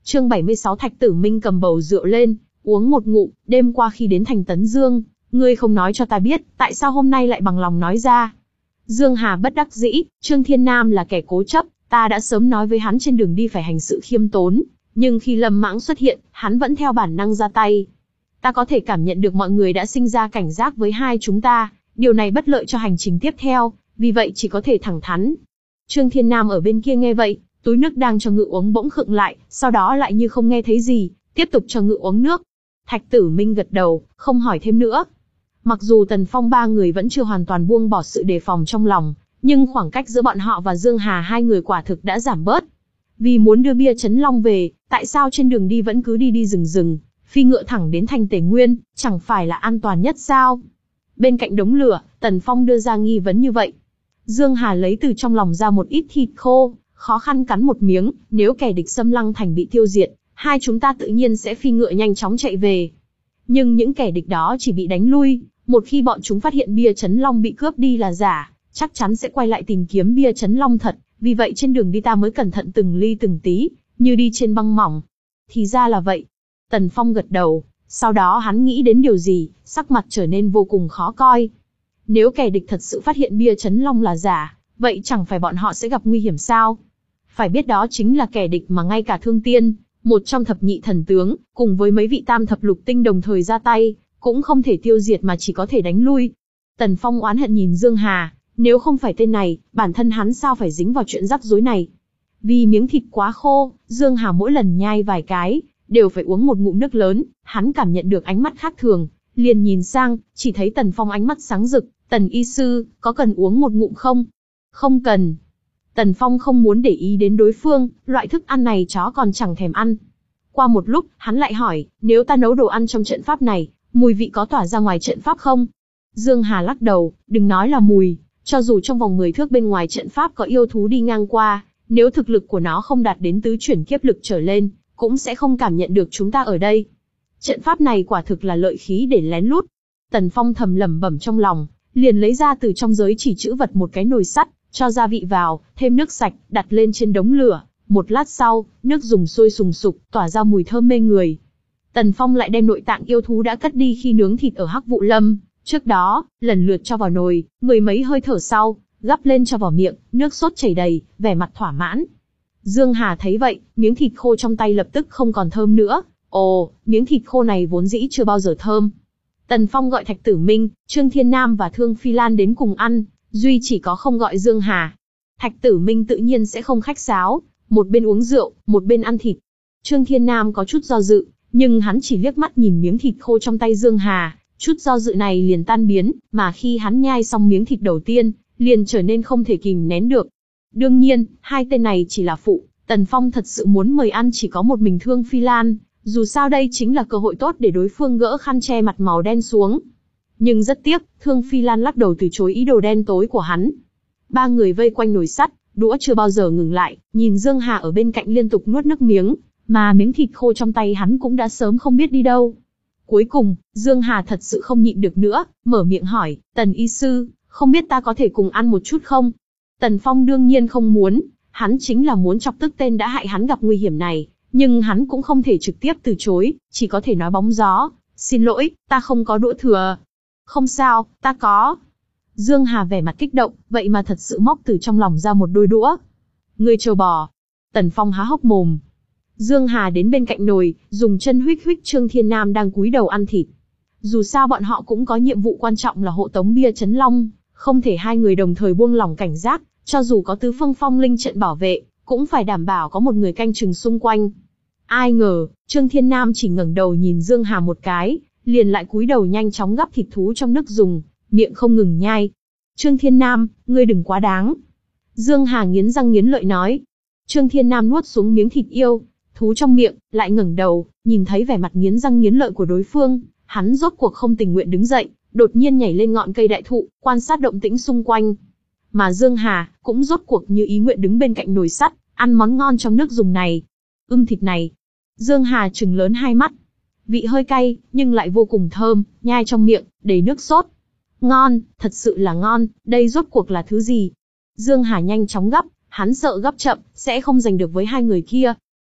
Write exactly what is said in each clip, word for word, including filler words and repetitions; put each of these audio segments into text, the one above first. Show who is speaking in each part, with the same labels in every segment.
Speaker 1: Chương bảy mươi sáu Thạch Tử Minh cầm bầu rượu lên, uống một ngụm. Đêm qua khi đến thành Tấn Dương, ngươi không nói cho ta biết, tại sao hôm nay lại bằng lòng nói ra? Dương Hà bất đắc dĩ, Trương Thiên Nam là kẻ cố chấp, ta đã sớm nói với hắn trên đường đi phải hành sự khiêm tốn, nhưng khi Lâm Mãng xuất hiện, hắn vẫn theo bản năng ra tay. Ta có thể cảm nhận được mọi người đã sinh ra cảnh giác với hai chúng ta, điều này bất lợi cho hành trình tiếp theo, vì vậy chỉ có thể thẳng thắn. Trương Thiên Nam ở bên kia nghe vậy, túi nước đang cho ngự uống bỗng khựng lại, sau đó lại như không nghe thấy gì, tiếp tục cho ngự uống nước. Thạch Tử Minh gật đầu, không hỏi thêm nữa. Mặc dù Tần Phong ba người vẫn chưa hoàn toàn buông bỏ sự đề phòng trong lòng, nhưng khoảng cách giữa bọn họ và Dương Hà hai người quả thực đã giảm bớt. Vì muốn đưa bia Chấn Long về, tại sao trên đường đi vẫn cứ đi đi rừng rừng, phi ngựa thẳng đến thành Tề Nguyên, chẳng phải là an toàn nhất sao? Bên cạnh đống lửa, Tần Phong đưa ra nghi vấn như vậy. Dương Hà lấy từ trong lòng ra một ít thịt khô, khó khăn cắn một miếng, nếu kẻ địch xâm lăng thành bị tiêu diệt, hai chúng ta tự nhiên sẽ phi ngựa nhanh chóng chạy về. Nhưng những kẻ địch đó chỉ bị đánh lui, một khi bọn chúng phát hiện bia Chấn Long bị cướp đi là giả, chắc chắn sẽ quay lại tìm kiếm bia Chấn Long thật, vì vậy trên đường đi ta mới cẩn thận từng ly từng tí, như đi trên băng mỏng. Thì ra là vậy. Tần Phong gật đầu, sau đó hắn nghĩ đến điều gì, sắc mặt trở nên vô cùng khó coi. Nếu kẻ địch thật sự phát hiện bia Chấn Long là giả, vậy chẳng phải bọn họ sẽ gặp nguy hiểm sao? Phải biết đó chính là kẻ địch mà ngay cả Thương Tiên, một trong thập nhị thần tướng, cùng với mấy vị tam thập lục tinh đồng thời ra tay, cũng không thể tiêu diệt mà chỉ có thể đánh lui. Tần Phong oán hận nhìn Dương Hà, nếu không phải tên này, bản thân hắn sao phải dính vào chuyện rắc rối này? Vì miếng thịt quá khô, Dương Hà mỗi lần nhai vài cái, đều phải uống một ngụm nước lớn, hắn cảm nhận được ánh mắt khác thường, liền nhìn sang, chỉ thấy Tần Phong ánh mắt sáng rực, Tần y sư, có cần uống một ngụm không? Không cần. Tần Phong không muốn để ý đến đối phương, loại thức ăn này chó còn chẳng thèm ăn. Qua một lúc, hắn lại hỏi, nếu ta nấu đồ ăn trong trận pháp này, mùi vị có tỏa ra ngoài trận pháp không? Dương Hà lắc đầu, đừng nói là mùi, cho dù trong vòng mười thước bên ngoài trận pháp có yêu thú đi ngang qua, nếu thực lực của nó không đạt đến tứ chuyển kiếp lực trở lên, cũng sẽ không cảm nhận được chúng ta ở đây. Trận pháp này quả thực là lợi khí để lén lút. Tần Phong thầm lẩm bẩm trong lòng, liền lấy ra từ trong giới chỉ chữ vật một cái nồi sắt, cho gia vị vào, thêm nước sạch, đặt lên trên đống lửa. Một lát sau, nước dùng sôi sùng sục, tỏa ra mùi thơm mê người. Tần Phong lại đem nội tạng yêu thú đã cất đi khi nướng thịt ở Hắc Vụ Lâm, trước đó, lần lượt cho vào nồi, mười mấy hơi thở sau, gắp lên cho vào miệng, nước sốt chảy đầy, vẻ mặt thỏa mãn. Dương Hà thấy vậy, miếng thịt khô trong tay lập tức không còn thơm nữa. Ồ, miếng thịt khô này vốn dĩ chưa bao giờ thơm. Tần Phong gọi Thạch Tử Minh, Trương Thiên Nam và Thương Phi Lan đến cùng ăn, duy chỉ có không gọi Dương Hà. Thạch Tử Minh tự nhiên sẽ không khách sáo, một bên uống rượu, một bên ăn thịt. Trương Thiên Nam có chút do dự, nhưng hắn chỉ liếc mắt nhìn miếng thịt khô trong tay Dương Hà, chút do dự này liền tan biến, mà khi hắn nhai xong miếng thịt đầu tiên, liền trở nên không thể kìm nén được. Đương nhiên, hai tên này chỉ là phụ, Tần Phong thật sự muốn mời ăn chỉ có một mình Thương Phi Lan, dù sao đây chính là cơ hội tốt để đối phương gỡ khăn che mặt màu đen xuống. Nhưng rất tiếc, Thương Phi Lan lắc đầu từ chối ý đồ đen tối của hắn. Ba người vây quanh nồi sắt, đũa chưa bao giờ ngừng lại, nhìn Dương Hà ở bên cạnh liên tục nuốt nước miếng, mà miếng thịt khô trong tay hắn cũng đã sớm không biết đi đâu. Cuối cùng, Dương Hà thật sự không nhịn được nữa, mở miệng hỏi, Tần y sư, không biết ta có thể cùng ăn một chút không? Tần Phong đương nhiên không muốn, hắn chính là muốn chọc tức tên đã hại hắn gặp nguy hiểm này, nhưng hắn cũng không thể trực tiếp từ chối, chỉ có thể nói bóng gió, xin lỗi, ta không có đũa thừa. Không sao, ta có. Dương Hà vẻ mặt kích động, vậy mà thật sự móc từ trong lòng ra một đôi đũa. Ngươi trâu bò. Tần Phong há hốc mồm. Dương Hà đến bên cạnh nồi, dùng chân huých huých Trương Thiên Nam đang cúi đầu ăn thịt. Dù sao bọn họ cũng có nhiệm vụ quan trọng là hộ tống bia Chấn Long, không thể hai người đồng thời buông lỏng cảnh giác, cho dù có tứ phương phong linh trận bảo vệ, cũng phải đảm bảo có một người canh chừng xung quanh. Ai ngờ, Trương Thiên Nam chỉ ngẩng đầu nhìn Dương Hà một cái, liền lại cúi đầu nhanh chóng gắp thịt thú trong nước dùng, miệng không ngừng nhai. Trương Thiên Nam, ngươi đừng quá đáng. Dương Hà nghiến răng nghiến lợi nói. Trương Thiên Nam nuốt xuống miếng thịt yêu thú trong miệng, lại ngẩng đầu, nhìn thấy vẻ mặt nghiến răng nghiến lợi của đối phương, hắn rốt cuộc không tình nguyện đứng dậy, đột nhiên nhảy lên ngọn cây đại thụ, quan sát động tĩnh xung quanh. Mà Dương Hà cũng rốt cuộc như ý nguyện đứng bên cạnh nồi sắt, ăn món ngon trong nước dùng này. Ưm thịt này. Dương Hà trừng lớn hai mắt. Vị hơi cay, nhưng lại vô cùng thơm, nhai trong miệng, đầy nước sốt. Ngon, thật sự là ngon, đây rốt cuộc là thứ gì? Dương Hà nhanh chóng gắp, hắn sợ gắp chậm, sẽ không giành được với hai người kia.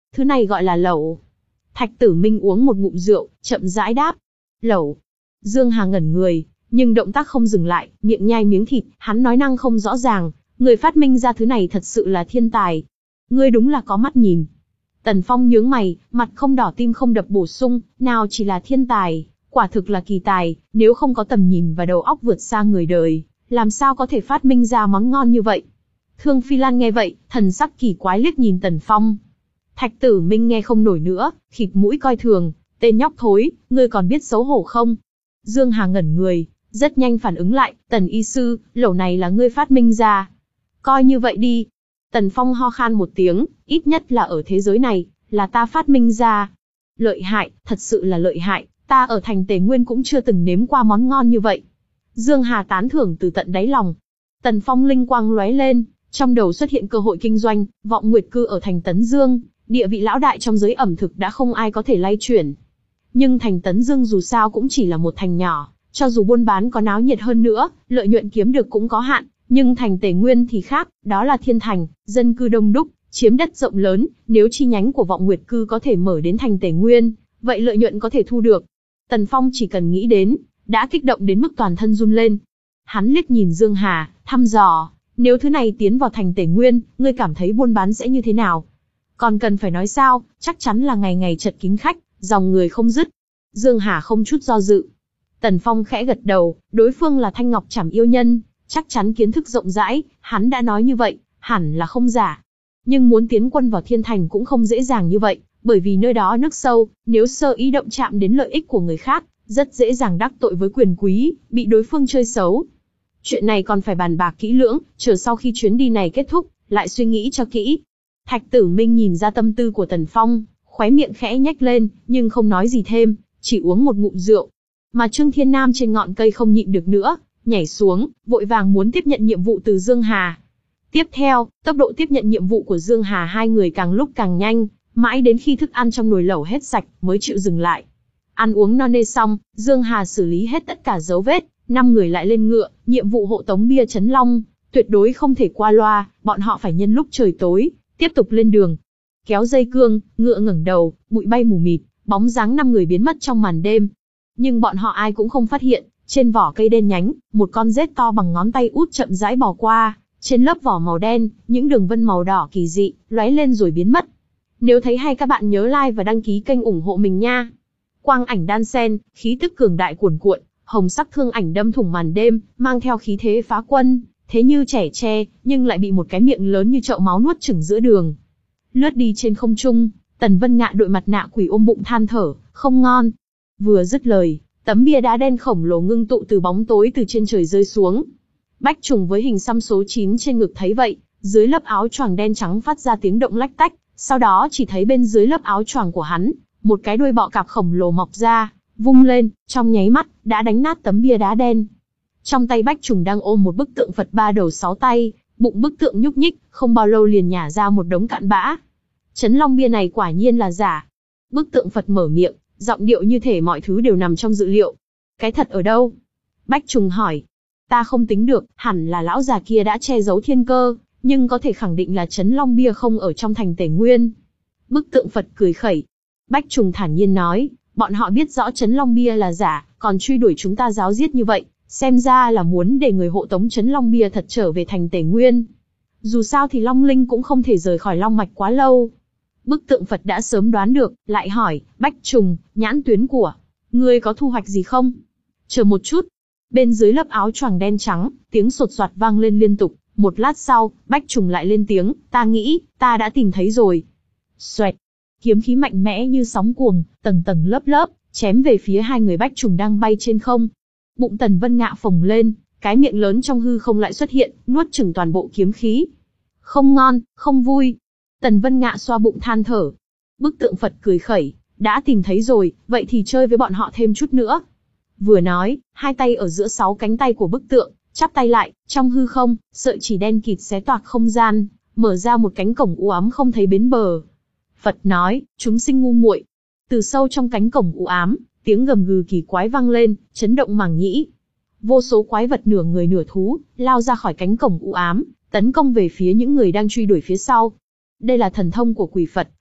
Speaker 1: Thứ này gọi là lẩu. Thạch Tử Minh uống một ngụm rượu, chậm rãi đáp. Lẩu. Dương Hà ngẩn người, nhưng động tác không dừng lại, miệng nhai miếng thịt, hắn nói năng không rõ ràng, người phát minh ra thứ này thật sự là thiên tài. Ngươi đúng là có mắt nhìn. Tần Phong nhướng mày, mặt không đỏ tim không đập bổ sung, nào chỉ là thiên tài, quả thực là kỳ tài, nếu không có tầm nhìn và đầu óc vượt xa người đời, làm sao có thể phát minh ra món ngon như vậy. Thương Phi Lan nghe vậy, thần sắc kỳ quái liếc nhìn Tần Phong. Thạch Tử Minh nghe không nổi nữa, khịt mũi coi thường, tên nhóc thối, ngươi còn biết xấu hổ không? Dương Hà ngẩn người, rất nhanh phản ứng lại, Tần y sư, lẩu này là ngươi phát minh ra. Coi như vậy đi. Tần Phong ho khan một tiếng, ít nhất là ở thế giới này, là ta phát minh ra. Lợi hại, thật sự là lợi hại, ta ở thành Tề Nguyên cũng chưa từng nếm qua món ngon như vậy. Dương Hà tán thưởng từ tận đáy lòng. Tần Phong linh quang lóe lên, trong đầu xuất hiện cơ hội kinh doanh, Vọng Nguyệt Cư ở thành Tấn Dương, địa vị lão đại trong giới ẩm thực đã không ai có thể lay chuyển. Nhưng thành Tấn Dương dù sao cũng chỉ là một thành nhỏ, cho dù buôn bán có náo nhiệt hơn nữa, lợi nhuận kiếm được cũng có hạn, nhưng thành Tề Nguyên thì khác, đó là thiên thành, dân cư đông đúc, chiếm đất rộng lớn, nếu chi nhánh của Vọng Nguyệt Cư có thể mở đến thành Tề Nguyên, vậy lợi nhuận có thể thu được. Tần Phong chỉ cần nghĩ đến, đã kích động đến mức toàn thân run lên. Hắn liếc nhìn Dương Hà, thăm dò, nếu thứ này tiến vào thành Tề Nguyên, ngươi cảm thấy buôn bán sẽ như thế nào? Còn cần phải nói sao, chắc chắn là ngày ngày chật kín khách, dòng người không dứt. Dương Hà không chút do dự. Tần Phong khẽ gật đầu, đối phương là Thanh Ngọc Trảm yêu nhân, chắc chắn kiến thức rộng rãi, hắn đã nói như vậy, hẳn là không giả. Nhưng muốn tiến quân vào thiên thành cũng không dễ dàng như vậy, bởi vì nơi đó nước sâu, nếu sơ ý động chạm đến lợi ích của người khác, rất dễ dàng đắc tội với quyền quý, bị đối phương chơi xấu. Chuyện này còn phải bàn bạc kỹ lưỡng, chờ sau khi chuyến đi này kết thúc, lại suy nghĩ cho kỹ. Thạch Tử Minh nhìn ra tâm tư của Tần Phong, khóe miệng khẽ nhếch lên, nhưng không nói gì thêm, chỉ uống một ngụm rượu. Mà Trương Thiên Nam trên ngọn cây không nhịn được nữa, nhảy xuống, vội vàng muốn tiếp nhận nhiệm vụ từ Dương Hà. Tiếp theo, tốc độ tiếp nhận nhiệm vụ của Dương Hà hai người càng lúc càng nhanh, mãi đến khi thức ăn trong nồi lẩu hết sạch mới chịu dừng lại. Ăn uống no nê xong, Dương Hà xử lý hết tất cả dấu vết, năm người lại lên ngựa, nhiệm vụ hộ tống bia Trấn Long, tuyệt đối không thể qua loa, bọn họ phải nhân lúc trời tối, tiếp tục lên đường. Kéo dây cương, ngựa ngẩng đầu, bụi bay mù mịt, bóng dáng năm người biến mất trong màn đêm. Nhưng bọn họ ai cũng không phát hiện, trên vỏ cây đen nhánh, một con rết to bằng ngón tay út chậm rãi bò qua, trên lớp vỏ màu đen, những đường vân màu đỏ kỳ dị, lóe lên rồi biến mất. Nếu thấy hay các bạn nhớ like và đăng ký kênh ủng hộ mình nha. Quang ảnh đan sen, khí tức cường đại cuồn cuộn, hồng sắc thương ảnh đâm thủng màn đêm, mang theo khí thế phá quân, thế như trẻ tre, nhưng lại bị một cái miệng lớn như chậu máu nuốt chửng giữa đường. Lướt đi trên không trung, Tần Vân Ngạ đội mặt nạ quỷ ôm bụng than thở, không ngon. Vừa dứt lời, tấm bia đá đen khổng lồ ngưng tụ từ bóng tối từ trên trời rơi xuống. Bách Trùng với hình xăm số chín trên ngực thấy vậy, dưới lớp áo choàng đen trắng phát ra tiếng động lách tách, sau đó chỉ thấy bên dưới lớp áo choàng của hắn, một cái đuôi bọ cạp khổng lồ mọc ra, vung lên, trong nháy mắt, đã đánh nát tấm bia đá đen. Trong tay Bách Trùng đang ôm một bức tượng Phật ba đầu sáu tay, bụng bức tượng nhúc nhích, không bao lâu liền nhả ra một đống cặn bã. Trấn Long bia này quả nhiên là giả. Bức tượng Phật mở miệng, giọng điệu như thể mọi thứ đều nằm trong dự liệu. Cái thật ở đâu? Bách Trùng hỏi. Ta không tính được, hẳn là lão già kia đã che giấu thiên cơ, nhưng có thể khẳng định là Trấn Long bia không ở trong thành Tề Nguyên. Bức tượng Phật cười khẩy. Bách Trùng thản nhiên nói, bọn họ biết rõ Trấn Long bia là giả, còn truy đuổi chúng ta ráo riết như vậy, xem ra là muốn để người hộ tống Trấn Long bia thật trở về thành Tề Nguyên. Dù sao thì Long Linh cũng không thể rời khỏi Long Mạch quá lâu. Bức tượng Phật đã sớm đoán được, lại hỏi, Bách Trùng, nhãn tuyến của ngươi có thu hoạch gì không? Chờ một chút. Bên dưới lớp áo choàng đen trắng, tiếng sột soạt vang lên liên tục. Một lát sau, Bách Trùng lại lên tiếng, ta nghĩ, ta đã tìm thấy rồi. Xoẹt. Kiếm khí mạnh mẽ như sóng cuồng, tầng tầng lớp lớp, chém về phía hai người Bách Trùng đang bay trên không. Bụng Tần Vân Ngạ phồng lên, cái miệng lớn trong hư không lại xuất hiện, nuốt chửng toàn bộ kiếm khí. Không ngon, không vui. Tần Vân Ngạ xoa bụng than thở. Bức tượng Phật cười khẩy, đã tìm thấy rồi, vậy thì chơi với bọn họ thêm chút nữa. Vừa nói, hai tay ở giữa sáu cánh tay của bức tượng, chắp tay lại, trong hư không, sợi chỉ đen kịt xé toạc không gian, mở ra một cánh cổng u ám không thấy bến bờ. Phật nói, chúng sinh ngu muội. Từ sâu trong cánh cổng u ám, tiếng gầm gừ kỳ quái vang lên, chấn động màng nhĩ. Vô số quái vật nửa người nửa thú, lao ra khỏi cánh cổng u ám, tấn công về phía những người đang truy đuổi phía sau. Đây là thần thông của quỷ Phật,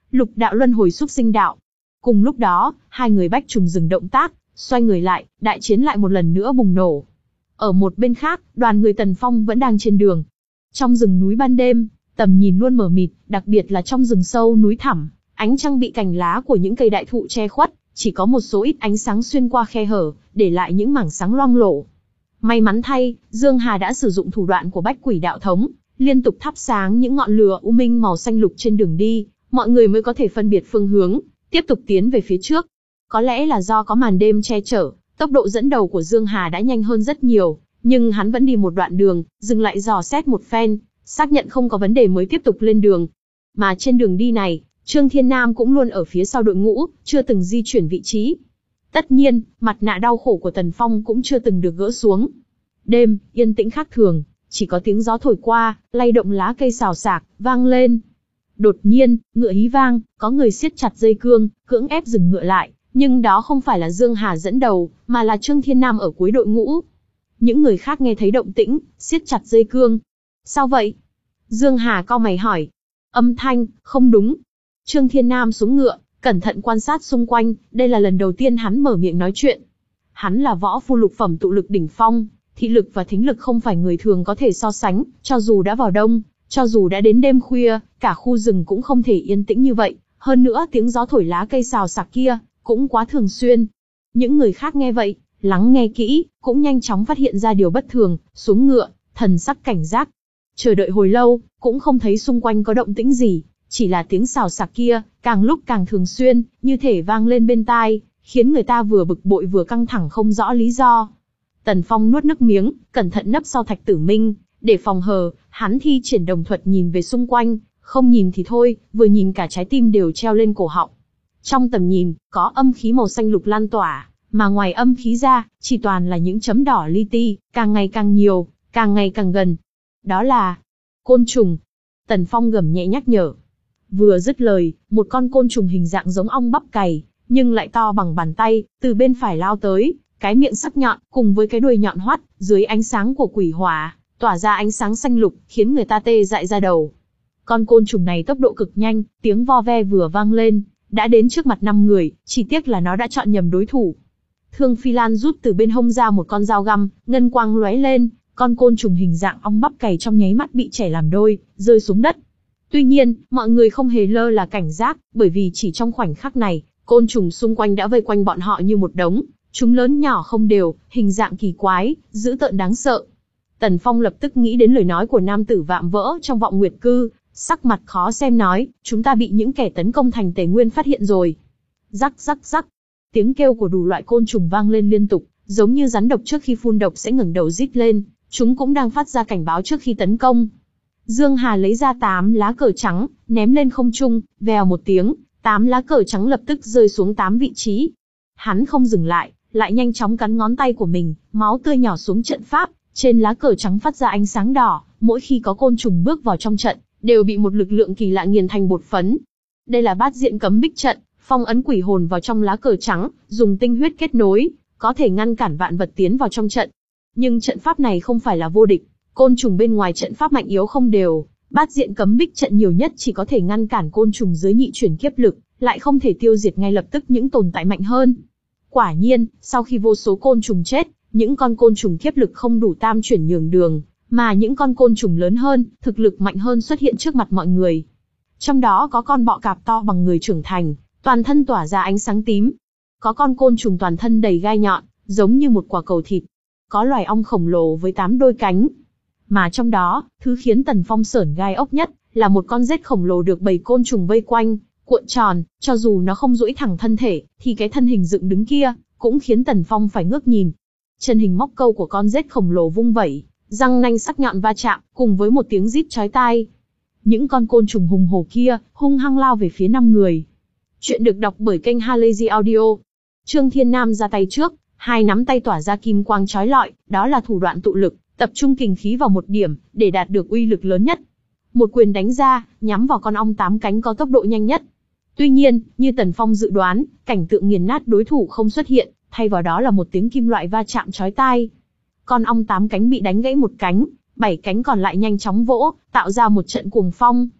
Speaker 1: lục đạo luân hồi xúc sinh đạo. Cùng lúc đó, hai người bách trùng dừng động tác, xoay người lại, đại chiến lại một lần nữa bùng nổ. Ở một bên khác, đoàn người Tần Phong vẫn đang trên đường. Trong rừng núi ban đêm, tầm nhìn luôn mờ mịt, đặc biệt là trong rừng sâu núi thẳm, ánh trăng bị cành lá của những cây đại thụ che khuất, chỉ có một số ít ánh sáng xuyên qua khe hở, để lại những mảng sáng loang lổ. May mắn thay, Dương Hà đã sử dụng thủ đoạn của Bách Quỷ Đạo Thống, liên tục thắp sáng những ngọn lửa u minh màu xanh lục trên đường đi, mọi người mới có thể phân biệt phương hướng, tiếp tục tiến về phía trước. Có lẽ là do có màn đêm che chở, tốc độ dẫn đầu của Dương Hà đã nhanh hơn rất nhiều, nhưng hắn vẫn đi một đoạn đường, dừng lại dò xét một phen, xác nhận không có vấn đề mới tiếp tục lên đường. Mà trên đường đi này, Trương Thiên Nam cũng luôn ở phía sau đội ngũ, chưa từng di chuyển vị trí. Tất nhiên, mặt nạ đau khổ của Tần Phong cũng chưa từng được gỡ xuống. Đêm, yên tĩnh khác thường, chỉ có tiếng gió thổi qua, lay động lá cây xào xạc, vang lên. Đột nhiên, ngựa hí vang, có người siết chặt dây cương, cưỡng ép dừng ngựa lại, nhưng đó không phải là Dương Hà dẫn đầu, mà là Trương Thiên Nam ở cuối đội ngũ. Những người khác nghe thấy động tĩnh, siết chặt dây cương. Sao vậy? Dương Hà cau mày hỏi. Âm thanh, không đúng. Trương Thiên Nam xuống ngựa, cẩn thận quan sát xung quanh, đây là lần đầu tiên hắn mở miệng nói chuyện. Hắn là võ phu lục phẩm tụ lực đỉnh phong, thị lực và thính lực không phải người thường có thể so sánh, cho dù đã vào đông, cho dù đã đến đêm khuya, cả khu rừng cũng không thể yên tĩnh như vậy, hơn nữa tiếng gió thổi lá cây xào xạc kia, cũng quá thường xuyên. Những người khác nghe vậy, lắng nghe kỹ, cũng nhanh chóng phát hiện ra điều bất thường, xuống ngựa, thần sắc cảnh giác. Chờ đợi hồi lâu, cũng không thấy xung quanh có động tĩnh gì, chỉ là tiếng xào xạc kia, càng lúc càng thường xuyên, như thể vang lên bên tai, khiến người ta vừa bực bội vừa căng thẳng không rõ lý do. Tần Phong nuốt nước miếng, cẩn thận nấp sau Thạch Tử Minh, để phòng hờ, hắn thi triển đồng thuật nhìn về xung quanh, không nhìn thì thôi, vừa nhìn cả trái tim đều treo lên cổ họng. Trong tầm nhìn, có âm khí màu xanh lục lan tỏa, mà ngoài âm khí ra, chỉ toàn là những chấm đỏ li ti, càng ngày càng nhiều, càng ngày càng gần. Đó là côn trùng. Tần Phong gầm nhẹ nhắc nhở. Vừa dứt lời, một con côn trùng hình dạng giống ong bắp cày, nhưng lại to bằng bàn tay, từ bên phải lao tới, cái miệng sắc nhọn, cùng với cái đuôi nhọn hoắt, dưới ánh sáng của quỷ hỏa, tỏa ra ánh sáng xanh lục, khiến người ta tê dại ra đầu. Con côn trùng này tốc độ cực nhanh, tiếng vo ve vừa vang lên, đã đến trước mặt năm người, chỉ tiếc là nó đã chọn nhầm đối thủ. Thương Phi Lan rút từ bên hông ra một con dao găm, ngân quang lóe lên, con côn trùng hình dạng ong bắp cày trong nháy mắt bị chẻ làm đôi, rơi xuống đất. Tuy nhiên, mọi người không hề lơ là cảnh giác, bởi vì chỉ trong khoảnh khắc này, côn trùng xung quanh đã vây quanh bọn họ như một đống, chúng lớn nhỏ không đều, hình dạng kỳ quái, dữ tợn đáng sợ. Tần Phong lập tức nghĩ đến lời nói của nam tử vạm vỡ trong vọng nguyệt cư, sắc mặt khó xem nói, chúng ta bị những kẻ tấn công thành Tề Nguyên phát hiện rồi. Rắc rắc rắc, tiếng kêu của đủ loại côn trùng vang lên liên tục, giống như rắn độc trước khi phun độc sẽ ngẩng đầu rít lên, chúng cũng đang phát ra cảnh báo trước khi tấn công. Dương Hà lấy ra tám lá cờ trắng, ném lên không trung, vèo một tiếng, tám lá cờ trắng lập tức rơi xuống tám vị trí. Hắn không dừng lại, lại nhanh chóng cắn ngón tay của mình, máu tươi nhỏ xuống trận pháp, trên lá cờ trắng phát ra ánh sáng đỏ, mỗi khi có côn trùng bước vào trong trận, đều bị một lực lượng kỳ lạ nghiền thành bột phấn. Đây là bát diện cấm bích trận, phong ấn quỷ hồn vào trong lá cờ trắng, dùng tinh huyết kết nối, có thể ngăn cản vạn vật tiến vào trong trận. Nhưng trận pháp này không phải là vô địch, côn trùng bên ngoài trận pháp mạnh yếu không đều, bát diện cấm bích trận nhiều nhất chỉ có thể ngăn cản côn trùng dưới nhị chuyển kiếp lực, lại không thể tiêu diệt ngay lập tức những tồn tại mạnh hơn. Quả nhiên, sau khi vô số côn trùng chết, những con côn trùng kiếp lực không đủ tam chuyển nhường đường, mà những con côn trùng lớn hơn, thực lực mạnh hơn xuất hiện trước mặt mọi người. Trong đó có con bọ cạp to bằng người trưởng thành, toàn thân tỏa ra ánh sáng tím. Có con côn trùng toàn thân đầy gai nhọn, giống như một quả cầu thịt. Có loài ong khổng lồ với tám đôi cánh. Mà trong đó, thứ khiến Tần Phong sởn gai ốc nhất, là một con rết khổng lồ được bầy côn trùng vây quanh, cuộn tròn, cho dù nó không duỗi thẳng thân thể, thì cái thân hình dựng đứng kia, cũng khiến Tần Phong phải ngước nhìn. Chân hình móc câu của con rết khổng lồ vung vẩy, răng nanh sắc nhọn va chạm, cùng với một tiếng rít chói tai. Những con côn trùng hùng hổ kia, hung hăng lao về phía năm người. Chuyện được đọc bởi kênh Halazy Audio. Trương Thiên Nam ra tay trước, hai nắm tay tỏa ra kim quang chói lọi, đó là thủ đoạn tụ lực, tập trung kình khí vào một điểm, để đạt được uy lực lớn nhất. Một quyền đánh ra, nhắm vào con ong tám cánh có tốc độ nhanh nhất. Tuy nhiên, như Tần Phong dự đoán, cảnh tượng nghiền nát đối thủ không xuất hiện, thay vào đó là một tiếng kim loại va chạm chói tai. Con ong tám cánh bị đánh gãy một cánh, bảy cánh còn lại nhanh chóng vỗ, tạo ra một trận cuồng phong.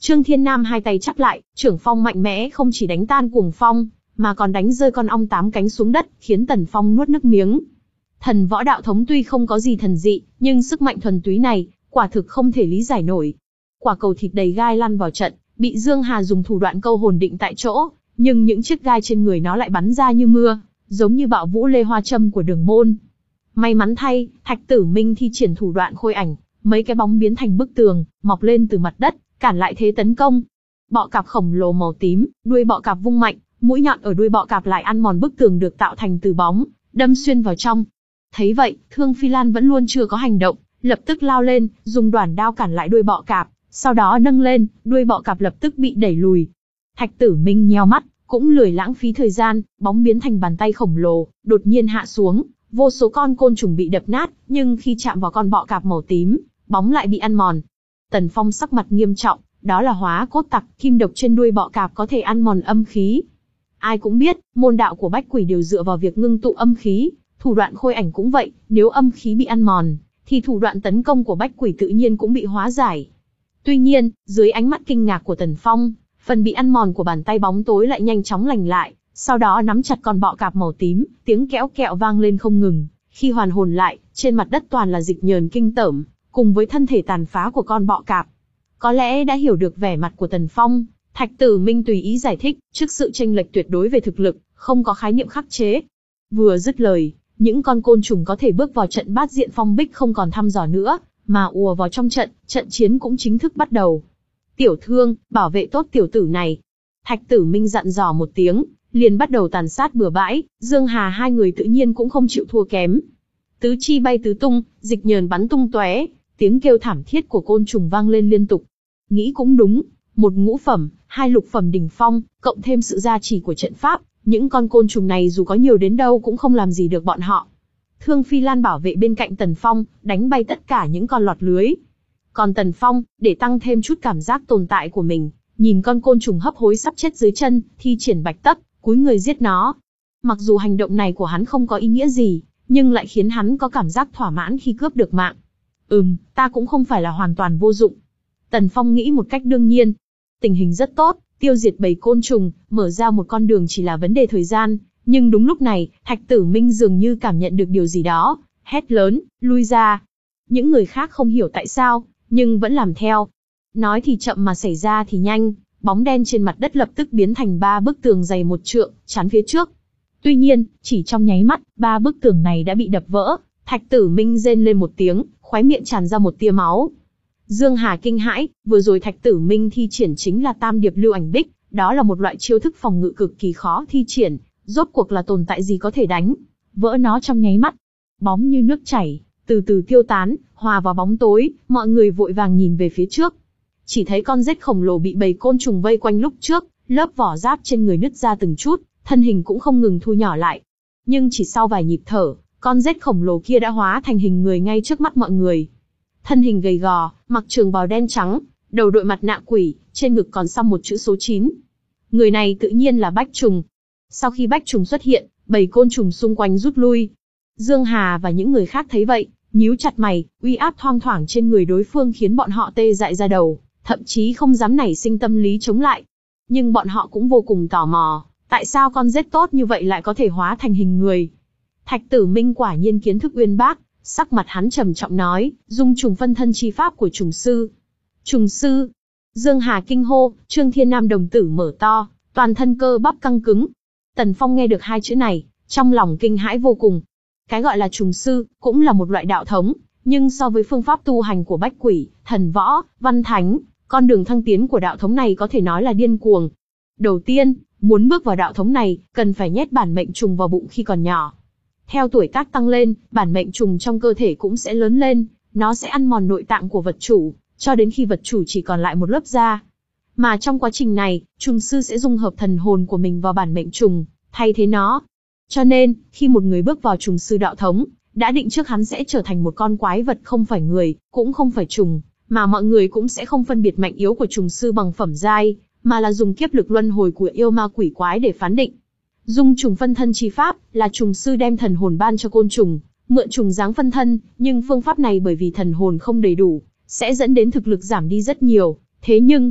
Speaker 1: Trương Thiên Nam hai tay chắp lại, trưởng phong mạnh mẽ không chỉ đánh tan cuồng phong, mà còn đánh rơi con ong tám cánh xuống đất, khiến Tần Phong nuốt nước miếng. Thần võ đạo thống tuy không có gì thần dị, nhưng sức mạnh thuần túy này, quả thực không thể lý giải nổi. Quả cầu thịt đầy gai lăn vào trận, bị Dương Hà dùng thủ đoạn câu hồn định tại chỗ, nhưng những chiếc gai trên người nó lại bắn ra như mưa, giống như bạo vũ lê hoa châm của Đường Môn. May mắn thay, Thạch Tử Minh thi triển thủ đoạn khôi ảnh, mấy cái bóng biến thành bức tường, mọc lên từ mặt đất, cản lại thế tấn công. Bọ cạp khổng lồ màu tím, đuôi bọ cạp vung mạnh, mũi nhọn ở đuôi bọ cạp lại ăn mòn bức tường được tạo thành từ bóng, đâm xuyên vào trong. Thấy vậy, Thương Phi Lan vẫn luôn chưa có hành động, lập tức lao lên, dùng đoản đao cản lại đuôi bọ cạp, sau đó nâng lên, đuôi bọ cạp lập tức bị đẩy lùi. Thạch Tử Minh nheo mắt, cũng lười lãng phí thời gian, bóng biến thành bàn tay khổng lồ, đột nhiên hạ xuống, vô số con côn trùng bị đập nát, nhưng khi chạm vào con bọ cạp màu tím, bóng lại bị ăn mòn. Tần Phong sắc mặt nghiêm trọng, đó là hóa cốt tặc, kim độc trên đuôi bọ cạp có thể ăn mòn âm khí. Ai cũng biết, môn đạo của bách quỷ đều dựa vào việc ngưng tụ âm khí, thủ đoạn khôi ảnh cũng vậy, nếu âm khí bị ăn mòn, thì thủ đoạn tấn công của bách quỷ tự nhiên cũng bị hóa giải. Tuy nhiên, dưới ánh mắt kinh ngạc của Tần Phong, phần bị ăn mòn của bàn tay bóng tối lại nhanh chóng lành lại, sau đó nắm chặt con bọ cạp màu tím, tiếng kéo kẹo vang lên không ngừng. Khi hoàn hồn lại, trên mặt đất toàn là dịch nhờn kinh tởm, cùng với thân thể tàn phá của con bọ cạp. Có lẽ đã hiểu được vẻ mặt của Tần Phong, Thạch Tử Minh tùy ý giải thích, trước sự chênh lệch tuyệt đối về thực lực, không có khái niệm khắc chế. Vừa dứt lời, những con côn trùng có thể bước vào trận bát diện phong bích không còn thăm dò nữa, mà ùa vào trong trận, trận chiến cũng chính thức bắt đầu. Tiểu Thương, bảo vệ tốt tiểu tử này. Thạch Tử Minh dặn dò một tiếng, liền bắt đầu tàn sát bừa bãi, Dương Hà hai người tự nhiên cũng không chịu thua kém. Tứ chi bay tứ tung, dịch nhờn bắn tung tóe, tiếng kêu thảm thiết của côn trùng vang lên liên tục. Nghĩ cũng đúng, một ngũ phẩm, hai lục phẩm đỉnh phong, cộng thêm sự gia trì của trận pháp, những con côn trùng này dù có nhiều đến đâu cũng không làm gì được bọn họ. Thương Phi Lan bảo vệ bên cạnh Tần Phong, đánh bay tất cả những con lọt lưới. Còn Tần Phong, để tăng thêm chút cảm giác tồn tại của mình, nhìn con côn trùng hấp hối sắp chết dưới chân, thi triển bạch tấc, cúi người giết nó. Mặc dù hành động này của hắn không có ý nghĩa gì, nhưng lại khiến hắn có cảm giác thỏa mãn khi cướp được mạng. Ừm, ta cũng không phải là hoàn toàn vô dụng. Tần Phong nghĩ một cách đương nhiên. Tình hình rất tốt, tiêu diệt bầy côn trùng, mở ra một con đường chỉ là vấn đề thời gian. Nhưng đúng lúc này, Thạch Tử Minh dường như cảm nhận được điều gì đó, hét lớn, lui ra. Những người khác không hiểu tại sao, nhưng vẫn làm theo. Nói thì chậm mà xảy ra thì nhanh, bóng đen trên mặt đất lập tức biến thành ba bức tường dày một trượng, chắn phía trước. Tuy nhiên, chỉ trong nháy mắt, ba bức tường này đã bị đập vỡ. Thạch Tử Minh rên lên một tiếng, khóe miệng tràn ra một tia máu. Dương Hà kinh hãi, vừa rồi Thạch Tử Minh thi triển chính là Tam Điệp Lưu Ảnh Bích, đó là một loại chiêu thức phòng ngự cực kỳ khó thi triển, rốt cuộc là tồn tại gì có thể đánh vỡ nó trong nháy mắt. Bóng như nước chảy, từ từ tiêu tán, hòa vào bóng tối, mọi người vội vàng nhìn về phía trước. Chỉ thấy con rết khổng lồ bị bầy côn trùng vây quanh lúc trước, lớp vỏ giáp trên người nứt ra từng chút, thân hình cũng không ngừng thu nhỏ lại. Nhưng chỉ sau vài nhịp thở, con rết khổng lồ kia đã hóa thành hình người ngay trước mắt mọi người. Thân hình gầy gò, mặc trường bào đen trắng, đầu đội mặt nạ quỷ, trên ngực còn xăm một chữ số chín. Người này tự nhiên là Bách Trùng. Sau khi Bách Trùng xuất hiện, bầy côn trùng xung quanh rút lui. Dương Hà và những người khác thấy vậy, nhíu chặt mày, uy áp thoang thoảng trên người đối phương khiến bọn họ tê dại ra đầu, thậm chí không dám nảy sinh tâm lý chống lại. Nhưng bọn họ cũng vô cùng tò mò, tại sao con rết tốt như vậy lại có thể hóa thành hình người. Thạch Tử Minh quả nhiên kiến thức uyên bác, sắc mặt hắn trầm trọng nói, dung trùng phân thân chi pháp của trùng sư. Trùng sư? Dương Hà kinh hô, Trương Thiên Nam đồng tử mở to, toàn thân cơ bắp căng cứng. Tần Phong nghe được hai chữ này, trong lòng kinh hãi vô cùng. Cái gọi là trùng sư, cũng là một loại đạo thống, nhưng so với phương pháp tu hành của bách quỷ, thần võ, văn thánh, con đường thăng tiến của đạo thống này có thể nói là điên cuồng. Đầu tiên, muốn bước vào đạo thống này, cần phải nhét bản mệnh trùng vào bụng khi còn nhỏ. Theo tuổi tác tăng lên, bản mệnh trùng trong cơ thể cũng sẽ lớn lên, nó sẽ ăn mòn nội tạng của vật chủ, cho đến khi vật chủ chỉ còn lại một lớp da. Mà trong quá trình này, trùng sư sẽ dung hợp thần hồn của mình vào bản mệnh trùng, thay thế nó. Cho nên, khi một người bước vào trùng sư đạo thống, đã định trước hắn sẽ trở thành một con quái vật không phải người, cũng không phải trùng, mà mọi người cũng sẽ không phân biệt mạnh yếu của trùng sư bằng phẩm giai, mà là dùng kiếp lực luân hồi của yêu ma quỷ quái để phán định. Dung trùng phân thân chi pháp là trùng sư đem thần hồn ban cho côn trùng, mượn trùng dáng phân thân, nhưng phương pháp này bởi vì thần hồn không đầy đủ, sẽ dẫn đến thực lực giảm đi rất nhiều. Thế nhưng,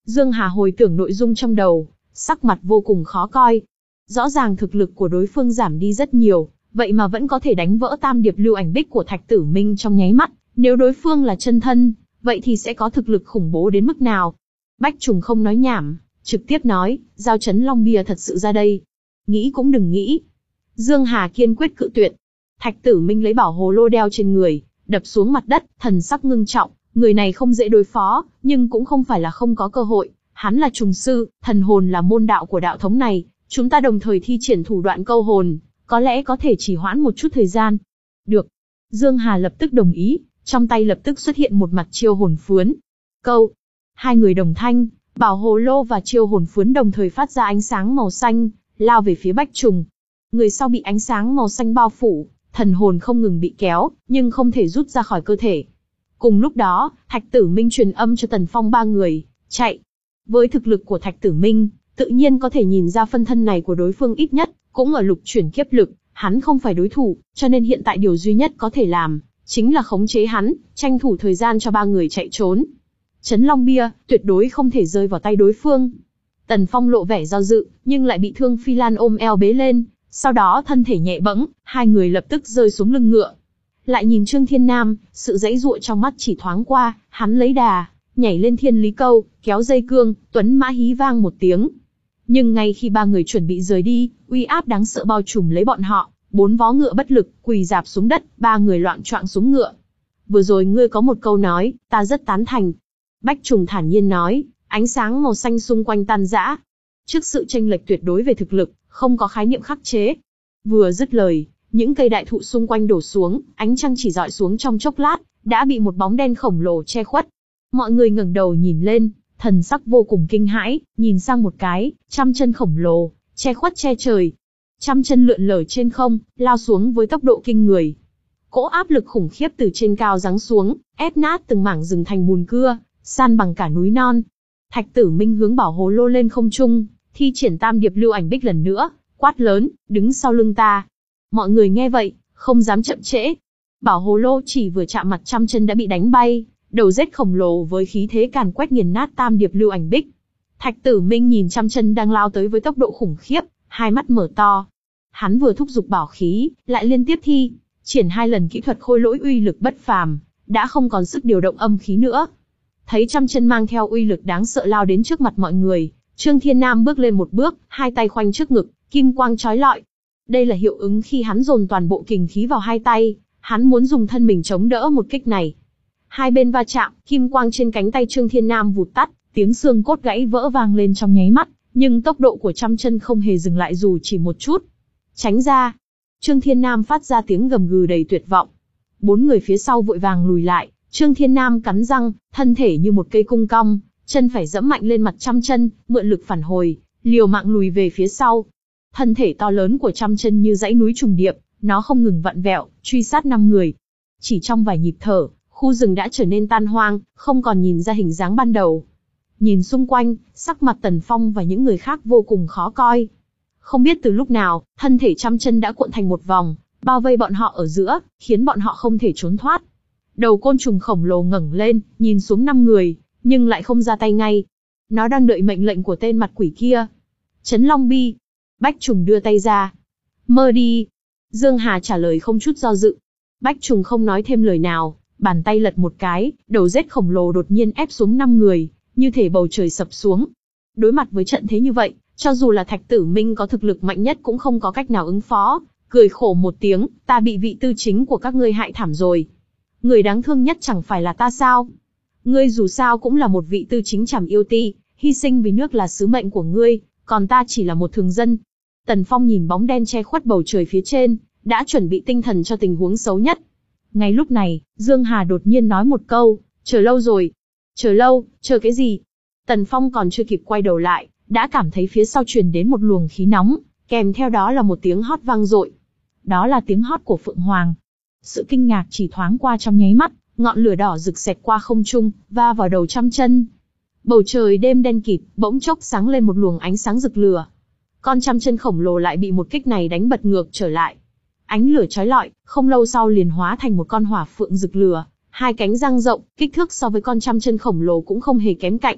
Speaker 1: Dương Hà hồi tưởng nội dung trong đầu, sắc mặt vô cùng khó coi. Rõ ràng thực lực của đối phương giảm đi rất nhiều, vậy mà vẫn có thể đánh vỡ tam điệp lưu ảnh bích của Thạch Tử Minh trong nháy mắt. Nếu đối phương là chân thân, vậy thì sẽ có thực lực khủng bố đến mức nào? Bách Trùng không nói nhảm, trực tiếp nói, giao chấn long bia thật sự ra đây. Nghĩ cũng đừng nghĩ. Dương Hà kiên quyết cự tuyệt. Thạch Tử Minh lấy bảo hồ lô đeo trên người, đập xuống mặt đất, thần sắc ngưng trọng. Người này không dễ đối phó, nhưng cũng không phải là không có cơ hội. Hắn là trùng sư, thần hồn là môn đạo của đạo thống này. Chúng ta đồng thời thi triển thủ đoạn câu hồn, có lẽ có thể trì hoãn một chút thời gian. Được. Dương Hà lập tức đồng ý, trong tay lập tức xuất hiện một mặt chiêu hồn phướn. Câu. Hai người đồng thanh, bảo hồ lô và chiêu hồn phướn đồng thời phát ra ánh sáng màu xanh, lao về phía Bách Trùng. Người sau bị ánh sáng màu xanh bao phủ, thần hồn không ngừng bị kéo, nhưng không thể rút ra khỏi cơ thể. Cùng lúc đó, Thạch Tử Minh truyền âm cho Tần Phong ba người, chạy. Với thực lực của Thạch Tử Minh, tự nhiên có thể nhìn ra phân thân này của đối phương ít nhất, cũng ở lục chuyển kiếp lực, hắn không phải đối thủ, cho nên hiện tại điều duy nhất có thể làm, chính là khống chế hắn, tranh thủ thời gian cho ba người chạy trốn. Chấn Long Bia, tuyệt đối không thể rơi vào tay đối phương. Tần Phong lộ vẻ do dự, nhưng lại bị Thương Phi Lan ôm eo bế lên, sau đó thân thể nhẹ bẫng, hai người lập tức rơi xuống lưng ngựa. Lại nhìn Trương Thiên Nam, sự dãy dụa trong mắt chỉ thoáng qua, hắn lấy đà, nhảy lên Thiên Lý Câu, kéo dây cương, tuấn mã hí vang một tiếng. Nhưng ngay khi ba người chuẩn bị rời đi, uy áp đáng sợ bao trùm lấy bọn họ, bốn vó ngựa bất lực, quỳ rạp xuống đất, ba người loạng choạng xuống ngựa. Vừa rồi ngươi có một câu nói, ta rất tán thành. Bách Trùng thản nhiên nói, ánh sáng màu xanh xung quanh tan rã. Trước sự chênh lệch tuyệt đối về thực lực, không có khái niệm khắc chế. Vừa dứt lời, những cây đại thụ xung quanh đổ xuống, ánh trăng chỉ rọi xuống trong chốc lát, đã bị một bóng đen khổng lồ che khuất. Mọi người ngẩng đầu nhìn lên, thần sắc vô cùng kinh hãi, nhìn sang một cái, trăm chân khổng lồ, che khuất che trời. Trăm chân lượn lờ trên không, lao xuống với tốc độ kinh người. Cỗ áp lực khủng khiếp từ trên cao giáng xuống, ép nát từng mảng rừng thành mùn cưa, san bằng cả núi non. Thạch Tử Minh hướng bảo hồ lô lên không trung, thi triển tam điệp lưu ảnh bích lần nữa, quát lớn, đứng sau lưng ta. Mọi người nghe vậy, không dám chậm trễ. Bảo hồ lô chỉ vừa chạm mặt trăm chân đã bị đánh bay, đầu rết khổng lồ với khí thế càn quét nghiền nát tam điệp lưu ảnh bích. Thạch Tử Minh nhìn trăm chân đang lao tới với tốc độ khủng khiếp, hai mắt mở to. Hắn vừa thúc giục bảo khí, lại liên tiếp thi triển hai lần kỹ thuật khôi lỗi uy lực bất phàm, đã không còn sức điều động âm khí nữa. Thấy trăm chân mang theo uy lực đáng sợ lao đến trước mặt mọi người, Trương Thiên Nam bước lên một bước, hai tay khoanh trước ngực, kim quang chói lọi. Đây là hiệu ứng khi hắn dồn toàn bộ kình khí vào hai tay, hắn muốn dùng thân mình chống đỡ một kích này. Hai bên va chạm, kim quang trên cánh tay Trương Thiên Nam vụt tắt, tiếng xương cốt gãy vỡ vang lên trong nháy mắt, nhưng tốc độ của trăm chân không hề dừng lại dù chỉ một chút. Tránh ra! Trương Thiên Nam phát ra tiếng gầm gừ đầy tuyệt vọng. Bốn người phía sau vội vàng lùi lại, Trương Thiên Nam cắn răng, thân thể như một cây cung cong, chân phải giẫm mạnh lên mặt trăm chân, mượn lực phản hồi, liều mạng lùi về phía sau. Thân thể to lớn của trăm chân như dãy núi trùng điệp, nó không ngừng vặn vẹo, truy sát năm người. Chỉ trong vài nhịp thở, khu rừng đã trở nên tan hoang, không còn nhìn ra hình dáng ban đầu. Nhìn xung quanh, sắc mặt Tần Phong và những người khác vô cùng khó coi. Không biết từ lúc nào, thân thể trăm chân đã cuộn thành một vòng, bao vây bọn họ ở giữa, khiến bọn họ không thể trốn thoát. Đầu côn trùng khổng lồ ngẩng lên, nhìn xuống năm người, nhưng lại không ra tay ngay. Nó đang đợi mệnh lệnh của tên mặt quỷ kia. Chấn Long Bi. Bách Trùng đưa tay ra. Mơ đi. Dương Hà trả lời không chút do dự. Bách Trùng không nói thêm lời nào, bàn tay lật một cái, đầu rết khổng lồ đột nhiên ép xuống năm người, như thể bầu trời sập xuống. Đối mặt với trận thế như vậy, cho dù là Thạch Tử Minh có thực lực mạnh nhất cũng không có cách nào ứng phó, cười khổ một tiếng, ta bị vị tư chính của các ngươi hại thảm rồi. Người đáng thương nhất chẳng phải là ta sao? Ngươi dù sao cũng là một vị tư chính trảm yêu ti, hy sinh vì nước là sứ mệnh của ngươi, còn ta chỉ là một thường dân. Tần Phong nhìn bóng đen che khuất bầu trời phía trên, đã chuẩn bị tinh thần cho tình huống xấu nhất. Ngay lúc này, Dương Hà đột nhiên nói một câu, chờ lâu rồi. Chờ lâu, chờ cái gì? Tần Phong còn chưa kịp quay đầu lại, đã cảm thấy phía sau truyền đến một luồng khí nóng, kèm theo đó là một tiếng hót vang dội. Đó là tiếng hót của Phượng Hoàng. Sự kinh ngạc chỉ thoáng qua trong nháy mắt, ngọn lửa đỏ rực xẹt qua không trung, va vào đầu trăm chân. Bầu trời đêm đen kịt, bỗng chốc sáng lên một luồng ánh sáng rực lửa. Con trăm chân khổng lồ lại bị một kích này đánh bật ngược trở lại. Ánh lửa chói lọi, không lâu sau liền hóa thành một con hỏa phượng rực lửa, hai cánh răng rộng, kích thước so với con trăm chân khổng lồ cũng không hề kém cạnh.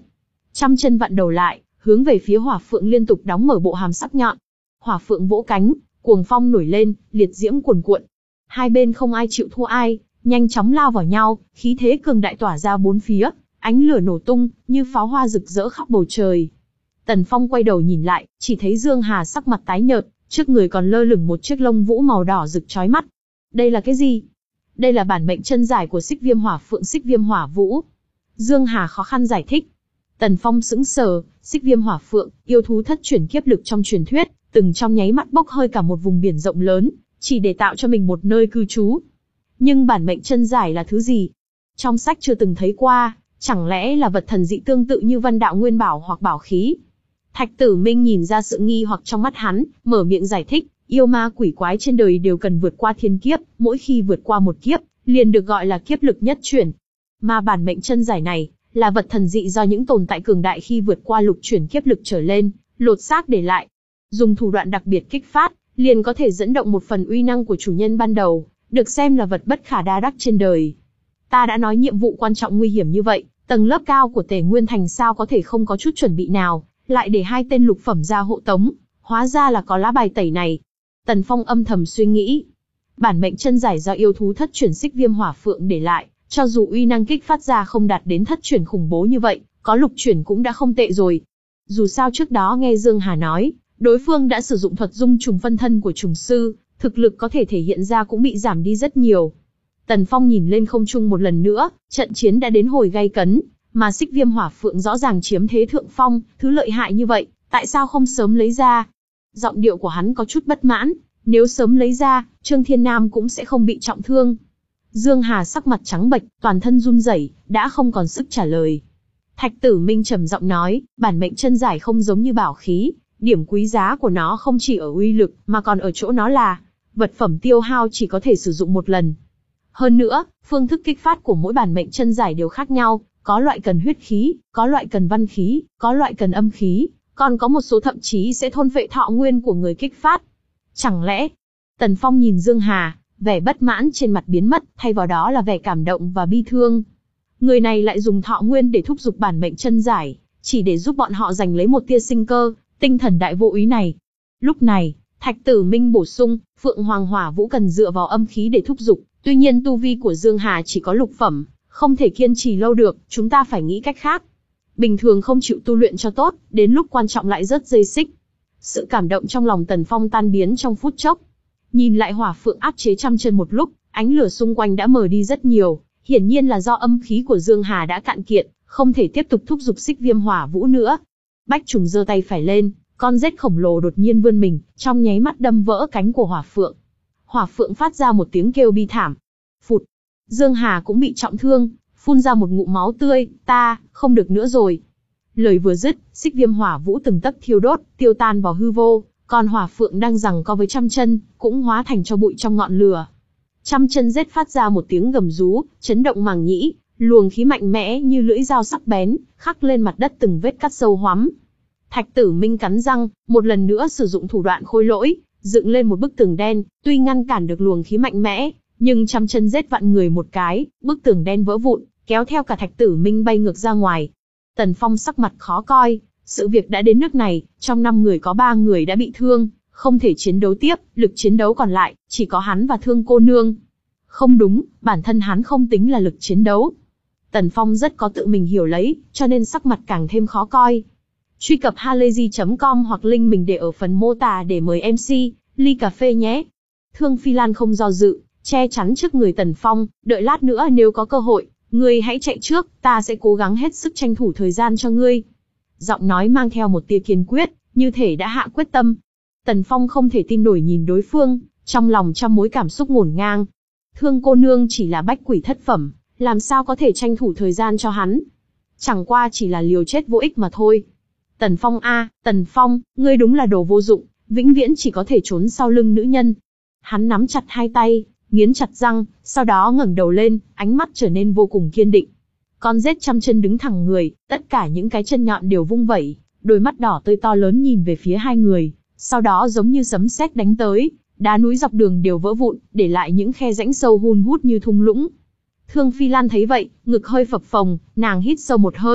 Speaker 1: Trăm chân vặn đầu lại, hướng về phía hỏa phượng liên tục đóng mở bộ hàm sắc nhọn. Hỏa phượng vỗ cánh, cuồng phong nổi lên, liệt diễm cuồn cuộn. Hai bên không ai chịu thua ai, nhanh chóng lao vào nhau, khí thế cường đại tỏa ra bốn phía, ánh lửa nổ tung, như pháo hoa rực rỡ khắp bầu trời. Tần Phong quay đầu nhìn lại, chỉ thấy Dương Hà sắc mặt tái nhợt, trước người còn lơ lửng một chiếc lông vũ màu đỏ rực chói mắt. Đây là cái gì? Đây là bản mệnh chân giải của Xích Viêm Hỏa Phượng Xích Viêm Hỏa Vũ. Dương Hà khó khăn giải thích. Tần Phong sững sờ, Xích Viêm Hỏa Phượng, yêu thú thất chuyển kiếp lực trong truyền thuyết, từng trong nháy mắt bốc hơi cả một vùng biển rộng lớn, chỉ để tạo cho mình một nơi cư trú. Nhưng bản mệnh chân giải là thứ gì? Trong sách chưa từng thấy qua, chẳng lẽ là vật thần dị tương tự như Văn Đạo Nguyên Bảo hoặc bảo khí? Thạch Tử Minh nhìn ra sự nghi hoặc trong mắt hắn, mở miệng giải thích, yêu ma quỷ quái trên đời đều cần vượt qua thiên kiếp, mỗi khi vượt qua một kiếp, liền được gọi là kiếp lực nhất chuyển. Mà bản mệnh chân giải này, là vật thần dị do những tồn tại cường đại khi vượt qua lục chuyển kiếp lực trở lên, lột xác để lại. Dùng thủ đoạn đặc biệt kích phát, liền có thể dẫn động một phần uy năng của chủ nhân ban đầu, được xem là vật bất khả đa đắc trên đời. Ta đã nói nhiệm vụ quan trọng nguy hiểm như vậy, tầng lớp cao của Tề Nguyên Thành sao có thể không có chút chuẩn bị nào, lại để hai tên lục phẩm ra hộ tống, hóa ra là có lá bài tẩy này. Tần Phong âm thầm suy nghĩ. Bản mệnh chân giải do yêu thú thất chuyển Xích Viêm Hỏa Phượng để lại, cho dù uy năng kích phát ra không đạt đến thất chuyển khủng bố như vậy, có lục chuyển cũng đã không tệ rồi. Dù sao trước đó nghe Dương Hà nói, đối phương đã sử dụng thuật dung trùng phân thân của trùng sư, thực lực có thể thể hiện ra cũng bị giảm đi rất nhiều. Tần Phong nhìn lên không trung một lần nữa, trận chiến đã đến hồi gay cấn, mà Xích Viêm Hỏa Phượng rõ ràng chiếm thế thượng phong, thứ lợi hại như vậy, tại sao không sớm lấy ra? Giọng điệu của hắn có chút bất mãn, nếu sớm lấy ra, Trương Thiên Nam cũng sẽ không bị trọng thương. Dương Hà sắc mặt trắng bệch, toàn thân run rẩy, đã không còn sức trả lời. Thạch Tử Minh trầm giọng nói, bản mệnh chân giải không giống như bảo khí, điểm quý giá của nó không chỉ ở uy lực, mà còn ở chỗ nó là vật phẩm tiêu hao chỉ có thể sử dụng một lần. Hơn nữa, phương thức kích phát của mỗi bản mệnh chân giải đều khác nhau, có loại cần huyết khí, có loại cần văn khí, có loại cần âm khí, còn có một số thậm chí sẽ thôn phệ thọ nguyên của người kích phát. Chẳng lẽ? Tần Phong nhìn Dương Hà, vẻ bất mãn trên mặt biến mất, thay vào đó là vẻ cảm động và bi thương. Người này lại dùng thọ nguyên để thúc giục bản mệnh chân giải, chỉ để giúp bọn họ giành lấy một tia sinh cơ, tinh thần đại vô úy này. Lúc này, Thạch Tử Minh bổ sung, Phượng Hoàng Hỏa Vũ cần dựa vào âm khí để thúc giục, tuy nhiên tu vi của Dương Hà chỉ có lục phẩm, không thể kiên trì lâu được, chúng ta phải nghĩ cách khác. Bình thường không chịu tu luyện cho tốt, đến lúc quan trọng lại rớt dây xích. Sự cảm động trong lòng Tần Phong tan biến trong phút chốc. Nhìn lại Hỏa Phượng áp chế trăm chân một lúc, ánh lửa xung quanh đã mờ đi rất nhiều, hiển nhiên là do âm khí của Dương Hà đã cạn kiệt, không thể tiếp tục thúc giục Xích Viêm Hỏa Vũ nữa. Bách Trùng giơ tay phải lên, con rết khổng lồ đột nhiên vươn mình, trong nháy mắt đâm vỡ cánh của Hỏa Phượng. Hỏa Phượng phát ra một tiếng kêu bi thảm. Phụt. Dương Hà cũng bị trọng thương, phun ra một ngụm máu tươi, ta, không được nữa rồi. Lời vừa dứt, Xích Viêm Hỏa Vũ từng tấc thiêu đốt, tiêu tan vào hư vô, còn Hỏa Phượng đang giằng co với trăm chân, cũng hóa thành cho bụi trong ngọn lửa. Trăm chân rết phát ra một tiếng gầm rú, chấn động màng nhĩ, luồng khí mạnh mẽ như lưỡi dao sắc bén, khắc lên mặt đất từng vết cắt sâu hoắm. Thạch Tử Minh cắn răng, một lần nữa sử dụng thủ đoạn khôi lỗi, dựng lên một bức tường đen, tuy ngăn cản được luồng khí mạnh mẽ, nhưng trăm chân rết vặn người một cái, bức tường đen vỡ vụn, kéo theo cả Thạch Tử Minh bay ngược ra ngoài. Tần Phong sắc mặt khó coi, sự việc đã đến nước này, trong năm người có ba người đã bị thương, không thể chiến đấu tiếp, lực chiến đấu còn lại, chỉ có hắn và Thương cô nương. Không đúng, bản thân hắn không tính là lực chiến đấu. Tần Phong rất có tự mình hiểu lấy, cho nên sắc mặt càng thêm khó coi. Truy cập halayzi chấm com hoặc link mình để ở phần mô tả để mời em xê, ly cà phê nhé. Thương Phi Lan không do dự, che chắn trước người Tần Phong, đợi lát nữa nếu có cơ hội, ngươi hãy chạy trước, ta sẽ cố gắng hết sức tranh thủ thời gian cho ngươi. Giọng nói mang theo một tia kiên quyết, như thể đã hạ quyết tâm. Tần Phong không thể tin nổi nhìn đối phương, trong lòng trăm mối cảm xúc ngổn ngang. Thương cô nương chỉ là bách quỷ thất phẩm, làm sao có thể tranh thủ thời gian cho hắn? Chẳng qua chỉ là liều chết vô ích mà thôi. Tần Phong a, Tần Phong, ngươi đúng là đồ vô dụng, vĩnh viễn chỉ có thể trốn sau lưng nữ nhân. Hắn nắm chặt hai tay, nghiến chặt răng, sau đó ngẩng đầu lên, ánh mắt trở nên vô cùng kiên định. Con rết trăm chân đứng thẳng người, tất cả những cái chân nhọn đều vung vẩy, đôi mắt đỏ tươi to lớn nhìn về phía hai người, sau đó giống như sấm sét đánh tới, đá núi dọc đường đều vỡ vụn, để lại những khe rãnh sâu hun hút như thung lũng. Thương Phi Lan thấy vậy, ngực hơi phập phồng, nàng hít sâu một hơi,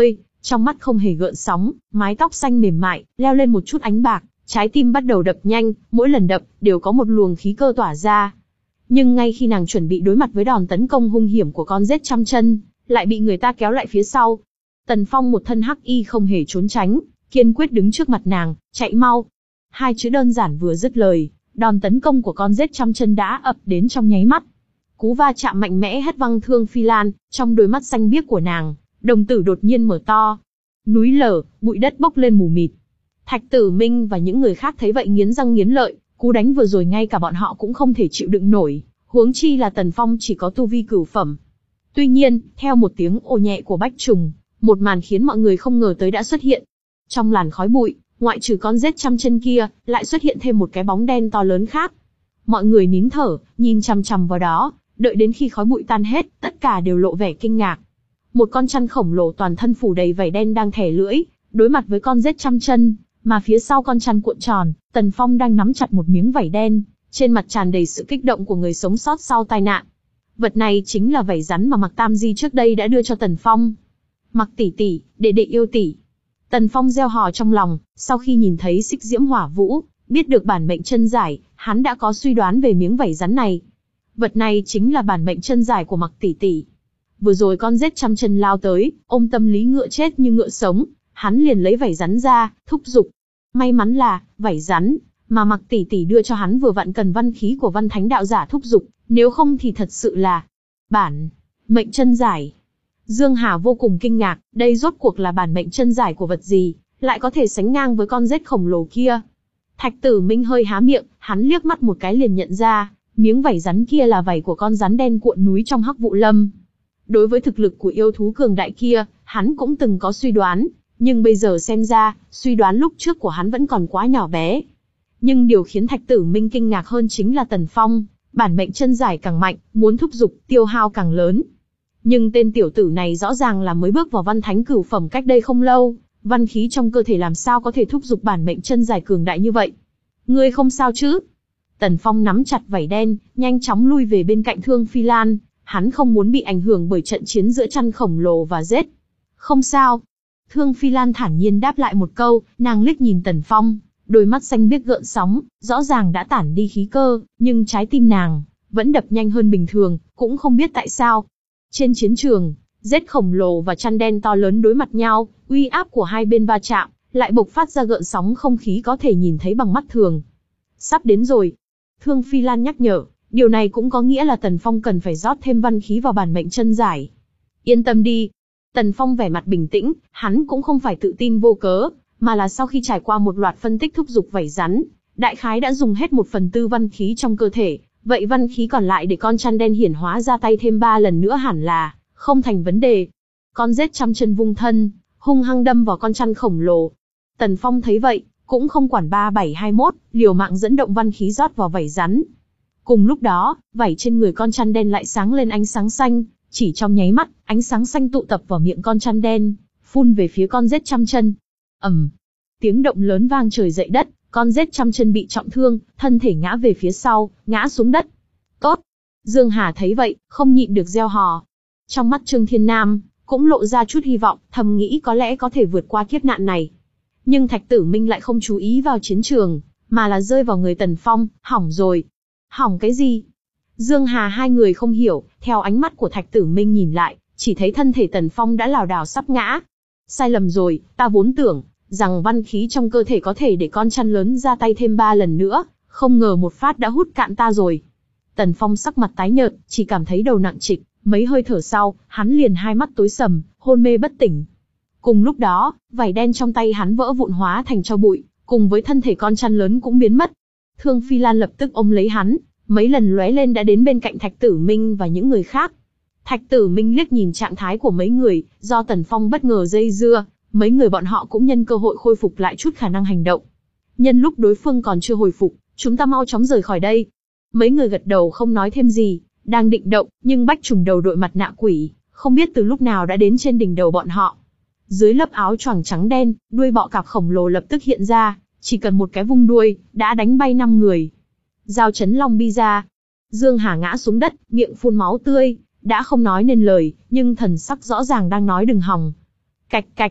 Speaker 1: Trong mắt không hề gợn sóng, mái tóc xanh mềm mại, leo lên một chút ánh bạc, trái tim bắt đầu đập nhanh, mỗi lần đập, đều có một luồng khí cơ tỏa ra. Nhưng ngay khi nàng chuẩn bị đối mặt với đòn tấn công hung hiểm của con rết trăm chân, lại bị người ta kéo lại phía sau. Tần Phong một thân hắc y không hề trốn tránh, kiên quyết đứng trước mặt nàng, chạy mau. Hai chữ đơn giản vừa dứt lời, đòn tấn công của con rết trăm chân đã ập đến trong nháy mắt. Cú va chạm mạnh mẽ hất văng Thương Phi Lan, trong đôi mắt xanh biếc của nàng, đồng tử đột nhiên mở to. Núi lở, bụi đất bốc lên mù mịt. Thạch Tử Minh và những người khác thấy vậy nghiến răng nghiến lợi, cú đánh vừa rồi ngay cả bọn họ cũng không thể chịu đựng nổi, huống chi là Tần Phong chỉ có tu vi cửu phẩm. Tuy nhiên, theo một tiếng ồ nhẹ của bách trùng, một màn khiến mọi người không ngờ tới đã xuất hiện. Trong làn khói bụi, ngoại trừ con rết trăm chân kia, lại xuất hiện thêm một cái bóng đen to lớn khác. Mọi người nín thở, nhìn chằm chằm vào đó, đợi đến khi khói bụi tan hết, tất cả đều lộ vẻ kinh ngạc. Một con chăn khổng lồ toàn thân phủ đầy vảy đen đang thẻ lưỡi, đối mặt với con rết trăm chân, mà phía sau con chăn cuộn tròn, Tần Phong đang nắm chặt một miếng vảy đen, trên mặt tràn đầy sự kích động của người sống sót sau tai nạn. Vật này chính là vảy rắn mà Mạc Tam Di trước đây đã đưa cho Tần Phong. Mạc tỷ tỷ, đệ đệ yêu tỷ. Tần Phong reo hò trong lòng, sau khi nhìn thấy xích diễm hỏa vũ, biết được bản mệnh chân giải, hắn đã có suy đoán về miếng vảy rắn này. Vật này chính là bản mệnh chân giải của Mạc tỷ tỷ. Vừa rồi con rết trăm chân lao tới, ôm tâm lý ngựa chết như ngựa sống, hắn liền lấy vảy rắn ra, thúc giục. May mắn là, vảy rắn, mà Mạc tỷ tỷ đưa cho hắn vừa vặn cần văn khí của văn thánh đạo giả thúc giục, nếu không thì thật sự là bản mệnh chân giải. Dương Hà vô cùng kinh ngạc, đây rốt cuộc là bản mệnh chân giải của vật gì, lại có thể sánh ngang với con rết khổng lồ kia. Thạch Tử Minh hơi há miệng, hắn liếc mắt một cái liền nhận ra, miếng vảy rắn kia là vảy của con rắn đen cuộn núi trong Hắc Vụ Lâm. Đối với thực lực của yêu thú cường đại kia, hắn cũng từng có suy đoán, nhưng bây giờ xem ra, suy đoán lúc trước của hắn vẫn còn quá nhỏ bé. Nhưng điều khiến Thạch Tử Minh kinh ngạc hơn chính là Tần Phong, bản mệnh chân giải càng mạnh, muốn thúc giục, tiêu hao càng lớn. Nhưng tên tiểu tử này rõ ràng là mới bước vào văn thánh cửu phẩm cách đây không lâu, văn khí trong cơ thể làm sao có thể thúc giục bản mệnh chân giải cường đại như vậy? Ngươi không sao chứ? Tần Phong nắm chặt vảy đen, nhanh chóng lui về bên cạnh Thương Phi Lan, hắn không muốn bị ảnh hưởng bởi trận chiến giữa chăn khổng lồ và rết. Không sao. Thương Phi Lan thản nhiên đáp lại một câu, nàng liếc nhìn Tần Phong, đôi mắt xanh biếc gợn sóng, rõ ràng đã tản đi khí cơ, nhưng trái tim nàng vẫn đập nhanh hơn bình thường, cũng không biết tại sao. Trên chiến trường, rết khổng lồ và chăn đen to lớn đối mặt nhau, uy áp của hai bên va chạm, lại bộc phát ra gợn sóng không khí có thể nhìn thấy bằng mắt thường. Sắp đến rồi. Thương Phi Lan nhắc nhở, điều này cũng có nghĩa là Tần Phong cần phải rót thêm văn khí vào bản mệnh chân giải. Yên tâm đi. Tần Phong vẻ mặt bình tĩnh, hắn cũng không phải tự tin vô cớ, mà là sau khi trải qua một loạt phân tích thúc giục vảy rắn, đại khái đã dùng hết một phần tư văn khí trong cơ thể, vậy văn khí còn lại để con chăn đen hiển hóa ra tay thêm ba lần nữa hẳn là không thành vấn đề. Con rết trăm chân vung thân, hung hăng đâm vào con chăn khổng lồ. Tần Phong thấy vậy, cũng không quản ba bảy hai mốt, liều mạng dẫn động văn khí rót vào vảy rắn. Cùng lúc đó, vảy trên người con chăn đen lại sáng lên ánh sáng xanh, chỉ trong nháy mắt, ánh sáng xanh tụ tập vào miệng con chăn đen, phun về phía con rết trăm chân. Ầm, tiếng động lớn vang trời dậy đất, con rết trăm chân bị trọng thương, thân thể ngã về phía sau, ngã xuống đất. Tốt. Dương Hà thấy vậy, không nhịn được reo hò. Trong mắt Trương Thiên Nam, cũng lộ ra chút hy vọng, thầm nghĩ có lẽ có thể vượt qua kiếp nạn này. Nhưng Thạch Tử Minh lại không chú ý vào chiến trường, mà là rơi vào người Tần Phong, hỏng rồi. Hỏng cái gì? Dương Hà hai người không hiểu, theo ánh mắt của Thạch Tử Minh nhìn lại, chỉ thấy thân thể Tần Phong đã lảo đảo sắp ngã. Sai lầm rồi, ta vốn tưởng rằng văn khí trong cơ thể có thể để con chăn lớn ra tay thêm ba lần nữa, không ngờ một phát đã hút cạn ta rồi. Tần Phong sắc mặt tái nhợt, chỉ cảm thấy đầu nặng trịch, mấy hơi thở sau, hắn liền hai mắt tối sầm, hôn mê bất tỉnh. Cùng lúc đó, vảy đen trong tay hắn vỡ vụn hóa thành tro bụi, cùng với thân thể con chăn lớn cũng biến mất. Thương Phi Lan lập tức ôm lấy hắn, mấy lần lóe lên đã đến bên cạnh Thạch Tử Minh và những người khác. Thạch Tử Minh liếc nhìn trạng thái của mấy người, do Tần Phong bất ngờ dây dưa, mấy người bọn họ cũng nhân cơ hội khôi phục lại chút khả năng hành động. Nhân lúc đối phương còn chưa hồi phục, chúng ta mau chóng rời khỏi đây. Mấy người gật đầu không nói thêm gì, đang định động, nhưng Bách Trùng đầu đội mặt nạ quỷ, không biết từ lúc nào đã đến trên đỉnh đầu bọn họ. Dưới lớp áo choàng trắng đen, đuôi bọ cạp khổng lồ lập tức hiện ra, chỉ cần một cái vung đuôi, đã đánh bay năm người. Giao chấn long bi ra. Dương Hà ngã xuống đất, miệng phun máu tươi, đã không nói nên lời, nhưng thần sắc rõ ràng đang nói đừng hòng. Cạch cạch,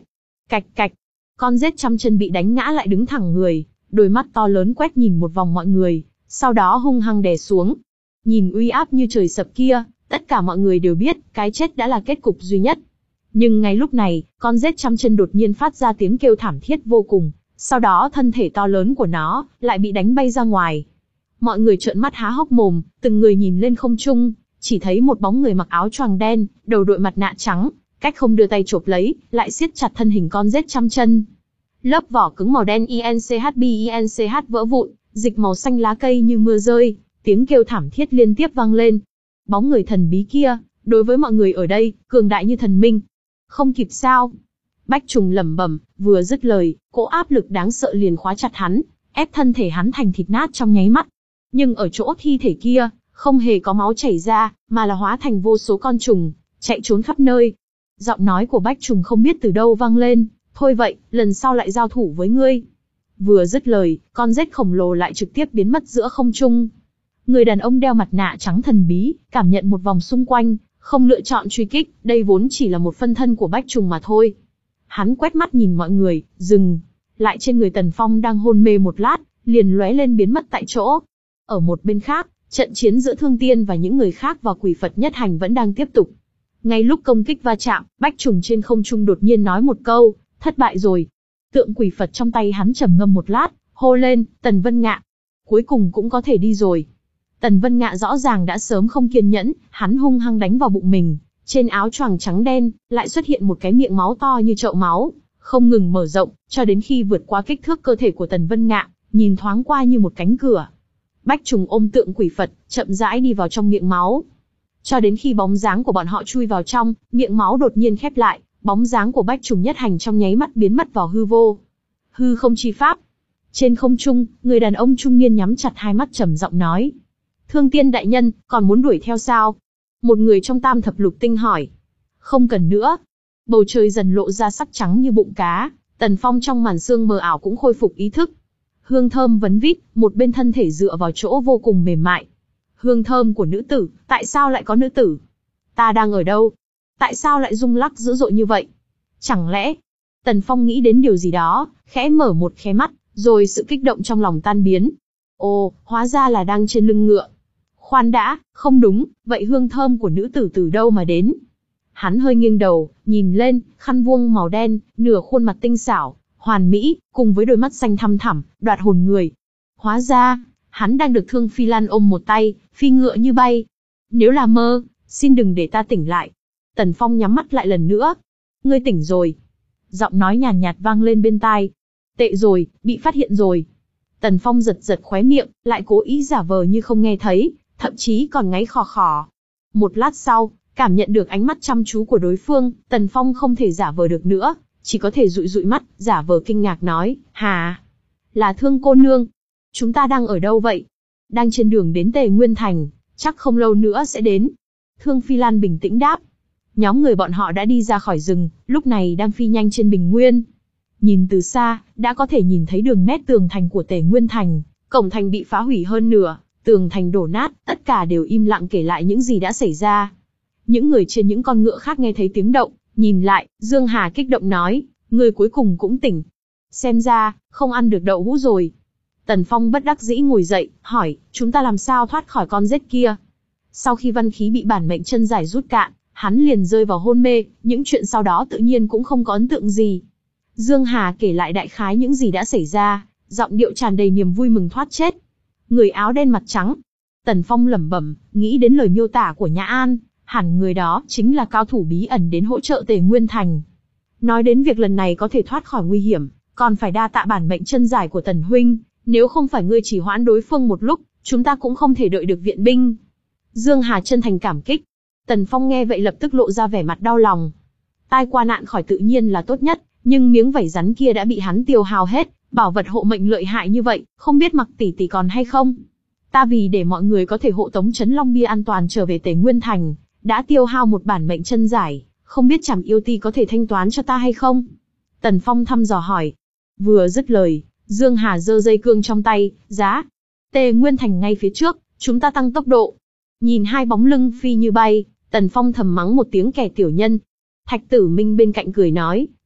Speaker 1: Cạch cạch, con rết trăm chân bị đánh ngã lại đứng thẳng người, đôi mắt to lớn quét nhìn một vòng mọi người, sau đó hung hăng đè xuống. Nhìn uy áp như trời sập kia, tất cả mọi người đều biết, cái chết đã là kết cục duy nhất. Nhưng ngay lúc này, con rết trăm chân đột nhiên phát ra tiếng kêu thảm thiết vô cùng, sau đó thân thể to lớn của nó lại bị đánh bay ra ngoài. Mọi người trợn mắt há hốc mồm, từng người nhìn lên không trung, chỉ thấy một bóng người mặc áo choàng đen, đầu đội mặt nạ trắng, cách không đưa tay chộp lấy, lại siết chặt thân hình con rết trăm chân. Lớp vỏ cứng màu đen i en xê hát bê i en xê hát vỡ vụn, dịch màu xanh lá cây như mưa rơi, tiếng kêu thảm thiết liên tiếp vang lên. Bóng người thần bí kia, đối với mọi người ở đây, cường đại như thần minh. Không kịp sao? Bách Trùng lẩm bẩm, vừa dứt lời, cỗ áp lực đáng sợ liền khóa chặt hắn, ép thân thể hắn thành thịt nát trong nháy mắt. Nhưng ở chỗ thi thể kia, không hề có máu chảy ra, mà là hóa thành vô số con trùng, chạy trốn khắp nơi. Giọng nói của Bách Trùng không biết từ đâu vang lên, thôi vậy, lần sau lại giao thủ với ngươi. Vừa dứt lời, con rết khổng lồ lại trực tiếp biến mất giữa không trung. Người đàn ông đeo mặt nạ trắng thần bí, cảm nhận một vòng xung quanh, không lựa chọn truy kích, đây vốn chỉ là một phân thân của Bách Trùng mà thôi. Hắn quét mắt nhìn mọi người, dừng lại trên người Tần Phong đang hôn mê một lát, liền lóe lên biến mất tại chỗ. Ở một bên khác, trận chiến giữa Thương Tiên và những người khác và Quỷ Phật Nhất Hành vẫn đang tiếp tục. Ngay lúc công kích va chạm, Bách Trùng trên không trung đột nhiên nói một câu, thất bại rồi. Tượng Quỷ Phật trong tay hắn trầm ngâm một lát, hô lên, Tần Vân Ngạ, cuối cùng cũng có thể đi rồi. Tần Vân Ngạ rõ ràng đã sớm không kiên nhẫn, hắn hung hăng đánh vào bụng mình, trên áo choàng trắng đen, lại xuất hiện một cái miệng máu to như chậu máu, không ngừng mở rộng, cho đến khi vượt qua kích thước cơ thể của Tần Vân Ngạ, nhìn thoáng qua như một cánh cửa. Bách Trùng ôm tượng Quỷ Phật, chậm rãi đi vào trong miệng máu. Cho đến khi bóng dáng của bọn họ chui vào trong, miệng máu đột nhiên khép lại, bóng dáng của Bách Trùng Nhất Hành trong nháy mắt biến mất vào hư vô. Hư không chi pháp. Trên không trung, người đàn ông trung niên nhắm chặt hai mắt trầm giọng nói. Thương Tiên đại nhân, còn muốn đuổi theo sao? Một người trong Tam Thập Lục Tinh hỏi. Không cần nữa. Bầu trời dần lộ ra sắc trắng như bụng cá, Tần Phong trong màn sương mờ ảo cũng khôi phục ý thức. Hương thơm vấn vít, một bên thân thể dựa vào chỗ vô cùng mềm mại. Hương thơm của nữ tử, tại sao lại có nữ tử? Ta đang ở đâu? Tại sao lại rung lắc dữ dội như vậy? Chẳng lẽ... Tần Phong nghĩ đến điều gì đó, khẽ mở một khé mắt, rồi sự kích động trong lòng tan biến. Ồ, hóa ra là đang trên lưng ngựa. Khoan đã, không đúng, vậy hương thơm của nữ tử từ đâu mà đến? Hắn hơi nghiêng đầu, nhìn lên, khăn vuông màu đen, nửa khuôn mặt tinh xảo, hoàn mỹ, cùng với đôi mắt xanh thăm thẳm, đoạt hồn người. Hóa ra, hắn đang được Thương Phi Lan ôm một tay, phi ngựa như bay. Nếu là mơ, xin đừng để ta tỉnh lại. Tần Phong nhắm mắt lại lần nữa. Ngươi tỉnh rồi. Giọng nói nhàn nhạt, nhạt vang lên bên tai. Tệ rồi, bị phát hiện rồi. Tần Phong giật giật khóe miệng, lại cố ý giả vờ như không nghe thấy, thậm chí còn ngáy khò khò. Một lát sau, cảm nhận được ánh mắt chăm chú của đối phương, Tần Phong không thể giả vờ được nữa, chỉ có thể dụi dụi mắt, giả vờ kinh ngạc nói, hà, là Thương cô nương. Chúng ta đang ở đâu vậy? Đang trên đường đến Tề Nguyên Thành, chắc không lâu nữa sẽ đến. Thương Phi Lan bình tĩnh đáp. Nhóm người bọn họ đã đi ra khỏi rừng, lúc này đang phi nhanh trên bình nguyên. Nhìn từ xa, đã có thể nhìn thấy đường nét tường thành của Tề Nguyên Thành, cổng thành bị phá hủy hơn nửa, tường thành đổ nát, tất cả đều im lặng kể lại những gì đã xảy ra. Những người trên những con ngựa khác nghe thấy tiếng động, nhìn lại, Dương Hà kích động nói, người cuối cùng cũng tỉnh. Xem ra, không ăn được đậu hũ rồi. Tần Phong bất đắc dĩ ngồi dậy, hỏi, chúng ta làm sao thoát khỏi con rết kia? Sau khi văn khí bị bản mệnh chân giải rút cạn, hắn liền rơi vào hôn mê, những chuyện sau đó tự nhiên cũng không có ấn tượng gì. Dương Hà kể lại đại khái những gì đã xảy ra, giọng điệu tràn đầy niềm vui mừng thoát chết. Người áo đen mặt trắng. Tần Phong lẩm bẩm, nghĩ đến lời miêu tả của Nhã An, hẳn người đó chính là cao thủ bí ẩn đến hỗ trợ Tề Nguyên Thành. Nói đến việc lần này có thể thoát khỏi nguy hiểm, còn phải đa tạ bản mệnh chân giải của Tần huynh, nếu không phải ngươi chỉ hoãn đối phương một lúc, chúng ta cũng không thể đợi được viện binh. Dương Hà chân thành cảm kích. Tần Phong nghe vậy lập tức lộ ra vẻ mặt đau lòng. Tai qua nạn khỏi tự nhiên là tốt nhất, nhưng miếng vảy rắn kia đã bị hắn tiêu hao hết, bảo vật hộ mệnh lợi hại như vậy, không biết Mặc tỷ tỷ còn hay không? Ta vì để mọi người có thể hộ tống Trấn Long Bia an toàn trở về Tề Nguyên Thành, đã tiêu hao một bản mệnh chân giải, không biết Trảm Yêu Ti có thể thanh toán cho ta hay không? Tần Phong thăm dò hỏi. Vừa dứt lời, Dương Hà giơ dây cương trong tay, giá. Tề Nguyên Thành ngay phía trước, chúng ta tăng tốc độ. Nhìn hai bóng lưng phi như bay, Tần Phong thầm mắng một tiếng kẻ tiểu nhân. Thạch Tử Minh bên cạnh cười nói,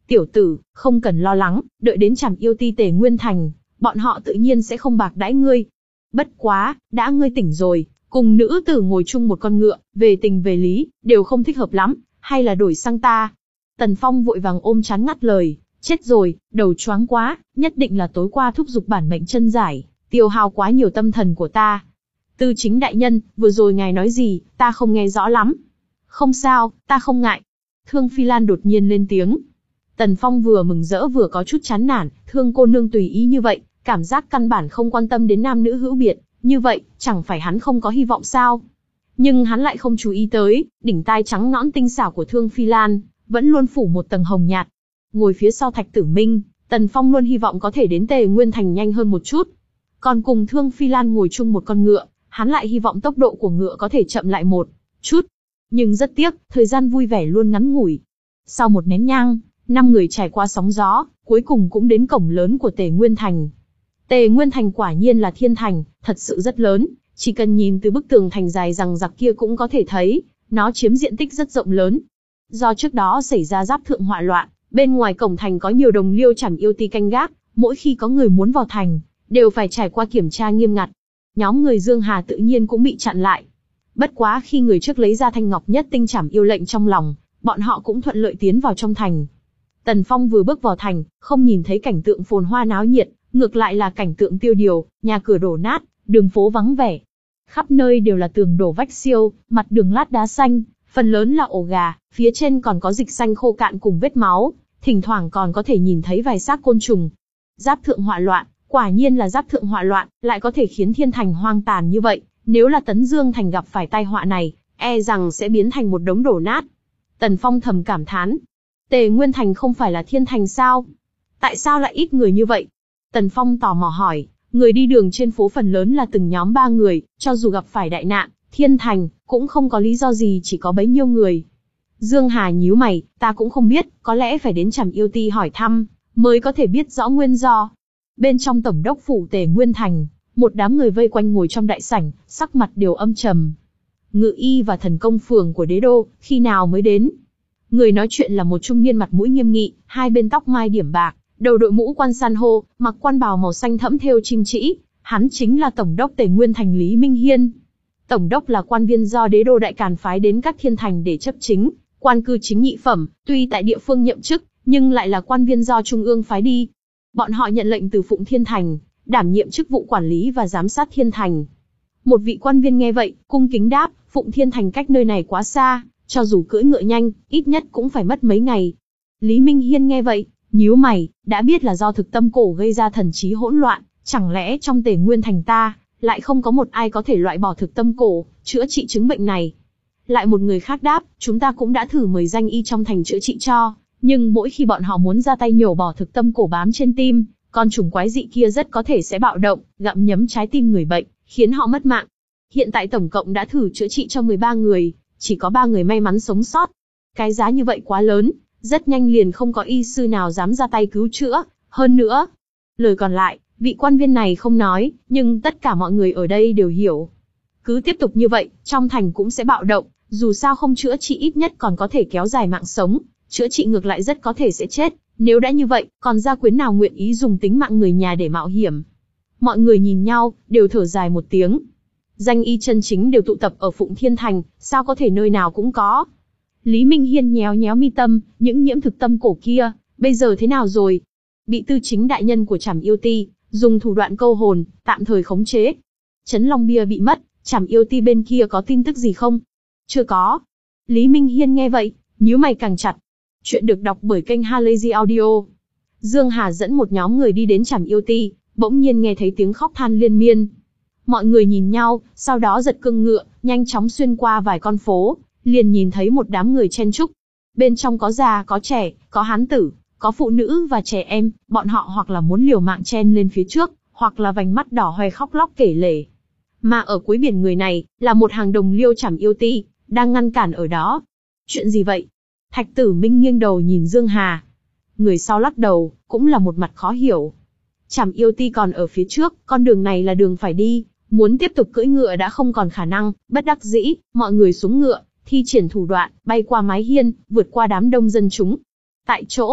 Speaker 1: Tiểu tử, không cần lo lắng, đợi đến Trảm Yêu Ti Tề Nguyên Thành, bọn họ tự nhiên sẽ không bạc đãi ngươi. Bất quá, đã ngươi tỉnh rồi, cùng nữ tử ngồi chung một con ngựa, về tình về lý, đều không thích hợp lắm, hay là đổi sang ta. Tần Phong vội vàng ôm chán ngắt lời, chết rồi, đầu choáng quá, nhất định là tối qua thúc giục bản mệnh chân giải, tiêu hao quá nhiều tâm thần của ta. Tư Chính đại nhân, vừa rồi ngài nói gì, ta không nghe rõ lắm. Không sao, ta không ngại. Thương Phi Lan đột nhiên lên tiếng. Tần Phong vừa mừng rỡ vừa có chút chán nản, Thương cô nương tùy ý như vậy, cảm giác căn bản không quan tâm đến nam nữ hữu biệt, như vậy, chẳng phải hắn không có hy vọng sao? Nhưng hắn lại không chú ý tới, đỉnh tai trắng nõn tinh xảo của Thương Phi Lan, vẫn luôn phủ một tầng hồng nhạt. Ngồi phía sau Thạch Tử Minh, Tần Phong luôn hy vọng có thể đến Tề Nguyên Thành nhanh hơn một chút. Còn cùng Thương Phi Lan ngồi chung một con ngựa, hắn lại hy vọng tốc độ của ngựa có thể chậm lại một chút. Nhưng rất tiếc, thời gian vui vẻ luôn ngắn ngủi. Sau một nén nhang, năm người trải qua sóng gió, cuối cùng cũng đến cổng lớn của Tề Nguyên Thành. Tề Nguyên Thành quả nhiên là thiên thành, thật sự rất lớn, chỉ cần nhìn từ bức tường thành dài rằng rặc kia cũng có thể thấy, nó chiếm diện tích rất rộng lớn. Do trước đó xảy ra giáp thượng họa loạn, bên ngoài cổng thành có nhiều đồng liêu Trảm Yêu Ti canh gác, mỗi khi có người muốn vào thành, đều phải trải qua kiểm tra nghiêm ngặt. Nhóm người Dương Hà tự nhiên cũng bị chặn lại. Bất quá khi người trước lấy ra thanh ngọc nhất tinh Trảm Yêu lệnh trong lòng, bọn họ cũng thuận lợi tiến vào trong thành. Tần Phong vừa bước vào thành, không nhìn thấy cảnh tượng phồn hoa náo nhiệt, ngược lại là cảnh tượng tiêu điều, nhà cửa đổ nát, đường phố vắng vẻ. Khắp nơi đều là tường đổ vách xiêu, mặt đường lát đá xanh, phần lớn là ổ gà, phía trên còn có dịch xanh khô cạn cùng vết máu, thỉnh thoảng còn có thể nhìn thấy vài xác côn trùng. Giáp thượng họa loạn, quả nhiên là giáp thượng họa loạn, lại có thể khiến thiên thành hoang tàn như vậy, nếu là Tấn Dương thành gặp phải tai họa này, e rằng sẽ biến thành một đống đổ nát. Tần Phong thầm cảm thán, Tề Nguyên Thành không phải là thiên thành sao? Tại sao lại ít người như vậy? Tần Phong tò mò hỏi, người đi đường trên phố phần lớn là từng nhóm ba người, cho dù gặp phải đại nạn, thiên thành, cũng không có lý do gì chỉ có bấy nhiêu người. Dương Hà nhíu mày, ta cũng không biết, có lẽ phải đến Trảm Yêu Ti hỏi thăm, mới có thể biết rõ nguyên do. Bên trong tổng đốc phủ Tề Nguyên Thành, một đám người vây quanh ngồi trong đại sảnh, sắc mặt đều âm trầm. Ngự y và thần công phường của đế đô, khi nào mới đến? Người nói chuyện là một trung niên mặt mũi nghiêm nghị, hai bên tóc mai điểm bạc, đầu đội mũ quan san hô, mặc quan bào màu xanh thẫm thêu chim trĩ, hắn chính là tổng đốc Tề Nguyên Thành Lý Minh Hiên. Tổng đốc là quan viên do đế đô đại càn phái đến các thiên thành để chấp chính, quan cư chính nhị phẩm, tuy tại địa phương nhậm chức, nhưng lại là quan viên do trung ương phái đi. Bọn họ nhận lệnh từ Phụng Thiên Thành, đảm nhiệm chức vụ quản lý và giám sát thiên thành. Một vị quan viên nghe vậy, cung kính đáp, Phụng Thiên Thành cách nơi này quá xa, cho dù cưỡi ngựa nhanh, ít nhất cũng phải mất mấy ngày. Lý Minh Hiên nghe vậy, nhíu mày, đã biết là do thực tâm cổ gây ra thần trí hỗn loạn, chẳng lẽ trong Tề Nguyên Thành ta, lại không có một ai có thể loại bỏ thực tâm cổ, chữa trị chứng bệnh này. Lại một người khác đáp, chúng ta cũng đã thử mời danh y trong thành chữa trị cho, nhưng mỗi khi bọn họ muốn ra tay nhổ bỏ thực tâm cổ bám trên tim, con trùng quái dị kia rất có thể sẽ bạo động, gặm nhấm trái tim người bệnh, khiến họ mất mạng. Hiện tại tổng cộng đã thử chữa trị cho mười ba người, chỉ có ba người may mắn sống sót. Cái giá như vậy quá lớn, rất nhanh liền không có y sư nào dám ra tay cứu chữa, hơn nữa. Lời còn lại, vị quan viên này không nói, nhưng tất cả mọi người ở đây đều hiểu. Cứ tiếp tục như vậy, trong thành cũng sẽ bạo động, dù sao không chữa trị ít nhất còn có thể kéo dài mạng sống, chữa trị ngược lại rất có thể sẽ chết. Nếu đã như vậy, còn gia quyến nào nguyện ý dùng tính mạng người nhà để mạo hiểm? Mọi người nhìn nhau, đều thở dài một tiếng. Danh y chân chính đều tụ tập ở Phụng Thiên Thành, sao có thể nơi nào cũng có? Lý Minh Hiên nhéo nhéo mi tâm, những nhiễm thực tâm cổ kia, bây giờ thế nào rồi? Bị Tư Chính đại nhân của Trảm Yêu Ti dùng thủ đoạn câu hồn, tạm thời khống chế. Trấn Long Bia bị mất, Trảm Yêu Ti bên kia có tin tức gì không? Chưa có. Lý Minh Hiên nghe vậy, nhíu mày càng chặt. Chuyện được đọc bởi kênh Halazy Audio. Dương Hà dẫn một nhóm người đi đến Trảm Yêu Ti, bỗng nhiên nghe thấy tiếng khóc than liên miên. Mọi người nhìn nhau, sau đó giật cương ngựa, nhanh chóng xuyên qua vài con phố, liền nhìn thấy một đám người chen chúc. Bên trong có già, có trẻ, có hán tử, có phụ nữ và trẻ em, bọn họ hoặc là muốn liều mạng chen lên phía trước, hoặc là vành mắt đỏ hoe khóc lóc kể lể. Mà ở cuối biển người này, là một hàng đồng liêu Trảm Yêu Ti, đang ngăn cản ở đó. Chuyện gì vậy? Thạch Tử Minh nghiêng đầu nhìn Dương Hà. Người sau lắc đầu, cũng là một mặt khó hiểu. Trảm Yêu Ti còn ở phía trước, con đường này là đường phải đi, muốn tiếp tục cưỡi ngựa đã không còn khả năng, bất đắc dĩ, mọi người xuống ngựa, thi triển thủ đoạn, bay qua mái hiên, vượt qua đám đông dân chúng. Tại chỗ,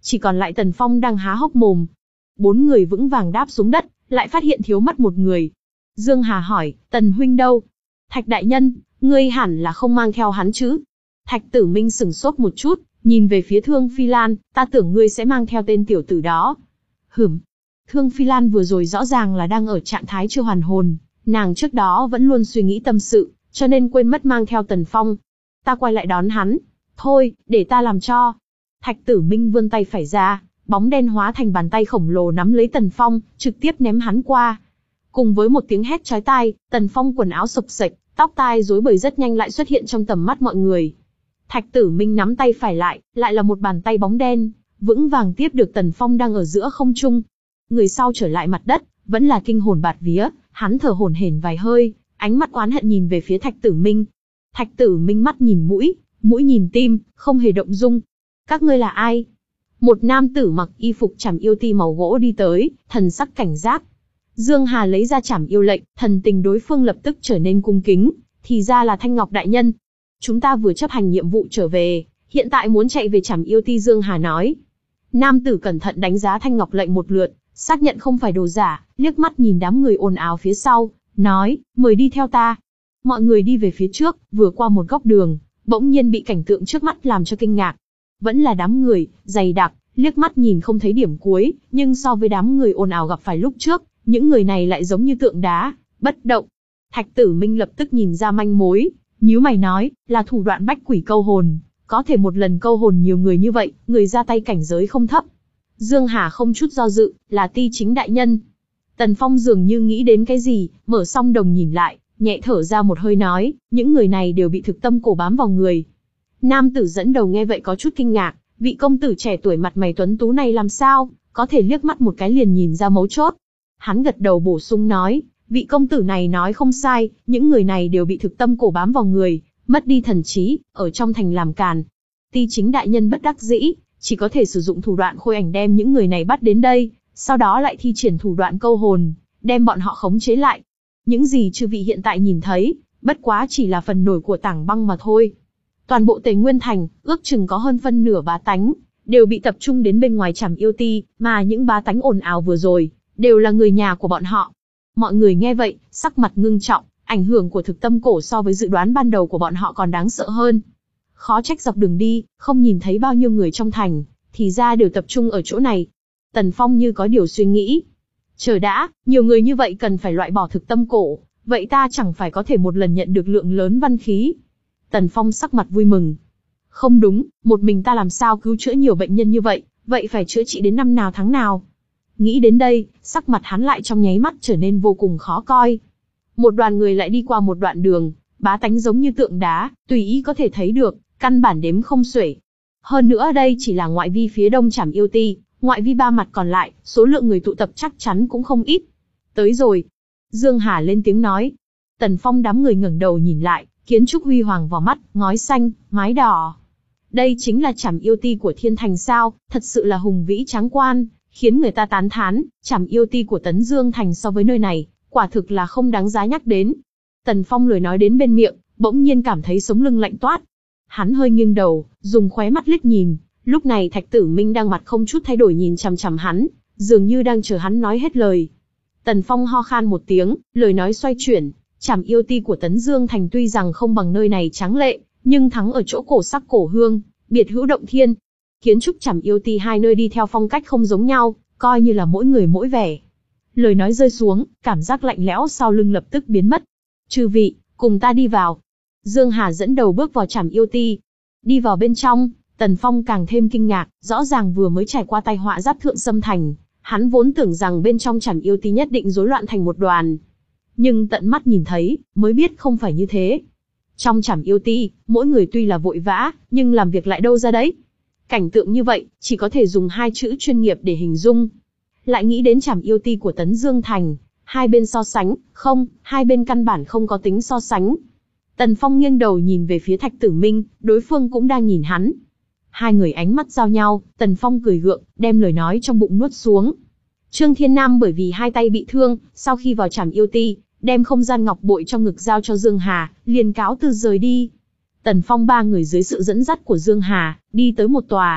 Speaker 1: chỉ còn lại Tần Phong đang há hốc mồm. Bốn người vững vàng đáp xuống đất, lại phát hiện thiếu mất một người. Dương Hà hỏi, Tần huynh đâu? Thạch đại nhân, ngươi hẳn là không mang theo hắn chứ? Thạch Tử Minh sừng sốt một chút, nhìn về phía Thương Phi Lan, ta tưởng ngươi sẽ mang theo tên tiểu tử đó. Hửm. Thương Phi Lan vừa rồi rõ ràng là đang ở trạng thái chưa hoàn hồn, nàng trước đó vẫn luôn suy nghĩ tâm sự, cho nên quên mất mang theo Tần Phong. Ta quay lại đón hắn. Thôi, để ta làm cho. Thạch Tử Minh vươn tay phải ra, bóng đen hóa thành bàn tay khổng lồ nắm lấy Tần Phong, trực tiếp ném hắn qua. Cùng với một tiếng hét chói tai, Tần Phong quần áo xộc xệch, tóc tai rối bời rất nhanh lại xuất hiện trong tầm mắt mọi người. Thạch Tử Minh nắm tay phải lại, lại là một bàn tay bóng đen, vững vàng tiếp được Tần Phong đang ở giữa không trung. Người sau trở lại mặt đất, vẫn là kinh hồn bạt vía, hắn thở hổn hển vài hơi, ánh mắt oán hận nhìn về phía Thạch Tử Minh. Thạch Tử Minh mắt nhìn mũi, mũi nhìn tim, không hề động dung. Các ngươi là ai? Một nam tử mặc y phục trảm yêu ti màu gỗ đi tới, thần sắc cảnh giác. Dương Hà lấy ra trảm yêu lệnh, thần tình đối phương lập tức trở nên cung kính, thì ra là Thanh Ngọc đại nhân. Chúng ta vừa chấp hành nhiệm vụ trở về, hiện tại muốn chạy về trảm yêu ti. Dương Hà nói. Nam tử cẩn thận đánh giá Thanh Ngọc lệnh một lượt, xác nhận không phải đồ giả, liếc mắt nhìn đám người ồn ào phía sau, nói, mời đi theo ta. Mọi người đi về phía trước, vừa qua một góc đường, bỗng nhiên bị cảnh tượng trước mắt làm cho kinh ngạc. Vẫn là đám người, dày đặc, liếc mắt nhìn không thấy điểm cuối, nhưng so với đám người ồn ào gặp phải lúc trước, những người này lại giống như tượng đá, bất động. Thạch Tử Minh lập tức nhìn ra manh mối, nhíu mày nói, là thủ đoạn bách quỷ câu hồn, có thể một lần câu hồn nhiều người như vậy, người ra tay cảnh giới không thấp. Dương Hà không chút do dự, là Ti Chính đại nhân. Tần Phong dường như nghĩ đến cái gì, mở song đồng nhìn lại, nhẹ thở ra một hơi nói, những người này đều bị thực tâm cổ bám vào người. Nam tử dẫn đầu nghe vậy có chút kinh ngạc, vị công tử trẻ tuổi mặt mày tuấn tú này làm sao, có thể liếc mắt một cái liền nhìn ra mấu chốt. Hắn gật đầu bổ sung nói, vị công tử này nói không sai, những người này đều bị thực tâm cổ bám vào người, mất đi thần trí, ở trong thành làm càn. Ti Chính đại nhân bất đắc dĩ, chỉ có thể sử dụng thủ đoạn khôi ảnh đem những người này bắt đến đây, sau đó lại thi triển thủ đoạn câu hồn, đem bọn họ khống chế lại. Những gì chư vị hiện tại nhìn thấy, bất quá chỉ là phần nổi của tảng băng mà thôi. Toàn bộ Tề Nguyên Thành, ước chừng có hơn phân nửa bá tánh, đều bị tập trung đến bên ngoài trảm yêu ti, mà những bá tánh ồn ào vừa rồi, đều là người nhà của bọn họ. Mọi người nghe vậy, sắc mặt ngưng trọng, ảnh hưởng của thực tâm cổ so với dự đoán ban đầu của bọn họ còn đáng sợ hơn. Khó trách dọc đường đi, không nhìn thấy bao nhiêu người trong thành, thì ra đều tập trung ở chỗ này. Tần Phong như có điều suy nghĩ. Chờ đã, nhiều người như vậy cần phải loại bỏ thực tâm cổ, vậy ta chẳng phải có thể một lần nhận được lượng lớn văn khí. Tần Phong sắc mặt vui mừng. Không đúng, một mình ta làm sao cứu chữa nhiều bệnh nhân như vậy, vậy phải chữa trị đến năm nào tháng nào. Nghĩ đến đây, sắc mặt hắn lại trong nháy mắt trở nên vô cùng khó coi. Một đoàn người lại đi qua một đoạn đường, bá tánh giống như tượng đá, tùy ý có thể thấy được, căn bản đếm không xuể. Hơn nữa đây chỉ là ngoại vi phía đông trảm yêu ti, ngoại vi ba mặt còn lại, số lượng người tụ tập chắc chắn cũng không ít. Tới rồi. Dương Hà lên tiếng nói. Tần Phong đám người ngẩng đầu nhìn lại, kiến trúc huy hoàng vào mắt, ngói xanh, mái đỏ. Đây chính là trảm yêu ti của Thiên Thành sao, thật sự là hùng vĩ tráng quan, khiến người ta tán thán, trảm yêu ti của Tấn Dương Thành so với nơi này, quả thực là không đáng giá nhắc đến. Tần Phong lời nói đến bên miệng, bỗng nhiên cảm thấy sống lưng lạnh toát. Hắn hơi nghiêng đầu, dùng khóe mắt liếc nhìn, lúc này Thạch Tử Minh đang mặt không chút thay đổi nhìn chằm chằm hắn, dường như đang chờ hắn nói hết lời. Tần Phong ho khan một tiếng, lời nói xoay chuyển, trảm yêu ti của Tấn Dương Thành tuy rằng không bằng nơi này tráng lệ, nhưng thắng ở chỗ cổ sắc cổ hương, biệt hữu động thiên. Kiến trúc trảm yêu ti hai nơi đi theo phong cách không giống nhau, coi như là mỗi người mỗi vẻ. Lời nói rơi xuống, cảm giác lạnh lẽo sau lưng lập tức biến mất. Chư vị, cùng ta đi vào. Dương Hà dẫn đầu bước vào trảm yêu ti. Đi vào bên trong, Tần Phong càng thêm kinh ngạc, rõ ràng vừa mới trải qua tai họa giáp thượng xâm thành, hắn vốn tưởng rằng bên trong trảm yêu ti nhất định rối loạn thành một đoàn. Nhưng tận mắt nhìn thấy, mới biết không phải như thế. Trong trảm yêu ti, mỗi người tuy là vội vã, nhưng làm việc lại đâu ra đấy. Cảnh tượng như vậy, chỉ có thể dùng hai chữ chuyên nghiệp để hình dung. Lại nghĩ đến trảm yêu ti của Tấn Dương Thành, hai bên so sánh, không, hai bên căn bản không có tính so sánh. Tần Phong nghiêng đầu nhìn về phía Thạch Tử Minh, đối phương cũng đang nhìn hắn. Hai người ánh mắt giao nhau, Tần Phong cười gượng, đem lời nói trong bụng nuốt xuống. Trương Thiên Nam bởi vì hai tay bị thương, sau khi vào trảm yêu ti, đem không gian ngọc bội trong ngực giao cho Dương Hà, liền cáo từ rời đi. Tần Phong ba người dưới sự dẫn dắt của Dương Hà, đi tới một tòa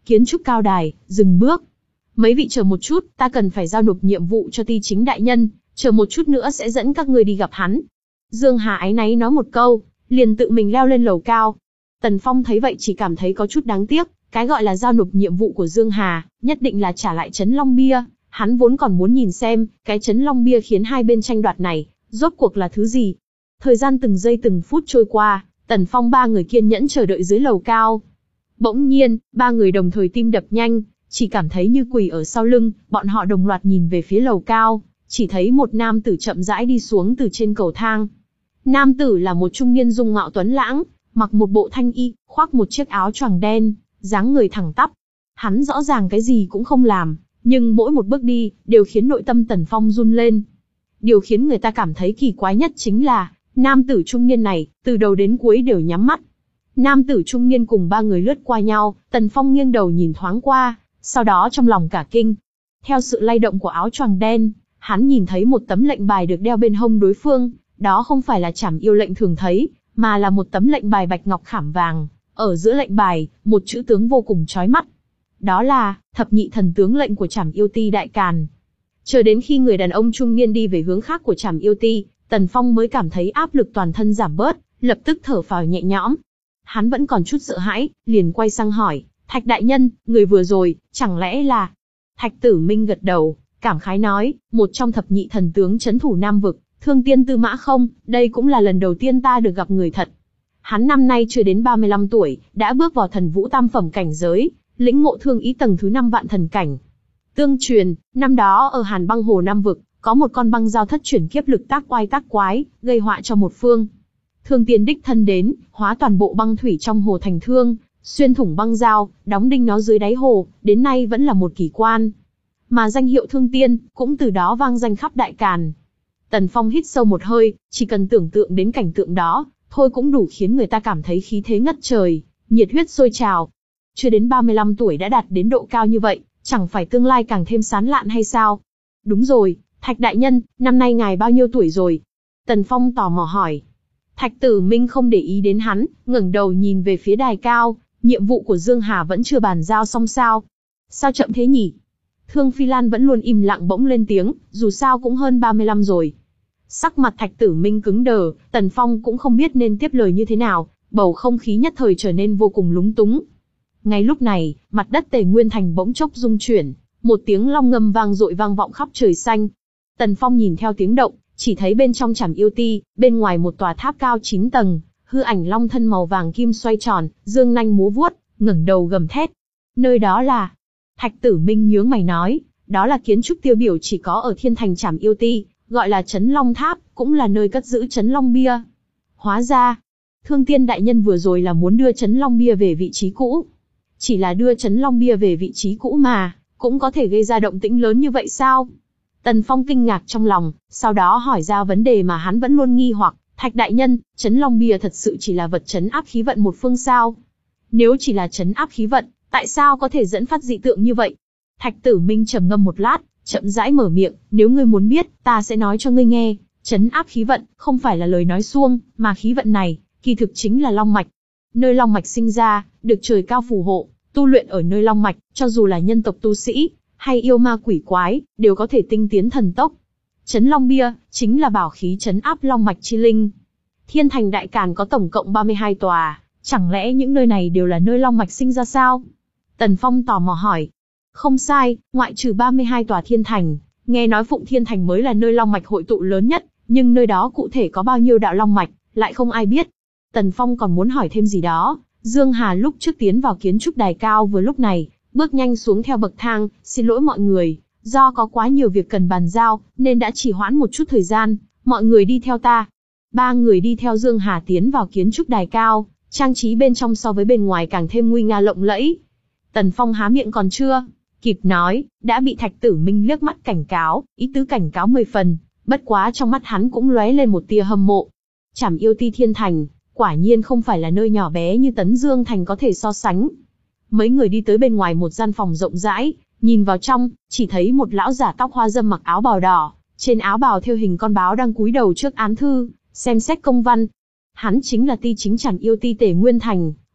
Speaker 1: kiến trúc cao đài, dừng bước. Mấy vị chờ một chút, ta cần phải giao nộp nhiệm vụ cho Ti Chính đại nhân, chờ một chút nữa sẽ dẫn các ngươi đi gặp hắn. Dương Hà áy náy nói một câu, liền tự mình leo lên lầu cao. Tần Phong thấy vậy chỉ cảm thấy có chút đáng tiếc, cái gọi là giao nộp nhiệm vụ của Dương Hà, nhất định là trả lại trấn Long Bia, hắn vốn còn muốn nhìn xem, cái trấn Long Bia khiến hai bên tranh đoạt này, rốt cuộc là thứ gì. Thời gian từng giây từng phút trôi qua, Tần Phong ba người kiên nhẫn chờ đợi dưới lầu cao. Bỗng nhiên, ba người đồng thời tim đập nhanh, chỉ cảm thấy như quỷ ở sau lưng, bọn họ đồng loạt nhìn về phía lầu cao, chỉ thấy một nam tử chậm rãi đi xuống từ trên cầu thang. Nam tử là một trung niên dung mạo tuấn lãng, mặc một bộ thanh y, khoác một chiếc áo choàng đen, dáng người thẳng tắp. Hắn rõ ràng cái gì cũng không làm, nhưng mỗi một bước đi, đều khiến nội tâm Tần Phong run lên. Điều khiến người ta cảm thấy kỳ quái nhất chính là, nam tử trung niên này, từ đầu đến cuối đều nhắm mắt. Nam tử trung niên cùng ba người lướt qua nhau, Tần Phong nghiêng đầu nhìn thoáng qua, sau đó trong lòng cả kinh. Theo sự lay động của áo choàng đen, hắn nhìn thấy một tấm lệnh bài được đeo bên hông đối phương, đó không phải là trảm yêu lệnh thường thấy, mà là một tấm lệnh bài bạch ngọc khảm vàng, ở giữa lệnh bài, một chữ tướng vô cùng chói mắt. Đó là, thập nhị thần tướng lệnh của Trảm Yêu Ti Đại Càn. Chờ đến khi người đàn ông trung niên đi về hướng khác của Trảm Yêu Ti, Tần Phong mới cảm thấy áp lực toàn thân giảm bớt, lập tức thở phào nhẹ nhõm. Hắn vẫn còn chút sợ hãi, liền quay sang hỏi, Thạch đại nhân, người vừa rồi, chẳng lẽ là... Thạch Tử Minh gật đầu, cảm khái nói, một trong thập nhị thần tướng trấn thủ Nam Vực, Thương Tiên Tư Mã Không, đây cũng là lần đầu tiên ta được gặp người thật. Hắn năm nay chưa đến ba mươi lăm tuổi, đã bước vào thần vũ tam phẩm cảnh giới, lĩnh ngộ thương ý tầng thứ năm vạn thần cảnh. Tương truyền, năm đó ở Hàn Băng Hồ Nam Vực, có một con băng giao thất chuyển kiếp lực tác oai tác quái, gây họa cho một phương. Thương Tiên đích thân đến, hóa toàn bộ băng thủy trong hồ thành thương, xuyên thủng băng giao, đóng đinh nó dưới đáy hồ, đến nay vẫn là một kỳ quan. Mà danh hiệu Thương Tiên, cũng từ đó vang danh khắp Đại Càn. Tần Phong hít sâu một hơi, chỉ cần tưởng tượng đến cảnh tượng đó, thôi cũng đủ khiến người ta cảm thấy khí thế ngất trời, nhiệt huyết sôi trào. Chưa đến ba mươi lăm tuổi đã đạt đến độ cao như vậy, chẳng phải tương lai càng thêm sán lạn hay sao? Đúng rồi, Thạch đại nhân, năm nay ngài bao nhiêu tuổi rồi? Tần Phong tò mò hỏi. Thạch Tử Minh không để ý đến hắn, ngẩng đầu nhìn về phía đài cao, nhiệm vụ của Dương Hà vẫn chưa bàn giao xong sao? Sao chậm thế nhỉ? Thương Phi Lan vẫn luôn im lặng bỗng lên tiếng, dù sao cũng hơn ba mươi lăm rồi. Sắc mặt Thạch Tử Minh cứng đờ, Tần Phong cũng không biết nên tiếp lời như thế nào, bầu không khí nhất thời trở nên vô cùng lúng túng. Ngay lúc này, mặt đất Tề Nguyên Thành bỗng chốc rung chuyển, một tiếng long ngâm vang dội vang vọng khắp trời xanh. Tần Phong nhìn theo tiếng động, chỉ thấy bên trong Trảm Yêu Ti, bên ngoài một tòa tháp cao chín tầng, hư ảnh long thân màu vàng kim xoay tròn, dương nanh múa vuốt, ngẩng đầu gầm thét. Nơi đó là... Thạch Tử Minh nhướng mày nói, đó là kiến trúc tiêu biểu chỉ có ở thiên thành Trảm Yêu Ti, gọi là Trấn Long Tháp, cũng là nơi cất giữ Trấn Long Bia. Hóa ra, Thương Tiên đại nhân vừa rồi là muốn đưa Trấn Long Bia về vị trí cũ. Chỉ là đưa Trấn Long Bia về vị trí cũ mà, cũng có thể gây ra động tĩnh lớn như vậy sao? Tần Phong kinh ngạc trong lòng, sau đó hỏi ra vấn đề mà hắn vẫn luôn nghi hoặc, Thạch đại nhân, Trấn Long Bia thật sự chỉ là vật trấn áp khí vận một phương sao? Nếu chỉ là trấn áp khí vận, tại sao có thể dẫn phát dị tượng như vậy? Thạch Tử Minh trầm ngâm một lát, chậm rãi mở miệng, nếu ngươi muốn biết, ta sẽ nói cho ngươi nghe, trấn áp khí vận, không phải là lời nói suông, mà khí vận này, kỳ thực chính là long mạch. Nơi long mạch sinh ra, được trời cao phù hộ, tu luyện ở nơi long mạch, cho dù là nhân tộc tu sĩ, hay yêu ma quỷ quái, đều có thể tinh tiến thần tốc. Trấn Long Bia, chính là bảo khí trấn áp long mạch chi linh. Thiên thành Đại Càn có tổng cộng ba mươi hai tòa, chẳng lẽ những nơi này đều là nơi long mạch sinh ra sao? Tần Phong tò mò hỏi. Không sai, ngoại trừ ba mươi hai tòa thiên thành, nghe nói Phụng Thiên Thành mới là nơi long mạch hội tụ lớn nhất, nhưng nơi đó cụ thể có bao nhiêu đạo long mạch, lại không ai biết. Tần Phong còn muốn hỏi thêm gì đó, Dương Hà lúc trước tiến vào kiến trúc đài cao vừa lúc này, bước nhanh xuống theo bậc thang, xin lỗi mọi người, do có quá nhiều việc cần bàn giao, nên đã trì hoãn một chút thời gian, mọi người đi theo ta. Ba người đi theo Dương Hà tiến vào kiến trúc đài cao, trang trí bên trong so với bên ngoài càng thêm nguy nga lộng lẫy. Tần Phong há miệng còn chưa kịp nói, đã bị Thạch Tử Minh liếc mắt cảnh cáo, ý tứ cảnh cáo mười phần, bất quá trong mắt hắn cũng lóe lên một tia hâm mộ. Trảm Yêu Ti Thiên Thành, quả nhiên không phải là nơi nhỏ bé như Tấn Dương Thành có thể so sánh. Mấy người đi tới bên ngoài một gian phòng rộng rãi, nhìn vào trong, chỉ thấy một lão giả tóc hoa râm mặc áo bào đỏ, trên áo bào thêu hình con báo đang cúi đầu trước án thư, xem xét công văn. Hắn chính là Ti Chính Trảm Yêu Ti Tề Nguyên Thành,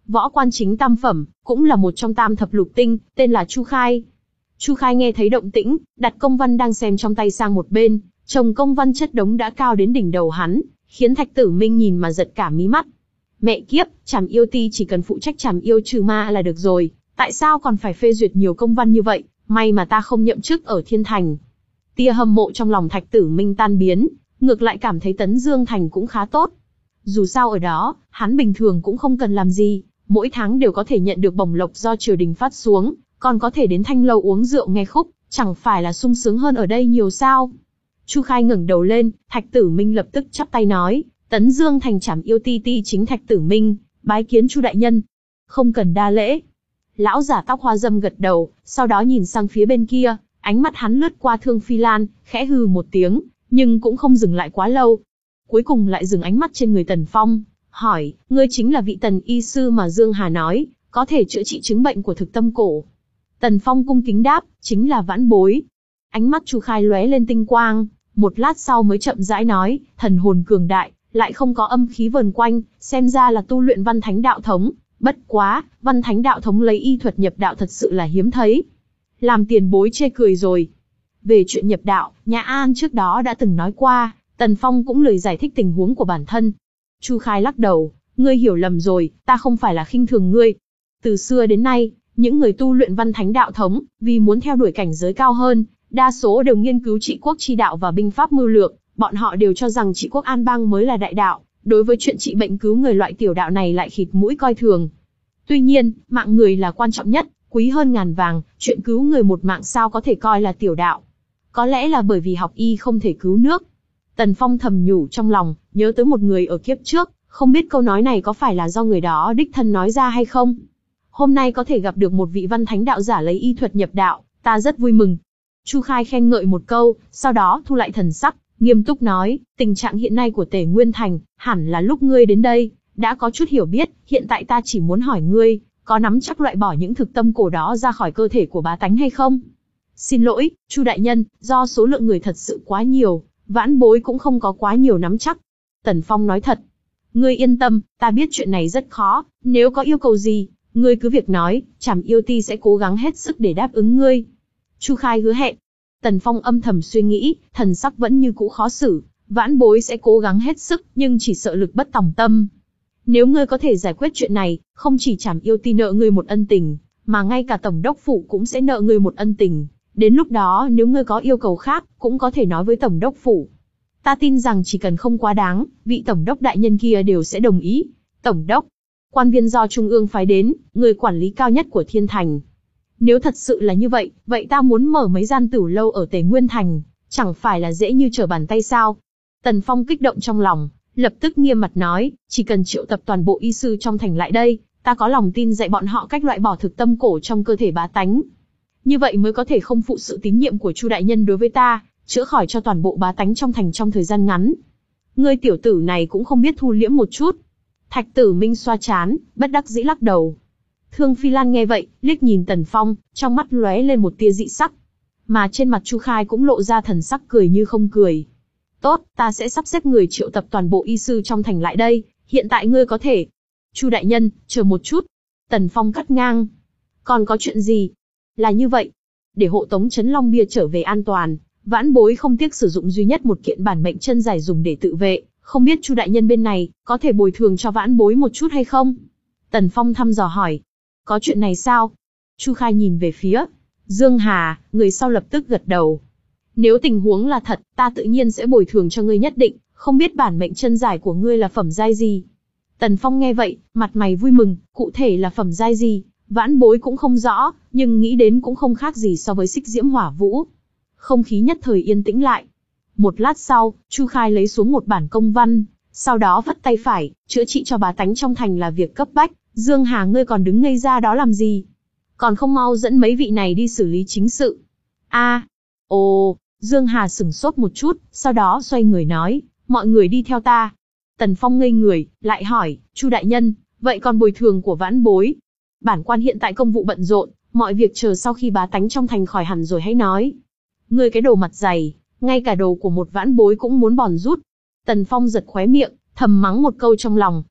Speaker 1: võ quan chính tam phẩm, cũng là một trong tam thập lục tinh, tên là Chu Khai. Chu Khai nghe thấy động tĩnh, đặt công văn đang xem trong tay sang một bên, chồng công văn chất đống đã cao đến đỉnh đầu hắn, khiến Thạch Tử Minh nhìn mà giật cả mí mắt. Mẹ kiếp, Trảm Yêu Ti chỉ cần phụ trách trảm yêu trừ ma là được rồi, tại sao còn phải phê duyệt nhiều công văn như vậy, may mà ta không nhậm chức ở Thiên Thành. Tia hâm mộ trong lòng Thạch Tử Minh tan biến, ngược lại cảm thấy Tấn Dương Thành cũng khá tốt. Dù sao ở đó, hắn bình thường cũng không cần làm gì, mỗi tháng đều có thể nhận được bổng lộc do triều đình phát xuống, còn có thể đến thanh lâu uống rượu nghe khúc, chẳng phải là sung sướng hơn ở đây nhiều sao. Chu Khai ngẩng đầu lên, Thạch Tử Minh lập tức chắp tay nói, Tấn Dương Thành Trảm Yêu Ti ti chính Thạch Tử Minh, bái kiến Chu đại nhân. Không cần đa lễ. Lão giả tóc hoa râm gật đầu, sau đó nhìn sang phía bên kia, ánh mắt hắn lướt qua Thương Phi Lan, khẽ hừ một tiếng, nhưng cũng không dừng lại quá lâu. Cuối cùng lại dừng ánh mắt trên người Tần Phong, hỏi, ngươi chính là vị Tần y sư mà Dương Hà nói, có thể chữa trị chứng bệnh của thực tâm cổ. Tần Phong cung kính đáp, chính là Vãn Bối. Ánh mắt Chu Khai lóe lên tinh quang, một lát sau mới chậm rãi nói, thần hồn cường đại, lại không có âm khí vờn quanh, xem ra là tu luyện văn thánh đạo thống. Bất quá, văn thánh đạo thống lấy y thuật nhập đạo thật sự là hiếm thấy. Làm tiền bối chê cười rồi. Về chuyện nhập đạo, Nhã An trước đó đã từng nói qua, Tần Phong cũng lời giải thích tình huống của bản thân. Chu Khai lắc đầu, ngươi hiểu lầm rồi, ta không phải là khinh thường ngươi. Từ xưa đến nay, những người tu luyện văn thánh đạo thống, vì muốn theo đuổi cảnh giới cao hơn, đa số đều nghiên cứu trị quốc chi đạo và binh pháp mưu lược, bọn họ đều cho rằng trị quốc an bang mới là đại đạo, đối với chuyện trị bệnh cứu người loại tiểu đạo này lại khịt mũi coi thường. Tuy nhiên, mạng người là quan trọng nhất, quý hơn ngàn vàng, chuyện cứu người một mạng sao có thể coi là tiểu đạo. Có lẽ là bởi vì học y không thể cứu nước. Tần Phong thầm nhủ trong lòng, nhớ tới một người ở kiếp trước, không biết câu nói này có phải là do người đó đích thân nói ra hay không. Hôm nay có thể gặp được một vị văn thánh đạo giả lấy y thuật nhập đạo, ta rất vui mừng. Chu Khai khen ngợi một câu, sau đó thu lại thần sắc, nghiêm túc nói, tình trạng hiện nay của Tề Nguyên Thành, hẳn là lúc ngươi đến đây, đã có chút hiểu biết, hiện tại ta chỉ muốn hỏi ngươi, có nắm chắc loại bỏ những thực tâm cổ đó ra khỏi cơ thể của bá tánh hay không? Xin lỗi, Chu đại nhân, do số lượng người thật sự quá nhiều, Vãn Bối cũng không có quá nhiều nắm chắc. Tần Phong nói thật. Ngươi yên tâm, ta biết chuyện này rất khó, nếu có yêu cầu gì, ngươi cứ việc nói, Trảm Yêu Ti sẽ cố gắng hết sức để đáp ứng ngươi. Chu Khai hứa hẹn. Tần Phong âm thầm suy nghĩ, thần sắc vẫn như cũ khó xử, Vãn Bối sẽ cố gắng hết sức, nhưng chỉ sợ lực bất tòng tâm. Nếu ngươi có thể giải quyết chuyện này, không chỉ Trảm Yêu Ti nợ ngươi một ân tình, mà ngay cả Tổng đốc phủ cũng sẽ nợ ngươi một ân tình. Đến lúc đó nếu ngươi có yêu cầu khác, cũng có thể nói với Tổng đốc phủ. Ta tin rằng chỉ cần không quá đáng, vị Tổng đốc đại nhân kia đều sẽ đồng ý. Tổng đốc, quan viên do Trung ương phái đến, người quản lý cao nhất của Thiên Thành. Nếu thật sự là như vậy, vậy ta muốn mở mấy gian tửu lâu ở Tề Nguyên Thành, chẳng phải là dễ như trở bàn tay sao? Tần Phong kích động trong lòng, lập tức nghiêm mặt nói, chỉ cần triệu tập toàn bộ y sư trong thành lại đây, ta có lòng tin dạy bọn họ cách loại bỏ thực tâm cổ trong cơ thể bá tánh. Như vậy mới có thể không phụ sự tín nhiệm của Chu đại nhân đối với ta, chữa khỏi cho toàn bộ bá tánh trong thành trong thời gian ngắn. Ngươi tiểu tử này cũng không biết thu liễm một chút. Thạch Tử Minh xoa chán, bất đắc dĩ lắc đầu. Thương Phi Lan nghe vậy, liếc nhìn Tần Phong, trong mắt lóe lên một tia dị sắc. Mà trên mặt Chu Khai cũng lộ ra thần sắc cười như không cười. Tốt, ta sẽ sắp xếp người triệu tập toàn bộ y sư trong thành lại đây, hiện tại ngươi có thể. Chu đại nhân, chờ một chút. Tần Phong cắt ngang. Còn có chuyện gì? Là như vậy. Để hộ tống Trấn Long Bia trở về an toàn, Vãn Bối không tiếc sử dụng duy nhất một kiện bản mệnh chân giải dùng để tự vệ, không biết Chu đại nhân bên này, có thể bồi thường cho Vãn Bối một chút hay không? Tần Phong thăm dò hỏi. Có chuyện này sao? Chu Khai nhìn về phía Dương Hà, người sau lập tức gật đầu. Nếu tình huống là thật, ta tự nhiên sẽ bồi thường cho ngươi nhất định, không biết bản mệnh chân giải của ngươi là phẩm giai gì? Tần Phong nghe vậy, mặt mày vui mừng, cụ thể là phẩm giai gì, Vãn Bối cũng không rõ, nhưng nghĩ đến cũng không khác gì so với Xích Diễm Hỏa Vũ. Không khí nhất thời yên tĩnh lại. Một lát sau, Chu Khai lấy xuống một bản công văn, sau đó vất tay phải, chữa trị cho bá tánh trong thành là việc cấp bách. Dương Hà, ngươi còn đứng ngây ra đó làm gì? Còn không mau dẫn mấy vị này đi xử lý chính sự. A, à, ồ, Dương Hà sửng sốt một chút, sau đó xoay người nói, mọi người đi theo ta. Tần Phong ngây người, lại hỏi, Chu đại nhân, vậy còn bồi thường của Vãn Bối? Bản quan hiện tại công vụ bận rộn, mọi việc chờ sau khi bá tánh trong thành khỏi hẳn rồi hãy nói. Ngươi cái đồ mặt dày, ngay cả đồ của một Vãn Bối cũng muốn bòn rút. Tần Phong giật khóe miệng, thầm mắng một câu trong lòng.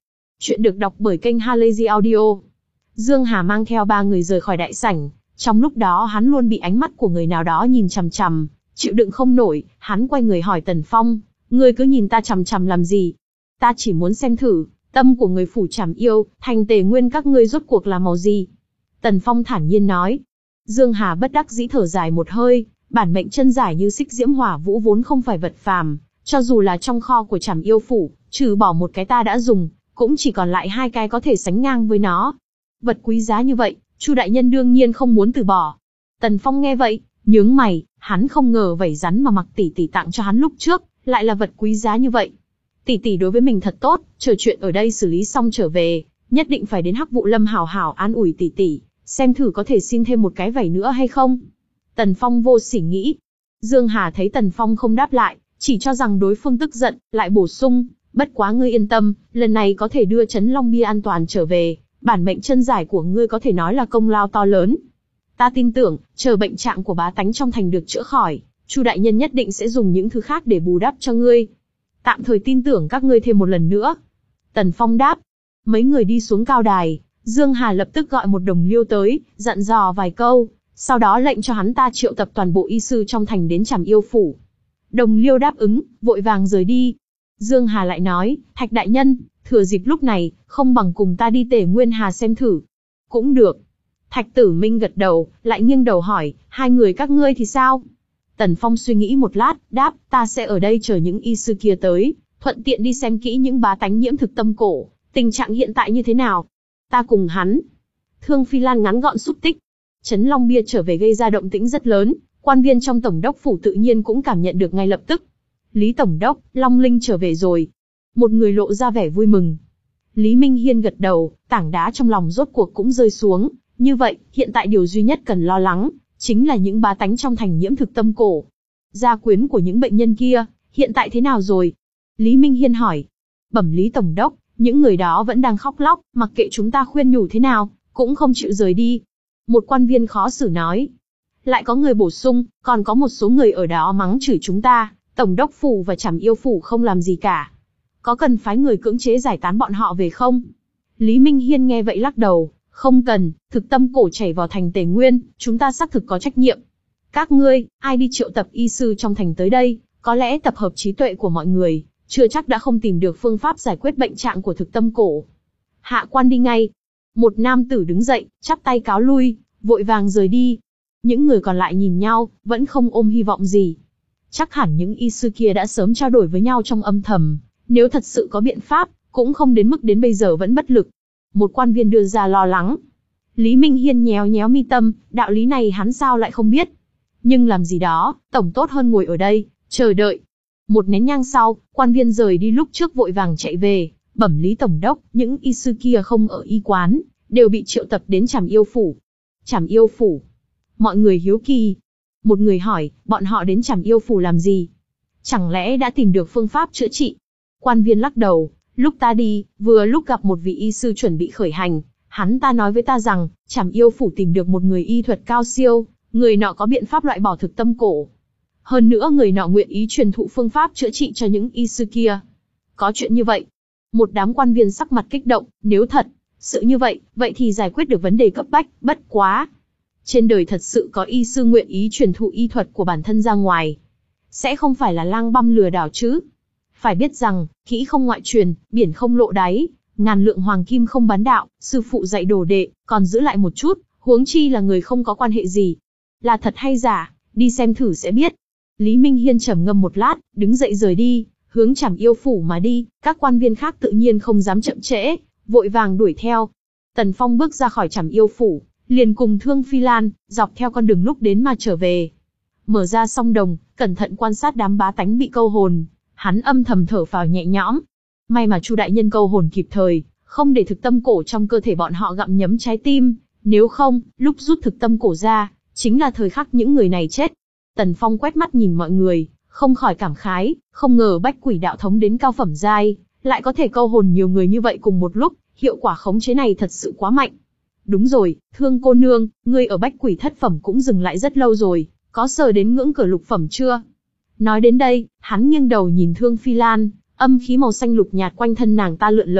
Speaker 1: Chuyện được đọc bởi kênh Halazy Audio. Dương Hà mang theo ba người rời khỏi đại sảnh. Trong lúc đó hắn luôn bị ánh mắt của người nào đó nhìn chằm chằm, chịu đựng không nổi, hắn quay người hỏi Tần Phong, ngươi cứ nhìn ta chằm chằm làm gì? Ta chỉ muốn xem thử, tâm của người phủ Trảm Yêu, thành Tề Nguyên các ngươi rốt cuộc là màu gì? Tần Phong thản nhiên nói. Dương Hà bất đắc dĩ thở dài một hơi, bản mệnh chân giải như xích diễm hỏa vũ vốn không phải vật phàm, cho dù là trong kho của Trảm Yêu phủ, trừ bỏ một cái ta đã dùng, cũng chỉ còn lại hai cái có thể sánh ngang với nó. Vật quý giá như vậy, Chu đại nhân đương nhiên không muốn từ bỏ. Tần Phong nghe vậy, nhướng mày, hắn không ngờ vảy rắn mà Mặc tỷ tỷ tặng cho hắn lúc trước, lại là vật quý giá như vậy. Tỷ tỷ đối với mình thật tốt, chờ chuyện ở đây xử lý xong trở về, nhất định phải đến Hắc Vụ Lâm hảo hảo an ủi tỷ tỷ, xem thử có thể xin thêm một cái vảy nữa hay không. Tần Phong vô sỉ nghĩ. Dương Hà thấy Tần Phong không đáp lại, chỉ cho rằng đối phương tức giận, lại bổ sung, bất quá ngươi yên tâm, lần này có thể đưa Trấn Long Bia an toàn trở về, bản mệnh chân giải của ngươi có thể nói là công lao to lớn. Ta tin tưởng, chờ bệnh trạng của bá tánh trong thành được chữa khỏi, Chu đại nhân nhất định sẽ dùng những thứ khác để bù đắp cho ngươi. Tạm thời tin tưởng các ngươi thêm một lần nữa. Tần Phong đáp. Mấy người đi xuống cao đài, Dương Hà lập tức gọi một đồng liêu tới, dặn dò vài câu, sau đó lệnh cho hắn ta triệu tập toàn bộ y sư trong thành đến Trảm Yêu phủ. Đồng liêu đáp ứng, vội vàng rời đi. Dương Hà lại nói, Thạch đại nhân, thừa dịp lúc này, không bằng cùng ta đi Tề Nguyên Hà xem thử. Cũng được. Thạch Tử Minh gật đầu, lại nghiêng đầu hỏi, hai người các ngươi thì sao? Tần Phong suy nghĩ một lát, đáp, ta sẽ ở đây chờ những y sư kia tới, thuận tiện đi xem kỹ những bá tánh nhiễm thực tâm cổ, tình trạng hiện tại như thế nào. Ta cùng hắn. Thương Phi Lan ngắn gọn xúc tích. Trấn Long Bia trở về gây ra động tĩnh rất lớn, quan viên trong tổng đốc phủ tự nhiên cũng cảm nhận được ngay lập tức. Lý tổng đốc, Long Linh trở về rồi. Một người lộ ra vẻ vui mừng. Lý Minh Hiên gật đầu, tảng đá trong lòng rốt cuộc cũng rơi xuống. Như vậy, hiện tại điều duy nhất cần lo lắng, chính là những bá tánh trong thành nhiễm thực tâm cổ. Gia quyến của những bệnh nhân kia, hiện tại thế nào rồi? Lý Minh Hiên hỏi. Bẩm Lý tổng đốc, những người đó vẫn đang khóc lóc, mặc kệ chúng ta khuyên nhủ thế nào, cũng không chịu rời đi. Một quan viên khó xử nói. Lại có người bổ sung, còn có một số người ở đó mắng chửi chúng ta, tổng đốc phủ và Trảm Yêu phủ không làm gì cả. Có cần phái người cưỡng chế giải tán bọn họ về không? Lý Minh Hiên nghe vậy lắc đầu, không cần, thực tâm cổ chảy vào thành Tề Nguyên, chúng ta xác thực có trách nhiệm. Các ngươi, ai đi triệu tập y sư trong thành tới đây, có lẽ tập hợp trí tuệ của mọi người, chưa chắc đã không tìm được phương pháp giải quyết bệnh trạng của thực tâm cổ. Hạ quan đi ngay. Một nam tử đứng dậy, chắp tay cáo lui, vội vàng rời đi. Những người còn lại nhìn nhau, vẫn không ôm hy vọng gì. Chắc hẳn những y sư kia đã sớm trao đổi với nhau trong âm thầm, nếu thật sự có biện pháp, cũng không đến mức đến bây giờ vẫn bất lực. Một quan viên đưa ra lo lắng. Lý Minh Hiên nhéo nhéo mi tâm, đạo lý này hắn sao lại không biết. Nhưng làm gì đó, tổng tốt hơn ngồi ở đây, chờ đợi. Một nén nhang sau, quan viên rời đi lúc trước vội vàng chạy về, bẩm Lý tổng đốc, những y sư kia không ở y quán, đều bị triệu tập đến Trảm Yêu phủ. Trảm Yêu phủ. Mọi người hiếu kỳ. Một người hỏi, bọn họ đến Trảm Yêu phủ làm gì? Chẳng lẽ đã tìm được phương pháp chữa trị? Quan viên lắc đầu, lúc ta đi, vừa lúc gặp một vị y sư chuẩn bị khởi hành, hắn ta nói với ta rằng, Trảm Yêu phủ tìm được một người y thuật cao siêu, người nọ có biện pháp loại bỏ thực tâm cổ. Hơn nữa người nọ nguyện ý truyền thụ phương pháp chữa trị cho những y sư kia. Có chuyện như vậy. Một đám quan viên sắc mặt kích động, nếu thật sự như vậy, vậy thì giải quyết được vấn đề cấp bách, bất quá. Trên đời thật sự có y sư nguyện ý truyền thụ y thuật của bản thân ra ngoài. Sẽ không phải là lang băm lừa đảo chứ. Phải biết rằng, kỹ không ngoại truyền, biển không lộ đáy, ngàn lượng hoàng kim không bán đạo, sư phụ dạy đồ đệ, còn giữ lại một chút, huống chi là người không có quan hệ gì. Là thật hay giả, đi xem thử sẽ biết. Lý Minh Hiên trầm ngâm một lát, đứng dậy rời đi, hướng Trảm Yêu phủ mà đi, các quan viên khác tự nhiên không dám chậm trễ, vội vàng đuổi theo. Tần Phong bước ra khỏi Trảm Yêu phủ, liền cùng Thương Phi Lan, dọc theo con đường lúc đến mà trở về. Mở ra song đồng, cẩn thận quan sát đám bá tánh bị câu hồn, hắn âm thầm thở phào nhẹ nhõm. May mà Chu đại nhân câu hồn kịp thời, không để thực tâm cổ trong cơ thể bọn họ gặm nhấm trái tim, nếu không, lúc rút thực tâm cổ ra, chính là thời khắc những người này chết. Tần Phong quét mắt nhìn mọi người, không khỏi cảm khái, không ngờ bách quỷ đạo thống đến cao phẩm giai, lại có thể câu hồn nhiều người như vậy cùng một lúc, hiệu quả khống chế này thật sự quá mạnh. Đúng rồi, Thương cô nương, ngươi ở bách quỷ thất phẩm cũng dừng lại rất lâu rồi, có sờ đến ngưỡng cửa lục phẩm chưa? Nói đến đây, hắn nghiêng đầu nhìn Thương Phi Lan, âm khí màu xanh lục nhạt quanh thân nàng ta lượn lờ,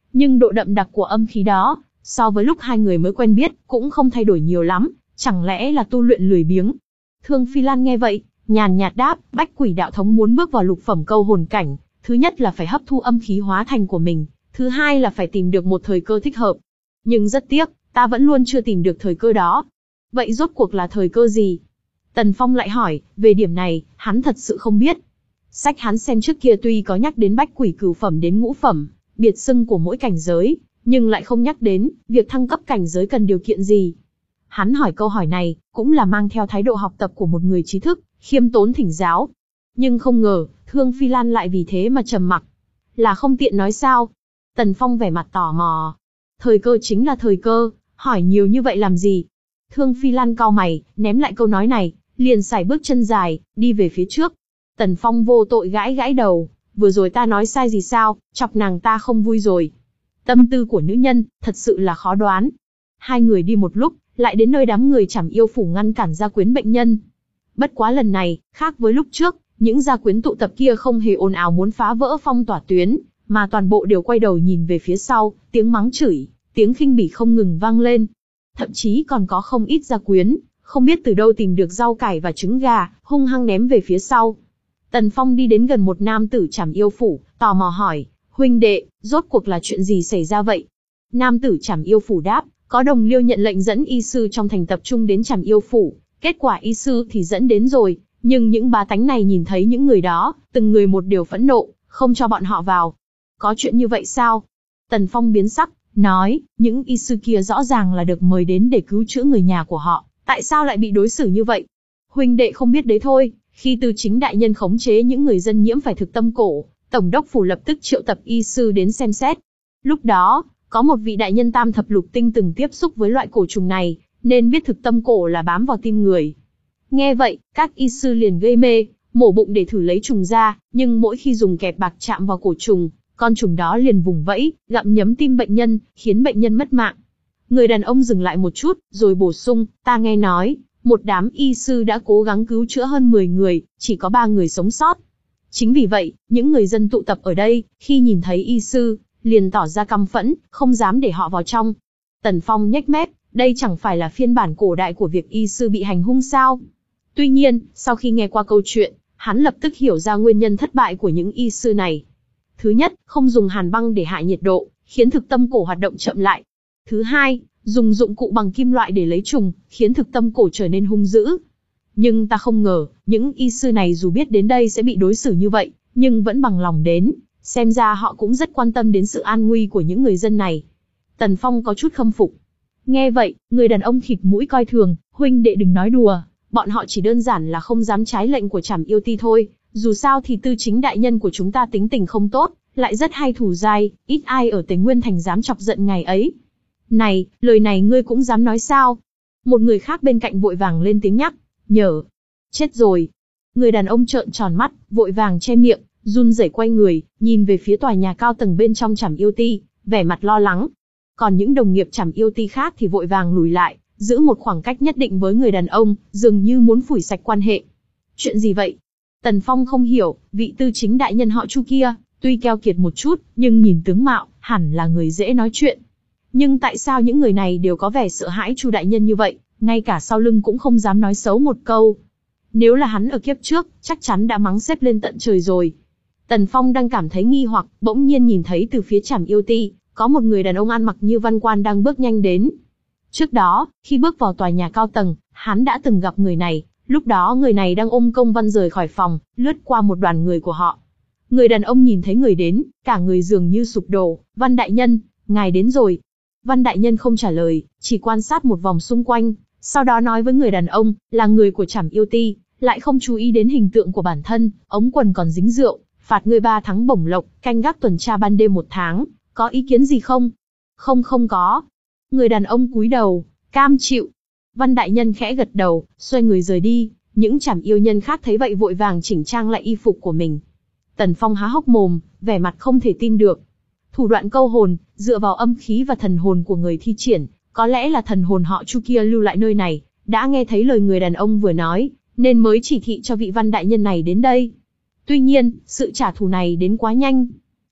Speaker 1: Nhưng độ đậm đặc của âm khí đó, so với lúc hai người mới quen biết, cũng không thay đổi nhiều lắm, chẳng lẽ là tu luyện lười biếng. Thương Phi Lan nghe vậy, nhàn nhạt đáp, Bách Quỷ Đạo Thống muốn bước vào lục phẩm câu hồn cảnh, thứ nhất là phải hấp thu âm khí hóa thành của mình, thứ hai là phải tìm được một thời cơ thích hợp. Nhưng rất tiếc, ta vẫn luôn chưa tìm được thời cơ đó. Vậy rốt cuộc là thời cơ gì? Tần Phong lại hỏi, về điểm này, hắn thật sự không biết. Sách hắn xem trước kia tuy có nhắc đến bách quỷ cửu phẩm đến ngũ phẩm, biệt xưng của mỗi cảnh giới, nhưng lại không nhắc đến việc thăng cấp cảnh giới cần điều kiện gì. Hắn hỏi câu hỏi này, cũng là mang theo thái độ học tập của một người trí thức, khiêm tốn thỉnh giáo. Nhưng không ngờ, Thương Phi Lan lại vì thế mà trầm mặc. Là không tiện nói sao? Tần Phong vẻ mặt tò mò. Thời cơ chính là thời cơ, hỏi nhiều như vậy làm gì? Thương Phi Lan cau mày, ném lại câu nói này, liền sải bước chân dài, đi về phía trước. Tần Phong vô tội gãi gãi đầu, vừa rồi ta nói sai gì sao, chọc nàng ta không vui rồi. Tâm tư của nữ nhân, thật sự là khó đoán. Hai người đi một lúc, lại đến nơi đám người Trảm Yêu Phủ ngăn cản gia quyến bệnh nhân. Bất quá lần này, khác với lúc trước, những gia quyến tụ tập kia không hề ồn ào muốn phá vỡ phong tỏa tuyến, mà toàn bộ đều quay đầu nhìn về phía sau, tiếng mắng chửi, tiếng khinh bỉ không ngừng vang lên. Thậm chí còn có không ít gia quyến, không biết từ đâu tìm được rau cải và trứng gà, hung hăng ném về phía sau. Tần Phong đi đến gần một nam tử Trảm Yêu Phủ, tò mò hỏi, huynh đệ, rốt cuộc là chuyện gì xảy ra vậy? Nam tử Trảm Yêu Phủ đáp, có đồng liêu nhận lệnh dẫn y sư trong thành tập trung đến Trảm Yêu Phủ, kết quả y sư thì dẫn đến rồi, nhưng những bá tánh này nhìn thấy những người đó, từng người một đều phẫn nộ, không cho bọn họ vào. Có chuyện như vậy sao? Tần Phong biến sắc, nói, những y sư kia rõ ràng là được mời đến để cứu chữa người nhà của họ, tại sao lại bị đối xử như vậy? Huynh đệ không biết đấy thôi, khi Tư Chính đại nhân khống chế những người dân nhiễm phải thực tâm cổ, Tổng đốc phủ lập tức triệu tập y sư đến xem xét. Lúc đó, có một vị đại nhân tam thập lục tinh từng tiếp xúc với loại cổ trùng này, nên biết thực tâm cổ là bám vào tim người. Nghe vậy, các y sư liền gây mê, mổ bụng để thử lấy trùng ra, nhưng mỗi khi dùng kẹp bạc chạm vào cổ trùng, con trùng đó liền vùng vẫy, gặm nhấm tim bệnh nhân, khiến bệnh nhân mất mạng. Người đàn ông dừng lại một chút, rồi bổ sung, ta nghe nói, một đám y sư đã cố gắng cứu chữa hơn mười người, chỉ có ba người sống sót. Chính vì vậy, những người dân tụ tập ở đây, khi nhìn thấy y sư, liền tỏ ra căm phẫn, không dám để họ vào trong. Tần Phong nhếch mép, đây chẳng phải là phiên bản cổ đại của việc y sư bị hành hung sao? Tuy nhiên, sau khi nghe qua câu chuyện, hắn lập tức hiểu ra nguyên nhân thất bại của những y sư này. Thứ nhất, không dùng hàn băng để hạ nhiệt độ, khiến thực tâm cổ hoạt động chậm lại. Thứ hai, dùng dụng cụ bằng kim loại để lấy trùng, khiến thực tâm cổ trở nên hung dữ. Nhưng ta không ngờ, những y sư này dù biết đến đây sẽ bị đối xử như vậy, nhưng vẫn bằng lòng đến, xem ra họ cũng rất quan tâm đến sự an nguy của những người dân này. Tần Phong có chút khâm phục. Nghe vậy, người đàn ông khịt mũi coi thường, huynh đệ đừng nói đùa, bọn họ chỉ đơn giản là không dám trái lệnh của Trảm Yêu Ti thôi, dù sao thì Tư Chính đại nhân của chúng ta tính tình không tốt, lại rất hay thù dai, ít ai ở Tề Nguyên Thành dám chọc giận ngài ấy. Này, lời này ngươi cũng dám nói sao? Một người khác bên cạnh vội vàng lên tiếng nhắc, nhở. Chết rồi. Người đàn ông trợn tròn mắt, vội vàng che miệng, run rẩy quay người, nhìn về phía tòa nhà cao tầng bên trong Trảm Yêu Ti, vẻ mặt lo lắng. Còn những đồng nghiệp Trảm Yêu Ti khác thì vội vàng lùi lại, giữ một khoảng cách nhất định với người đàn ông, dường như muốn phủi sạch quan hệ. Chuyện gì vậy? Tần Phong không hiểu, vị Tư Chính đại nhân họ Chu kia, tuy keo kiệt một chút, nhưng nhìn tướng mạo, hẳn là người dễ nói chuyện. Nhưng tại sao những người này đều có vẻ sợ hãi Chu đại nhân như vậy, ngay cả sau lưng cũng không dám nói xấu một câu? Nếu là hắn ở kiếp trước, chắc chắn đã mắng xếp lên tận trời rồi. Tần Phong đang cảm thấy nghi hoặc, bỗng nhiên nhìn thấy từ phía Trảm Yêu Ti, có một người đàn ông ăn mặc như văn quan đang bước nhanh đến. Trước đó, khi bước vào tòa nhà cao tầng, hắn đã từng gặp người này, lúc đó người này đang ôm công văn rời khỏi phòng, lướt qua một đoàn người của họ. Người đàn ông nhìn thấy người đến, cả người dường như sụp đổ, Văn đại nhân, ngài đến rồi. Văn đại nhân không trả lời, chỉ quan sát một vòng xung quanh, sau đó nói với người đàn ông, là người của Trảm Yêu Ti, lại không chú ý đến hình tượng của bản thân, ống quần còn dính rượu, phạt người ba tháng bổng lộc, canh gác tuần tra ban đêm một tháng, có ý kiến gì không? Không không có. Người đàn ông cúi đầu, cam chịu. Văn đại nhân khẽ gật đầu, xoay người rời đi, những Trảm Yêu nhân khác thấy vậy vội vàng chỉnh trang lại y phục của mình. Tần Phong há hốc mồm, vẻ mặt không thể tin được. Thủ đoạn câu hồn, dựa vào âm khí và thần hồn của người thi triển, có lẽ là thần hồn họ Chu kia lưu lại nơi này, đã nghe thấy lời người đàn ông vừa nói, nên mới chỉ thị cho vị Văn đại nhân này đến đây. Tuy nhiên, sự trả thù này đến quá nhanh.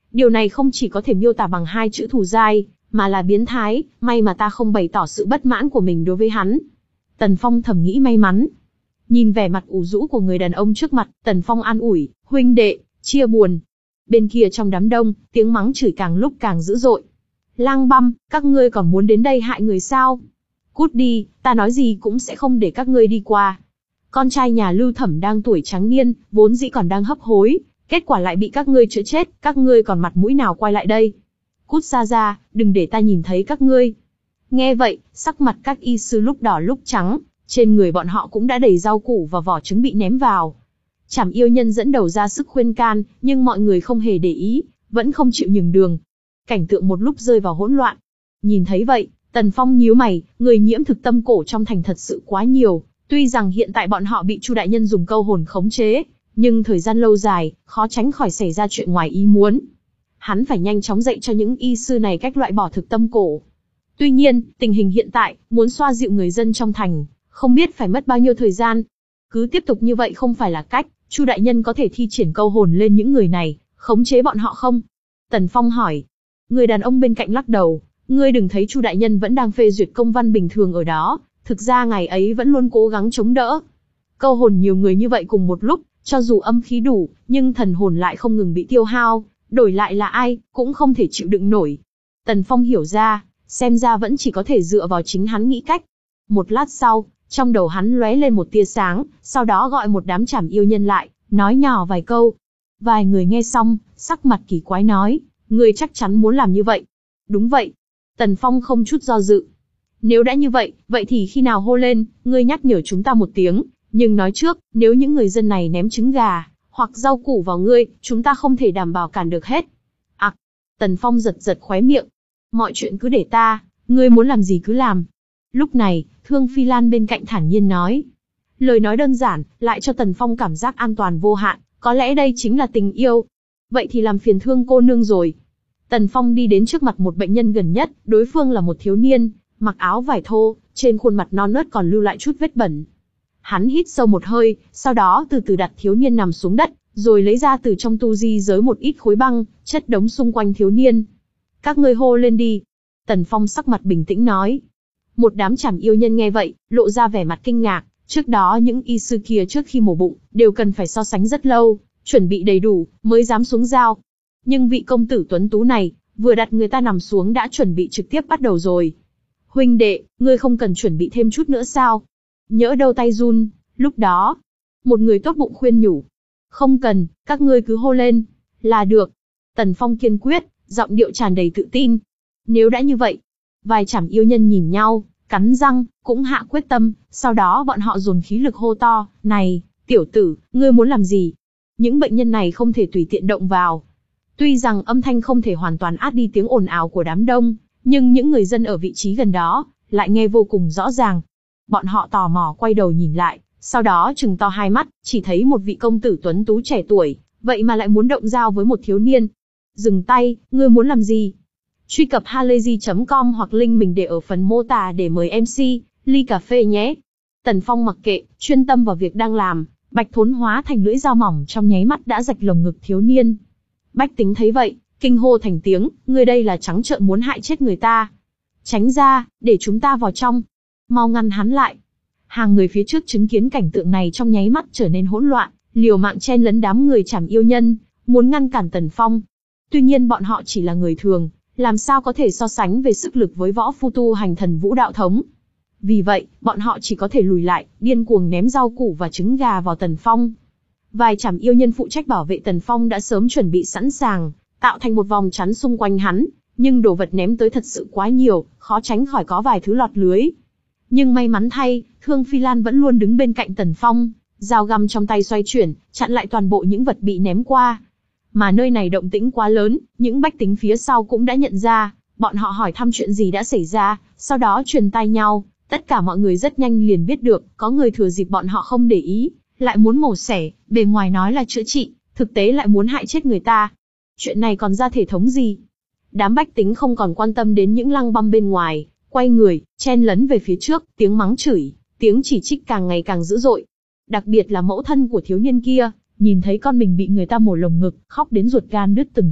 Speaker 1: Điều này không chỉ có thể miêu tả bằng hai chữ thù dai, mà là biến thái, may mà ta không bày tỏ sự bất mãn của mình đối với hắn. Tần Phong thầm nghĩ may mắn. Nhìn vẻ mặt ủ rũ của người đàn ông trước mặt, Tần Phong an ủi, huynh đệ, chia buồn. Bên kia trong đám đông, tiếng mắng chửi càng lúc càng dữ dội. Lang băm, các ngươi còn muốn đến đây hại người sao? Cút đi, ta nói gì cũng sẽ không để các ngươi đi qua. Con trai nhà Lưu Thẩm đang tuổi trắng niên, vốn dĩ còn đang hấp hối, kết quả lại bị các ngươi chữa chết, các ngươi còn mặt mũi nào quay lại đây? Cút xa ra, đừng để ta nhìn thấy các ngươi. Nghe vậy, sắc mặt các y sư lúc đỏ lúc trắng, trên người bọn họ cũng đã đầy rau củ và vỏ trứng bị ném vào. Trảm yêu nhân dẫn đầu ra sức khuyên can, nhưng mọi người không hề để ý, vẫn không chịu nhường đường. Cảnh tượng một lúc rơi vào hỗn loạn. Nhìn thấy vậy, Tần Phong nhíu mày, người nhiễm thực tâm cổ trong thành thật sự quá nhiều. Tuy rằng hiện tại bọn họ bị Chu đại nhân dùng câu hồn khống chế, nhưng thời gian lâu dài, khó tránh khỏi xảy ra chuyện ngoài ý muốn. Hắn phải nhanh chóng dạy cho những y sư này cách loại bỏ thực tâm cổ. Tuy nhiên, tình hình hiện tại, muốn xoa dịu người dân trong thành, không biết phải mất bao nhiêu thời gian. Cứ tiếp tục như vậy không phải là cách, Chu đại nhân có thể thi triển câu hồn lên những người này, khống chế bọn họ không? Tần Phong hỏi. Người đàn ông bên cạnh lắc đầu, ngươi đừng thấy Chu đại nhân vẫn đang phê duyệt công văn bình thường ở đó, thực ra ngày ấy vẫn luôn cố gắng chống đỡ. Câu hồn nhiều người như vậy cùng một lúc, cho dù âm khí đủ, nhưng thần hồn lại không ngừng bị tiêu hao, đổi lại là ai, cũng không thể chịu đựng nổi. Tần Phong hiểu ra, xem ra vẫn chỉ có thể dựa vào chính hắn nghĩ cách. Một lát sau, trong đầu hắn lóe lên một tia sáng, sau đó gọi một đám trảm yêu nhân lại, nói nhỏ vài câu. Vài người nghe xong, sắc mặt kỳ quái nói, ngươi chắc chắn muốn làm như vậy. Đúng vậy. Tần Phong không chút do dự. Nếu đã như vậy, vậy thì khi nào hô lên, ngươi nhắc nhở chúng ta một tiếng, nhưng nói trước, nếu những người dân này ném trứng gà, hoặc rau củ vào ngươi, chúng ta không thể đảm bảo cản được hết. Ặc, à, Tần Phong giật giật khóe miệng. Mọi chuyện cứ để ta, ngươi muốn làm gì cứ làm. Lúc này, Thương Phi Lan bên cạnh thản nhiên nói. Lời nói đơn giản, lại cho Tần Phong cảm giác an toàn vô hạn, có lẽ đây chính là tình yêu. Vậy thì làm phiền Thương cô nương rồi. Tần Phong đi đến trước mặt một bệnh nhân gần nhất, đối phương là một thiếu niên, mặc áo vải thô, trên khuôn mặt non nớt còn lưu lại chút vết bẩn. Hắn hít sâu một hơi, sau đó từ từ đặt thiếu niên nằm xuống đất, rồi lấy ra từ trong tu di giới một ít khối băng, chất đống xung quanh thiếu niên. Các ngươi hô lên đi. Tần Phong sắc mặt bình tĩnh nói. Một đám trảm yêu nhân nghe vậy, lộ ra vẻ mặt kinh ngạc. Trước đó những y sư kia trước khi mổ bụng, đều cần phải so sánh rất lâu, chuẩn bị đầy đủ, mới dám xuống dao. Nhưng vị công tử tuấn tú này, vừa đặt người ta nằm xuống đã chuẩn bị trực tiếp bắt đầu rồi. Huynh đệ, ngươi không cần chuẩn bị thêm chút nữa sao? Nhỡ đâu tay run, lúc đó. Một người tốt bụng khuyên nhủ. Không cần, các ngươi cứ hô lên. Là được. Tần Phong kiên quyết, giọng điệu tràn đầy tự tin. Nếu đã như vậy, vài trảm yêu nhân nhìn nhau, cắn răng, cũng hạ quyết tâm, sau đó bọn họ dồn khí lực hô to, này, tiểu tử, ngươi muốn làm gì? Những bệnh nhân này không thể tùy tiện động vào. Tuy rằng âm thanh không thể hoàn toàn át đi tiếng ồn ào của đám đông, nhưng những người dân ở vị trí gần đó, lại nghe vô cùng rõ ràng. Bọn họ tò mò quay đầu nhìn lại, sau đó trừng to hai mắt, chỉ thấy một vị công tử tuấn tú trẻ tuổi, vậy mà lại muốn động dao với một thiếu niên. Dừng tay, ngươi muốn làm gì? Truy cập halayzi chấm com hoặc link mình để ở phần mô tả để mời em xê, ly cà phê nhé. Tần Phong mặc kệ, chuyên tâm vào việc đang làm, bạch thốn hóa thành lưỡi dao mỏng trong nháy mắt đã rạch lồng ngực thiếu niên. Bách Tính thấy vậy, kinh hô thành tiếng, ngươi đây là trắng trợn muốn hại chết người ta. Tránh ra, để chúng ta vào trong. Mau ngăn hắn lại. Hàng người phía trước chứng kiến cảnh tượng này trong nháy mắt trở nên hỗn loạn, liều mạng chen lấn đám người trảm yêu nhân, muốn ngăn cản Tần Phong. Tuy nhiên bọn họ chỉ là người thường, làm sao có thể so sánh về sức lực với võ phu tu hành thần vũ đạo thống. Vì vậy, bọn họ chỉ có thể lùi lại, điên cuồng ném rau củ và trứng gà vào Tần Phong. Vài trảm yêu nhân phụ trách bảo vệ Tần Phong đã sớm chuẩn bị sẵn sàng, tạo thành một vòng chắn xung quanh hắn, nhưng đồ vật ném tới thật sự quá nhiều, khó tránh khỏi có vài thứ lọt lưới. Nhưng may mắn thay, Thương Phi Lan vẫn luôn đứng bên cạnh Tần Phong, dao găm trong tay xoay chuyển, chặn lại toàn bộ những vật bị ném qua. Mà nơi này động tĩnh quá lớn, những bách tính phía sau cũng đã nhận ra, bọn họ hỏi thăm chuyện gì đã xảy ra, sau đó truyền tai nhau, tất cả mọi người rất nhanh liền biết được, có người thừa dịp bọn họ không để ý, lại muốn mổ xẻ, bề ngoài nói là chữa trị, thực tế lại muốn hại chết người ta. Chuyện này còn ra thể thống gì? Đám bách tính không còn quan tâm đến những lăng băm bên ngoài, quay người, chen lấn về phía trước, tiếng mắng chửi, tiếng chỉ trích càng ngày càng dữ dội. Đặc biệt là mẫu thân của thiếu niên kia, nhìn thấy con mình bị người ta mổ lồng ngực, khóc đến ruột gan đứt từng khúc,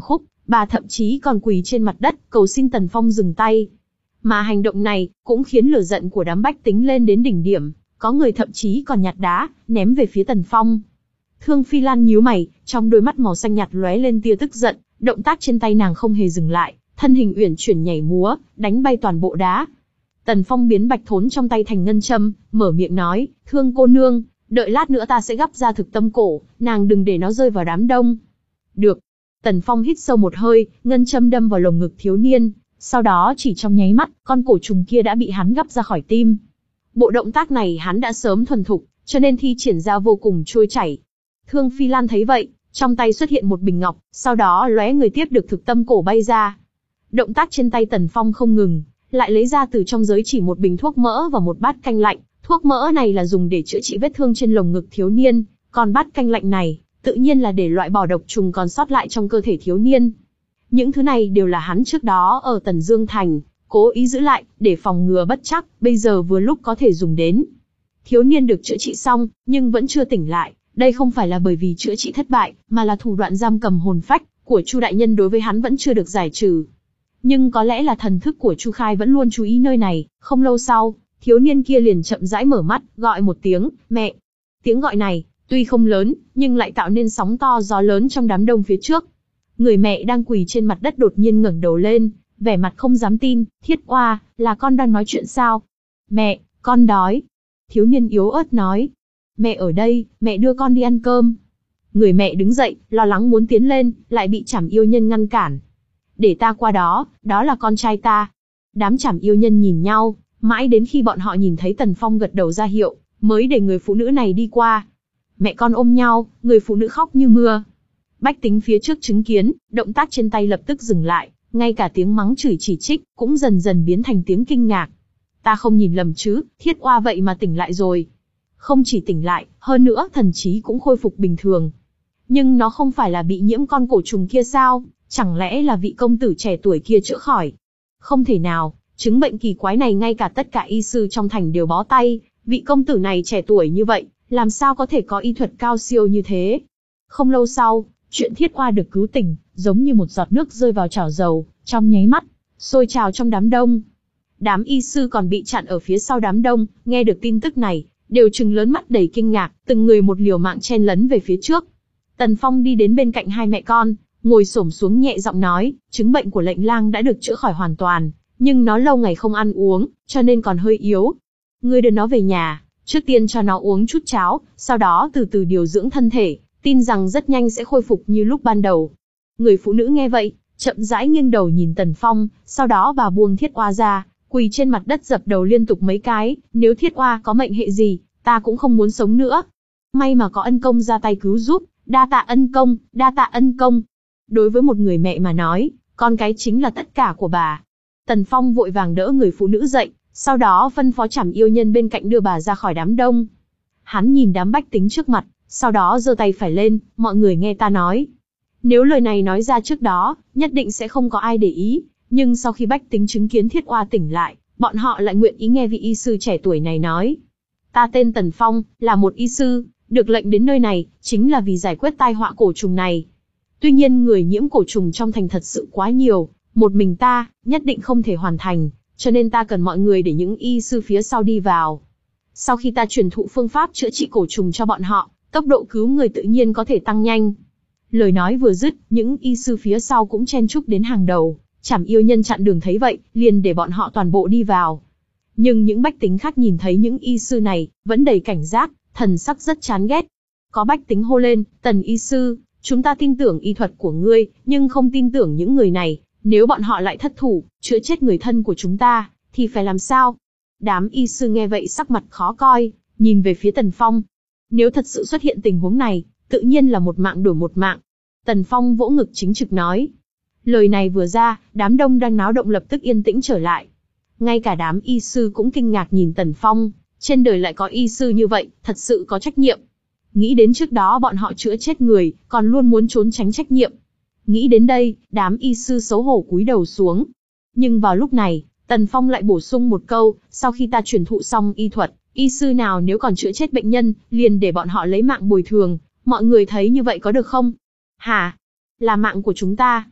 Speaker 1: Bà thậm chí còn quỳ trên mặt đất, cầu xin Tần Phong dừng tay. Mà hành động này, cũng khiến lửa giận của đám bách tính lên đến đỉnh điểm, có người thậm chí còn nhặt đá, ném về phía Tần Phong. Thương Phi Lan nhíu mày, trong đôi mắt màu xanh nhạt lóe lên tia tức giận, động tác trên tay nàng không hề dừng lại, thân hình uyển chuyển nhảy múa, đánh bay toàn bộ đá. Tần Phong biến bạch thốn trong tay thành ngân châm, mở miệng nói, Thương cô nương, đợi lát nữa ta sẽ gắp ra thực tâm cổ, nàng đừng để nó rơi vào đám đông. Được. Tần Phong hít sâu một hơi, ngân châm đâm vào lồng ngực thiếu niên, sau đó chỉ trong nháy mắt, con cổ trùng kia đã bị hắn gắp ra khỏi tim. Bộ động tác này hắn đã sớm thuần thục, cho nên thi triển ra vô cùng trôi chảy. Thương Phi Lan thấy vậy, trong tay xuất hiện một bình ngọc, sau đó lóe người tiếp được thực tâm cổ bay ra. Động tác trên tay Tần Phong không ngừng, lại lấy ra từ trong giới chỉ một bình thuốc mỡ và một bát canh lạnh. Thuốc mỡ này là dùng để chữa trị vết thương trên lồng ngực thiếu niên, còn bát canh lạnh này, tự nhiên là để loại bỏ độc trùng còn sót lại trong cơ thể thiếu niên. Những thứ này đều là hắn trước đó ở Tần Dương Thành, cố ý giữ lại, để phòng ngừa bất chắc, bây giờ vừa lúc có thể dùng đến. Thiếu niên được chữa trị xong, nhưng vẫn chưa tỉnh lại, đây không phải là bởi vì chữa trị thất bại, mà là thủ đoạn giam cầm hồn phách của Chu đại nhân đối với hắn vẫn chưa được giải trừ. Nhưng có lẽ là thần thức của Chu Khai vẫn luôn chú ý nơi này, không lâu sau, thiếu niên kia liền chậm rãi mở mắt, gọi một tiếng, mẹ. Tiếng gọi này, tuy không lớn, nhưng lại tạo nên sóng to gió lớn trong đám đông phía trước. Người mẹ đang quỳ trên mặt đất đột nhiên ngẩng đầu lên, vẻ mặt không dám tin, Thiết Oa, là con đang nói chuyện sao? Mẹ, con đói. Thiếu niên yếu ớt nói. Mẹ ở đây, mẹ đưa con đi ăn cơm. Người mẹ đứng dậy, lo lắng muốn tiến lên, lại bị Trảm Yêu Nhân ngăn cản. Để ta qua đó, đó là con trai ta. Đám Trảm Yêu Nhân nhìn nhau, mãi đến khi bọn họ nhìn thấy Tần Phong gật đầu ra hiệu, mới để người phụ nữ này đi qua. Mẹ con ôm nhau, người phụ nữ khóc như mưa. Bách tính phía trước chứng kiến, động tác trên tay lập tức dừng lại, ngay cả tiếng mắng chửi chỉ trích, cũng dần dần biến thành tiếng kinh ngạc. Ta không nhìn lầm chứ, Thiết Oa vậy mà tỉnh lại rồi. Không chỉ tỉnh lại, hơn nữa thần trí cũng khôi phục bình thường. Nhưng nó không phải là bị nhiễm con cổ trùng kia sao, chẳng lẽ là vị công tử trẻ tuổi kia chữa khỏi? Không thể nào, chứng bệnh kỳ quái này ngay cả tất cả y sư trong thành đều bó tay, vị công tử này trẻ tuổi như vậy, làm sao có thể có y thuật cao siêu như thế? Không lâu sau, chuyện Thiết Oa được cứu tỉnh, giống như một giọt nước rơi vào chảo dầu, trong nháy mắt, sôi trào trong đám đông. Đám y sư còn bị chặn ở phía sau đám đông, nghe được tin tức này, đều trừng lớn mắt đầy kinh ngạc, từng người một liều mạng chen lấn về phía trước. Tần Phong đi đến bên cạnh hai mẹ con, ngồi xổm xuống nhẹ giọng nói, chứng bệnh của lệnh lang đã được chữa khỏi hoàn toàn, nhưng nó lâu ngày không ăn uống, cho nên còn hơi yếu. Ngươi đưa nó về nhà, trước tiên cho nó uống chút cháo, sau đó từ từ điều dưỡng thân thể, tin rằng rất nhanh sẽ khôi phục như lúc ban đầu. Người phụ nữ nghe vậy, chậm rãi nghiêng đầu nhìn Tần Phong, sau đó bà buông Thiết Oa ra, quỳ trên mặt đất dập đầu liên tục mấy cái, nếu Thiết Oa có mệnh hệ gì, ta cũng không muốn sống nữa. May mà có ân công ra tay cứu giúp, đa tạ ân công, đa tạ ân công. Đối với một người mẹ mà nói, con cái chính là tất cả của bà. Tần Phong vội vàng đỡ người phụ nữ dậy, sau đó phân phó Trảm Yêu Nhân bên cạnh đưa bà ra khỏi đám đông. Hắn nhìn đám bách tính trước mặt, sau đó giơ tay phải lên, mọi người nghe ta nói. Nếu lời này nói ra trước đó, nhất định sẽ không có ai để ý, nhưng sau khi bách tính chứng kiến Thiết Oa tỉnh lại, bọn họ lại nguyện ý nghe vị y sư trẻ tuổi này nói. Ta tên Tần Phong, là một y sư, được lệnh đến nơi này, chính là vì giải quyết tai họa cổ trùng này. Tuy nhiên người nhiễm cổ trùng trong thành thật sự quá nhiều, một mình ta, nhất định không thể hoàn thành, cho nên ta cần mọi người để những y sư phía sau đi vào. Sau khi ta truyền thụ phương pháp chữa trị cổ trùng cho bọn họ, tốc độ cứu người tự nhiên có thể tăng nhanh. Lời nói vừa dứt, những y sư phía sau cũng chen chúc đến hàng đầu. Trảm Yêu Nhân chặn đường thấy vậy, liền để bọn họ toàn bộ đi vào. Nhưng những bách tính khác nhìn thấy những y sư này, vẫn đầy cảnh giác, thần sắc rất chán ghét. Có bách tính hô lên, Tần y sư, chúng ta tin tưởng y thuật của ngươi, nhưng không tin tưởng những người này, nếu bọn họ lại thất thủ, chữa chết người thân của chúng ta, thì phải làm sao? Đám y sư nghe vậy sắc mặt khó coi, nhìn về phía Tần Phong. Nếu thật sự xuất hiện tình huống này, tự nhiên là một mạng đổi một mạng. Tần Phong vỗ ngực chính trực nói. Lời này vừa ra, đám đông đang náo động lập tức yên tĩnh trở lại. Ngay cả đám y sư cũng kinh ngạc nhìn Tần Phong, trên đời lại có y sư như vậy, thật sự có trách nhiệm. Nghĩ đến trước đó bọn họ chữa chết người, còn luôn muốn trốn tránh trách nhiệm. Nghĩ đến đây, đám y sư xấu hổ cúi đầu xuống. Nhưng vào lúc này, Tần Phong lại bổ sung một câu, sau khi ta truyền thụ xong y thuật, y sư nào nếu còn chữa chết bệnh nhân, liền để bọn họ lấy mạng bồi thường, mọi người thấy như vậy có được không? Hả? Là mạng của chúng ta.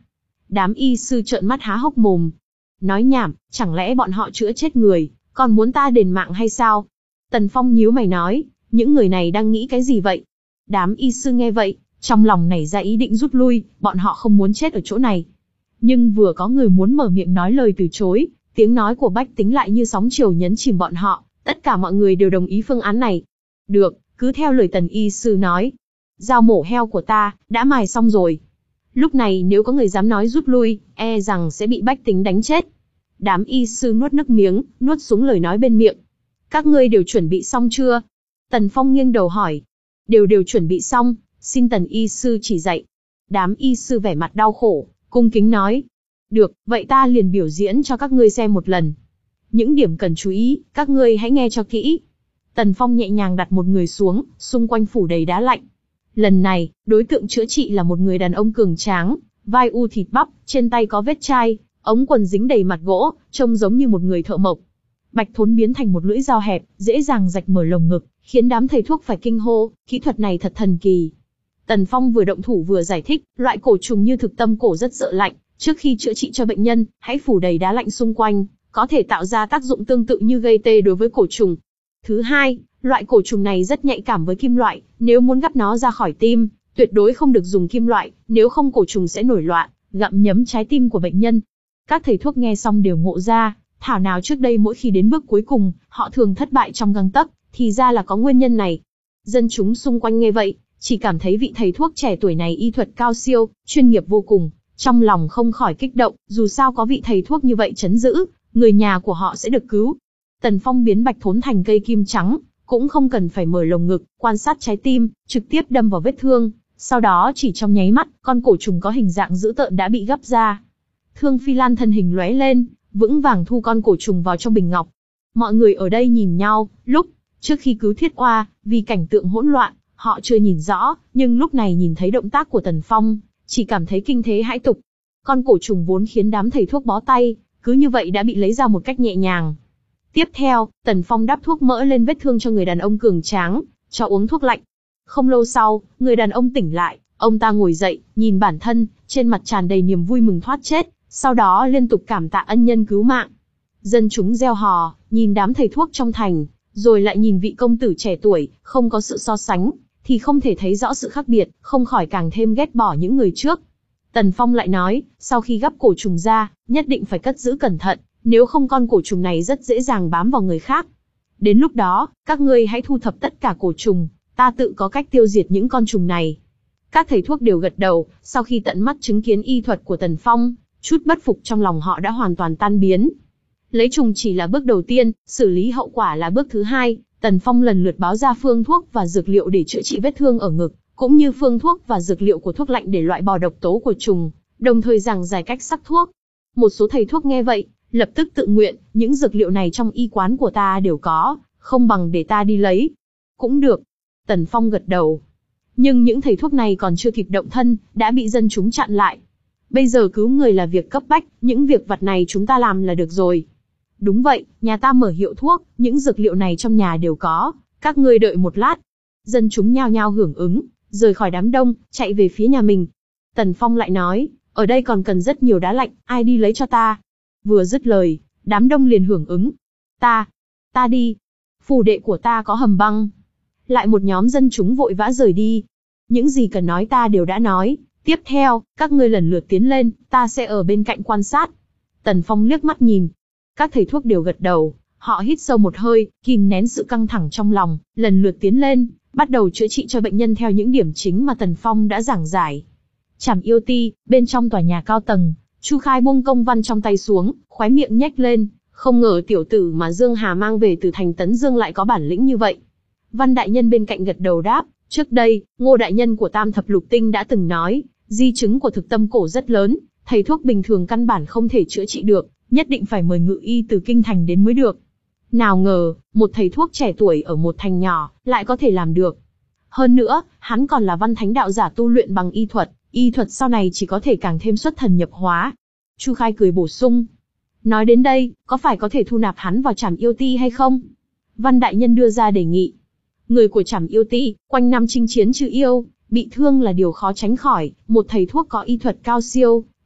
Speaker 1: Đám y sư trợn mắt há hốc mồm. Nói nhảm, chẳng lẽ bọn họ chữa chết người, còn muốn ta đền mạng hay sao? Tần Phong nhíu mày nói, những người này đang nghĩ cái gì vậy? Đám y sư nghe vậy, trong lòng nảy ra ý định rút lui, bọn họ không muốn chết ở chỗ này. Nhưng vừa có người muốn mở miệng nói lời từ chối, tiếng nói của bách tính lại như sóng chiều nhấn chìm bọn họ, tất cả mọi người đều đồng ý phương án này. Được, cứ theo lời Tần y sư nói. Dao mổ heo của ta, đã mài xong rồi. Lúc này nếu có người dám nói rút lui, e rằng sẽ bị bách tính đánh chết. Đám y sư nuốt nước miếng, nuốt xuống lời nói bên miệng. Các ngươi đều chuẩn bị xong chưa? Tần Phong nghiêng đầu hỏi. Đều đều chuẩn bị xong, xin Tần y sư chỉ dạy. Đám y sư vẻ mặt đau khổ, cung kính nói. Được, vậy ta liền biểu diễn cho các ngươi xem một lần. Những điểm cần chú ý, các ngươi hãy nghe cho kỹ. Tần Phong nhẹ nhàng đặt một người xuống, xung quanh phủ đầy đá lạnh. Lần này, đối tượng chữa trị là một người đàn ông cường tráng, vai u thịt bắp, trên tay có vết chai, ống quần dính đầy mặt gỗ, trông giống như một người thợ mộc. Bạch thốn biến thành một lưỡi dao hẹp, dễ dàng rạch mở lồng ngực, khiến đám thầy thuốc phải kinh hô, kỹ thuật này thật thần kỳ. Tần Phong vừa động thủ vừa giải thích, loại cổ trùng như thực tâm cổ rất sợ lạnh, trước khi chữa trị cho bệnh nhân, hãy phủ đầy đá lạnh xung quanh, có thể tạo ra tác dụng tương tự như gây tê đối với cổ trùng. Thứ hai, loại cổ trùng này rất nhạy cảm với kim loại, nếu muốn gắp nó ra khỏi tim, tuyệt đối không được dùng kim loại, nếu không cổ trùng sẽ nổi loạn, gặm nhấm trái tim của bệnh nhân. Các thầy thuốc nghe xong đều ngộ ra, thảo nào trước đây mỗi khi đến bước cuối cùng, họ thường thất bại trong gang tấc, thì ra là có nguyên nhân này. Dân chúng xung quanh nghe vậy, chỉ cảm thấy vị thầy thuốc trẻ tuổi này y thuật cao siêu, chuyên nghiệp vô cùng, trong lòng không khỏi kích động, dù sao có vị thầy thuốc như vậy trấn giữ, người nhà của họ sẽ được cứu. Tần Phong biến bạch thốn thành cây kim trắng, cũng không cần phải mở lồng ngực, quan sát trái tim, trực tiếp đâm vào vết thương, sau đó chỉ trong nháy mắt, con cổ trùng có hình dạng dữ tợn đã bị gắp ra. Thương Phi Lan thân hình lóe lên, vững vàng thu con cổ trùng vào trong bình ngọc. Mọi người ở đây nhìn nhau, lúc trước khi cứu Thiết Oa, vì cảnh tượng hỗn loạn, họ chưa nhìn rõ, nhưng lúc này nhìn thấy động tác của Tần Phong, chỉ cảm thấy kinh thế hãi tục. Con cổ trùng vốn khiến đám thầy thuốc bó tay, cứ như vậy đã bị lấy ra một cách nhẹ nhàng. Tiếp theo, Tần Phong đắp thuốc mỡ lên vết thương cho người đàn ông cường tráng, cho uống thuốc lạnh. Không lâu sau, người đàn ông tỉnh lại, ông ta ngồi dậy, nhìn bản thân, trên mặt tràn đầy niềm vui mừng thoát chết, sau đó liên tục cảm tạ ân nhân cứu mạng. Dân chúng reo hò, nhìn đám thầy thuốc trong thành, rồi lại nhìn vị công tử trẻ tuổi, không có sự so sánh, thì không thể thấy rõ sự khác biệt, không khỏi càng thêm ghét bỏ những người trước. Tần Phong lại nói, sau khi gắp cổ trùng ra, nhất định phải cất giữ cẩn thận, nếu không con cổ trùng này rất dễ dàng bám vào người khác. Đến lúc đó, các ngươi hãy thu thập tất cả cổ trùng, ta tự có cách tiêu diệt những con trùng này. Các thầy thuốc đều gật đầu, sau khi tận mắt chứng kiến y thuật của Tần Phong, chút bất phục trong lòng họ đã hoàn toàn tan biến. Lấy trùng chỉ là bước đầu tiên, xử lý hậu quả là bước thứ hai. Tần Phong lần lượt báo ra phương thuốc và dược liệu để chữa trị vết thương ở ngực, cũng như phương thuốc và dược liệu của thuốc lạnh để loại bỏ độc tố của trùng, đồng thời giảng giải cách sắc thuốc. Một số thầy thuốc nghe vậy, lập tức tự nguyện, những dược liệu này trong y quán của ta đều có, không bằng để ta đi lấy. Cũng được. Tần Phong gật đầu. Nhưng những thầy thuốc này còn chưa kịp động thân, đã bị dân chúng chặn lại. Bây giờ cứu người là việc cấp bách, những việc vặt này chúng ta làm là được rồi. Đúng vậy, nhà ta mở hiệu thuốc, những dược liệu này trong nhà đều có, các ngươi đợi một lát. Dân chúng nhao nhao hưởng ứng, rời khỏi đám đông, chạy về phía nhà mình. Tần Phong lại nói, ở đây còn cần rất nhiều đá lạnh, ai đi lấy cho ta. Vừa dứt lời, đám đông liền hưởng ứng. Ta, ta đi. Phủ đệ của ta có hầm băng. Lại một nhóm dân chúng vội vã rời đi. Những gì cần nói ta đều đã nói, tiếp theo, các ngươi lần lượt tiến lên, ta sẽ ở bên cạnh quan sát. Tần Phong liếc mắt nhìn. Các thầy thuốc đều gật đầu, họ hít sâu một hơi, kìm nén sự căng thẳng trong lòng, lần lượt tiến lên, bắt đầu chữa trị cho bệnh nhân theo những điểm chính mà Tần Phong đã giảng giải. Trảm Yêu Ti, bên trong tòa nhà cao tầng, Chu Khai buông công văn trong tay xuống, khóe miệng nhếch lên, không ngờ tiểu tử mà Dương Hà mang về từ thành Tấn Dương lại có bản lĩnh như vậy. Văn đại nhân bên cạnh gật đầu đáp, trước đây, Ngô đại nhân của Tam Thập Lục Tinh đã từng nói, di chứng của thực tâm cổ rất lớn, thầy thuốc bình thường căn bản không thể chữa trị được, nhất định phải mời ngự y từ kinh thành đến mới được. Nào ngờ, một thầy thuốc trẻ tuổi ở một thành nhỏ, lại có thể làm được. Hơn nữa, hắn còn là văn thánh đạo giả tu luyện bằng y thuật, y thuật sau này chỉ có thể càng thêm xuất thần nhập hóa. Chu Khai cười bổ sung. Nói đến đây, có phải có thể thu nạp hắn vào Trảm Yêu Ti hay không? Văn đại nhân đưa ra đề nghị. Người của Trảm Yêu Ti, quanh năm chinh chiến trừ yêu, bị thương là điều khó tránh khỏi, một thầy thuốc có y thuật cao siêu,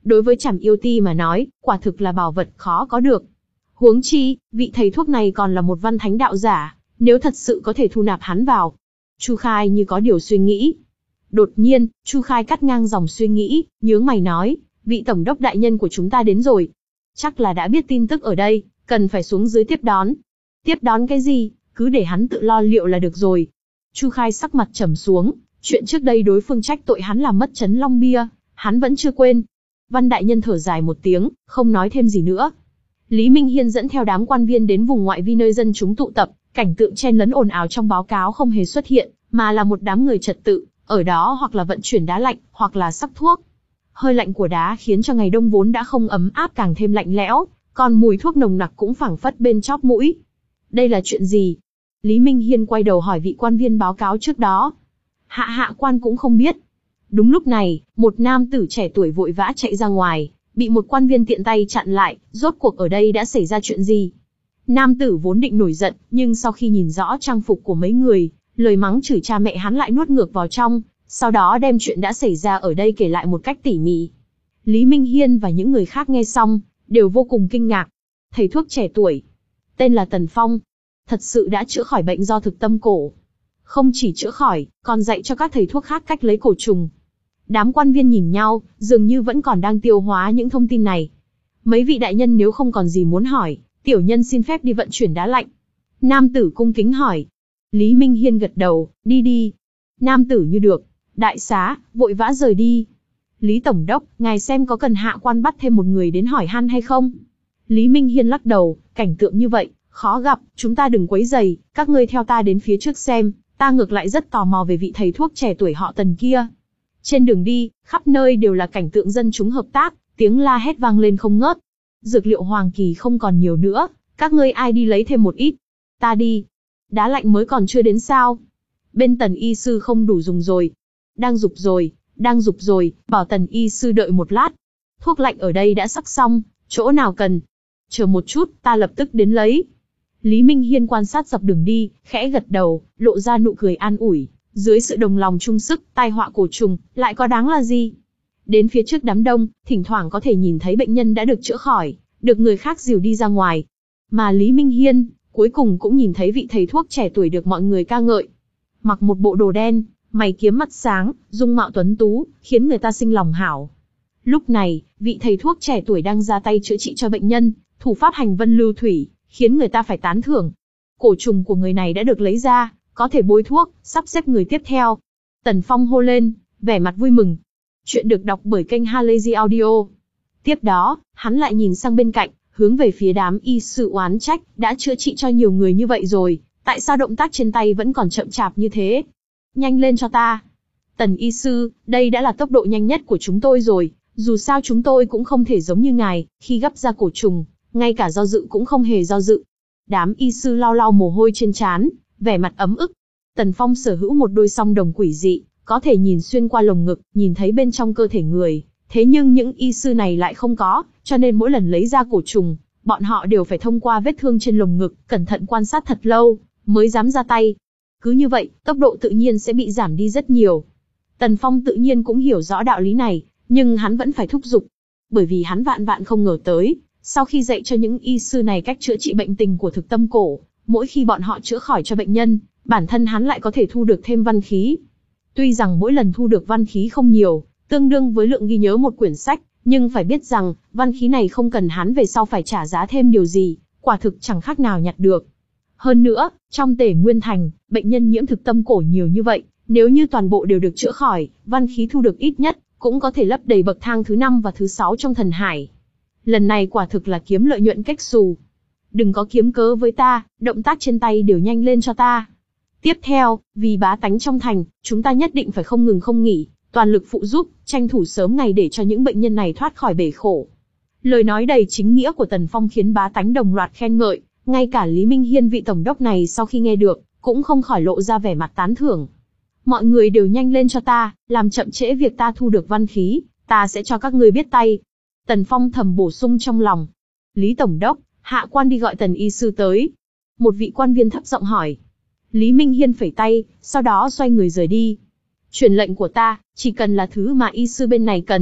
Speaker 1: Đối với Trảm Yêu Ti mà nói, quả thực là bảo vật khó có được. Huống chi, vị thầy thuốc này còn là một văn thánh đạo giả, nếu thật sự có thể thu nạp hắn vào. Chu Khai như có điều suy nghĩ. Đột nhiên, Chu Khai cắt ngang dòng suy nghĩ, nhướng mày nói, vị tổng đốc đại nhân của chúng ta đến rồi. Chắc là đã biết tin tức ở đây, cần phải xuống dưới tiếp đón. Tiếp đón cái gì, cứ để hắn tự lo liệu là được rồi. Chu Khai sắc mặt trầm xuống, chuyện trước đây đối phương trách tội hắn làm mất Trấn Long Bia, hắn vẫn chưa quên. Văn đại nhân thở dài một tiếng, không nói thêm gì nữa. Lý Minh Hiên dẫn theo đám quan viên đến vùng ngoại vi nơi dân chúng tụ tập, cảnh tượng chen lấn ồn ào trong báo cáo không hề xuất hiện, mà là một đám người trật tự, ở đó hoặc là vận chuyển đá lạnh, hoặc là sắc thuốc. Hơi lạnh của đá khiến cho ngày đông vốn đã không ấm áp càng thêm lạnh lẽo, còn mùi thuốc nồng nặc cũng phảng phất bên chóp mũi. Đây là chuyện gì? Lý Minh Hiên quay đầu hỏi vị quan viên báo cáo trước đó. Hạ hạ quan cũng không biết. Đúng lúc này, một nam tử trẻ tuổi vội vã chạy ra ngoài, bị một quan viên tiện tay chặn lại, rốt cuộc ở đây đã xảy ra chuyện gì? Nam tử vốn định nổi giận, nhưng sau khi nhìn rõ trang phục của mấy người, lời mắng chửi cha mẹ hắn lại nuốt ngược vào trong, sau đó đem chuyện đã xảy ra ở đây kể lại một cách tỉ mỉ. Lý Minh Hiên và những người khác nghe xong, đều vô cùng kinh ngạc. Thầy thuốc trẻ tuổi, tên là Tần Phong, thật sự đã chữa khỏi bệnh do thực tâm cổ. Không chỉ chữa khỏi, còn dạy cho các thầy thuốc khác cách lấy cổ trùng. Đám quan viên nhìn nhau, dường như vẫn còn đang tiêu hóa những thông tin này. Mấy vị đại nhân nếu không còn gì muốn hỏi, tiểu nhân xin phép đi vận chuyển đá lạnh. Nam tử cung kính hỏi. Lý Minh Hiên gật đầu, đi đi. Nam tử như được, đại xá, vội vã rời đi. Lý Tổng đốc, ngài xem có cần hạ quan bắt thêm một người đến hỏi han hay không? Lý Minh Hiên lắc đầu, cảnh tượng như vậy, khó gặp, chúng ta đừng quấy rầy, các ngươi theo ta đến phía trước xem, ta ngược lại rất tò mò về vị thầy thuốc trẻ tuổi họ Tần kia. Trên đường đi, khắp nơi đều là cảnh tượng dân chúng hợp tác, tiếng la hét vang lên không ngớt. Dược liệu hoàng kỳ không còn nhiều nữa, các ngươi ai đi lấy thêm một ít. Ta đi. Đá lạnh mới còn chưa đến sao? Bên Tần y sư không đủ dùng rồi. Đang dục rồi, đang dục rồi, bảo Tần y sư đợi một lát. Thuốc lạnh ở đây đã sắc xong, chỗ nào cần? Chờ một chút, ta lập tức đến lấy. Lý Minh Hiên quan sát dọc đường đi, khẽ gật đầu, lộ ra nụ cười an ủi. Dưới sự đồng lòng chung sức, tai họa cổ trùng, lại có đáng là gì? Đến phía trước đám đông, thỉnh thoảng có thể nhìn thấy bệnh nhân đã được chữa khỏi, được người khác dìu đi ra ngoài. Mà Lý Minh Hiên, cuối cùng cũng nhìn thấy vị thầy thuốc trẻ tuổi được mọi người ca ngợi. Mặc một bộ đồ đen, mày kiếm mắt sáng, dung mạo tuấn tú, khiến người ta sinh lòng hảo. Lúc này, vị thầy thuốc trẻ tuổi đang ra tay chữa trị cho bệnh nhân, thủ pháp hành vân lưu thủy, khiến người ta phải tán thưởng. Cổ trùng của người này đã được lấy ra, có thể bôi thuốc, sắp xếp người tiếp theo. Tần Phong hô lên, vẻ mặt vui mừng. Chuyện được đọc bởi kênh Halazy Audio. Tiếp đó, hắn lại nhìn sang bên cạnh, hướng về phía đám y sư oán trách, đã chữa trị cho nhiều người như vậy rồi, tại sao động tác trên tay vẫn còn chậm chạp như thế? Nhanh lên cho ta. Tần y sư, đây đã là tốc độ nhanh nhất của chúng tôi rồi, dù sao chúng tôi cũng không thể giống như ngài, khi gấp ra cổ trùng, ngay cả do dự cũng không hề do dự. Đám y sư lau lau mồ hôi trên trán, vẻ mặt ấm ức. Tần Phong sở hữu một đôi song đồng quỷ dị, có thể nhìn xuyên qua lồng ngực, nhìn thấy bên trong cơ thể người. Thế nhưng những y sư này lại không có, cho nên mỗi lần lấy ra cổ trùng, bọn họ đều phải thông qua vết thương trên lồng ngực, cẩn thận quan sát thật lâu, mới dám ra tay. Cứ như vậy, tốc độ tự nhiên sẽ bị giảm đi rất nhiều. Tần Phong tự nhiên cũng hiểu rõ đạo lý này, nhưng hắn vẫn phải thúc giục. Bởi vì hắn vạn vạn không ngờ tới, sau khi dạy cho những y sư này cách chữa trị bệnh tình của thực tâm cổ, mỗi khi bọn họ chữa khỏi cho bệnh nhân, bản thân hắn lại có thể thu được thêm văn khí. Tuy rằng mỗi lần thu được văn khí không nhiều, tương đương với lượng ghi nhớ một quyển sách, nhưng phải biết rằng, văn khí này không cần hắn về sau phải trả giá thêm điều gì, quả thực chẳng khác nào nhặt được. Hơn nữa, trong Tể Nguyên Thành, bệnh nhân nhiễm thực tâm cổ nhiều như vậy, nếu như toàn bộ đều được chữa khỏi, văn khí thu được ít nhất, cũng có thể lấp đầy bậc thang thứ năm và thứ sáu trong thần hải. Lần này quả thực là kiếm lợi nhuận cách xù. Đừng có kiếm cớ với ta, động tác trên tay đều nhanh lên cho ta. Tiếp theo, vì bá tánh trong thành, chúng ta nhất định phải không ngừng không nghỉ, toàn lực phụ giúp, tranh thủ sớm ngày để cho những bệnh nhân này thoát khỏi bể khổ. Lời nói đầy chính nghĩa của Tần Phong khiến bá tánh đồng loạt khen ngợi, ngay cả Lý Minh Hiên vị tổng đốc này sau khi nghe được, cũng không khỏi lộ ra vẻ mặt tán thưởng. Mọi người đều nhanh lên cho ta, làm chậm trễ việc ta thu được văn khí, ta sẽ cho các ngươi biết tay. Tần Phong thầm bổ sung trong lòng. Lý tổng đốc, hạ quan đi gọi Tần y sư tới. Một vị quan viên thấp giọng hỏi. Lý Minh Hiên phẩy tay, sau đó xoay người rời đi. Truyền lệnh của ta, chỉ cần là thứ mà y sư bên này cần,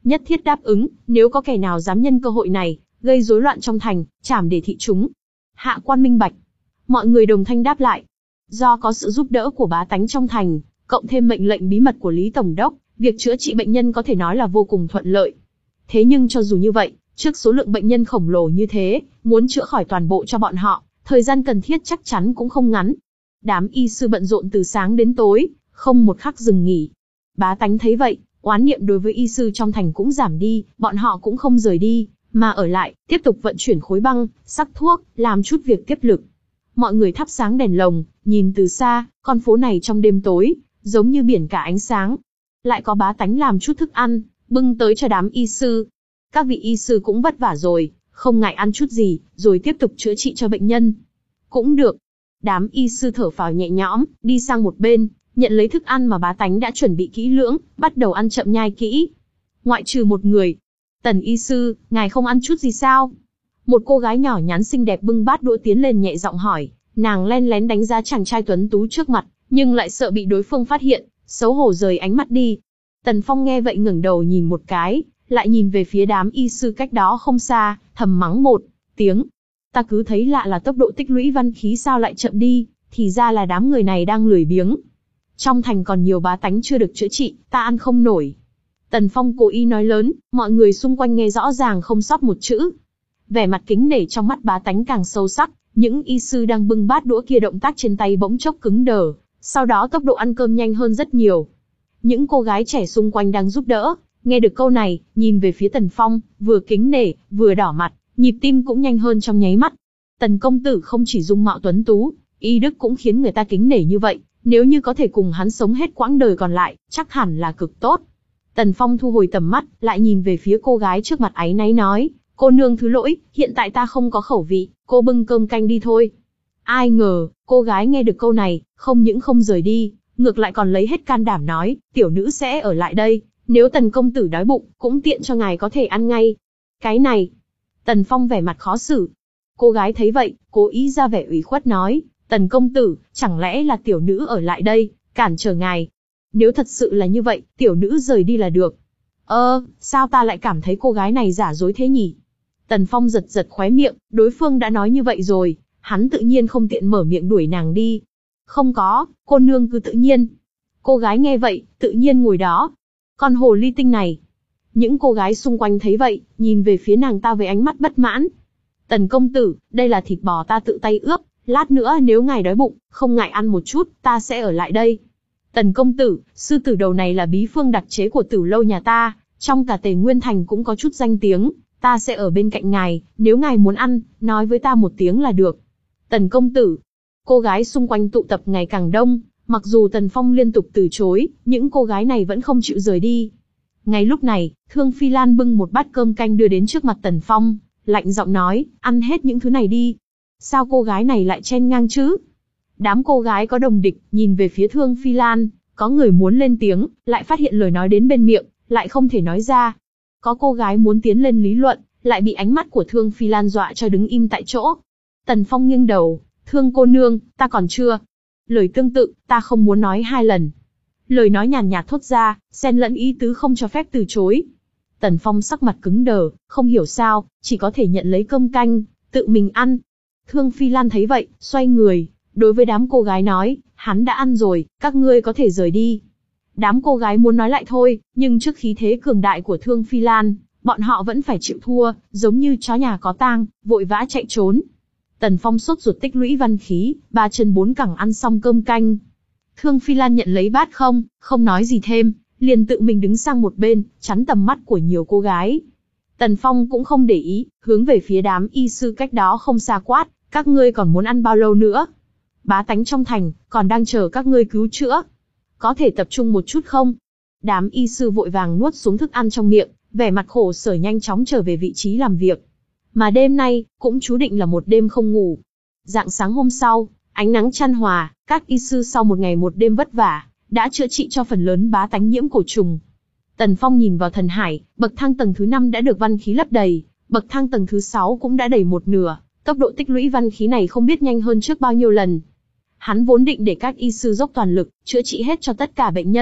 Speaker 1: nhất thiết đáp ứng, nếu có kẻ nào dám nhân cơ hội này, gây rối loạn trong thành, trảm để thị chúng. Hạ quan minh bạch. Mọi người đồng thanh đáp lại. Do có sự giúp đỡ của bá tánh trong thành, cộng thêm mệnh lệnh bí mật của Lý Tổng đốc, việc chữa trị bệnh nhân có thể nói là vô cùng thuận lợi. Thế nhưng cho dù như vậy, trước số lượng bệnh nhân khổng lồ như thế, muốn chữa khỏi toàn bộ cho bọn họ, thời gian cần thiết chắc chắn cũng không ngắn. Đám y sư bận rộn từ sáng đến tối, không một khắc dừng nghỉ. Bá tánh thấy vậy, oán niệm đối với y sư trong thành cũng giảm đi, bọn họ cũng không rời đi, mà ở lại, tiếp tục vận chuyển khối băng, sắc thuốc, làm chút việc tiếp lực. Mọi người thắp sáng đèn lồng, nhìn từ xa, con phố này trong đêm tối, giống như biển cả ánh sáng. Lại có bá tánh làm chút thức ăn, bưng tới cho đám y sư. Các vị y sư cũng vất vả rồi, không ngại ăn chút gì, rồi tiếp tục chữa trị cho bệnh nhân. Cũng được. Đám y sư thở phào nhẹ nhõm, đi sang một bên, nhận lấy thức ăn mà bá tánh đã chuẩn bị kỹ lưỡng, bắt đầu ăn chậm nhai kỹ. Ngoại trừ một người. Tần y sư, ngài không ăn chút gì sao? Một cô gái nhỏ nhắn xinh đẹp bưng bát đũa tiến lên nhẹ giọng hỏi, nàng len lén đánh giá chàng trai tuấn tú trước mặt, nhưng lại sợ bị đối phương phát hiện, xấu hổ rời ánh mắt đi. Tần Phong nghe vậy ngẩng đầu nhìn một cái, lại nhìn về phía đám y sư cách đó không xa, thầm mắng một tiếng. Ta cứ thấy lạ là tốc độ tích lũy văn khí sao lại chậm đi, thì ra là đám người này đang lười biếng. Trong thành còn nhiều bá tánh chưa được chữa trị, ta ăn không nổi. Tần Phong cố ý nói lớn, mọi người xung quanh nghe rõ ràng không sót một chữ. Vẻ mặt kính nể trong mắt bá tánh càng sâu sắc, những y sư đang bưng bát đũa kia động tác trên tay bỗng chốc cứng đờ, sau đó tốc độ ăn cơm nhanh hơn rất nhiều. Những cô gái trẻ xung quanh đang giúp đỡ, nghe được câu này, nhìn về phía Tần Phong, vừa kính nể, vừa đỏ mặt, nhịp tim cũng nhanh hơn trong nháy mắt. Tần công tử không chỉ dung mạo tuấn tú, y đức cũng khiến người ta kính nể như vậy, nếu như có thể cùng hắn sống hết quãng đời còn lại, chắc hẳn là cực tốt. Tần Phong thu hồi tầm mắt, lại nhìn về phía cô gái trước mặt áy náy nói, cô nương thứ lỗi, hiện tại ta không có khẩu vị, cô bưng cơm canh đi thôi. Ai ngờ, cô gái nghe được câu này, không những không rời đi, ngược lại còn lấy hết can đảm nói, tiểu nữ sẽ ở lại đây, nếu Tần công tử đói bụng, cũng tiện cho ngài có thể ăn ngay. Cái này, Tần Phong vẻ mặt khó xử. Cô gái thấy vậy, cố ý ra vẻ ủy khuất nói, Tần công tử, chẳng lẽ là tiểu nữ ở lại đây, cản trở ngài? Nếu thật sự là như vậy, tiểu nữ rời đi là được. Ơ, sao ta lại cảm thấy cô gái này giả dối thế nhỉ? Tần Phong giật giật khóe miệng, đối phương đã nói như vậy rồi, hắn tự nhiên không tiện mở miệng đuổi nàng đi. Không có, cô nương cứ tự nhiên. Cô gái nghe vậy, tự nhiên ngồi đó. Con hồ ly tinh này. Những cô gái xung quanh thấy vậy, nhìn về phía nàng ta với ánh mắt bất mãn. Tần công tử, đây là thịt bò ta tự tay ướp, lát nữa nếu ngài đói bụng, không ngại ăn một chút, ta sẽ ở lại đây. Tần công tử, sư tử đầu này là bí phương đặc chế của Tử lâu nhà ta, trong cả Tề Nguyên Thành cũng có chút danh tiếng, ta sẽ ở bên cạnh ngài, nếu ngài muốn ăn, nói với ta một tiếng là được. Tần công tử. Cô gái xung quanh tụ tập ngày càng đông, mặc dù Tần Phong liên tục từ chối, những cô gái này vẫn không chịu rời đi. Ngay lúc này, Thương Phi Lan bưng một bát cơm canh đưa đến trước mặt Tần Phong, lạnh giọng nói, ăn hết những thứ này đi. Sao cô gái này lại chen ngang chứ? Đám cô gái có đồng địch, nhìn về phía Thương Phi Lan, có người muốn lên tiếng, lại phát hiện lời nói đến bên miệng, lại không thể nói ra. Có cô gái muốn tiến lên lý luận, lại bị ánh mắt của Thương Phi Lan dọa cho đứng im tại chỗ. Tần Phong nghiêng đầu, Thương cô nương, ta còn chưa. Lời tương tự, ta không muốn nói hai lần. Lời nói nhàn nhạt thốt ra, xen lẫn ý tứ không cho phép từ chối. Tần Phong sắc mặt cứng đờ, không hiểu sao, chỉ có thể nhận lấy cơm canh, tự mình ăn. Thương Phi Lan thấy vậy, xoay người, đối với đám cô gái nói, hắn đã ăn rồi, các ngươi có thể rời đi. Đám cô gái muốn nói lại thôi, nhưng trước khí thế cường đại của Thương Phi Lan, bọn họ vẫn phải chịu thua, giống như chó nhà có tang, vội vã chạy trốn. Tần Phong sốt ruột tích lũy văn khí, ba chân bốn cẳng ăn xong cơm canh. Thương Phi Lan nhận lấy bát không, không nói gì thêm, liền tự mình đứng sang một bên, chắn tầm mắt của nhiều cô gái. Tần Phong cũng không để ý, hướng về phía đám y sư cách đó không xa quát, các ngươi còn muốn ăn bao lâu nữa? Bá tánh trong thành, còn đang chờ các ngươi cứu chữa. Có thể tập trung một chút không? Đám y sư vội vàng nuốt xuống thức ăn trong miệng, vẻ mặt khổ sở nhanh chóng trở về vị trí làm việc. Mà đêm nay, cũng chú định là một đêm không ngủ. Rạng sáng hôm sau, ánh nắng chan hòa, các y sư sau một ngày một đêm vất vả, đã chữa trị cho phần lớn bá tánh nhiễm cổ trùng. Tần Phong nhìn vào thần hải, bậc thang tầng thứ năm đã được văn khí lấp đầy, bậc thang tầng thứ sáu cũng đã đầy một nửa, tốc độ tích lũy văn khí này không biết nhanh hơn trước bao nhiêu lần. Hắn vốn định để các y sư dốc toàn lực, chữa trị hết cho tất cả bệnh nhân,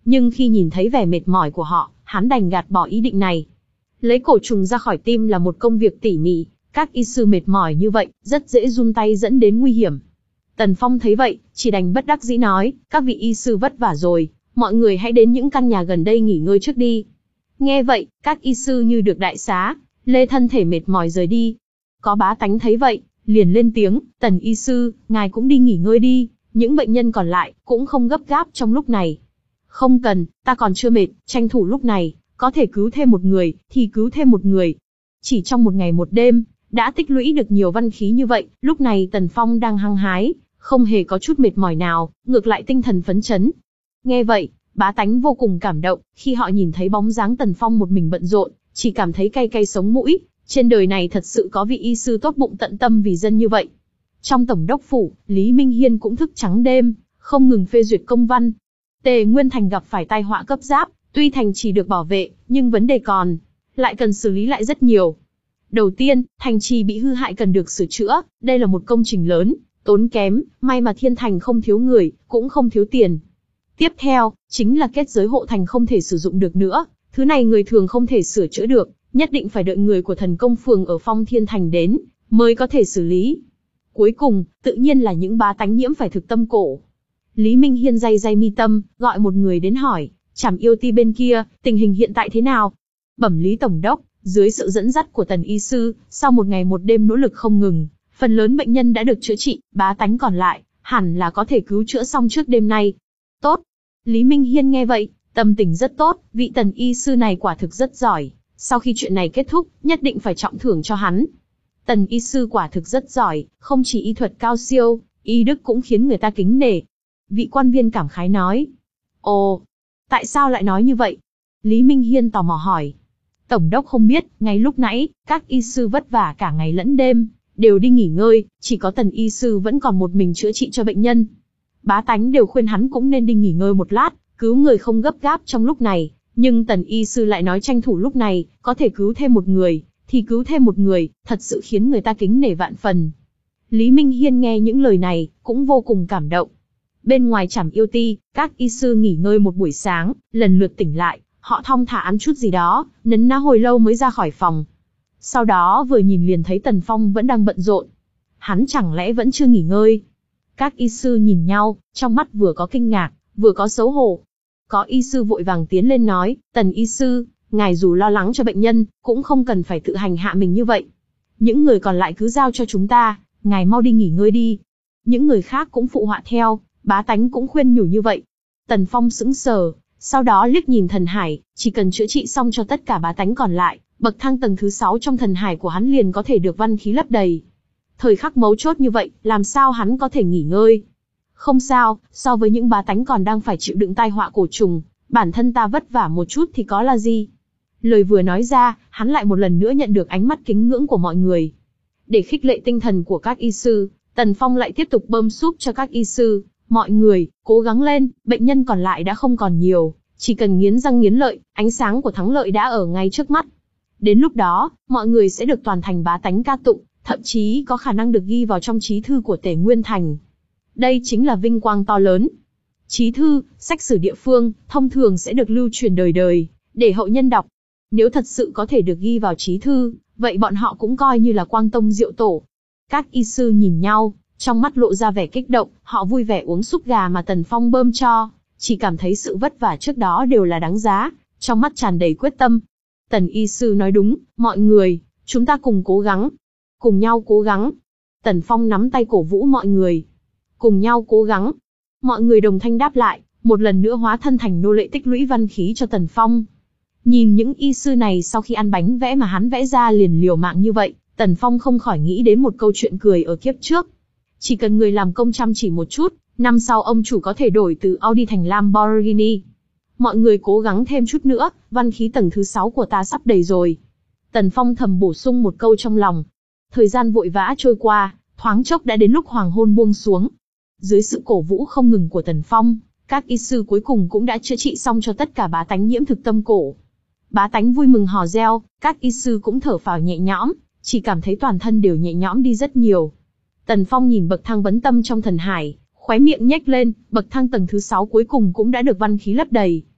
Speaker 1: Nhưng khi nhìn thấy vẻ mệt mỏi của họ, hắn đành gạt bỏ ý định này. Lấy cổ trùng ra khỏi tim là một công việc tỉ mỉ, các y sư mệt mỏi như vậy, rất dễ run tay dẫn đến nguy hiểm. Tần Phong thấy vậy, chỉ đành bất đắc dĩ nói, các vị y sư vất vả rồi, mọi người hãy đến những căn nhà gần đây nghỉ ngơi trước đi. Nghe vậy, các y sư như được đại xá, lê thân thể mệt mỏi rời đi. Có bá tánh thấy vậy, liền lên tiếng, Tần y sư, ngài cũng đi nghỉ ngơi đi, những bệnh nhân còn lại, cũng không gấp gáp trong lúc này. Không cần, ta còn chưa mệt, tranh thủ lúc này, có thể cứu thêm một người, thì cứu thêm một người. Chỉ trong một ngày một đêm, đã tích lũy được nhiều văn khí như vậy, lúc này Tần Phong đang hăng hái, không hề có chút mệt mỏi nào, ngược lại tinh thần phấn chấn. Nghe vậy, bá tánh vô cùng cảm động, khi họ nhìn thấy bóng dáng Tần Phong một mình bận rộn, chỉ cảm thấy cay cay sống mũi, trên đời này thật sự có vị y sư tốt bụng tận tâm vì dân như vậy. Trong tổng đốc phủ, Lý Minh Hiên cũng thức trắng đêm, không ngừng phê duyệt công văn. Tề Nguyên Thành gặp phải tai họa cấp giáp, tuy thành trì được bảo vệ, nhưng vấn đề còn, lại cần xử lý lại rất nhiều. Đầu tiên, thành trì bị hư hại cần được sửa chữa, đây là một công trình lớn, tốn kém, may mà Thiên Thành không thiếu người, cũng không thiếu tiền. Tiếp theo, chính là kết giới hộ thành không thể sử dụng được nữa, thứ này người thường không thể sửa chữa được, nhất định phải đợi người của thần công phường ở Phong Thiên Thành đến, mới có thể xử lý. Cuối cùng, tự nhiên là những bá tánh nhiễm phải thực tâm cổ. Lý Minh Hiên day day mi tâm, gọi một người đến hỏi, Trảm Yêu Ti bên kia, tình hình hiện tại thế nào? Bẩm Lý Tổng đốc, dưới sự dẫn dắt của Tần y sư, sau một ngày một đêm nỗ lực không ngừng, phần lớn bệnh nhân đã được chữa trị, bá tánh còn lại, hẳn là có thể cứu chữa xong trước đêm nay. Tốt. Lý Minh Hiên nghe vậy, tâm tình rất tốt, vị Tần y sư này quả thực rất giỏi, sau khi chuyện này kết thúc, nhất định phải trọng thưởng cho hắn. Tần y sư quả thực rất giỏi, không chỉ y thuật cao siêu, y đức cũng khiến người ta kính nể. Vị quan viên cảm khái nói. Ồ, tại sao lại nói như vậy? Lý Minh Hiên tò mò hỏi. Tổng đốc không biết, ngay lúc nãy, các y sư vất vả cả ngày lẫn đêm, đều đi nghỉ ngơi, chỉ có Tần y sư vẫn còn một mình chữa trị cho bệnh nhân. Bá tánh đều khuyên hắn cũng nên đi nghỉ ngơi một lát, cứu người không gấp gáp trong lúc này, nhưng Tần y sư lại nói tranh thủ lúc này, có thể cứu thêm một người, thì cứu thêm một người, thật sự khiến người ta kính nể vạn phần. Lý Minh Hiên nghe những lời này, cũng vô cùng cảm động. Bên ngoài Trảm Yêu Ti, các y sư nghỉ ngơi một buổi sáng, lần lượt tỉnh lại, họ thong thả ăn chút gì đó, nấn ná hồi lâu mới ra khỏi phòng. Sau đó vừa nhìn liền thấy Tần Phong vẫn đang bận rộn. Hắn chẳng lẽ vẫn chưa nghỉ ngơi? Các y sư nhìn nhau, trong mắt vừa có kinh ngạc, vừa có xấu hổ. Có y sư vội vàng tiến lên nói, Tần y sư, ngài dù lo lắng cho bệnh nhân, cũng không cần phải tự hành hạ mình như vậy. Những người còn lại cứ giao cho chúng ta, ngài mau đi nghỉ ngơi đi. Những người khác cũng phụ họa theo, bá tánh cũng khuyên nhủ như vậy. Tần Phong sững sờ, sau đó liếc nhìn thần hải, chỉ cần chữa trị xong cho tất cả bá tánh còn lại, bậc thang tầng thứ sáu trong thần hải của hắn liền có thể được văn khí lấp đầy. Thời khắc mấu chốt như vậy, làm sao hắn có thể nghỉ ngơi? Không sao, so với những bá tánh còn đang phải chịu đựng tai họa cổ trùng, bản thân ta vất vả một chút thì có là gì? Lời vừa nói ra, hắn lại một lần nữa nhận được ánh mắt kính ngưỡng của mọi người. Để khích lệ tinh thần của các y sư, Tần Phong lại tiếp tục bơm súp cho các y sư. Mọi người, cố gắng lên, bệnh nhân còn lại đã không còn nhiều, chỉ cần nghiến răng nghiến lợi, ánh sáng của thắng lợi đã ở ngay trước mắt. Đến lúc đó, mọi người sẽ được toàn thành bá tánh ca tụng, thậm chí có khả năng được ghi vào trong chí thư của Tề Nguyên Thành. Đây chính là vinh quang to lớn. Chí thư, sách sử địa phương, thông thường sẽ được lưu truyền đời đời, để hậu nhân đọc. Nếu thật sự có thể được ghi vào chí thư, vậy bọn họ cũng coi như là quang tông diệu tổ. Các y sư nhìn nhau, trong mắt lộ ra vẻ kích động, họ vui vẻ uống súp gà mà Tần Phong bơm cho, chỉ cảm thấy sự vất vả trước đó đều là đáng giá, trong mắt tràn đầy quyết tâm. Tần y sư nói đúng, mọi người, chúng ta cùng cố gắng, cùng nhau cố gắng. Tần Phong nắm tay cổ vũ mọi người, cùng nhau cố gắng. Mọi người đồng thanh đáp lại, một lần nữa hóa thân thành nô lệ tích lũy văn khí cho Tần Phong. Nhìn những y sư này sau khi ăn bánh vẽ mà hắn vẽ ra liền liều mạng như vậy, Tần Phong không khỏi nghĩ đến một câu chuyện cười ở kiếp trước. Chỉ cần người làm công chăm chỉ một chút, năm sau ông chủ có thể đổi từ Audi thành Lamborghini. Mọi người cố gắng thêm chút nữa, văn khí tầng thứ sáu của ta sắp đầy rồi. Tần Phong thầm bổ sung một câu trong lòng. Thời gian vội vã trôi qua, thoáng chốc đã đến lúc hoàng hôn buông xuống. Dưới sự cổ vũ không ngừng của Tần Phong, các y sư cuối cùng cũng đã chữa trị xong cho tất cả bá tánh nhiễm thực tâm cổ. Bá tánh vui mừng hò reo, các y sư cũng thở phào nhẹ nhõm, chỉ cảm thấy toàn thân đều nhẹ nhõm đi rất nhiều. Tần Phong nhìn bậc thang vấn tâm trong thần hải, khóe miệng nhếch lên, bậc thang tầng thứ sáu cuối cùng cũng đã được văn khí lấp đầy.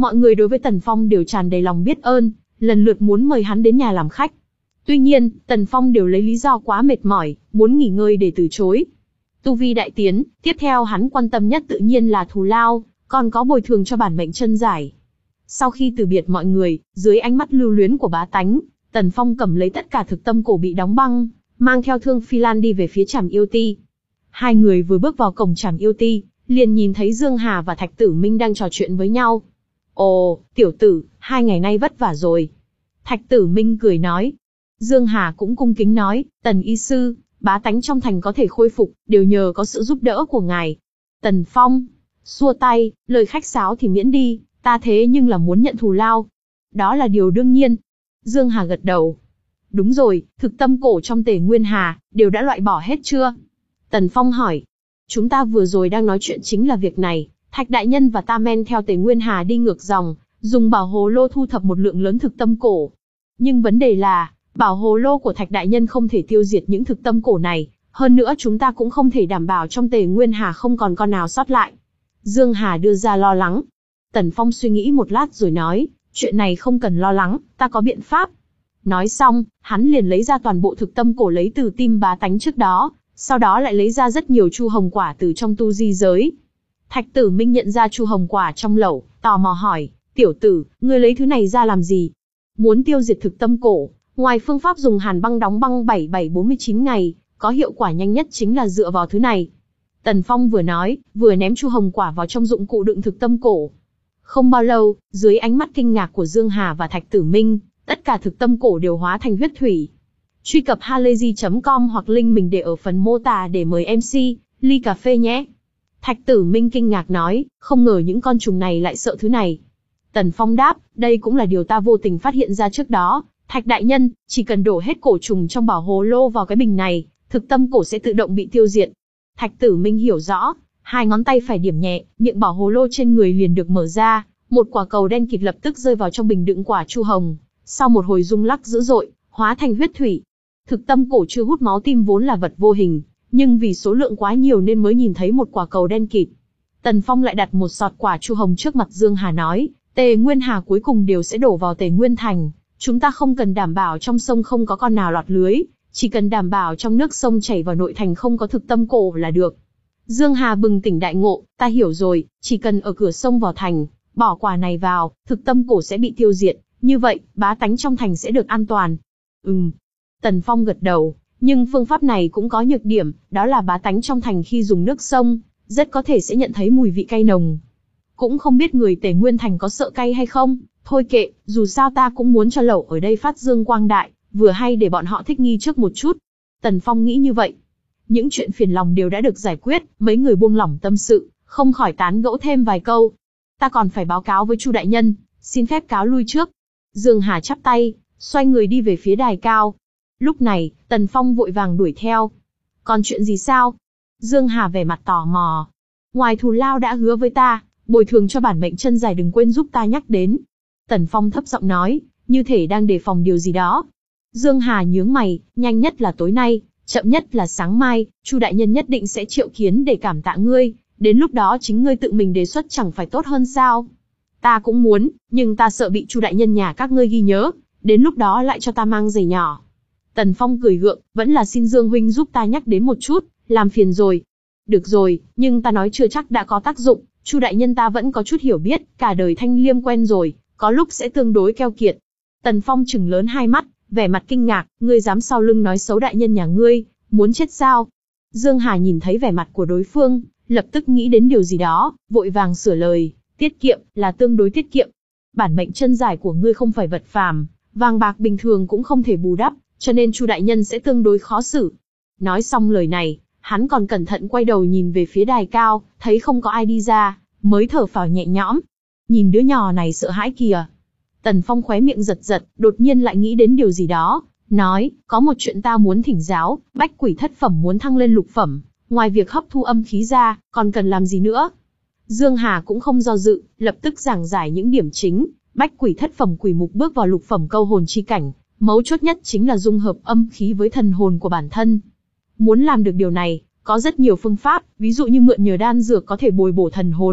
Speaker 1: Mọi người đối với Tần Phong đều tràn đầy lòng biết ơn, lần lượt muốn mời hắn đến nhà làm khách. Tuy nhiên, Tần Phong đều lấy lý do quá mệt mỏi, muốn nghỉ ngơi để từ chối. Tu vi đại tiến, tiếp theo hắn quan tâm nhất tự nhiên là thù lao, còn có bồi thường cho bản mệnh chân giải. Sau khi từ biệt mọi người, dưới ánh mắt lưu luyến của bá tánh, Tần Phong cầm lấy tất cả thực tâm cổ bị đóng băng, mang theo Thương Phi Lan đi về phía Trảm Yêu Ti. Hai người vừa bước vào cổng Trảm Yêu Ti, liền nhìn thấy Dương Hà và Thạch Tử Minh đang trò chuyện với nhau. Ồ, tiểu tử, hai ngày nay vất vả rồi. Thạch Tử Minh cười nói. Dương Hà cũng cung kính nói, Tần y sư, bá tánh trong thành có thể khôi phục, đều nhờ có sự giúp đỡ của ngài. Tần Phong, xua tay, lời khách sáo thì miễn đi, ta thế nhưng là muốn nhận thù lao. Đó là điều đương nhiên. Dương Hà gật đầu. Đúng rồi, thực tâm cổ trong Tề Nguyên Hà, đều đã loại bỏ hết chưa? Tần Phong hỏi. Chúng ta vừa rồi đang nói chuyện chính là việc này, Thạch đại nhân và ta men theo Tề Nguyên Hà đi ngược dòng, dùng bảo hồ lô thu thập một lượng lớn thực tâm cổ. Nhưng vấn đề là, bảo hồ lô của Thạch đại nhân không thể tiêu diệt những thực tâm cổ này, hơn nữa chúng ta cũng không thể đảm bảo trong Tề Nguyên Hà không còn con nào sót lại. Dương Hà đưa ra lo lắng. Tần Phong suy nghĩ một lát rồi nói, chuyện này không cần lo lắng, ta có biện pháp. Nói xong, hắn liền lấy ra toàn bộ thực tâm cổ lấy từ tim bá tánh trước đó, sau đó lại lấy ra rất nhiều chu hồng quả từ trong tu di giới. Thạch Tử Minh nhận ra chu hồng quả trong lẩu, tò mò hỏi, tiểu tử, ngươi lấy thứ này ra làm gì? Muốn tiêu diệt thực tâm cổ, ngoài phương pháp dùng hàn băng đóng băng bảy bảy bốn mươi chín ngày, có hiệu quả nhanh nhất chính là dựa vào thứ này. Tần Phong vừa nói, vừa ném chu hồng quả vào trong dụng cụ đựng thực tâm cổ. Không bao lâu, dưới ánh mắt kinh ngạc của Dương Hà và Thạch Tử Minh, tất cả thực tâm cổ đều hóa thành huyết thủy. Truy cập halayzi chấm com hoặc link mình để ở phần mô tả để mời em xê, ly cà phê nhé. Thạch Tử Minh kinh ngạc nói, không ngờ những con trùng này lại sợ thứ này. Tần Phong đáp, đây cũng là điều ta vô tình phát hiện ra trước đó. Thạch đại nhân, chỉ cần đổ hết cổ trùng trong bảo hồ lô vào cái bình này, thực tâm cổ sẽ tự động bị tiêu diệt. Thạch Tử Minh hiểu rõ, hai ngón tay phải điểm nhẹ, miệng bảo hồ lô trên người liền được mở ra, một quả cầu đen kịt lập tức rơi vào trong bình đựng quả chu hồng. Sau một hồi rung lắc dữ dội, hóa thành huyết thủy. Thực tâm cổ chưa hút máu tim vốn là vật vô hình, nhưng vì số lượng quá nhiều nên mới nhìn thấy một quả cầu đen kịt. Tần Phong lại đặt một sọt quả chu hồng trước mặt Dương Hà nói, Tề Nguyên Hà cuối cùng đều sẽ đổ vào Tề Nguyên Thành. Chúng ta không cần đảm bảo trong sông không có con nào lọt lưới, chỉ cần đảm bảo trong nước sông chảy vào nội thành không có thực tâm cổ là được. Dương Hà bừng tỉnh đại ngộ, ta hiểu rồi, chỉ cần ở cửa sông vào thành, bỏ quả này vào, thực tâm cổ sẽ bị tiêu diệt, như vậy, bá tánh trong thành sẽ được an toàn. Ừm. Tần Phong gật đầu, nhưng phương pháp này cũng có nhược điểm, đó là bá tánh trong thành khi dùng nước sông, rất có thể sẽ nhận thấy mùi vị cay nồng. Cũng không biết người Tề Nguyên Thành có sợ cay hay không, thôi kệ, dù sao ta cũng muốn cho lẩu ở đây phát dương quang đại, vừa hay để bọn họ thích nghi trước một chút. Tần Phong nghĩ như vậy. Những chuyện phiền lòng đều đã được giải quyết, mấy người buông lỏng tâm sự, không khỏi tán gẫu thêm vài câu. Ta còn phải báo cáo với Chu đại nhân, xin phép cáo lui trước. Dương Hà chắp tay, xoay người đi về phía đài cao. Lúc này, Tần Phong vội vàng đuổi theo. Còn chuyện gì sao? Dương Hà vẻ mặt tò mò. Ngoài thù lao đã hứa với ta, bồi thường cho bản mệnh chân dài đừng quên giúp ta nhắc đến. Tần Phong thấp giọng nói, như thể đang đề phòng điều gì đó. Dương Hà nhướng mày, nhanh nhất là tối nay, chậm nhất là sáng mai, Chu đại nhân nhất định sẽ triệu kiến để cảm tạ ngươi, đến lúc đó chính ngươi tự mình đề xuất chẳng phải tốt hơn sao? Ta cũng muốn, nhưng ta sợ bị Chu đại nhân nhà các ngươi ghi nhớ, đến lúc đó lại cho ta mang giày nhỏ. Tần Phong cười gượng, vẫn là xin Dương huynh giúp ta nhắc đến một chút, làm phiền rồi. Được rồi, nhưng ta nói chưa chắc đã có tác dụng, Chu đại nhân ta vẫn có chút hiểu biết, cả đời thanh liêm quen rồi, có lúc sẽ tương đối keo kiệt. Tần Phong trừng lớn hai mắt, vẻ mặt kinh ngạc, ngươi dám sau lưng nói xấu đại nhân nhà ngươi, muốn chết sao? Dương Hà nhìn thấy vẻ mặt của đối phương, lập tức nghĩ đến điều gì đó, vội vàng sửa lời, tiết kiệm, là tương đối tiết kiệm. Bản mệnh chân giải của ngươi không phải vật phàm, vàng bạc bình thường cũng không thể bù đắp, cho nên Chu đại nhân sẽ tương đối khó xử. Nói xong lời này, hắn còn cẩn thận quay đầu nhìn về phía đài cao, thấy không có ai đi ra, mới thở phào nhẹ nhõm. Nhìn đứa nhỏ này sợ hãi kìa. Tần Phong khóe miệng giật giật, đột nhiên lại nghĩ đến điều gì đó, nói, có một chuyện ta muốn thỉnh giáo, bách quỷ thất phẩm muốn thăng lên lục phẩm, ngoài việc hấp thu âm khí ra, còn cần làm gì nữa? Dương Hà cũng không do dự, lập tức giảng giải những điểm chính, bách quỷ thất phẩm quỷ mục bước vào lục phẩm câu hồn chi cảnh, mấu chốt nhất chính là dung hợp âm khí với thần hồn của bản thân. Muốn làm được điều này, có rất nhiều phương pháp, ví dụ như mượn nhờ đan dược có thể bồi bổ thần hồn,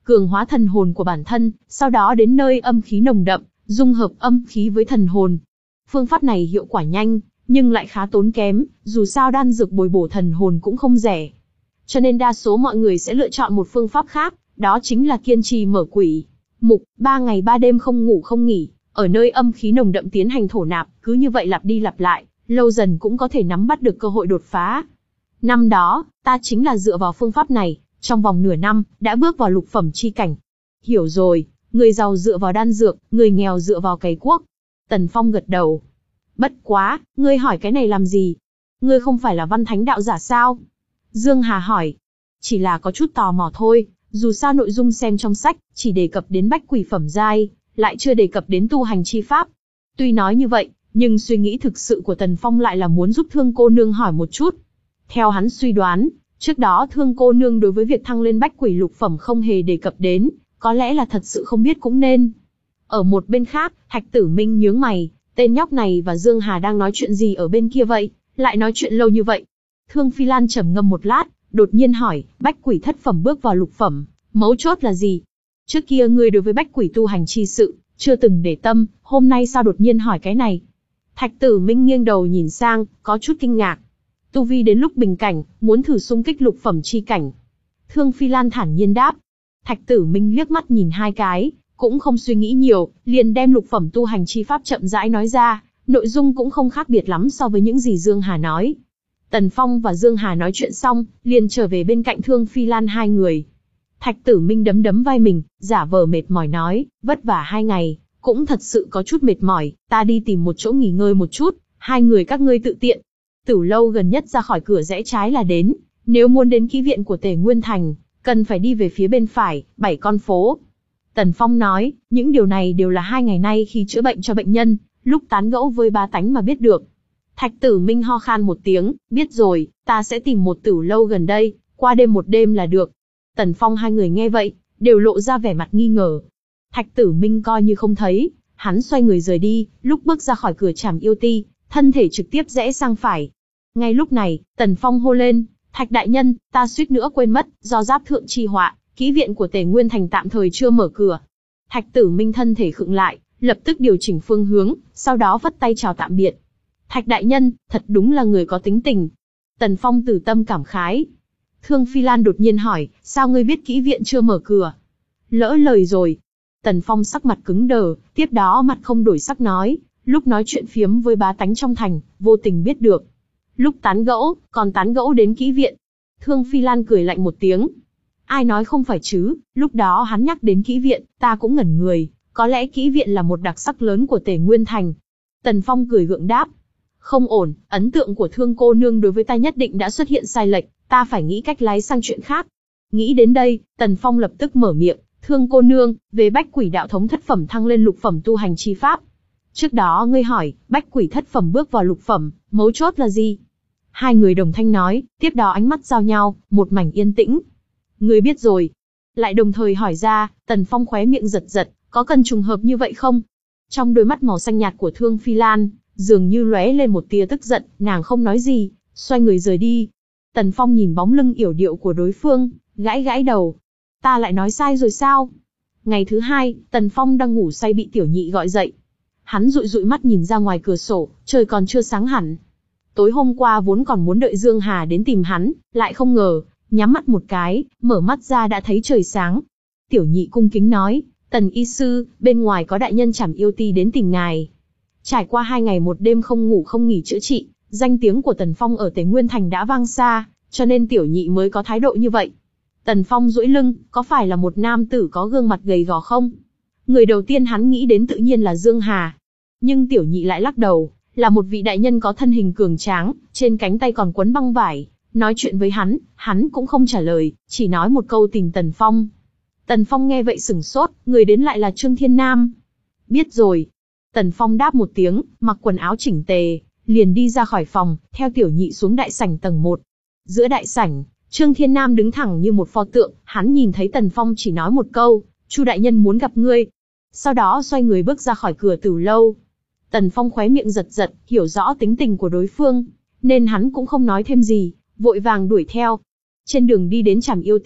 Speaker 1: cường hóa thần hồn của bản thân, sau đó đến nơi âm khí nồng đậm, dung hợp âm khí với thần hồn. Phương pháp này hiệu quả nhanh, nhưng lại khá tốn kém, dù sao đan dược bồi bổ thần hồn cũng không rẻ. Cho nên đa số mọi người sẽ lựa chọn một phương pháp khác, đó chính là kiên trì mở quỷ mục, ba ngày ba đêm không ngủ không nghỉ, ở nơi âm khí nồng đậm tiến hành thổ nạp, cứ như vậy lặp đi lặp lại, lâu dần cũng có thể nắm bắt được cơ hội đột phá. Năm đó, ta chính là dựa vào phương pháp này, trong vòng nửa năm, đã bước vào lục phẩm chi cảnh. Hiểu rồi, người giàu dựa vào đan dược, người nghèo dựa vào cày cuốc. Tần Phong gật đầu. Bất quá, ngươi hỏi cái này làm gì? Ngươi không phải là văn thánh đạo giả sao? Dương Hà hỏi. Chỉ là có chút tò mò thôi, dù sao nội dung xem trong sách, chỉ đề cập đến bách quỷ phẩm giai, lại chưa đề cập đến tu hành chi pháp. Tuy nói như vậy, nhưng suy nghĩ thực sự của Tần Phong lại là muốn giúp Thương cô nương hỏi một chút. Theo hắn suy đoán, trước đó Thương cô nương đối với việc thăng lên bách quỷ lục phẩm không hề đề cập đến, có lẽ là thật sự không biết cũng nên. Ở một bên khác, Thạch Tử Minh nhướng mày, tên nhóc này và Dương Hà đang nói chuyện gì ở bên kia vậy, lại nói chuyện lâu như vậy. Thương Phi Lan trầm ngâm một lát, đột nhiên hỏi, bách quỷ thất phẩm bước vào lục phẩm, mấu chốt là gì? Trước kia ngươi đối với bách quỷ tu hành chi sự, chưa từng để tâm, hôm nay sao đột nhiên hỏi cái này? Thạch Tử Minh nghiêng đầu nhìn sang, có chút kinh ngạc. Tu vi đến lúc bình cảnh, muốn thử xung kích lục phẩm chi cảnh. Thương Phi Lan thản nhiên đáp. Thạch Tử Minh liếc mắt nhìn hai cái, cũng không suy nghĩ nhiều, liền đem lục phẩm tu hành chi pháp chậm rãi nói ra, nội dung cũng không khác biệt lắm so với những gì Dương Hà nói. Tần Phong và Dương Hà nói chuyện xong, liền trở về bên cạnh Thương Phi Lan hai người. Thạch Tử Minh đấm đấm vai mình, giả vờ mệt mỏi nói, vất vả hai ngày, cũng thật sự có chút mệt mỏi, ta đi tìm một chỗ nghỉ ngơi một chút, hai người các ngươi tự tiện. Tử lâu gần nhất ra khỏi cửa rẽ trái là đến, nếu muốn đến kỹ viện của Tề Nguyên Thành, cần phải đi về phía bên phải, bảy con phố. Tần Phong nói, những điều này đều là hai ngày nay khi chữa bệnh cho bệnh nhân, lúc tán gẫu với bá tánh mà biết được. Thạch Tử Minh ho khan một tiếng, biết rồi, ta sẽ tìm một tử lâu gần đây, qua đêm một đêm là được. Tần Phong hai người nghe vậy, đều lộ ra vẻ mặt nghi ngờ. Thạch Tử Minh coi như không thấy, hắn xoay người rời đi, lúc bước ra khỏi cửa Trảm Yêu Ti, thân thể trực tiếp rẽ sang phải. Ngay lúc này, Tần Phong hô lên, Thạch đại nhân, ta suýt nữa quên mất, do giáp thượng chi họa, kỹ viện của Tề Nguyên Thành tạm thời chưa mở cửa. Thạch Tử Minh thân thể khựng lại, lập tức điều chỉnh phương hướng, sau đó vất tay chào tạm biệt. Thạch đại nhân, thật đúng là người có tính tình. Tần Phong từ tâm cảm khái. Thương Phi Lan đột nhiên hỏi, sao ngươi biết kỹ viện chưa mở cửa? Lỡ lời rồi. Tần Phong sắc mặt cứng đờ, tiếp đó mặt không đổi sắc nói, lúc nói chuyện phiếm với bá tánh trong thành, vô tình biết được. Lúc tán gẫu, còn tán gẫu đến kỹ viện. Thương Phi Lan cười lạnh một tiếng. Ai nói không phải chứ, lúc đó hắn nhắc đến kỹ viện, ta cũng ngẩn người, có lẽ kỹ viện là một đặc sắc lớn của Tề Nguyên Thành. Tần Phong cười gượng đáp. Không ổn, ấn tượng của Thương cô nương đối với ta nhất định đã xuất hiện sai lệch, ta phải nghĩ cách lái sang chuyện khác. Nghĩ đến đây, Tần Phong lập tức mở miệng, Thương cô nương, về bách quỷ đạo thống thất phẩm thăng lên lục phẩm tu hành chi pháp. Trước đó ngươi hỏi, bách quỷ thất phẩm bước vào lục phẩm, mấu chốt là gì? Hai người đồng thanh nói, tiếp đó ánh mắt giao nhau, một mảnh yên tĩnh. Ngươi biết rồi. Lại đồng thời hỏi ra, Tần Phong khóe miệng giật giật, có cần trùng hợp như vậy không? Trong đôi mắt màu xanh nhạt của Thương Phi Lan, dường như lóe lên một tia tức giận, nàng không nói gì, xoay người rời đi. Tần Phong nhìn bóng lưng yểu điệu của đối phương, gãi gãi đầu. Ta lại nói sai rồi sao? Ngày thứ hai, Tần Phong đang ngủ say bị Tiểu Nhị gọi dậy. Hắn dụi dụi mắt nhìn ra ngoài cửa sổ, trời còn chưa sáng hẳn. Tối hôm qua vốn còn muốn đợi Dương Hà đến tìm hắn, lại không ngờ, nhắm mắt một cái, mở mắt ra đã thấy trời sáng. Tiểu Nhị cung kính nói, Tần y sư, bên ngoài có đại nhân Trảm Yêu Ti đến tìm ngài. Trải qua hai ngày một đêm không ngủ không nghỉ chữa trị, danh tiếng của Tần Phong ở Tề Nguyên Thành đã vang xa, cho nên Tiểu Nhị mới có thái độ như vậy. Tần Phong duỗi lưng, có phải là một nam tử có gương mặt gầy gò không? Người đầu tiên hắn nghĩ đến tự nhiên là Dương Hà. Nhưng Tiểu Nhị lại lắc đầu, là một vị đại nhân có thân hình cường tráng, trên cánh tay còn quấn băng vải. Nói chuyện với hắn, hắn cũng không trả lời, chỉ nói một câu tìm Tần Phong. Tần Phong nghe vậy sửng sốt, người đến lại là Trương Thiên Nam. Biết rồi. Tần Phong đáp một tiếng, mặc quần áo chỉnh tề, liền đi ra khỏi phòng, theo Tiểu Nhị xuống đại sảnh tầng một. Giữa đại sảnh, Trương Thiên Nam đứng thẳng như một pho tượng, hắn nhìn thấy Tần Phong chỉ nói một câu, Chu đại nhân muốn gặp ngươi. Sau đó xoay người bước ra khỏi cửa tử lâu. Tần Phong khóe miệng giật giật, hiểu rõ tính tình của đối phương, nên hắn cũng không nói thêm gì, vội vàng đuổi theo. Trên đường đi đến Trảm Yêu Ti,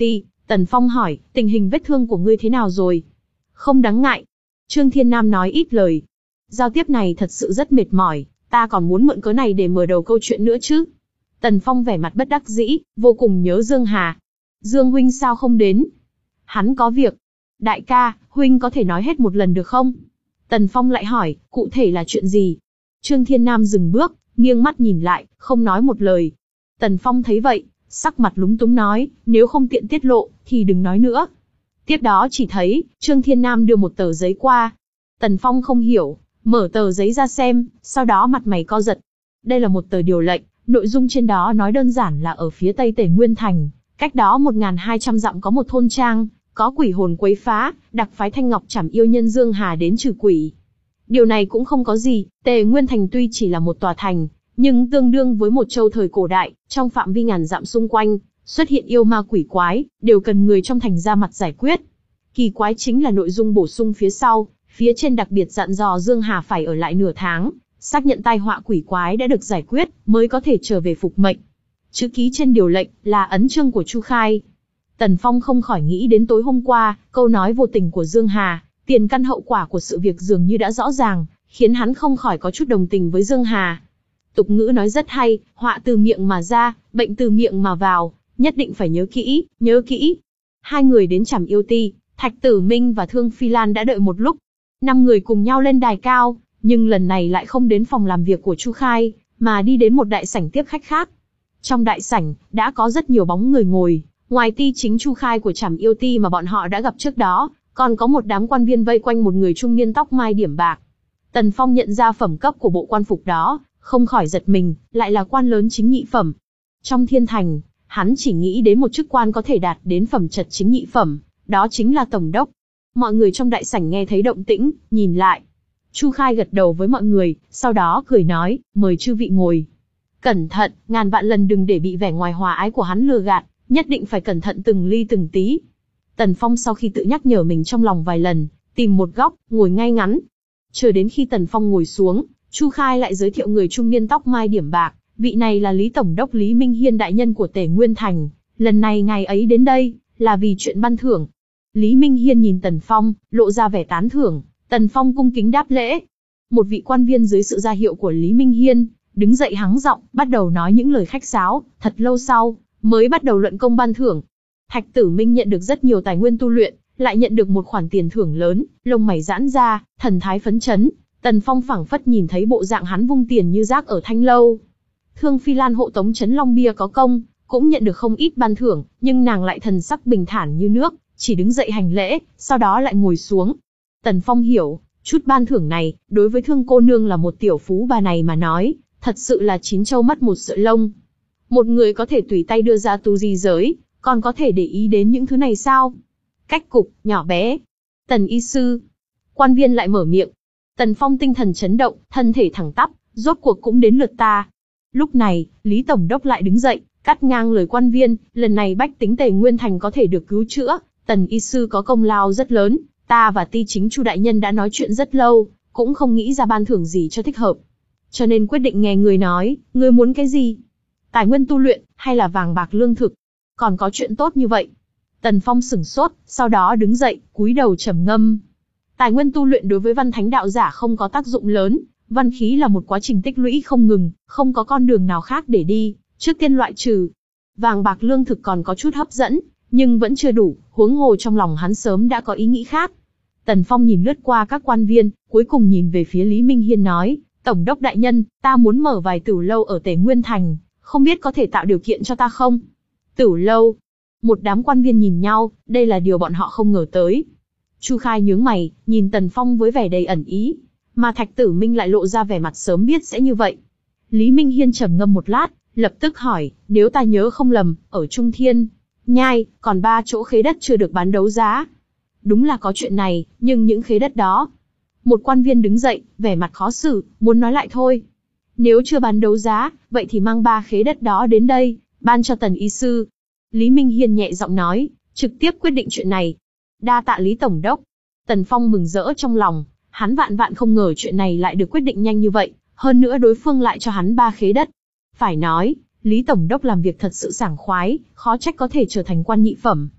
Speaker 1: Tần Phong hỏi, tình hình vết thương của ngươi thế nào rồi? Không đáng ngại. Trương Thiên Nam nói ít lời. Giao tiếp này thật sự rất mệt mỏi, ta còn muốn mượn cớ này để mở đầu câu chuyện nữa chứ. Tần Phong vẻ mặt bất đắc dĩ, vô cùng nhớ Dương Hà. Dương huynh sao không đến? Hắn có việc. Đại ca, huynh có thể nói hết một lần được không? Tần Phong lại hỏi, cụ thể là chuyện gì? Trương Thiên Nam dừng bước, nghiêng mắt nhìn lại, không nói một lời. Tần Phong thấy vậy, sắc mặt lúng túng nói, nếu không tiện tiết lộ, thì đừng nói nữa. Tiếp đó chỉ thấy, Trương Thiên Nam đưa một tờ giấy qua. Tần Phong không hiểu, mở tờ giấy ra xem, sau đó mặt mày co giật. Đây là một tờ điều lệnh, nội dung trên đó nói đơn giản là ở phía tây Tề Nguyên Thành, cách đó một nghìn hai trăm dặm có một thôn trang, có quỷ hồn quấy phá, đặc phái Thanh Ngọc Trảm yêu nhân Dương Hà đến trừ quỷ. Điều này cũng không có gì, Tề Nguyên Thành tuy chỉ là một tòa thành, nhưng tương đương với một châu thời cổ đại, trong phạm vi ngàn dặm xung quanh, xuất hiện yêu ma quỷ quái, đều cần người trong thành ra mặt giải quyết. Kỳ quái chính là nội dung bổ sung phía sau, phía trên đặc biệt dặn dò Dương Hà phải ở lại nửa tháng, xác nhận tai họa quỷ quái đã được giải quyết, mới có thể trở về phục mệnh. Chữ ký trên điều lệnh là ấn chương của Chu Khai. Tần Phong không khỏi nghĩ đến tối hôm qua, câu nói vô tình của Dương Hà, tiền căn hậu quả của sự việc dường như đã rõ ràng, khiến hắn không khỏi có chút đồng tình với Dương Hà. Tục ngữ nói rất hay, họa từ miệng mà ra, bệnh từ miệng mà vào, nhất định phải nhớ kỹ, nhớ kỹ. Hai người đến Trảm Yêu Ti, Thạch Tử Minh và Thương Phi Lan đã đợi một lúc. Năm người cùng nhau lên đài cao, nhưng lần này lại không đến phòng làm việc của Chu Khai, mà đi đến một đại sảnh tiếp khách khác. Trong đại sảnh, đã có rất nhiều bóng người ngồi, ngoài ti chính Chu Khai của Trảm Yêu Ti mà bọn họ đã gặp trước đó, còn có một đám quan viên vây quanh một người trung niên tóc mai điểm bạc. Tần Phong nhận ra phẩm cấp của bộ quan phục đó, không khỏi giật mình, lại là quan lớn chính nhị phẩm. Trong thiên thành, hắn chỉ nghĩ đến một chức quan có thể đạt đến phẩm trật chính nhị phẩm, đó chính là tổng đốc. Mọi người trong đại sảnh nghe thấy động tĩnh, nhìn lại. Chu Khai gật đầu với mọi người, sau đó cười nói, mời chư vị ngồi. Cẩn thận, ngàn vạn lần đừng để bị vẻ ngoài hòa ái của hắn lừa gạt, nhất định phải cẩn thận từng ly từng tí. Tần Phong sau khi tự nhắc nhở mình trong lòng vài lần, tìm một góc, ngồi ngay ngắn. Chờ đến khi Tần Phong ngồi xuống, Chu Khai lại giới thiệu người trung niên tóc mai điểm bạc, vị này là Lý Tổng đốc Lý Minh Hiên đại nhân của Tề Nguyên Thành, lần này ngài ấy đến đây, là vì chuyện ban thưởng. Lý Minh Hiên nhìn Tần Phong, lộ ra vẻ tán thưởng, Tần Phong cung kính đáp lễ. Một vị quan viên dưới sự ra hiệu của Lý Minh Hiên, đứng dậy hắng giọng, bắt đầu nói những lời khách sáo, thật lâu sau, mới bắt đầu luận công ban thưởng. Thạch Tử Minh nhận được rất nhiều tài nguyên tu luyện, lại nhận được một khoản tiền thưởng lớn, lông mày giãn ra, thần thái phấn chấn. Tần Phong phảng phất nhìn thấy bộ dạng hắn vung tiền như rác ở Thanh Lâu. Thương Phi Lan hộ tống Trấn Long Bia có công, cũng nhận được không ít ban thưởng, nhưng nàng lại thần sắc bình thản như nước, chỉ đứng dậy hành lễ, sau đó lại ngồi xuống. Tần Phong hiểu, chút ban thưởng này, đối với Thương cô nương là một tiểu phú bà này mà nói, thật sự là chín châu mất một sợi lông. Một người có thể tùy tay đưa ra tu di giới, còn có thể để ý đến những thứ này sao? Cách cục, nhỏ bé. Tần y sư. Quan viên lại mở miệng. Tần Phong tinh thần chấn động, thân thể thẳng tắp, rốt cuộc cũng đến lượt ta. Lúc này, Lý Tổng đốc lại đứng dậy, cắt ngang lời quan viên, lần này bách tính Tề Nguyên Thành có thể được cứu chữa, Tần y sư có công lao rất lớn, ta và ti chính Chu đại nhân đã nói chuyện rất lâu, cũng không nghĩ ra ban thưởng gì cho thích hợp. Cho nên quyết định nghe người nói, người muốn cái gì? Tài nguyên tu luyện, hay là vàng bạc lương thực? Còn có chuyện tốt như vậy? Tần Phong sửng sốt, sau đó đứng dậy, cúi đầu trầm ngâm. Tài nguyên tu luyện đối với văn thánh đạo giả không có tác dụng lớn, văn khí là một quá trình tích lũy không ngừng, không có con đường nào khác để đi, trước tiên loại trừ. Vàng bạc lương thực còn có chút hấp dẫn, nhưng vẫn chưa đủ, huống hồ trong lòng hắn sớm đã có ý nghĩ khác. Tần Phong nhìn lướt qua các quan viên, cuối cùng nhìn về phía Lý Minh Hiên nói, Tổng đốc đại nhân, ta muốn mở vài tửu lâu ở Tề Nguyên Thành, không biết có thể tạo điều kiện cho ta không? Tửu lâu. Một đám quan viên nhìn nhau, đây là điều bọn họ không ngờ tới. Chu Khai nhướng mày, nhìn Tần Phong với vẻ đầy ẩn ý, mà Thạch Tử Minh lại lộ ra vẻ mặt sớm biết sẽ như vậy. Lý Minh Hiên trầm ngâm một lát, lập tức hỏi, nếu ta nhớ không lầm, ở Trung Thiên Nhai, còn ba chỗ khế đất chưa được bán đấu giá. Đúng là có chuyện này, nhưng những khế đất đó. Một quan viên đứng dậy, vẻ mặt khó xử, muốn nói lại thôi. Nếu chưa bán đấu giá, vậy thì mang ba khế đất đó đến đây, ban cho Tần y sư. Lý Minh Hiên nhẹ giọng nói, trực tiếp quyết định chuyện này. Đa tạ Lý Tổng đốc. Tần Phong mừng rỡ trong lòng, hắn vạn vạn không ngờ chuyện này lại được quyết định nhanh như vậy, hơn nữa đối phương lại cho hắn ba khế đất. Phải nói, Lý Tổng đốc làm việc thật sự sảng khoái, khó trách có thể trở thành quan nhị phẩm.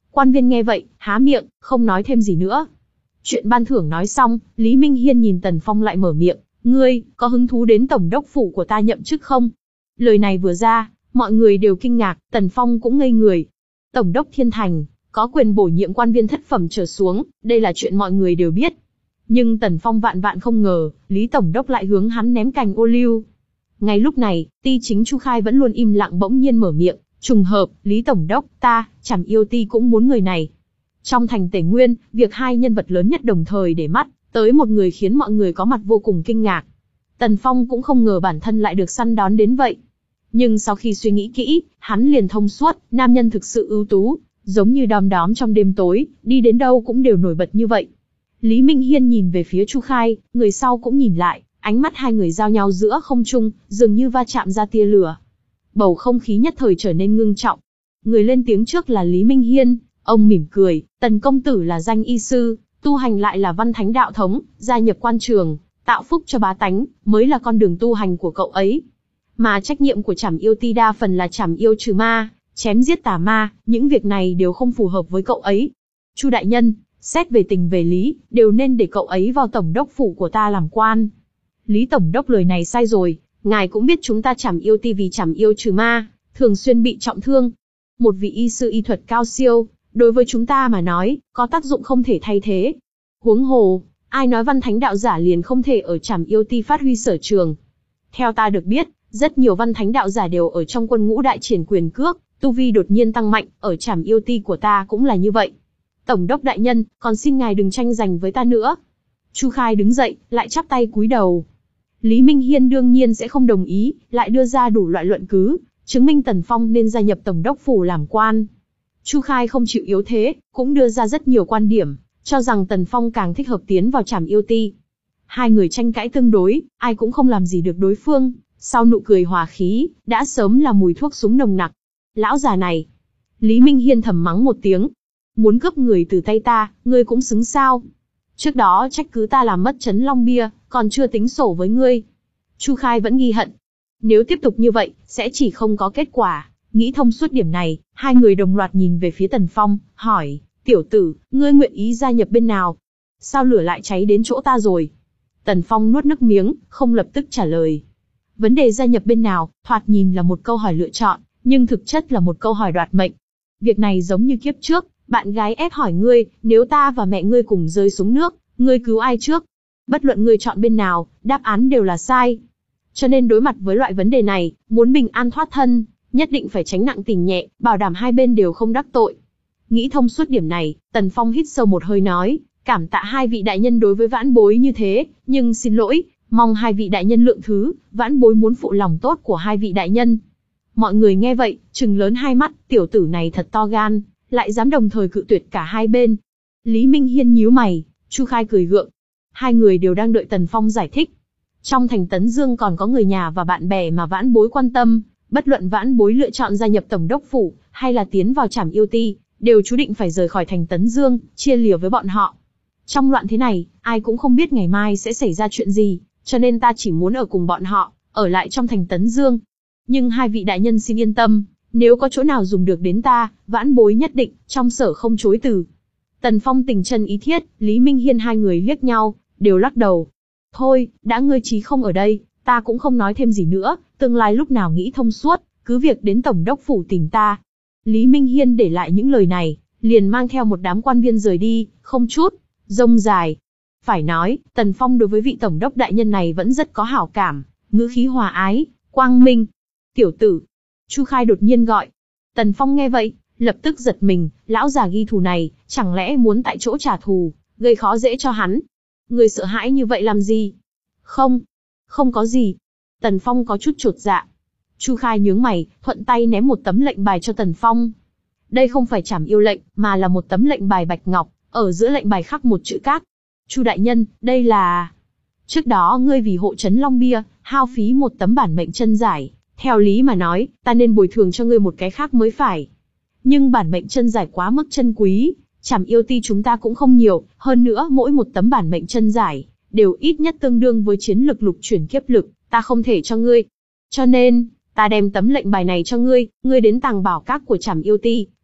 Speaker 1: Quan viên nghe vậy, há miệng, không nói thêm gì nữa. Chuyện ban thưởng nói xong, Lý Minh Hiên nhìn Tần Phong lại mở miệng, ngươi, có hứng thú đến tổng đốc phủ của ta nhậm chức không? Lời này vừa ra, mọi người đều kinh ngạc, Tần Phong cũng ngây người. Tổng đốc Thiên Thành, có quyền bổ nhiệm quan viên thất phẩm trở xuống, đây là chuyện mọi người đều biết. Nhưng Tần Phong vạn vạn không ngờ, Lý Tổng đốc lại hướng hắn ném cành ô liu. Ngay lúc này, Ti Chính Chu Khai vẫn luôn im lặng bỗng nhiên mở miệng, trùng hợp, Lý Tổng đốc, ta, Trảm Yêu Ti cũng muốn người này. Trong thành Tề Nguyên, việc hai nhân vật lớn nhất đồng thời để mắt tới một người khiến mọi người có mặt vô cùng kinh ngạc. Tần Phong cũng không ngờ bản thân lại được săn đón đến vậy. Nhưng sau khi suy nghĩ kỹ, hắn liền thông suốt, nam nhân thực sự ưu tú, giống như đom đóm trong đêm tối, đi đến đâu cũng đều nổi bật như vậy. Lý Minh Hiên nhìn về phía Chu Khai, người sau cũng nhìn lại, ánh mắt hai người giao nhau giữa không trung, dường như va chạm ra tia lửa. Bầu không khí nhất thời trở nên ngưng trọng. Người lên tiếng trước là Lý Minh Hiên, ông mỉm cười, Tần công tử là danh y sư, tu hành lại là văn thánh đạo thống, gia nhập quan trường, tạo phúc cho bá tánh, mới là con đường tu hành của cậu ấy. Mà trách nhiệm của Trảm Yêu Ti đa phần là trảm yêu trừ ma, chém giết tà ma, những việc này đều không phù hợp với cậu ấy. Chu đại nhân, xét về tình về lý, đều nên để cậu ấy vào tổng đốc phủ của ta làm quan. Lý tổng đốc lời này sai rồi, ngài cũng biết chúng ta Trảm Yêu Ti vì trảm yêu trừ ma, thường xuyên bị trọng thương. Một vị y sư y thuật cao siêu, đối với chúng ta mà nói, có tác dụng không thể thay thế. Huống hồ, ai nói văn thánh đạo giả liền không thể ở Trảm Yêu Ti phát huy sở trường. Theo ta được biết, rất nhiều văn thánh đạo giả đều ở trong quân ngũ đại triển quyền cước, tu vi đột nhiên tăng mạnh, ở Trảm Yêu Ti của ta cũng là như vậy. Tổng đốc đại nhân, còn xin ngài đừng tranh giành với ta nữa. Chu Khai đứng dậy, lại chắp tay cúi đầu. Lý Minh Hiên đương nhiên sẽ không đồng ý, lại đưa ra đủ loại luận cứ, chứng minh Tần Phong nên gia nhập tổng đốc phủ làm quan. Chu Khai không chịu yếu thế, cũng đưa ra rất nhiều quan điểm, cho rằng Tần Phong càng thích hợp tiến vào Trảm Yêu Ti. Hai người tranh cãi tương đối, ai cũng không làm gì được đối phương, sau nụ cười hòa khí, đã sớm là mùi thuốc súng nồng nặc. Lão già này. Lý Minh Hiên thầm mắng một tiếng. Muốn cướp người từ tay ta, ngươi cũng xứng sao? Trước đó trách cứ ta làm mất trấn Long Bia, còn chưa tính sổ với ngươi. Chu Khai vẫn ghi hận. Nếu tiếp tục như vậy, sẽ chỉ không có kết quả. Nghĩ thông suốt điểm này, hai người đồng loạt nhìn về phía Tần Phong, hỏi, tiểu tử, ngươi nguyện ý gia nhập bên nào? Sao lửa lại cháy đến chỗ ta rồi? Tần Phong nuốt nước miếng, không lập tức trả lời. Vấn đề gia nhập bên nào, thoạt nhìn là một câu hỏi lựa chọn, nhưng thực chất là một câu hỏi đoạt mệnh. Việc này giống như kiếp trước, bạn gái ép hỏi ngươi, nếu ta và mẹ ngươi cùng rơi xuống nước, ngươi cứu ai trước? Bất luận ngươi chọn bên nào, đáp án đều là sai. Cho nên đối mặt với loại vấn đề này, muốn bình an thoát thân, nhất định phải tránh nặng tình nhẹ, bảo đảm hai bên đều không đắc tội. Nghĩ thông suốt điểm này, Tần Phong hít sâu một hơi nói, cảm tạ hai vị đại nhân đối với vãn bối như thế, nhưng xin lỗi, mong hai vị đại nhân lượng thứ, vãn bối muốn phụ lòng tốt của hai vị đại nhân. Mọi người nghe vậy, trừng lớn hai mắt, tiểu tử này thật to gan, lại dám đồng thời cự tuyệt cả hai bên. Lý Minh Hiên nhíu mày, Chu Khai cười gượng. Hai người đều đang đợi Tần Phong giải thích. Trong thành Tấn Dương còn có người nhà và bạn bè mà vãn bối quan tâm, bất luận vãn bối lựa chọn gia nhập tổng đốc phủ, hay là tiến vào Trảm Yêu Ti, đều chú định phải rời khỏi thành Tấn Dương, chia lìa với bọn họ. Trong loạn thế này, ai cũng không biết ngày mai sẽ xảy ra chuyện gì, cho nên ta chỉ muốn ở cùng bọn họ, ở lại trong thành Tấn Dương. Nhưng hai vị đại nhân xin yên tâm, nếu có chỗ nào dùng được đến ta, vãn bối nhất định, trong sở không chối từ. Tần Phong tình chân ý thiết, Lý Minh Hiên hai người liếc nhau, đều lắc đầu. Thôi, đã ngươi chí không ở đây, ta cũng không nói thêm gì nữa, tương lai lúc nào nghĩ thông suốt, cứ việc đến tổng đốc phủ tìm ta. Lý Minh Hiên để lại những lời này, liền mang theo một đám quan viên rời đi, không chút rông dài. Phải nói, Tần Phong đối với vị tổng đốc đại nhân này vẫn rất có hảo cảm, ngữ khí hòa ái, quang minh. Tiểu tử. Chu Khai đột nhiên gọi. Tần Phong nghe vậy, lập tức giật mình, lão già ghi thù này, chẳng lẽ muốn tại chỗ trả thù, gây khó dễ cho hắn. Người sợ hãi như vậy làm gì? Không, không có gì. Tần Phong có chút chột dạ. Chu Khai nhướng mày, thuận tay ném một tấm lệnh bài cho Tần Phong. Đây không phải Trảm Yêu lệnh, mà là một tấm lệnh bài bạch ngọc, ở giữa lệnh bài khắc một chữ Các. Chu đại nhân, đây là... Trước đó ngươi vì hộ trấn Long Bia, hao phí một tấm bản mệnh chân giải. Theo lý mà nói, ta nên bồi thường cho ngươi một cái khác mới phải. Nhưng bản mệnh chân giải quá mức chân quý, Trảm Yêu Ti chúng ta cũng không nhiều, hơn nữa mỗi một tấm bản mệnh chân giải, đều ít nhất tương đương với chiến lực lục chuyển kiếp lực, ta không thể cho ngươi. Cho nên, ta đem tấm lệnh bài này cho ngươi, ngươi đến tàng bảo các của Trảm Yêu Ti,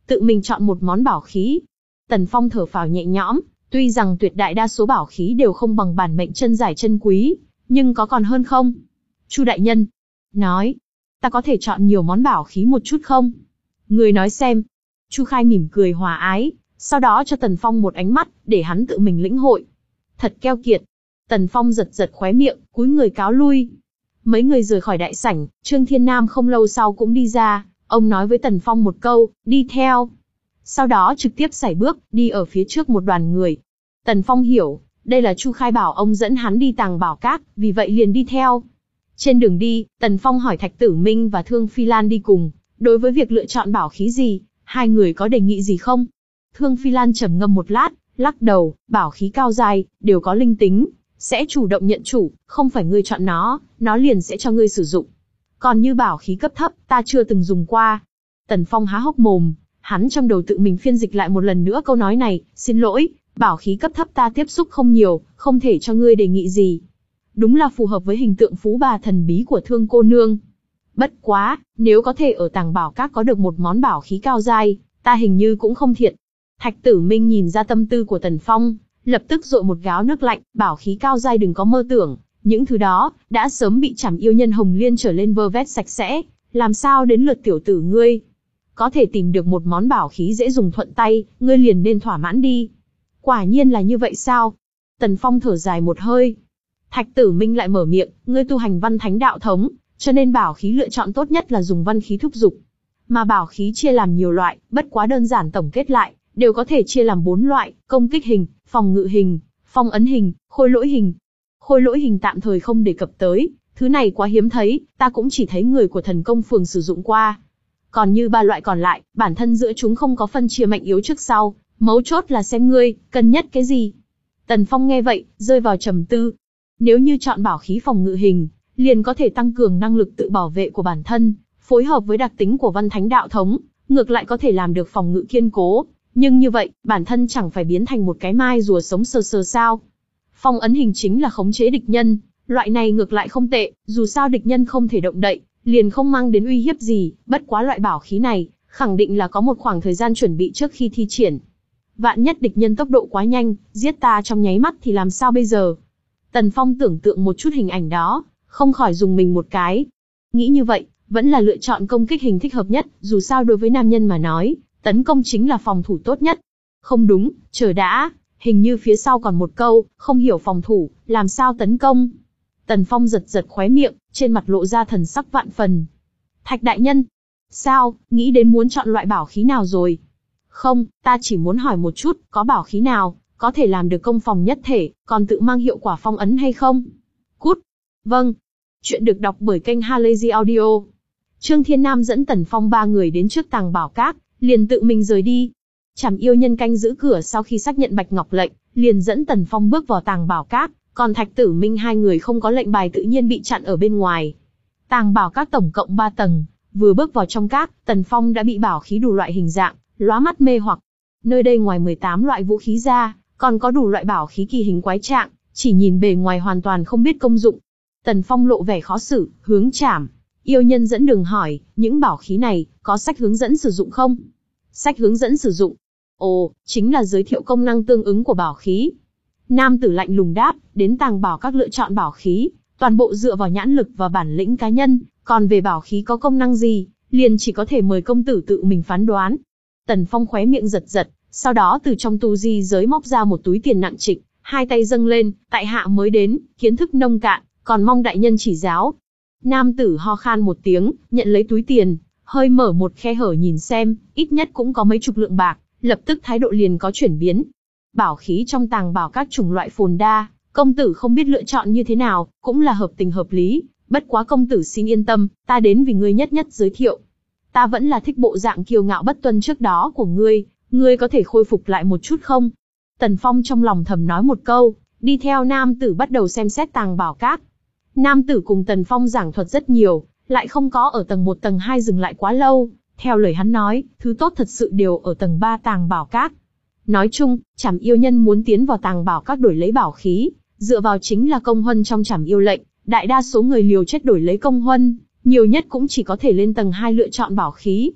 Speaker 1: tự mình chọn một món bảo khí. Tần Phong thở phào nhẹ nhõm, tuy rằng tuyệt đại đa số bảo khí đều không bằng bản mệnh chân giải chân quý, nhưng có còn hơn không? Chu đại nhân nói, ta có thể chọn nhiều món bảo khí một chút không? Người nói xem. Chu Khai mỉm cười hòa ái, sau đó cho Tần Phong một ánh mắt, để hắn tự mình lĩnh hội. Thật keo kiệt. Tần Phong giật giật khóe miệng, cúi người cáo lui. Mấy người rời khỏi đại sảnh, Trương Thiên Nam không lâu sau cũng đi ra, ông nói với Tần Phong một câu, đi theo. Sau đó trực tiếp sải bước, đi ở phía trước một đoàn người. Tần Phong hiểu, đây là Chu Khai bảo ông dẫn hắn đi Tàng Bảo Các, vì vậy liền đi theo. Trên đường đi, Tần Phong hỏi Thạch Tử Minh và Thương Phi Lan đi cùng, đối với việc lựa chọn bảo khí gì, hai người có đề nghị gì không? Thương Phi Lan trầm ngâm một lát, lắc đầu, bảo khí cao giai, đều có linh tính, sẽ chủ động nhận chủ, không phải ngươi chọn nó, nó liền sẽ cho ngươi sử dụng. Còn như bảo khí cấp thấp, ta chưa từng dùng qua. Tần Phong há hốc mồm, hắn trong đầu tự mình phiên dịch lại một lần nữa câu nói này, xin lỗi, bảo khí cấp thấp ta tiếp xúc không nhiều, không thể cho ngươi đề nghị gì. Đúng là phù hợp với hình tượng phú bà thần bí của Thương cô nương. Bất quá, nếu có thể ở Tàng Bảo Các có được một món bảo khí cao giai, ta hình như cũng không thiệt. Thạch Tử Minh nhìn ra tâm tư của Tần Phong, lập tức dội một gáo nước lạnh, bảo khí cao giai đừng có mơ tưởng, những thứ đó đã sớm bị Trảm Yêu Nhân Hồng Liên trở lên vơ vét sạch sẽ, làm sao đến lượt tiểu tử ngươi? Có thể tìm được một món bảo khí dễ dùng thuận tay, ngươi liền nên thỏa mãn đi. Quả nhiên là như vậy sao? Tần Phong thở dài một hơi. Thạch Tử Minh lại mở miệng, ngươi tu hành văn thánh đạo thống, cho nên bảo khí lựa chọn tốt nhất là dùng văn khí thúc dục. Mà bảo khí chia làm nhiều loại, bất quá đơn giản tổng kết lại, đều có thể chia làm bốn loại, công kích hình, phòng ngự hình, phong ấn hình, khôi lỗi hình. Khôi lỗi hình tạm thời không đề cập tới, thứ này quá hiếm thấy, ta cũng chỉ thấy người của thần công phường sử dụng qua. Còn như ba loại còn lại, bản thân giữa chúng không có phân chia mạnh yếu trước sau, mấu chốt là xem ngươi, cân nhất cái gì. Tần Phong nghe vậy, rơi vào trầm tư. Nếu như chọn bảo khí phòng ngự hình, liền có thể tăng cường năng lực tự bảo vệ của bản thân, phối hợp với đặc tính của văn thánh đạo thống, ngược lại có thể làm được phòng ngự kiên cố. Nhưng như vậy, bản thân chẳng phải biến thành một cái mai rùa sống sờ sờ sao? Phong ấn hình chính là khống chế địch nhân, loại này ngược lại không tệ, dù sao địch nhân không thể động đậy, liền không mang đến uy hiếp gì, bất quá loại bảo khí này, khẳng định là có một khoảng thời gian chuẩn bị trước khi thi triển. Vạn nhất địch nhân tốc độ quá nhanh, giết ta trong nháy mắt thì làm sao bây giờ? Tần Phong tưởng tượng một chút hình ảnh đó, không khỏi dùng mình một cái. Nghĩ như vậy, vẫn là lựa chọn công kích hình thích hợp nhất, dù sao đối với nam nhân mà nói, tấn công chính là phòng thủ tốt nhất. Không đúng, chờ đã, hình như phía sau còn một câu, không hiểu phòng thủ, làm sao tấn công? Tần Phong giật giật khóe miệng, trên mặt lộ ra thần sắc vạn phần. Thạch đại nhân, sao, nghĩ đến muốn chọn loại bảo khí nào rồi? Không, ta chỉ muốn hỏi một chút, có bảo khí nào, có thể làm được công phòng nhất thể, còn tự mang hiệu quả phong ấn hay không? Cút. Vâng. Chuyện được đọc bởi kênh Halazy Audio. Trương Thiên Nam dẫn Tần Phong ba người đến trước Tàng Bảo Các, liền tự mình rời đi. Trảm Yêu Nhân canh giữ cửa sau khi xác nhận Bạch Ngọc lệnh, liền dẫn Tần Phong bước vào Tàng Bảo Các, còn Thạch Tử Minh hai người không có lệnh bài tự nhiên bị chặn ở bên ngoài. Tàng Bảo Các tổng cộng ba tầng, vừa bước vào trong các, Tần Phong đã bị bảo khí đủ loại hình dạng, lóa mắt mê hoặc. Nơi đây ngoài mười tám loại vũ khí ra, còn có đủ loại bảo khí kỳ hình quái trạng, chỉ nhìn bề ngoài hoàn toàn không biết công dụng. Tần Phong lộ vẻ khó xử, hướng Trảm Yêu Nhân dẫn đường hỏi, những bảo khí này, có sách hướng dẫn sử dụng không? Sách hướng dẫn sử dụng? Ồ, chính là giới thiệu công năng tương ứng của bảo khí. Nam tử lạnh lùng đáp, đến Tàng Bảo Các lựa chọn bảo khí, toàn bộ dựa vào nhãn lực và bản lĩnh cá nhân, còn về bảo khí có công năng gì, liền chỉ có thể mời công tử tự mình phán đoán. Tần Phong khóe miệng giật giật, sau đó từ trong tu di giới móc ra một túi tiền nặng trịch, hai tay dâng lên, tại hạ mới đến, kiến thức nông cạn, còn mong đại nhân chỉ giáo. Nam tử ho khan một tiếng, nhận lấy túi tiền, hơi mở một khe hở nhìn xem, ít nhất cũng có mấy chục lượng bạc, lập tức thái độ liền có chuyển biến. Bảo khí trong Tàng Bảo Các chủng loại phồn đa, công tử không biết lựa chọn như thế nào, cũng là hợp tình hợp lý, bất quá công tử xin yên tâm, ta đến vì ngươi nhất nhất giới thiệu. Ta vẫn là thích bộ dạng kiêu ngạo bất tuân trước đó của ngươi, ngươi có thể khôi phục lại một chút không? Tần Phong trong lòng thầm nói một câu, đi theo nam tử bắt đầu xem xét Tàng Bảo Các. Nam tử cùng Tần Phong giảng thuật rất nhiều, lại không có ở tầng một tầng hai dừng lại quá lâu, theo lời hắn nói, thứ tốt thật sự đều ở tầng ba Tàng Bảo Các. Nói chung, Trảm Yêu Nhân muốn tiến vào Tàng Bảo Các đổi lấy bảo khí, dựa vào chính là công huân trong Trảm Yêu lệnh, đại đa số người liều chết đổi lấy công huân, nhiều nhất cũng chỉ có thể lên tầng hai lựa chọn bảo khí.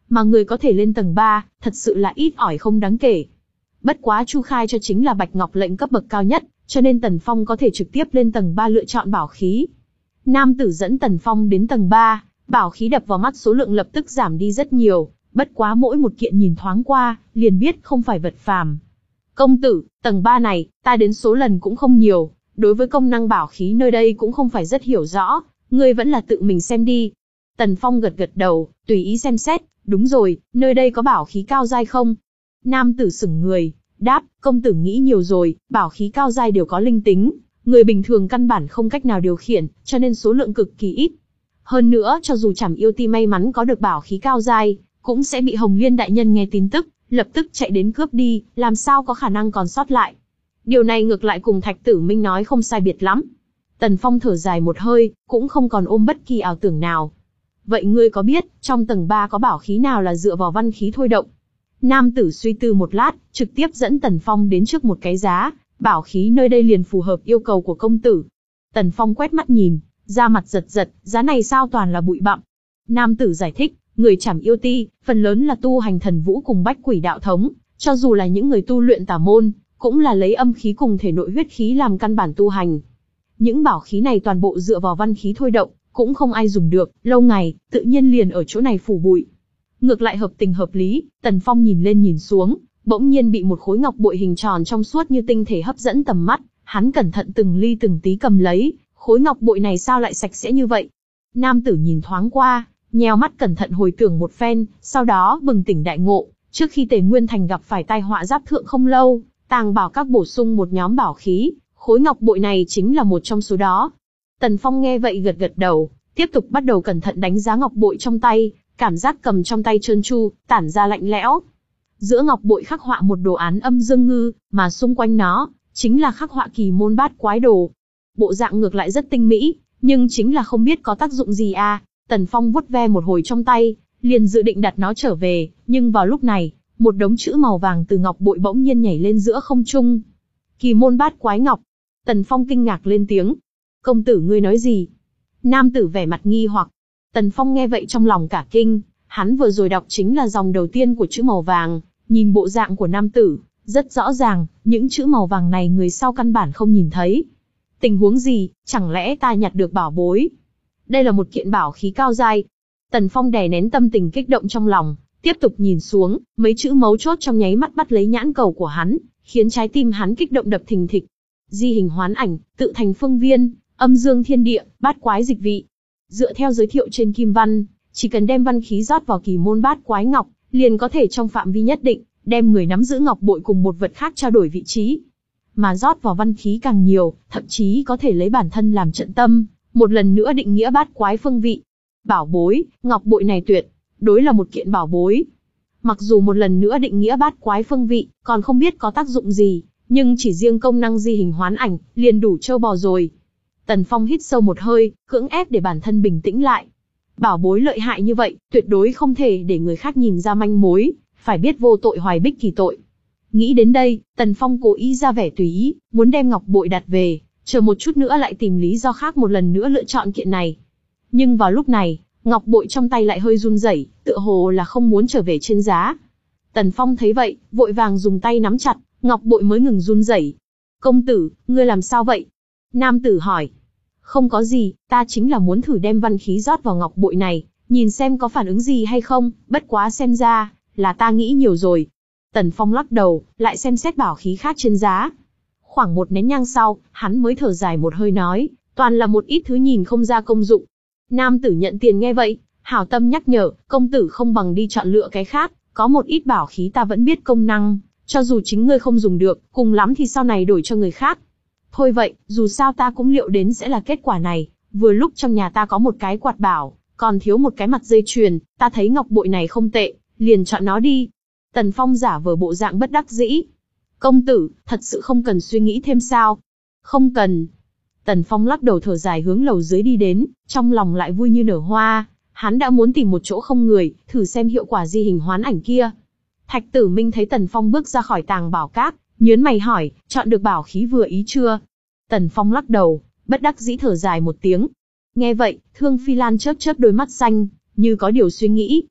Speaker 1: mà người có thể lên tầng ba, thật sự là ít ỏi không đáng kể. Bất quá Chu Khai cho chính là Bạch Ngọc lệnh cấp bậc cao nhất, cho nên Tần Phong có thể trực tiếp lên tầng ba lựa chọn bảo khí. Nam tử dẫn Tần Phong đến tầng ba, bảo khí đập vào mắt số lượng lập tức giảm đi rất nhiều, bất quá mỗi một kiện nhìn thoáng qua, liền biết không phải vật phàm. Công tử, tầng ba này, ta đến số lần cũng không nhiều, đối với công năng bảo khí nơi đây cũng không phải rất hiểu rõ, ngươi vẫn là tự mình xem đi. Tần Phong gật gật đầu, tùy ý xem xét, đúng rồi, nơi đây có bảo khí cao giai không? Nam tử sững người, đáp, công tử nghĩ nhiều rồi, bảo khí cao giai đều có linh tính, người bình thường căn bản không cách nào điều khiển, cho nên số lượng cực kỳ ít. Hơn nữa, cho dù Trảm Yêu Ti may mắn có được bảo khí cao giai, cũng sẽ bị Hồng Liên đại nhân nghe tin tức, lập tức chạy đến cướp đi, làm sao có khả năng còn sót lại. Điều này ngược lại cùng Thạch Tử Minh nói không sai biệt lắm. Tần Phong thở dài một hơi, cũng không còn ôm bất kỳ ảo tưởng nào. Vậy ngươi có biết, trong tầng ba có bảo khí nào là dựa vào văn khí thôi động? Nam tử suy tư một lát, trực tiếp dẫn Tần Phong đến trước một cái giá, bảo khí nơi đây liền phù hợp yêu cầu của công tử. Tần Phong quét mắt nhìn, da mặt giật giật, giá này sao toàn là bụi bặm. Nam tử giải thích, người Trảm Yêu Ti, phần lớn là tu hành thần vũ cùng bách quỷ đạo thống, cho dù là những người tu luyện tà môn, cũng là lấy âm khí cùng thể nội huyết khí làm căn bản tu hành. Những bảo khí này toàn bộ dựa vào văn khí thôi động, cũng không ai dùng được, lâu ngày, tự nhiên liền ở chỗ này phủ bụi. Ngược lại hợp tình hợp lý, Tần Phong nhìn lên nhìn xuống, bỗng nhiên bị một khối ngọc bội hình tròn trong suốt như tinh thể hấp dẫn tầm mắt, hắn cẩn thận từng ly từng tí cầm lấy, khối ngọc bội này sao lại sạch sẽ như vậy? Nam tử nhìn thoáng qua, nheo mắt cẩn thận hồi tưởng một phen, sau đó bừng tỉnh đại ngộ, trước khi Tề Nguyên Thành gặp phải tai họa giáp thượng không lâu, Tàng Bảo Các bổ sung một nhóm bảo khí, khối ngọc bội này chính là một trong số đó. Tần Phong nghe vậy gật gật đầu, tiếp tục bắt đầu cẩn thận đánh giá ngọc bội trong tay, cảm giác cầm trong tay trơn tru, tản ra lạnh lẽo. Giữa ngọc bội khắc họa một đồ án âm dương ngư, mà xung quanh nó chính là khắc họa kỳ môn bát quái đồ. Bộ dạng ngược lại rất tinh mỹ, nhưng chính là không biết có tác dụng gì à. Tần Phong vuốt ve một hồi trong tay, liền dự định đặt nó trở về, nhưng vào lúc này, một đống chữ màu vàng từ ngọc bội bỗng nhiên nhảy lên giữa không trung. Kỳ môn bát quái ngọc. Tần Phong kinh ngạc lên tiếng. Công tử ngươi nói gì? Nam tử vẻ mặt nghi hoặc. Tần Phong nghe vậy trong lòng cả kinh, hắn vừa rồi đọc chính là dòng đầu tiên của chữ màu vàng, nhìn bộ dạng của nam tử, rất rõ ràng, những chữ màu vàng này người sau căn bản không nhìn thấy. Tình huống gì, chẳng lẽ ta nhặt được bảo bối? Đây là một kiện bảo khí cao giai. Tần Phong đè nén tâm tình kích động trong lòng, tiếp tục nhìn xuống, mấy chữ mấu chốt trong nháy mắt bắt lấy nhãn cầu của hắn, khiến trái tim hắn kích động đập thình thịch. Di hình hoán ảnh, tự thành phương viên, âm dương thiên địa, bát quái dịch vị. Dựa theo giới thiệu trên kim văn, chỉ cần đem văn khí rót vào kỳ môn bát quái ngọc, liền có thể trong phạm vi nhất định, đem người nắm giữ ngọc bội cùng một vật khác trao đổi vị trí. Mà rót vào văn khí càng nhiều, thậm chí có thể lấy bản thân làm trận tâm, một lần nữa định nghĩa bát quái phương vị. Bảo bối, ngọc bội này tuyệt đối là một kiện bảo bối. Mặc dù một lần nữa định nghĩa bát quái phương vị, còn không biết có tác dụng gì, nhưng chỉ riêng công năng di hình hoán ảnh, liền đủ trâu bò rồi. Tần Phong hít sâu một hơi, cưỡng ép để bản thân bình tĩnh lại. Bảo bối lợi hại như vậy, tuyệt đối không thể để người khác nhìn ra manh mối, phải biết vô tội hoài bích kỳ tội. Nghĩ đến đây, Tần Phong cố ý ra vẻ tùy ý, muốn đem ngọc bội đặt về, chờ một chút nữa lại tìm lý do khác một lần nữa lựa chọn kiện này. Nhưng vào lúc này, ngọc bội trong tay lại hơi run rẩy, tựa hồ là không muốn trở về trên giá. Tần Phong thấy vậy, vội vàng dùng tay nắm chặt, ngọc bội mới ngừng run rẩy. Công tử, ngươi làm sao vậy? Nam tử hỏi. Không có gì, ta chính là muốn thử đem văn khí rót vào ngọc bội này, nhìn xem có phản ứng gì hay không, bất quá xem ra, là ta nghĩ nhiều rồi. Tần Phong lắc đầu, lại xem xét bảo khí khác trên giá. Khoảng một nén nhang sau, hắn mới thở dài một hơi nói, toàn là một ít thứ nhìn không ra công dụng. Nam tử nhận tiền nghe vậy, hảo tâm nhắc nhở, công tử không bằng đi chọn lựa cái khác, có một ít bảo khí ta vẫn biết công năng, cho dù chính ngươi không dùng được, cùng lắm thì sau này đổi cho người khác. Thôi vậy, dù sao ta cũng liệu đến sẽ là kết quả này, vừa lúc trong nhà ta có một cái quạt bảo, còn thiếu một cái mặt dây chuyền, ta thấy ngọc bội này không tệ, liền chọn nó đi. Tần Phong giả vờ bộ dạng bất đắc dĩ. Công tử, thật sự không cần suy nghĩ thêm sao? Không cần. Tần Phong lắc đầu thở dài hướng lầu dưới đi đến, trong lòng lại vui như nở hoa, hắn đã muốn tìm một chỗ không người, thử xem hiệu quả di hình hoán ảnh kia. Thạch Tử Minh thấy Tần Phong bước ra khỏi Tàng Bảo Các, nhớn mày hỏi, chọn được bảo khí vừa ý chưa? Tần Phong lắc đầu, bất đắc dĩ thở dài một tiếng. Nghe vậy, Thương Phi Lan chớp chớp đôi mắt xanh, như có điều suy nghĩ.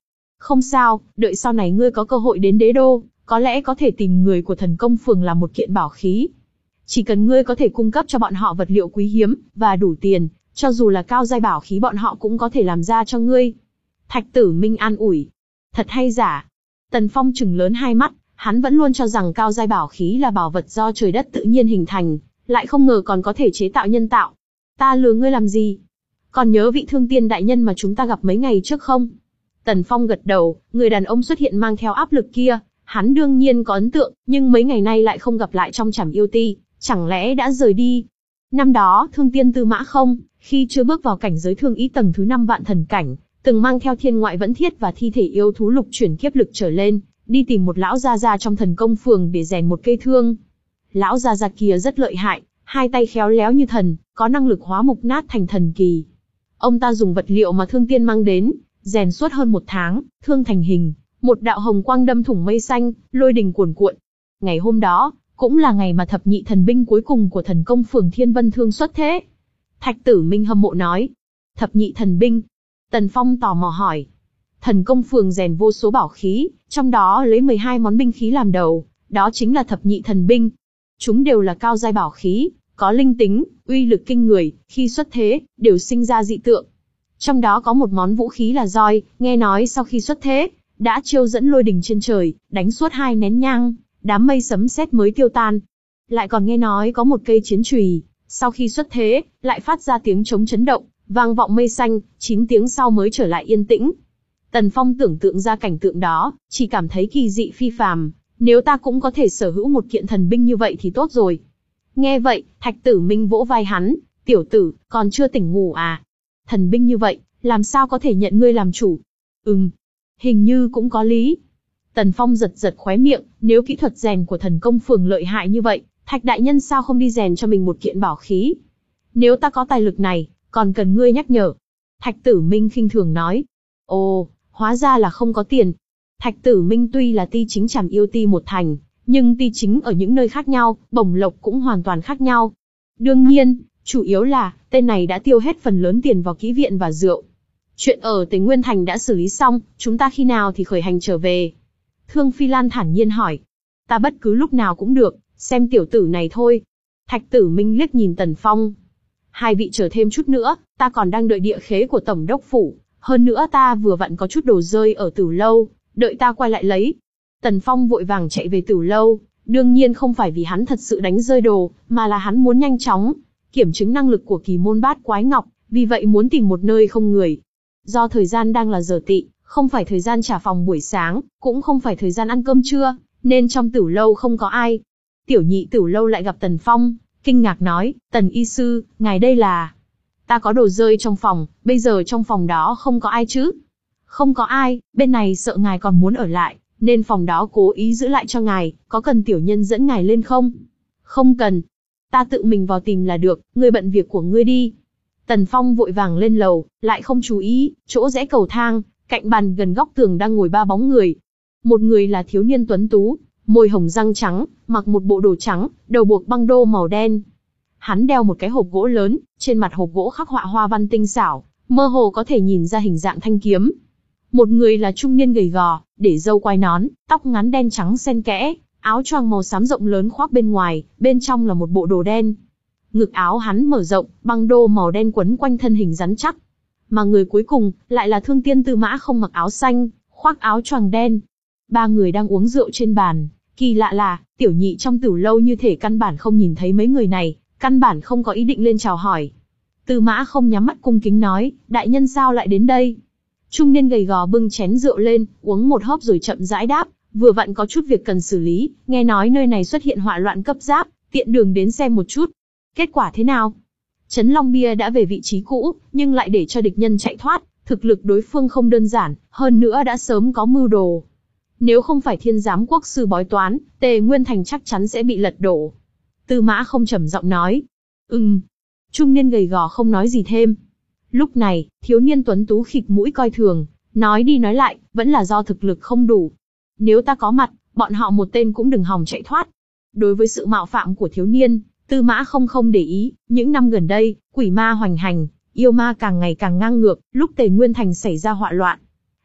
Speaker 1: Không sao, đợi sau này ngươi có cơ hội đến đế đô, có lẽ có thể tìm người của thần công phường làm một kiện bảo khí. Chỉ cần ngươi có thể cung cấp cho bọn họ vật liệu quý hiếm, và đủ tiền, cho dù là cao giai bảo khí bọn họ cũng có thể làm ra cho ngươi. Thạch Tử Minh an ủi. Thật hay giả? Tần Phong trừng lớn hai mắt, hắn vẫn luôn cho rằng cao giai bảo khí là bảo vật do trời đất tự nhiên hình thành, lại không ngờ còn có thể chế tạo nhân tạo. Ta lừa ngươi làm gì? Còn nhớ vị thương tiên đại nhân mà chúng ta gặp mấy ngày trước không? Tần Phong gật đầu, người đàn ông xuất hiện mang theo áp lực kia, hắn đương nhiên có ấn tượng, nhưng mấy ngày nay lại không gặp lại trong Trảm Yêu Ti, chẳng lẽ đã rời đi? Năm đó, thương tiên Tư Mã Không, khi chưa bước vào cảnh giới thương ý tầng thứ năm vạn thần cảnh, từng mang theo thiên ngoại vẫn thiết và thi thể yêu thú lục chuyển kiếp lực trở lên, đi tìm một lão gia gia trong thần công phường để rèn một cây thương. Lão gia gia kia rất lợi hại, hai tay khéo léo như thần, có năng lực hóa mục nát thành thần kỳ. Ông ta dùng vật liệu mà thương tiên mang đến, rèn suốt hơn một tháng, thương thành hình, một đạo hồng quang đâm thủng mây xanh, lôi đình cuồn cuộn. Ngày hôm đó, cũng là ngày mà thập nhị thần binh cuối cùng của thần công phường Thiên Vân Thương xuất thế. Thạch Tử Minh hâm mộ nói. Thập nhị thần binh? Tần Phong tò mò hỏi. Thần công phường rèn vô số bảo khí, trong đó lấy mười hai món binh khí làm đầu, đó chính là thập nhị thần binh. Chúng đều là cao giai bảo khí, có linh tính, uy lực kinh người, khi xuất thế, đều sinh ra dị tượng. Trong đó có một món vũ khí là roi, nghe nói sau khi xuất thế, đã chiêu dẫn lôi đình trên trời, đánh suốt hai nén nhang, đám mây sấm sét mới tiêu tan. Lại còn nghe nói có một cây chiến chùy, sau khi xuất thế, lại phát ra tiếng trống chấn động, vang vọng mây xanh, chín tiếng sau mới trở lại yên tĩnh. Tần Phong tưởng tượng ra cảnh tượng đó, chỉ cảm thấy kỳ dị phi phàm, nếu ta cũng có thể sở hữu một kiện thần binh như vậy thì tốt rồi. Nghe vậy, Thạch Tử Minh vỗ vai hắn, tiểu tử, còn chưa tỉnh ngủ à? Thần binh như vậy, làm sao có thể nhận ngươi làm chủ? Ừm, hình như cũng có lý. Tần Phong giật giật khóe miệng, nếu kỹ thuật rèn của thần công phường lợi hại như vậy, Thạch đại nhân sao không đi rèn cho mình một kiện bảo khí? Nếu ta có tài lực này, còn cần ngươi nhắc nhở. Thạch Tử Minh khinh thường nói. Ồ, hóa ra là không có tiền. Thạch Tử Minh tuy là ti chính Trảm Yêu Ti một thành, nhưng ti chính ở những nơi khác nhau, bổng lộc cũng hoàn toàn khác nhau. Đương nhiên, chủ yếu là, tên này đã tiêu hết phần lớn tiền vào kỹ viện và rượu. Chuyện ở Tề Nguyên Thành đã xử lý xong, chúng ta khi nào thì khởi hành trở về? Thương Phi Lan thản nhiên hỏi. Ta bất cứ lúc nào cũng được, xem tiểu tử này thôi. Thạch Tử Minh liếc nhìn Tần Phong. Hai vị chờ thêm chút nữa, ta còn đang đợi địa khế của Tổng đốc phủ. Hơn nữa ta vừa vặn có chút đồ rơi ở Tử Lâu, đợi ta quay lại lấy. Tần Phong vội vàng chạy về Tử Lâu, đương nhiên không phải vì hắn thật sự đánh rơi đồ, mà là hắn muốn nhanh chóng kiểm chứng năng lực của kỳ môn bát quái ngọc, vì vậy muốn tìm một nơi không người. Do thời gian đang là giờ tỵ, không phải thời gian trả phòng buổi sáng, cũng không phải thời gian ăn cơm trưa, nên trong Tử Lâu không có ai. Tiểu nhị Tử Lâu lại gặp Tần Phong, kinh ngạc nói, Tần y sư, ngài đây là... Ta có đồ rơi trong phòng, bây giờ trong phòng đó không có ai chứ? Không có ai, bên này sợ ngài còn muốn ở lại, nên phòng đó cố ý giữ lại cho ngài, có cần tiểu nhân dẫn ngài lên không? Không cần. Ta tự mình vào tìm là được, ngươi bận việc của ngươi đi. Tần Phong vội vàng lên lầu, lại không chú ý, chỗ rẽ cầu thang, cạnh bàn gần góc tường đang ngồi ba bóng người. Một người là thiếu niên tuấn tú, môi hồng răng trắng, mặc một bộ đồ trắng, đầu buộc băng đô màu đen. Hắn đeo một cái hộp gỗ lớn, trên mặt hộp gỗ khắc họa hoa văn tinh xảo, mơ hồ có thể nhìn ra hình dạng thanh kiếm. Một người là trung niên gầy gò, để râu quai nón, tóc ngắn đen trắng xen kẽ, áo choàng màu xám rộng lớn khoác bên ngoài, bên trong là một bộ đồ đen. Ngực áo hắn mở rộng, băng đô màu đen quấn quanh thân hình rắn chắc. Mà người cuối cùng, lại là Thương Tiên Tư Mã Không, mặc áo xanh, khoác áo choàng đen. Ba người đang uống rượu trên bàn, kỳ lạ là, tiểu nhị trong Tử Lâu như thể căn bản không nhìn thấy mấy người này, căn bản không có ý định lên chào hỏi. Tư Mã Không nhắm mắt cung kính nói, đại nhân sao lại đến đây? Trung niên gầy gò bưng chén rượu lên, uống một hớp rồi chậm rãi đáp, vừa vặn có chút việc cần xử lý, nghe nói nơi này xuất hiện họa loạn cấp giáp, tiện đường đến xem một chút. Kết quả thế nào? Trấn Long Bia đã về vị trí cũ, nhưng lại để cho địch nhân chạy thoát, thực lực đối phương không đơn giản, hơn nữa đã sớm có mưu đồ. Nếu không phải Thiên Giám Quốc sư bói toán, Tề Nguyên Thành chắc chắn sẽ bị lật đổ. Tư Mã Không trầm giọng nói. Ừm. Trung niên gầy gò không nói gì thêm. Lúc này, thiếu niên tuấn tú khịt mũi coi thường, nói đi nói lại, vẫn là do thực lực không đủ. Nếu ta có mặt, bọn họ một tên cũng đừng hòng chạy thoát. Đối với sự mạo phạm của thiếu niên, Tư Mã Không không để ý, những năm gần đây, quỷ ma hoành hành, yêu ma càng ngày càng ngang ngược, lúc Tề Nguyên Thành xảy ra họa loạn.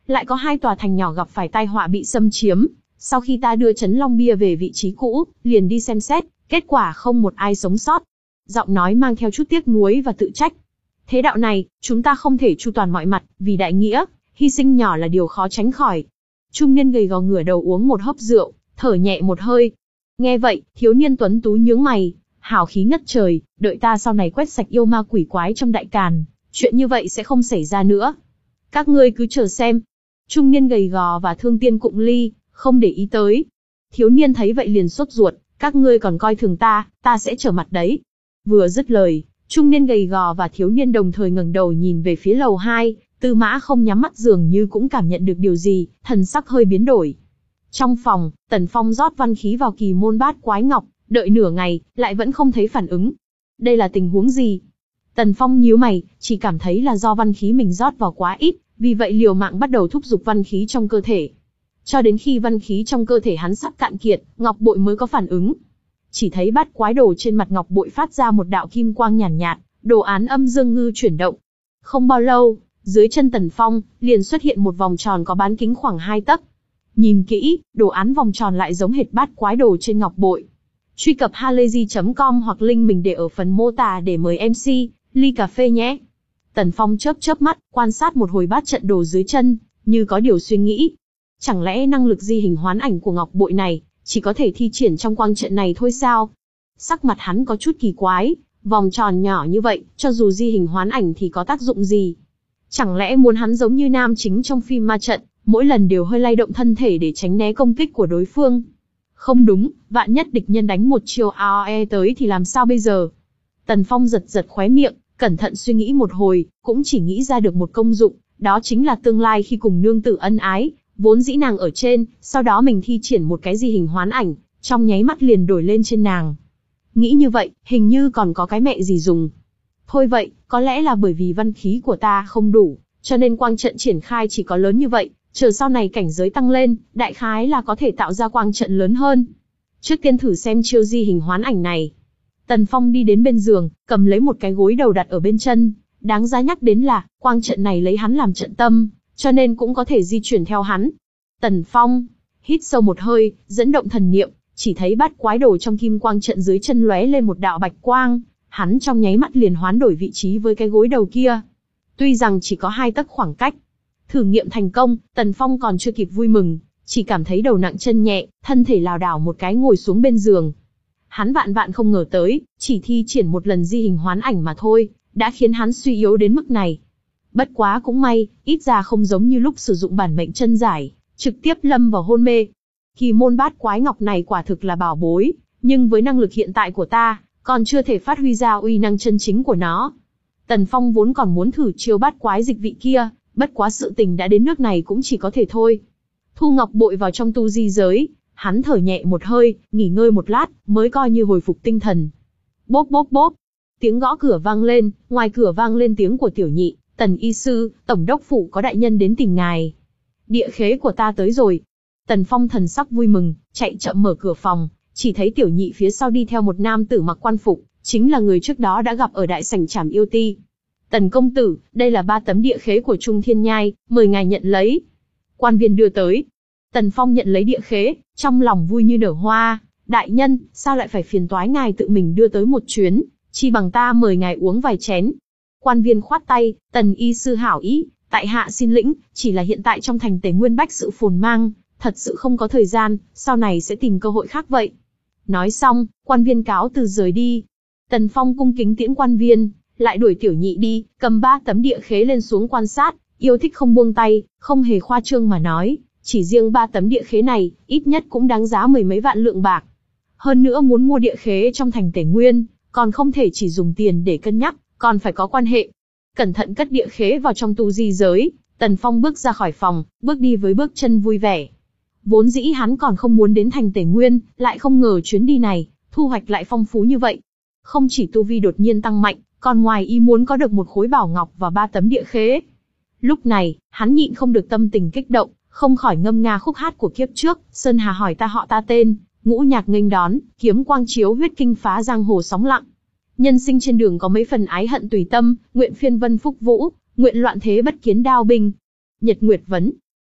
Speaker 1: lại có hai tòa thành nhỏ gặp phải tai họa bị xâm chiếm. Sau khi ta đưa Trấn Long Bia về vị trí cũ, liền đi xem xét, kết quả không một ai sống sót. Giọng nói mang theo chút tiếc nuối và tự trách. Thế đạo này, chúng ta không thể chu toàn mọi mặt, vì đại nghĩa, hy sinh nhỏ là điều khó tránh khỏi. Trung niên gầy gò ngửa đầu uống một hớp rượu, thở nhẹ một hơi. Nghe vậy, thiếu niên tuấn tú nhướng mày, hào khí ngất trời, đợi ta sau này quét sạch yêu ma quỷ quái trong đại càn, chuyện như vậy sẽ không xảy ra nữa. Các ngươi cứ chờ xem. Trung niên gầy gò và thương tiên cụng ly, không để ý tới. Thiếu niên thấy vậy liền sốt ruột, các ngươi còn coi thường ta, ta sẽ trở mặt đấy. Vừa dứt lời, trung niên gầy gò và thiếu niên đồng thời ngẩng đầu nhìn về phía lầu hai, Tư Mã Không nhắm mắt dường như cũng cảm nhận được điều gì, thần sắc hơi biến đổi. Trong phòng, Tần Phong rót văn khí vào kỳ môn bát quái ngọc, đợi nửa ngày, lại vẫn không thấy phản ứng. Đây là tình huống gì? Tần Phong nhíu mày, chỉ cảm thấy là do văn khí mình rót vào quá ít, vì vậy liều mạng bắt đầu thúc giục văn khí trong cơ thể. Cho đến khi văn khí trong cơ thể hắn sắp cạn kiệt, ngọc bội mới có phản ứng. Chỉ thấy bát quái đồ trên mặt ngọc bội phát ra một đạo kim quang nhàn nhạt, nhạt, đồ án âm dương ngư chuyển động. Không bao lâu, dưới chân Tần Phong liền xuất hiện một vòng tròn có bán kính khoảng hai tấc. Nhìn kỹ, đồ án vòng tròn lại giống hệt bát quái đồ trên ngọc bội. Truy cập halayzi chấm com hoặc link mình để ở phần mô tả để mời em xê ly cà phê nhé. Tần Phong chớp chớp mắt, quan sát một hồi bát trận đồ dưới chân, như có điều suy nghĩ. Chẳng lẽ năng lực di hình hoán ảnh của ngọc bội này chỉ có thể thi triển trong quang trận này thôi sao? Sắc mặt hắn có chút kỳ quái, vòng tròn nhỏ như vậy, cho dù di hình hoán ảnh thì có tác dụng gì? Chẳng lẽ muốn hắn giống như nam chính trong phim ma trận, mỗi lần đều hơi lay động thân thể để tránh né công kích của đối phương? Không đúng, vạn nhất địch nhân đánh một chiều a o e tới thì làm sao bây giờ? Tần Phong giật giật khóe miệng, cẩn thận suy nghĩ một hồi, cũng chỉ nghĩ ra được một công dụng, đó chính là tương lai khi cùng nương tử ân ái, vốn dĩ nàng ở trên, sau đó mình thi triển một cái di hình hoán ảnh, trong nháy mắt liền đổi lên trên nàng. Nghĩ như vậy, hình như còn có cái mẹ gì dùng. Thôi vậy, có lẽ là bởi vì văn khí của ta không đủ, cho nên quang trận triển khai chỉ có lớn như vậy, chờ sau này cảnh giới tăng lên, đại khái là có thể tạo ra quang trận lớn hơn. Trước tiên thử xem chiêu di hình hoán ảnh này. Tần Phong đi đến bên giường, cầm lấy một cái gối đầu đặt ở bên chân, đáng giá nhắc đến là, quang trận này lấy hắn làm trận tâm, cho nên cũng có thể di chuyển theo hắn. Tần Phong hít sâu một hơi, dẫn động thần niệm, chỉ thấy bát quái đồ trong kim quang trận dưới chân lóe lên một đạo bạch quang, hắn trong nháy mắt liền hoán đổi vị trí với cái gối đầu kia. Tuy rằng chỉ có hai tấc khoảng cách, thử nghiệm thành công, Tần Phong còn chưa kịp vui mừng, chỉ cảm thấy đầu nặng chân nhẹ, thân thể lảo đảo một cái ngồi xuống bên giường. Hắn vạn vạn không ngờ tới, chỉ thi triển một lần di hình hoán ảnh mà thôi, đã khiến hắn suy yếu đến mức này. Bất quá cũng may, ít ra không giống như lúc sử dụng bản mệnh chân giải, trực tiếp lâm vào hôn mê. Kỳ môn bát quái ngọc này quả thực là bảo bối, nhưng với năng lực hiện tại của ta, còn chưa thể phát huy ra uy năng chân chính của nó. Tần Phong vốn còn muốn thử chiêu bát quái dịch vị kia, bất quá sự tình đã đến nước này cũng chỉ có thể thôi. Thu ngọc bội vào trong tu di giới, hắn thở nhẹ một hơi, nghỉ ngơi một lát, mới coi như hồi phục tinh thần. Bốp bốp bốp, tiếng gõ cửa vang lên, ngoài cửa vang lên tiếng của tiểu nhị, Tần y sư, tổng đốc phủ có đại nhân đến tìm ngài. Địa khế của ta tới rồi. Tần Phong thần sắc vui mừng, chạy chậm mở cửa phòng, chỉ thấy tiểu nhị phía sau đi theo một nam tử mặc quan phục, chính là người trước đó đã gặp ở đại sảnh trảm yêu ti. Tần công tử, đây là ba tấm địa khế của Trung Thiên Nhai, mời ngài nhận lấy. Quan viên đưa tới. Tần Phong nhận lấy địa khế, trong lòng vui như nở hoa. Đại nhân, sao lại phải phiền toái ngài tự mình đưa tới một chuyến, chi bằng ta mời ngài uống vài chén. Quan viên khoát tay, Tần y sư hảo ý, tại hạ xin lĩnh, chỉ là hiện tại trong thành Tề Nguyên Bách sự phồn mang, thật sự không có thời gian, sau này sẽ tìm cơ hội khác vậy. Nói xong, quan viên cáo từ rời đi. Tần Phong cung kính tiễn quan viên, lại đuổi tiểu nhị đi, cầm ba tấm địa khế lên xuống quan sát, yêu thích không buông tay, không hề khoa trương mà nói, chỉ riêng ba tấm địa khế này, ít nhất cũng đáng giá mười mấy vạn lượng bạc. Hơn nữa muốn mua địa khế trong thành Tề Nguyên, còn không thể chỉ dùng tiền để cân nhắc, còn phải có quan hệ. Cẩn thận cất địa khế vào trong tu di giới, Tần Phong bước ra khỏi phòng, bước đi với bước chân vui vẻ. Vốn dĩ hắn còn không muốn đến thành Tề Nguyên, lại không ngờ chuyến đi này, thu hoạch lại phong phú như vậy. Không chỉ tu vi đột nhiên tăng mạnh, còn ngoài ý muốn có được một khối bảo ngọc và ba tấm địa khế. Lúc này, hắn nhịn không được tâm tình kích động, không khỏi ngâm nga khúc hát của kiếp trước, Sơn Hà hỏi ta họ ta tên, ngũ nhạc nghênh đón, kiếm quang chiếu huyết kinh phá giang hồ sóng lặng. Nhân sinh trên đường có mấy phần ái hận tùy tâm, nguyện phiên vân phúc vũ, nguyện loạn thế bất kiến đao binh. Nhật Nguyệt vấn.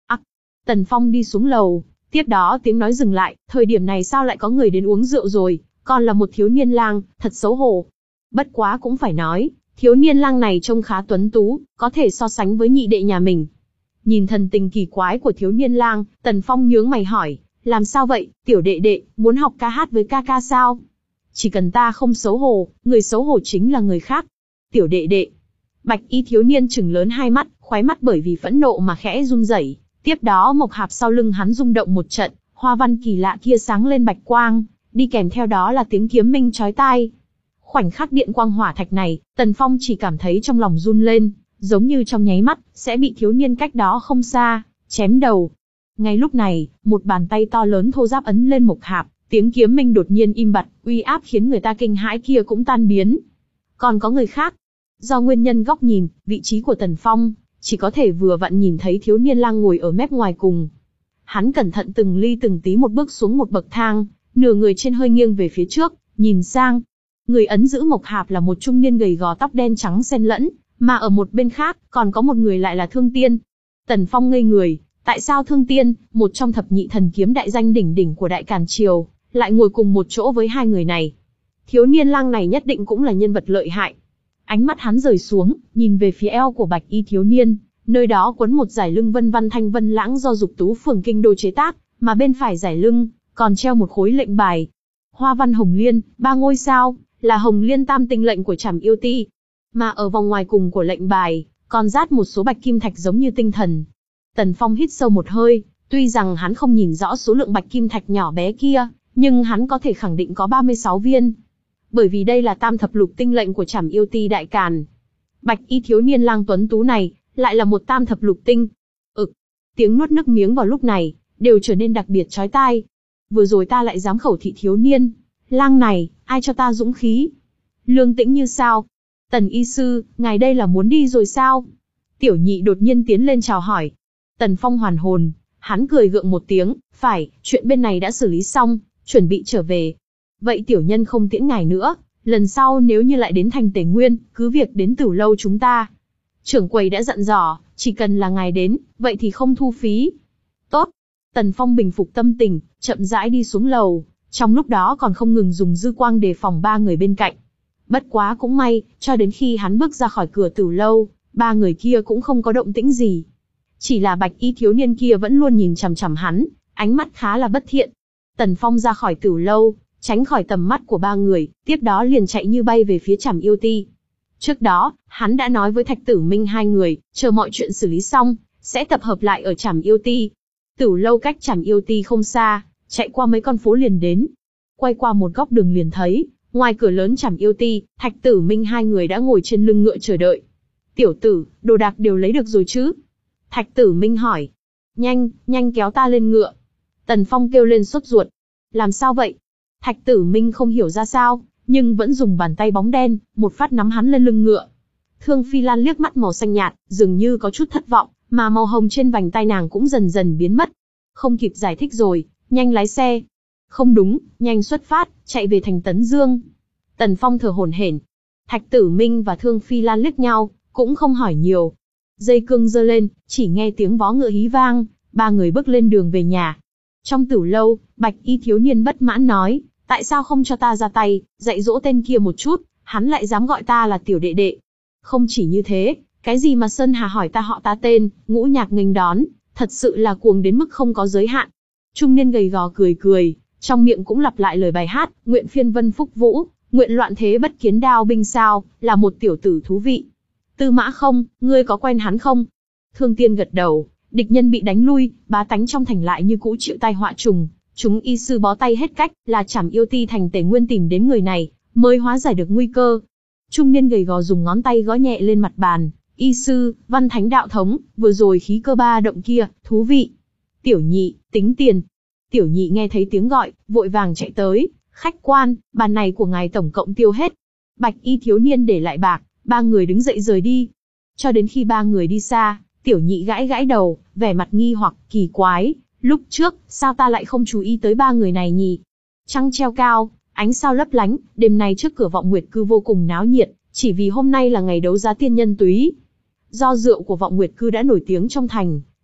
Speaker 1: Tần Phong đi xuống lầu, tiếp đó tiếng nói dừng lại, thời điểm này sao lại có người đến uống rượu rồi, còn là một thiếu niên lang, thật xấu hổ. Bất quá cũng phải nói, thiếu niên lang này trông khá tuấn tú, có thể so sánh với nhị đệ nhà mình. Nhìn thần tình kỳ quái của thiếu niên lang, Tần Phong nhướng mày hỏi, làm sao vậy, tiểu đệ đệ, muốn học ca hát với ca ca sao? Chỉ cần ta không xấu hổ, người xấu hổ chính là người khác. Tiểu đệ đệ. Bạch y thiếu niên trừng lớn hai mắt, khóe mắt bởi vì phẫn nộ mà khẽ run rẩy. Tiếp đó mộc hạp sau lưng hắn rung động một trận, hoa văn kỳ lạ kia sáng lên bạch quang, đi kèm theo đó là tiếng kiếm minh chói tai. Khoảnh khắc điện quang hỏa thạch này, Tần Phong chỉ cảm thấy trong lòng run lên, giống như trong nháy mắt, sẽ bị thiếu niên cách đó không xa, chém đầu. Ngay lúc này, một bàn tay to lớn thô ráp ấn lên mộc hạp, tiếng kiếm minh đột nhiên im bặt, uy áp khiến người ta kinh hãi kia cũng tan biến. Còn có người khác. Do nguyên nhân góc nhìn, vị trí của Tần Phong, chỉ có thể vừa vặn nhìn thấy thiếu niên lang ngồi ở mép ngoài cùng. Hắn cẩn thận từng ly từng tí một bước xuống một bậc thang, nửa người trên hơi nghiêng về phía trước, nhìn sang. Người ấn giữ mộc hạp là một trung niên gầy gò tóc đen trắng xen lẫn, mà ở một bên khác, còn có một người lại là Thương Tiên. Tần Phong ngây người, tại sao Thương Tiên, một trong thập nhị thần kiếm đại danh đỉnh đỉnh của Đại Càn Triều, lại ngồi cùng một chỗ với hai người này? Thiếu niên lang này nhất định cũng là nhân vật lợi hại. Ánh mắt hắn rời xuống, nhìn về phía eo của bạch y thiếu niên, nơi đó quấn một dải lưng vân văn thanh vân lãng do Dục Tú phường kinh đô chế tác, mà bên phải dải lưng còn treo một khối lệnh bài. Hoa văn hồng liên, ba ngôi sao, là hồng liên tam tinh lệnh của Trảm Yêu Ti. Mà ở vòng ngoài cùng của lệnh bài, còn dát một số bạch kim thạch giống như tinh thần. Tần Phong hít sâu một hơi, tuy rằng hắn không nhìn rõ số lượng bạch kim thạch nhỏ bé kia, nhưng hắn có thể khẳng định có ba mươi sáu viên. Bởi vì đây là tam thập lục tinh lệnh của Trảm Yêu Ti Đại Càn. Bạch y thiếu niên lang tuấn tú này, lại là một tam thập lục tinh. Ực, tiếng nuốt nước miếng vào lúc này, đều trở nên đặc biệt chói tai. Vừa rồi ta lại dám khẩu thị thiếu niên lang này, ai cho ta dũng khí? Lương tĩnh như sao? Tần y sư, ngài đây là muốn đi rồi sao? Tiểu nhị đột nhiên tiến lên chào hỏi. Tần Phong hoàn hồn, hắn cười gượng một tiếng, phải, chuyện bên này đã xử lý xong, chuẩn bị trở về. Vậy tiểu nhân không tiễn ngài nữa, lần sau nếu như lại đến thành Tề Nguyên, cứ việc đến Tửu lâu chúng ta. Trưởng quầy đã dặn dò, chỉ cần là ngài đến, vậy thì không thu phí. Tốt. Tần Phong bình phục tâm tình, chậm rãi đi xuống lầu, trong lúc đó còn không ngừng dùng dư quang đề phòng ba người bên cạnh. Bất quá cũng may, cho đến khi hắn bước ra khỏi cửa Tửu lâu, ba người kia cũng không có động tĩnh gì. Chỉ là bạch y thiếu niên kia vẫn luôn nhìn chằm chằm hắn, ánh mắt khá là bất thiện. Tần Phong ra khỏi Tửu lâu, tránh khỏi tầm mắt của ba người, tiếp đó liền chạy như bay về phía Trảm Yêu Ti. Trước đó, hắn đã nói với Thạch Tử Minh hai người, chờ mọi chuyện xử lý xong, sẽ tập hợp lại ở Trảm Yêu Ti. Tửu lâu cách Trảm Yêu Ti không xa, chạy qua mấy con phố liền đến. Quay qua một góc đường liền thấy, ngoài cửa lớn Trảm Yêu Ti, Thạch Tử Minh hai người đã ngồi trên lưng ngựa chờ đợi. Tiểu tử, đồ đạc đều lấy được rồi chứ? Thạch Tử Minh hỏi. Nhanh, nhanh kéo ta lên ngựa. Tần Phong kêu lên sốt ruột. Làm sao vậy? Thạch Tử Minh không hiểu ra sao, nhưng vẫn dùng bàn tay bóng đen, một phát nắm hắn lên lưng ngựa. Thương Phi Lan liếc mắt màu xanh nhạt, dường như có chút thất vọng, mà màu hồng trên vành tay nàng cũng dần dần biến mất. Không kịp giải thích rồi, nhanh lái xe. Không đúng, nhanh xuất phát, chạy về thành Tấn Dương. Tần Phong thở hổn hển. Thạch Tử Minh và Thương Phi Lan liếc nhau, cũng không hỏi nhiều. Dây cương giơ lên, chỉ nghe tiếng vó ngựa hí vang, ba người bước lên đường về nhà. Trong Tửu lâu, bạch y thiếu niên bất mãn nói, tại sao không cho ta ra tay, dạy dỗ tên kia một chút, hắn lại dám gọi ta là tiểu đệ đệ. Không chỉ như thế, cái gì mà Sơn Hà hỏi ta họ ta tên, ngũ nhạc nghênh đón, thật sự là cuồng đến mức không có giới hạn. Trung niên gầy gò cười cười, trong miệng cũng lặp lại lời bài hát, nguyện phiên vân phúc vũ, nguyện loạn thế bất kiến đao binh sao, là một tiểu tử thú vị. Tư Mã Không, ngươi có quen hắn không? Thương Tiên gật đầu, địch nhân bị đánh lui, bá tánh trong thành lại như cũ chịu tai họa trùng, chúng y sư bó tay hết cách, là Trảm Yêu Ti thành Tề Nguyên tìm đến người này, mới hóa giải được nguy cơ. Trung niên gầy gò dùng ngón tay gõ nhẹ lên mặt bàn, y sư, văn thánh đạo thống, vừa rồi khí cơ ba động kia, thú vị. Tiểu nhị, tính tiền. Tiểu nhị nghe thấy tiếng gọi, vội vàng chạy tới, khách quan, bàn này của ngài tổng cộng tiêu hết. Bạch y thiếu niên để lại bạc, ba người đứng dậy rời đi. Cho đến khi ba người đi xa, tiểu nhị gãi gãi đầu, vẻ mặt nghi hoặc, kỳ quái, lúc trước, sao ta lại không chú ý tới ba người này nhỉ? Trăng treo cao, ánh sao lấp lánh, đêm nay trước cửa Vọng Nguyệt Cư vô cùng náo nhiệt, chỉ vì hôm nay là ngày đấu giá tiên nhân túy. Do rượu của Vọng Nguyệt Cư đã nổi tiếng trong thành,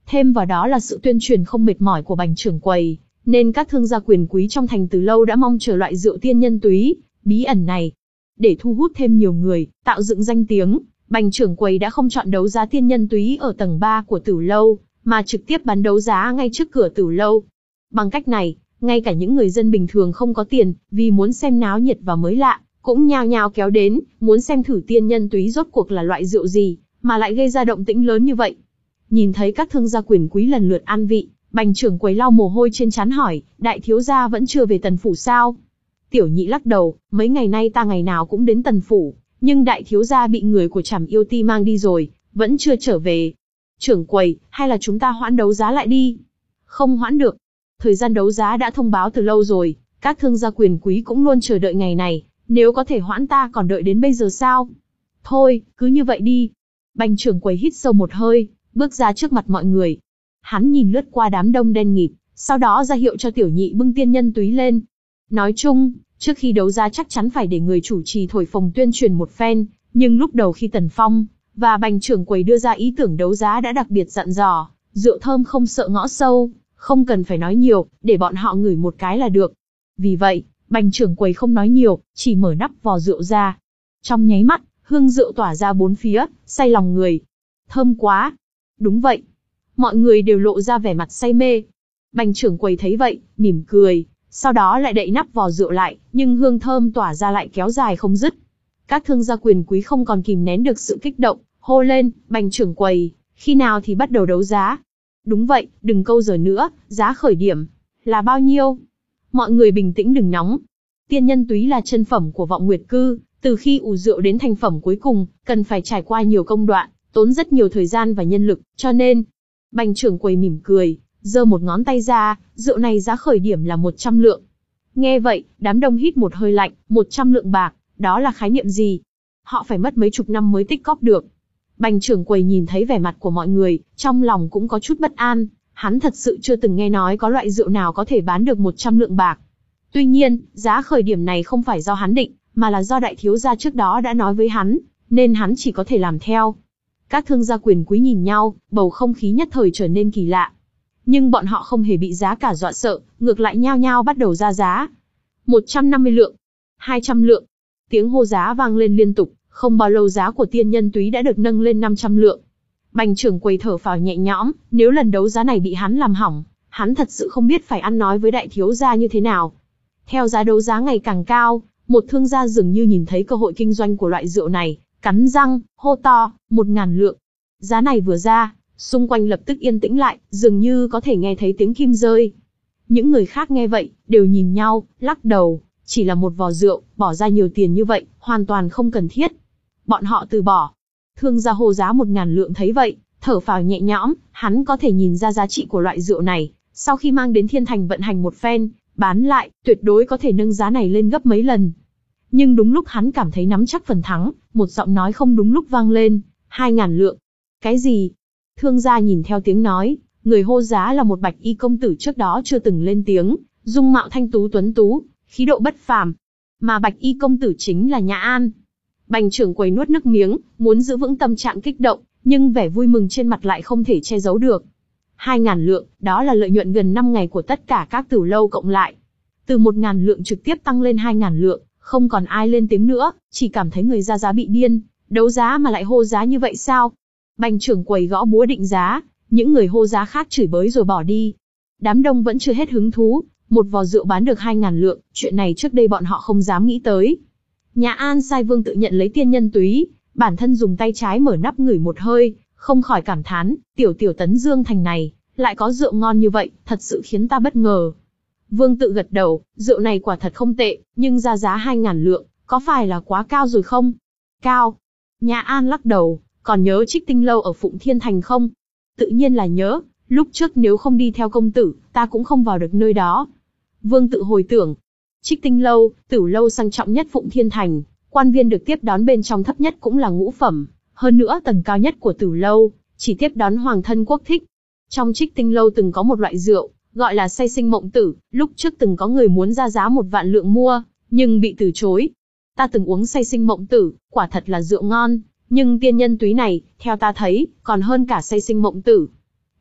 Speaker 1: Thêm vào đó là sự tuyên truyền không mệt mỏi của Bành trưởng quầy, nên các thương gia quyền quý trong thành từ lâu đã mong chờ loại rượu tiên nhân túy bí ẩn này. Để thu hút thêm nhiều người, tạo dựng danh tiếng, Bành trưởng quầy đã không chọn đấu giá tiên nhân túy ở tầng ba của tử lâu, mà trực tiếp bán đấu giá ngay trước cửa tử lâu. Bằng cách này, ngay cả những người dân bình thường không có tiền, vì muốn xem náo nhiệt và mới lạ, cũng nhao nhao kéo đến, muốn xem thử tiên nhân túy rốt cuộc là loại rượu gì, mà lại gây ra động tĩnh lớn như vậy. Nhìn thấy các thương gia quyền quý lần lượt an vị, Bành trưởng quầy lau mồ hôi trên trán hỏi, đại thiếu gia vẫn chưa về Tần phủ sao? Tiểu Nhị lắc đầu, mấy ngày nay ta ngày nào cũng đến Tần phủ, nhưng đại thiếu gia bị người của Trảm Yêu Ti mang đi rồi, vẫn chưa trở về. Trưởng quầy, hay là chúng ta hoãn đấu giá lại đi? Không hoãn được. Thời gian đấu giá đã thông báo từ lâu rồi, các thương gia quyền quý cũng luôn chờ đợi ngày này, nếu có thể hoãn ta còn đợi đến bây giờ sao? Thôi, cứ như vậy đi. Bành trưởng quầy hít sâu một hơi, bước ra trước mặt mọi người. Hắn nhìn lướt qua đám đông đen nghịt, sau đó ra hiệu cho Tiểu Nhị bưng tiên nhân túy lên. Nói chung, trước khi đấu giá chắc chắn phải để người chủ trì thổi phồng tuyên truyền một phen, nhưng lúc đầu khi Tần Phong và Bành trưởng quầy đưa ra ý tưởng đấu giá đã đặc biệt dặn dò, rượu thơm không sợ ngõ sâu, không cần phải nói nhiều, để bọn họ ngửi một cái là được. Vì vậy, Bành trưởng quầy không nói nhiều, chỉ mở nắp vò rượu ra. Trong nháy mắt, hương rượu tỏa ra bốn phía, say lòng người. Thơm quá. Đúng vậy. Mọi người đều lộ ra vẻ mặt say mê. Bành trưởng quầy thấy vậy, mỉm cười, sau đó lại đậy nắp vò rượu lại, nhưng hương thơm tỏa ra lại kéo dài không dứt. Các thương gia quyền quý không còn kìm nén được sự kích động, hô lên, Bành trưởng quầy, khi nào thì bắt đầu đấu giá? Đúng vậy, đừng câu giờ nữa, giá khởi điểm là bao nhiêu? Mọi người bình tĩnh đừng nóng. Tiên nhân túy là chân phẩm của Vọng Nguyệt Cư, từ khi ủ rượu đến thành phẩm cuối cùng, cần phải trải qua nhiều công đoạn, tốn rất nhiều thời gian và nhân lực, cho nên... Bành trưởng quầy mỉm cười, giơ một ngón tay ra, rượu này giá khởi điểm là một trăm lượng. Nghe vậy, đám đông hít một hơi lạnh, một trăm lượng bạc, đó là khái niệm gì? Họ phải mất mấy chục năm mới tích cóp được. Bành trưởng quầy nhìn thấy vẻ mặt của mọi người, trong lòng cũng có chút bất an, hắn thật sự chưa từng nghe nói có loại rượu nào có thể bán được một trăm lượng bạc. Tuy nhiên, giá khởi điểm này không phải do hắn định, mà là do đại thiếu gia trước đó đã nói với hắn, nên hắn chỉ có thể làm theo. Các thương gia quyền quý nhìn nhau, bầu không khí nhất thời trở nên kỳ lạ. Nhưng bọn họ không hề bị giá cả dọa sợ, ngược lại nhao nhao bắt đầu ra giá. một trăm năm mươi lượng, hai trăm lượng. Tiếng hô giá vang lên liên tục, không bao lâu giá của tiên nhân túy đã được nâng lên năm trăm lượng. Bành trưởng quầy thở phào nhẹ nhõm, nếu lần đấu giá này bị hắn làm hỏng, hắn thật sự không biết phải ăn nói với đại thiếu gia như thế nào. Theo giá đấu giá ngày càng cao, một thương gia dường như nhìn thấy cơ hội kinh doanh của loại rượu này, cắn răng, hô to, một ngàn lượng. Giá này vừa ra, xung quanh lập tức yên tĩnh lại, dường như có thể nghe thấy tiếng kim rơi. Những người khác nghe vậy, đều nhìn nhau, lắc đầu, chỉ là một vò rượu, bỏ ra nhiều tiền như vậy, hoàn toàn không cần thiết. Bọn họ từ bỏ. Thương gia hô giá một ngàn lượng thấy vậy, thở phào nhẹ nhõm, hắn có thể nhìn ra giá trị của loại rượu này, sau khi mang đến Thiên Thành vận hành một phen, bán lại, tuyệt đối có thể nâng giá này lên gấp mấy lần. Nhưng đúng lúc hắn cảm thấy nắm chắc phần thắng, một giọng nói không đúng lúc vang lên, hai ngàn lượng. Cái gì? Thương gia nhìn theo tiếng nói, người hô giá là một bạch y công tử trước đó chưa từng lên tiếng, dung mạo thanh tú tuấn tú, khí độ bất phàm. Mà bạch y công tử chính là Nhã An. Bành trưởng quầy nuốt nước miếng, muốn giữ vững tâm trạng kích động, nhưng vẻ vui mừng trên mặt lại không thể che giấu được. Hai ngàn lượng, đó là lợi nhuận gần năm ngày của tất cả các tử lâu cộng lại. Từ một ngàn lượng trực tiếp tăng lên hai ngàn lượng, không còn ai lên tiếng nữa, chỉ cảm thấy người ra giá bị điên, đấu giá mà lại hô giá như vậy sao? Bành trưởng quầy gõ búa định giá, những người hô giá khác chửi bới rồi bỏ đi. Đám đông vẫn chưa hết hứng thú, một vò rượu bán được hai ngàn lượng, chuyện này trước đây bọn họ không dám nghĩ tới. Nhã An sai Vương tự nhận lấy tiên nhân túy, bản thân dùng tay trái mở nắp ngửi một hơi, không khỏi cảm thán, tiểu tiểu Tấn Dương thành này, lại có rượu ngon như vậy, thật sự khiến ta bất ngờ. Vương tự gật đầu, rượu này quả thật không tệ, nhưng ra giá hai ngàn lượng, có phải là quá cao rồi không? Cao. Nhã An lắc đầu, còn nhớ Trích Tinh Lâu ở Phụng Thiên Thành không? Tự nhiên là nhớ, lúc trước nếu không đi theo công tử, ta cũng không vào được nơi đó. Vương tự hồi tưởng, Trích Tinh Lâu, tử lâu sang trọng nhất Phụng Thiên Thành, quan viên được tiếp đón bên trong thấp nhất cũng là ngũ phẩm, hơn nữa tầng cao nhất của tử lâu, chỉ tiếp đón hoàng thân quốc thích. Trong Trích Tinh Lâu từng có một loại rượu, gọi là say sinh mộng tử, lúc trước từng có người muốn ra giá một vạn lượng mua, nhưng bị từ chối. Ta từng uống say sinh mộng tử, quả thật là rượu ngon, nhưng tiên nhân túy này, theo ta thấy, còn hơn cả say sinh mộng tử.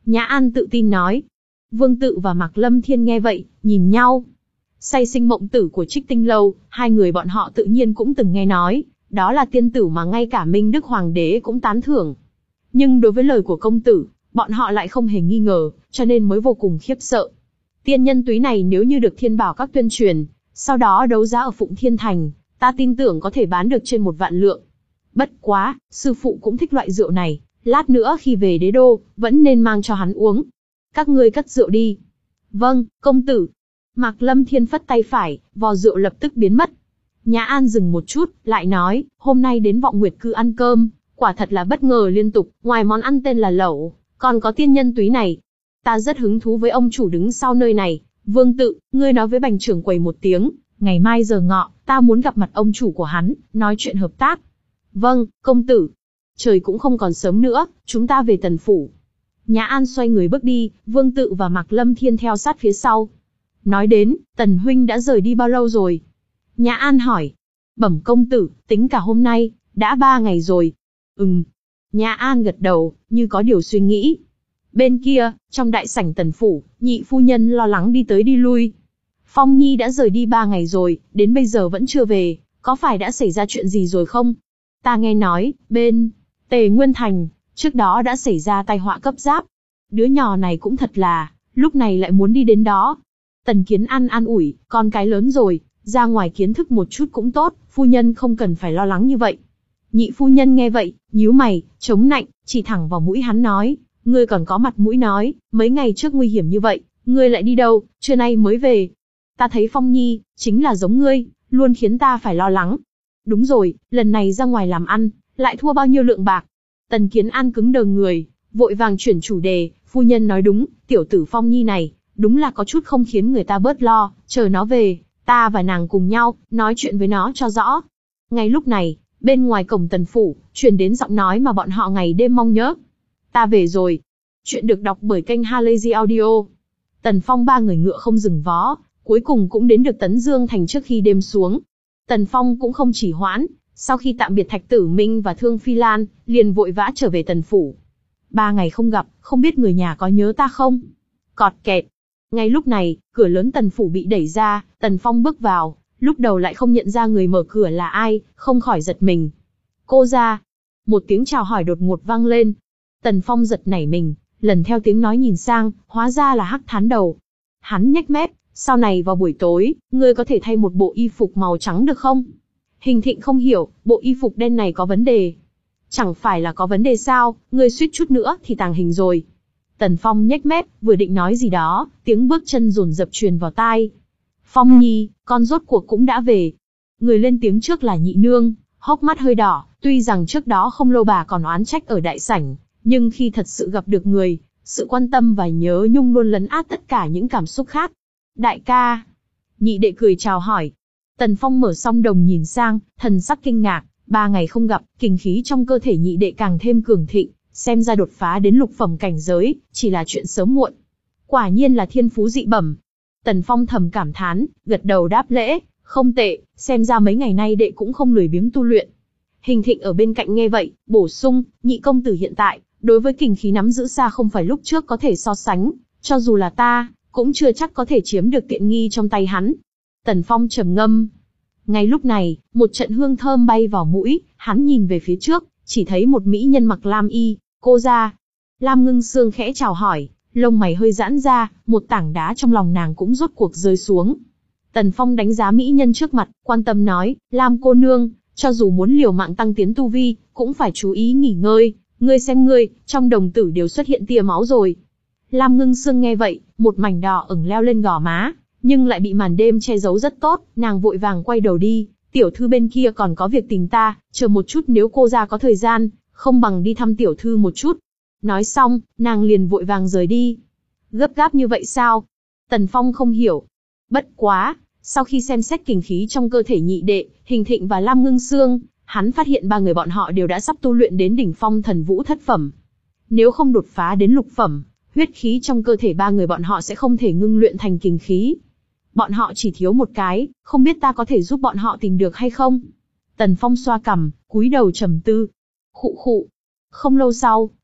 Speaker 1: Nhã An tự tin nói. Vương Tự và Mạc Lâm Thiên nghe vậy, nhìn nhau. Say sinh mộng tử của Trích Tinh Lâu, hai người bọn họ tự nhiên cũng từng nghe nói, đó là tiên tử mà ngay cả Minh Đức Hoàng đế cũng tán thưởng. Nhưng đối với lời của công tử, bọn họ lại không hề nghi ngờ, cho nên mới vô cùng khiếp sợ. Tiên nhân túy này nếu như được Thiên Bảo Các tuyên truyền, sau đó đấu giá ở Phụng Thiên Thành, ta tin tưởng có thể bán được trên một vạn lượng. Bất quá, sư phụ cũng thích loại rượu này, lát nữa khi về đế đô, vẫn nên mang cho hắn uống. Các ngươi cất rượu đi. Vâng, công tử. Mạc Lâm Thiên phất tay phải, vò rượu lập tức biến mất. Nhã An dừng một chút, lại nói, hôm nay đến Vọng Nguyệt Cư ăn cơm, quả thật là bất ngờ liên tục, ngoài món ăn tên là lẩu, còn có tiên nhân túy này. Ta rất hứng thú với ông chủ đứng sau nơi này, Vương Tự, ngươi nói với bành trưởng quầy một tiếng, ngày mai giờ ngọ, ta muốn gặp mặt ông chủ của hắn, nói chuyện hợp tác. Vâng, công tử. Trời cũng không còn sớm nữa, chúng ta về Tần Phủ. Nhã An xoay người bước đi, Vương Tự và Mạc Lâm Thiên theo sát phía sau. Nói đến, Tần huynh đã rời đi bao lâu rồi? Nhã An hỏi. Bẩm công tử, tính cả hôm nay, đã ba ngày rồi. Ừm. Nhã An gật đầu, như có điều suy nghĩ. Bên kia, trong đại sảnh Tần Phủ, nhị phu nhân lo lắng đi tới đi lui. Phong Nhi đã rời đi ba ngày rồi, đến bây giờ vẫn chưa về, có phải đã xảy ra chuyện gì rồi không? Ta nghe nói, bên Tề Nguyên Thành, trước đó đã xảy ra tai họa cấp giáp. Đứa nhỏ này cũng thật là, lúc này lại muốn đi đến đó. Tần Kiến An an ủi, con cái lớn rồi, ra ngoài kiến thức một chút cũng tốt, phu nhân không cần phải lo lắng như vậy. Nhị phu nhân nghe vậy, nhíu mày, chống nạnh, chỉ thẳng vào mũi hắn nói, ngươi còn có mặt mũi nói, mấy ngày trước nguy hiểm như vậy, ngươi lại đi đâu, trưa nay mới về. Ta thấy Phong Nhi, chính là giống ngươi, luôn khiến ta phải lo lắng. Đúng rồi, lần này ra ngoài làm ăn, lại thua bao nhiêu lượng bạc. Tần Kiến An cứng đờ người, vội vàng chuyển chủ đề, phu nhân nói đúng, tiểu tử Phong Nhi này, đúng là có chút không khiến người ta bớt lo, chờ nó về, ta và nàng cùng nhau, nói chuyện với nó cho rõ. Ngay lúc này, bên ngoài cổng Tần Phủ, truyền đến giọng nói mà bọn họ ngày đêm mong nhớ. Ta về rồi. Chuyện được đọc bởi kênh Halazy Audio. Tần Phong ba người ngựa không dừng vó, cuối cùng cũng đến được Tấn Dương Thành trước khi đêm xuống. Tần Phong cũng không chỉ hoãn, sau khi tạm biệt Thạch Tử Minh và Thương Phi Lan, liền vội vã trở về Tần Phủ. Ba ngày không gặp, không biết người nhà có nhớ ta không? Cọt kẹt. Ngay lúc này, cửa lớn Tần Phủ bị đẩy ra, Tần Phong bước vào, lúc đầu lại không nhận ra người mở cửa là ai, không khỏi giật mình. Cô ra. Một tiếng chào hỏi đột ngột vang lên. Tần Phong giật nảy mình, lần theo tiếng nói nhìn sang, hóa ra là Hắc Thán Đầu. Hắn nhếch mép, sau này vào buổi tối, ngươi có thể thay một bộ y phục màu trắng được không? Hình Thịnh không hiểu, bộ y phục đen này có vấn đề. Chẳng phải là có vấn đề sao, ngươi suýt chút nữa thì tàng hình rồi. Tần Phong nhếch mép, vừa định nói gì đó, tiếng bước chân dồn dập truyền vào tai. Phong Nhi, con rốt cuộc cũng đã về. Người lên tiếng trước là Nhị Nương, hốc mắt hơi đỏ, tuy rằng trước đó không lâu bà còn oán trách ở đại sảnh, nhưng khi thật sự gặp được người, sự quan tâm và nhớ nhung luôn lấn át tất cả những cảm xúc khác. Đại ca. Nhị đệ cười chào hỏi. Tần Phong mở song đồng nhìn sang, thần sắc kinh ngạc, ba ngày không gặp, kinh khí trong cơ thể nhị đệ càng thêm cường thịnh, xem ra đột phá đến lục phẩm cảnh giới, chỉ là chuyện sớm muộn. Quả nhiên là thiên phú dị bẩm. Tần Phong thầm cảm thán, gật đầu đáp lễ, không tệ, xem ra mấy ngày nay đệ cũng không lười biếng tu luyện. Hình Thịnh ở bên cạnh nghe vậy, bổ sung, nhị công tử hiện tại, đối với kình khí nắm giữ xa không phải lúc trước có thể so sánh, cho dù là ta, cũng chưa chắc có thể chiếm được tiện nghi trong tay hắn. Tần Phong trầm ngâm. Ngay lúc này, một trận hương thơm bay vào mũi, hắn nhìn về phía trước, chỉ thấy một mỹ nhân mặc lam y, cô ra. Lam Ngưng Sương khẽ chào hỏi, lông mày hơi giãn ra, một tảng đá trong lòng nàng cũng rốt cuộc rơi xuống. Tần Phong đánh giá mỹ nhân trước mặt, quan tâm nói, Lam cô nương, cho dù muốn liều mạng tăng tiến tu vi, cũng phải chú ý nghỉ ngơi, ngươi xem ngươi, trong đồng tử đều xuất hiện tia máu rồi. Lam Ngưng Sương nghe vậy, một mảnh đỏ ửng leo lên gò má, nhưng lại bị màn đêm che giấu rất tốt, nàng vội vàng quay đầu đi, tiểu thư bên kia còn có việc tìm ta, chờ một chút nếu cô ra có thời gian, không bằng đi thăm tiểu thư một chút. Nói xong, nàng liền vội vàng rời đi. Gấp gáp như vậy sao? Tần Phong không hiểu. Bất quá, sau khi xem xét kình khí trong cơ thể nhị đệ, Hình Thịnh và Lam Ngưng Sương, hắn phát hiện ba người bọn họ đều đã sắp tu luyện đến đỉnh phong thần vũ thất phẩm. Nếu không đột phá đến lục phẩm, huyết khí trong cơ thể ba người bọn họ sẽ không thể ngưng luyện thành kình khí. Bọn họ chỉ thiếu một cái, không biết ta có thể giúp bọn họ tìm được hay không? Tần Phong xoa cằm, cúi đầu trầm tư. Khụ khụ. Không lâu sau,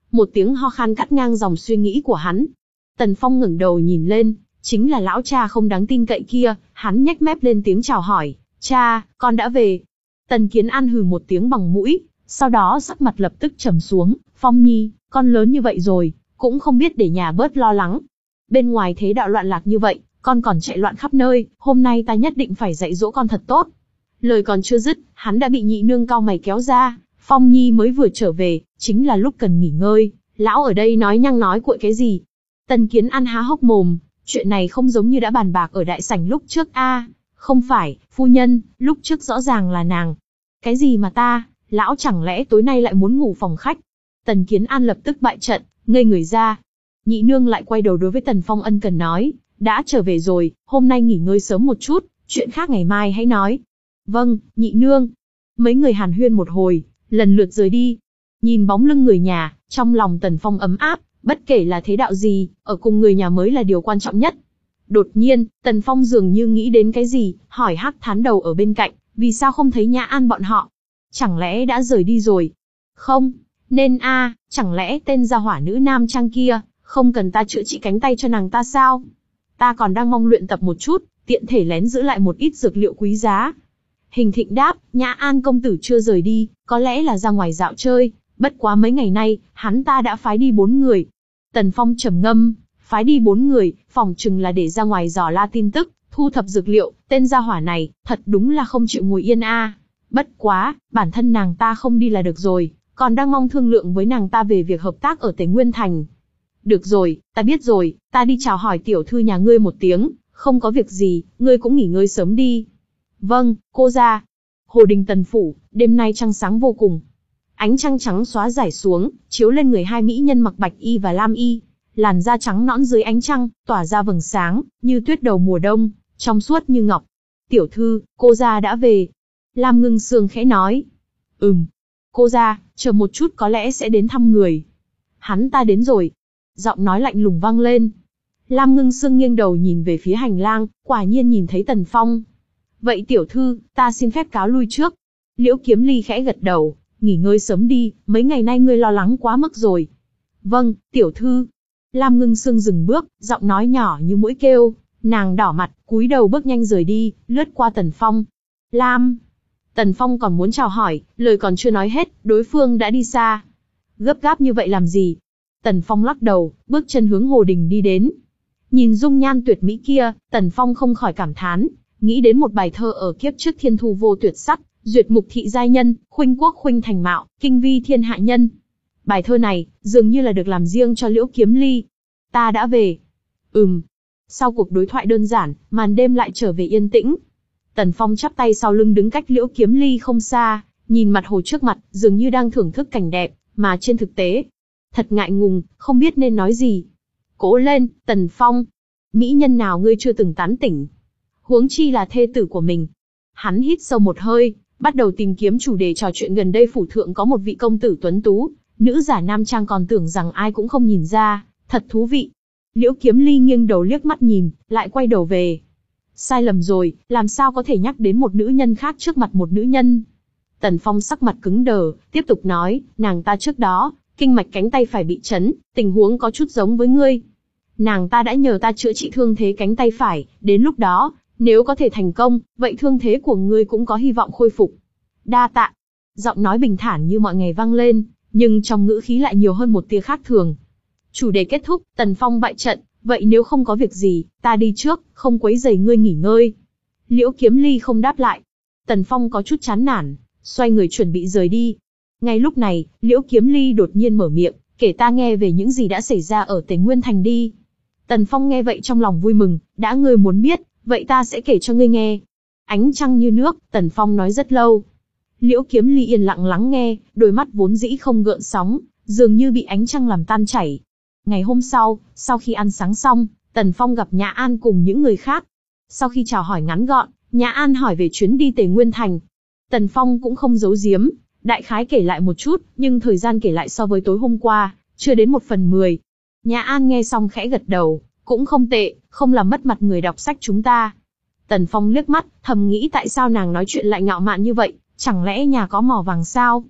Speaker 1: Một tiếng ho khan cắt ngang dòng suy nghĩ của hắn. Tần Phong ngẩng đầu nhìn lên, chính là lão cha không đáng tin cậy kia, hắn nhếch mép lên tiếng chào hỏi, cha, con đã về. Tần Kiến An hừ một tiếng bằng mũi, sau đó sắc mặt lập tức trầm xuống, Phong Nhi, con lớn như vậy rồi, cũng không biết để nhà bớt lo lắng. Bên ngoài thế đạo loạn lạc như vậy, con còn chạy loạn khắp nơi, hôm nay ta nhất định phải dạy dỗ con thật tốt. Lời còn chưa dứt, hắn đã bị nhị nương cau mày kéo ra, Phong Nhi mới vừa trở về, chính là lúc cần nghỉ ngơi, lão ở đây nói nhăng nói cuội cái gì. Tần Kiến An há hốc mồm, chuyện này không giống như đã bàn bạc ở đại sảnh lúc trước a. À, không phải, phu nhân, lúc trước rõ ràng là nàng. Cái gì mà ta, lão chẳng lẽ tối nay lại muốn ngủ phòng khách? Tần Kiến An lập tức bại trận, ngây người ra. Nhị nương lại quay đầu đối với Tần Phong ân cần nói, đã trở về rồi, hôm nay nghỉ ngơi sớm một chút, chuyện khác ngày mai hãy nói. Vâng, nhị nương. Mấy người hàn huyên một hồi, lần lượt rời đi. Nhìn bóng lưng người nhà, trong lòng Tần Phong ấm áp, bất kể là thế đạo gì, ở cùng người nhà mới là điều quan trọng nhất. Đột nhiên, Tần Phong dường như nghĩ đến cái gì, hỏi Hắc Thán đầu ở bên cạnh, vì sao không thấy Nhã An bọn họ? Chẳng lẽ đã rời đi rồi? Không, nên a, à, chẳng lẽ tên gia hỏa nữ nam trang kia, không cần ta chữa trị cánh tay cho nàng ta sao? Ta còn đang mong luyện tập một chút, tiện thể lén giữ lại một ít dược liệu quý giá. Hình Thịnh đáp, Nhã An công tử chưa rời đi, có lẽ là ra ngoài dạo chơi, bất quá mấy ngày nay, hắn ta đã phái đi bốn người. Tần Phong trầm ngâm, phái đi bốn người, phòng chừng là để ra ngoài dò la tin tức, thu thập dược liệu, tên gia hỏa này, thật đúng là không chịu ngồi yên a. À. Bất quá, bản thân nàng ta không đi là được rồi, còn đang mong thương lượng với nàng ta về việc hợp tác ở Tề Nguyên Thành. Được rồi, ta biết rồi, ta đi chào hỏi tiểu thư nhà ngươi một tiếng, không có việc gì, ngươi cũng nghỉ ngơi sớm đi. Vâng, cô gia. Hồ đình Tần phủ, đêm nay trăng sáng vô cùng. Ánh trăng trắng xóa rải xuống, chiếu lên người hai mỹ nhân mặc bạch y và lam y. Làn da trắng nõn dưới ánh trăng, tỏa ra vầng sáng, như tuyết đầu mùa đông, trong suốt như ngọc. Tiểu thư, cô gia đã về. Lam Ngưng Sương khẽ nói. Ừm. Cô gia, chờ một chút có lẽ sẽ đến thăm người. Hắn ta đến rồi. Giọng nói lạnh lùng vang lên. Lam Ngưng Sương nghiêng đầu nhìn về phía hành lang, quả nhiên nhìn thấy Tần Phong. Vậy tiểu thư, ta xin phép cáo lui trước. Liễu Kiếm Ly khẽ gật đầu, nghỉ ngơi sớm đi, mấy ngày nay ngươi lo lắng quá mức rồi. Vâng, tiểu thư. Lam Ngưng Sương dừng bước, giọng nói nhỏ như mũi kêu, nàng đỏ mặt, cúi đầu bước nhanh rời đi, lướt qua Tần Phong. Lam. Tần Phong còn muốn chào hỏi, lời còn chưa nói hết, đối phương đã đi xa. Gấp gáp như vậy làm gì? Tần Phong lắc đầu, bước chân hướng Hồ Đình đi đến. Nhìn dung nhan tuyệt mỹ kia, Tần Phong không khỏi cảm thán, nghĩ đến một bài thơ ở kiếp trước thiên thu vô tuyệt sắc, duyệt mục thị giai nhân, khuynh quốc khuynh thành mạo, kinh vi thiên hạ nhân. Bài thơ này, dường như là được làm riêng cho Liễu Kiếm Ly. Ta đã về. Ừm. Sau cuộc đối thoại đơn giản, màn đêm lại trở về yên tĩnh. Tần Phong chắp tay sau lưng đứng cách Liễu Kiếm Ly không xa, nhìn mặt hồ trước mặt, dường như đang thưởng thức cảnh đẹp, mà trên thực tế, thật ngại ngùng, không biết nên nói gì. Cố lên, Tần Phong. Mỹ nhân nào ngươi chưa từng tán tỉnh? Huống chi là thê tử của mình. Hắn hít sâu một hơi, bắt đầu tìm kiếm chủ đề trò chuyện. Gần đây phủ thượng có một vị công tử tuấn tú, nữ giả nam trang còn tưởng rằng ai cũng không nhìn ra, thật thú vị. Liễu Kiếm Ly nghiêng đầu liếc mắt nhìn, lại quay đầu về. Sai lầm rồi, làm sao có thể nhắc đến một nữ nhân khác trước mặt một nữ nhân? Tần Phong sắc mặt cứng đờ, tiếp tục nói, nàng ta trước đó, kinh mạch cánh tay phải bị chấn, tình huống có chút giống với ngươi. Nàng ta đã nhờ ta chữa trị thương thế cánh tay phải, đến lúc đó, nếu có thể thành công, vậy thương thế của ngươi cũng có hy vọng khôi phục. Đa tạ. Giọng nói bình thản như mọi ngày vang lên, nhưng trong ngữ khí lại nhiều hơn một tia khác thường. Chủ đề kết thúc, Tần Phong bại trận, vậy nếu không có việc gì, ta đi trước, không quấy rầy ngươi nghỉ ngơi. Liễu Kiếm Ly không đáp lại. Tần Phong có chút chán nản, xoay người chuẩn bị rời đi. Ngay lúc này, Liễu Kiếm Ly đột nhiên mở miệng, kể ta nghe về những gì đã xảy ra ở Tề Nguyên Thành đi. Tần Phong nghe vậy trong lòng vui mừng, đã ngươi muốn biết, vậy ta sẽ kể cho ngươi nghe. Ánh trăng như nước, Tần Phong nói rất lâu. Liễu Kiếm Ly yên lặng lắng nghe, đôi mắt vốn dĩ không gợn sóng, dường như bị ánh trăng làm tan chảy. Ngày hôm sau, sau khi ăn sáng xong, Tần Phong gặp Nhã An cùng những người khác. Sau khi chào hỏi ngắn gọn, Nhã An hỏi về chuyến đi Tề Nguyên Thành. Tần Phong cũng không giấu giếm, đại khái kể lại một chút, nhưng thời gian kể lại so với tối hôm qua, chưa đến một phần mười. Nhã An nghe xong khẽ gật đầu, cũng không tệ, không làm mất mặt người đọc sách chúng ta. Tần Phong liếc mắt, thầm nghĩ tại sao nàng nói chuyện lại ngạo mạn như vậy, chẳng lẽ nhà có mỏ vàng sao?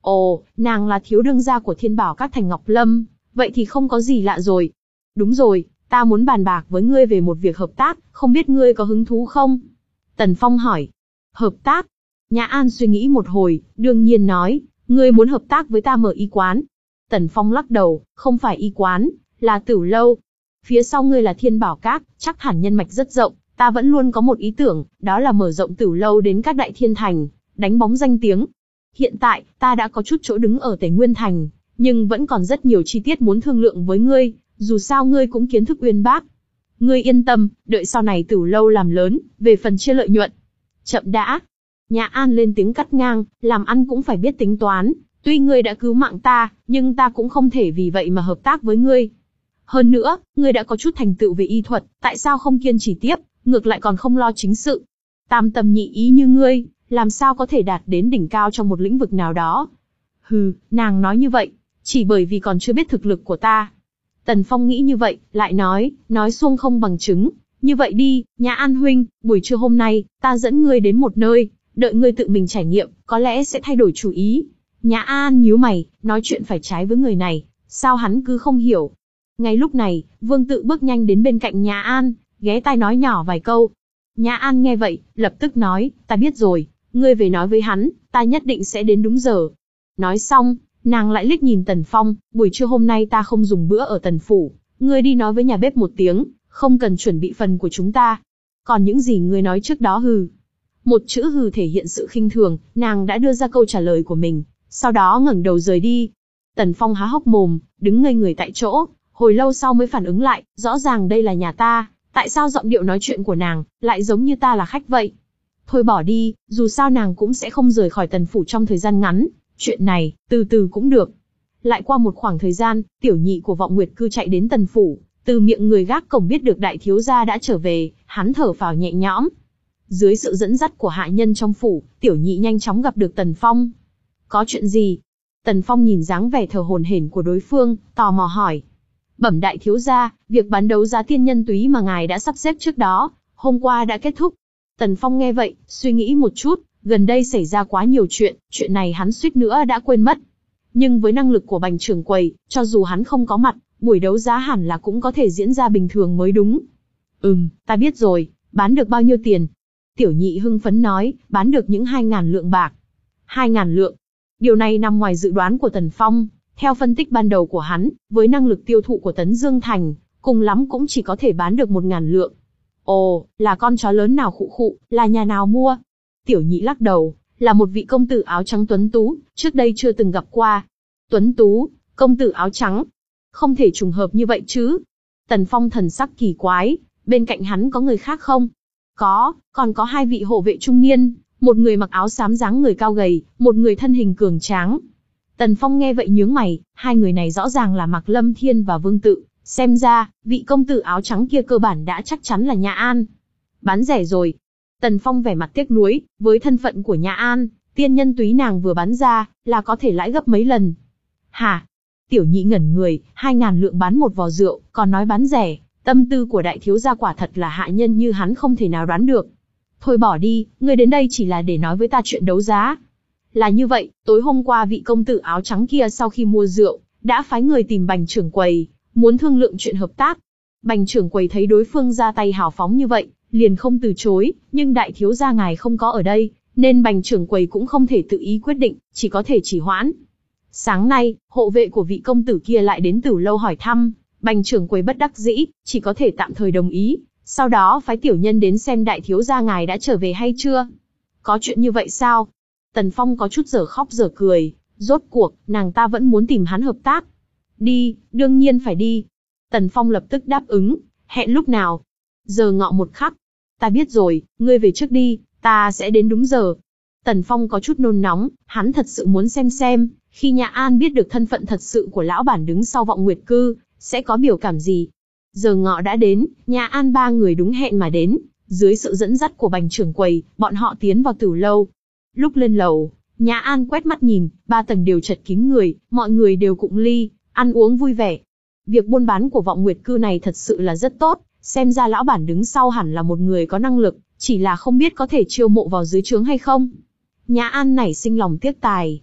Speaker 1: Ồ, nàng là thiếu đương gia của Thiên Bảo Các thành Ngọc Lâm, vậy thì không có gì lạ rồi. Đúng rồi, ta muốn bàn bạc với ngươi về một việc hợp tác, không biết ngươi có hứng thú không? Tần Phong hỏi. Hợp tác? Nhã An suy nghĩ một hồi, đương nhiên nói, ngươi muốn hợp tác với ta mở y quán. Tần Phong lắc đầu, không phải y quán, là Tửu lâu. Phía sau ngươi là Thiên Bảo Các, chắc hẳn nhân mạch rất rộng, ta vẫn luôn có một ý tưởng, đó là mở rộng Tửu lâu đến các đại thiên thành, đánh bóng danh tiếng. Hiện tại, ta đã có chút chỗ đứng ở Tề Nguyên Thành, nhưng vẫn còn rất nhiều chi tiết muốn thương lượng với ngươi, dù sao ngươi cũng kiến thức uyên bác. Ngươi yên tâm, đợi sau này Tửu lâu làm lớn, về phần chia lợi nhuận. Chậm đã. Nhã An lên tiếng cắt ngang, làm ăn cũng phải biết tính toán, tuy ngươi đã cứu mạng ta, nhưng ta cũng không thể vì vậy mà hợp tác với ngươi. Hơn nữa, ngươi đã có chút thành tựu về y thuật, tại sao không kiên trì tiếp, ngược lại còn không lo chính sự. Tam tâm nhị ý như ngươi, làm sao có thể đạt đến đỉnh cao trong một lĩnh vực nào đó. Hừ, nàng nói như vậy, chỉ bởi vì còn chưa biết thực lực của ta. Tần Phong nghĩ như vậy, lại nói, nói suông không bằng chứng. Như vậy đi, Nhã An huynh, buổi trưa hôm nay, ta dẫn ngươi đến một nơi, đợi ngươi tự mình trải nghiệm, có lẽ sẽ thay đổi chủ ý. Nhã An nhíu mày, nói chuyện phải trái với người này, sao hắn cứ không hiểu. Ngay lúc này, Vương Tự bước nhanh đến bên cạnh Nhã An, ghé tai nói nhỏ vài câu. Nhã An nghe vậy, lập tức nói, ta biết rồi, ngươi về nói với hắn, ta nhất định sẽ đến đúng giờ. Nói xong, nàng lại liếc nhìn Tần Phong, buổi trưa hôm nay ta không dùng bữa ở Tần Phủ, ngươi đi nói với nhà bếp một tiếng, không cần chuẩn bị phần của chúng ta. Còn những gì ngươi nói trước đó hừ. Một chữ hừ thể hiện sự khinh thường, nàng đã đưa ra câu trả lời của mình, sau đó ngẩng đầu rời đi. Tần Phong há hốc mồm, đứng ngây người tại chỗ, hồi lâu sau mới phản ứng lại, rõ ràng đây là nhà ta, tại sao giọng điệu nói chuyện của nàng lại giống như ta là khách vậy? Thôi bỏ đi, dù sao nàng cũng sẽ không rời khỏi Tần Phủ trong thời gian ngắn, chuyện này, từ từ cũng được. Lại qua một khoảng thời gian, tiểu nhị của Vọng Nguyệt Cư chạy đến Tần Phủ, từ miệng người gác cổng biết được đại thiếu gia đã trở về, hắn thở phào nhẹ nhõm. Dưới sự dẫn dắt của hạ nhân trong phủ, tiểu nhị nhanh chóng gặp được Tần Phong. Có chuyện gì? Tần Phong nhìn dáng vẻ thờ hổn hển của đối phương, tò mò hỏi. Bẩm đại thiếu gia, việc bán đấu giá tiên nhân túy mà ngài đã sắp xếp trước đó, hôm qua đã kết thúc. Tần Phong nghe vậy, suy nghĩ một chút, gần đây xảy ra quá nhiều chuyện, chuyện này hắn suýt nữa đã quên mất. Nhưng với năng lực của Bành trưởng quầy, cho dù hắn không có mặt, buổi đấu giá hẳn là cũng có thể diễn ra bình thường mới đúng. Ừm, ta biết rồi, bán được bao nhiêu tiền? Tiểu nhị hưng phấn nói, bán được những hai ngàn lượng bạc. Hai ngàn lượng. Điều này nằm ngoài dự đoán của Tần Phong. Theo phân tích ban đầu của hắn, với năng lực tiêu thụ của Tấn Dương Thành, cùng lắm cũng chỉ có thể bán được một ngàn lượng. Ồ, là con chó lớn nào khụ khụ, là nhà nào mua? Tiểu nhị lắc đầu, là một vị công tử áo trắng tuấn tú, trước đây chưa từng gặp qua. Tuấn tú, công tử áo trắng. Không thể trùng hợp như vậy chứ. Tần Phong thần sắc kỳ quái, bên cạnh hắn có người khác không? Có, còn có hai vị hộ vệ trung niên, một người mặc áo xám dáng người cao gầy, một người thân hình cường tráng. Tần Phong nghe vậy nhướng mày, hai người này rõ ràng là Mạc Lâm Thiên và Vương Tự, xem ra, vị công tử áo trắng kia cơ bản đã chắc chắn là Nhã An. Bán rẻ rồi. Tần Phong vẻ mặt tiếc nuối, với thân phận của Nhã An, tiên nhân túy nàng vừa bán ra, là có thể lãi gấp mấy lần. Hả? Tiểu nhị ngẩn người, hai ngàn lượng bán một vò rượu, còn nói bán rẻ, tâm tư của đại thiếu gia quả thật là hạ nhân như hắn không thể nào đoán được. Thôi bỏ đi, ngươi đến đây chỉ là để nói với ta chuyện đấu giá. Là như vậy, tối hôm qua vị công tử áo trắng kia sau khi mua rượu, đã phái người tìm Bành trưởng quầy, muốn thương lượng chuyện hợp tác. Bành trưởng quầy thấy đối phương ra tay hào phóng như vậy, liền không từ chối, nhưng đại thiếu gia ngài không có ở đây, nên Bành trưởng quầy cũng không thể tự ý quyết định, chỉ có thể chỉ hoãn. Sáng nay, hộ vệ của vị công tử kia lại đến Tửu lâu hỏi thăm, Bành trưởng quầy bất đắc dĩ, chỉ có thể tạm thời đồng ý, sau đó phái tiểu nhân đến xem đại thiếu gia ngài đã trở về hay chưa. Có chuyện như vậy sao? Tần Phong có chút dở khóc dở cười, rốt cuộc, nàng ta vẫn muốn tìm hắn hợp tác. Đi, đương nhiên phải đi. Tần Phong lập tức đáp ứng, hẹn lúc nào? Giờ ngọ một khắc. Ta biết rồi, ngươi về trước đi, ta sẽ đến đúng giờ. Tần Phong có chút nôn nóng, hắn thật sự muốn xem xem, khi Nhã An biết được thân phận thật sự của lão bản đứng sau Vọng Nguyệt Cư, sẽ có biểu cảm gì. Giờ ngọ đã đến, Nhã An ba người đúng hẹn mà đến, dưới sự dẫn dắt của Bành trưởng quầy, bọn họ tiến vào Tửu lâu. Lúc lên lầu, Nhã An quét mắt nhìn, ba tầng đều chật kín người, mọi người đều cụng ly, ăn uống vui vẻ. Việc buôn bán của Vọng Nguyệt Cư này thật sự là rất tốt, xem ra lão bản đứng sau hẳn là một người có năng lực, chỉ là không biết có thể chiêu mộ vào dưới trướng hay không. Nhã An nảy sinh lòng tiếc tài.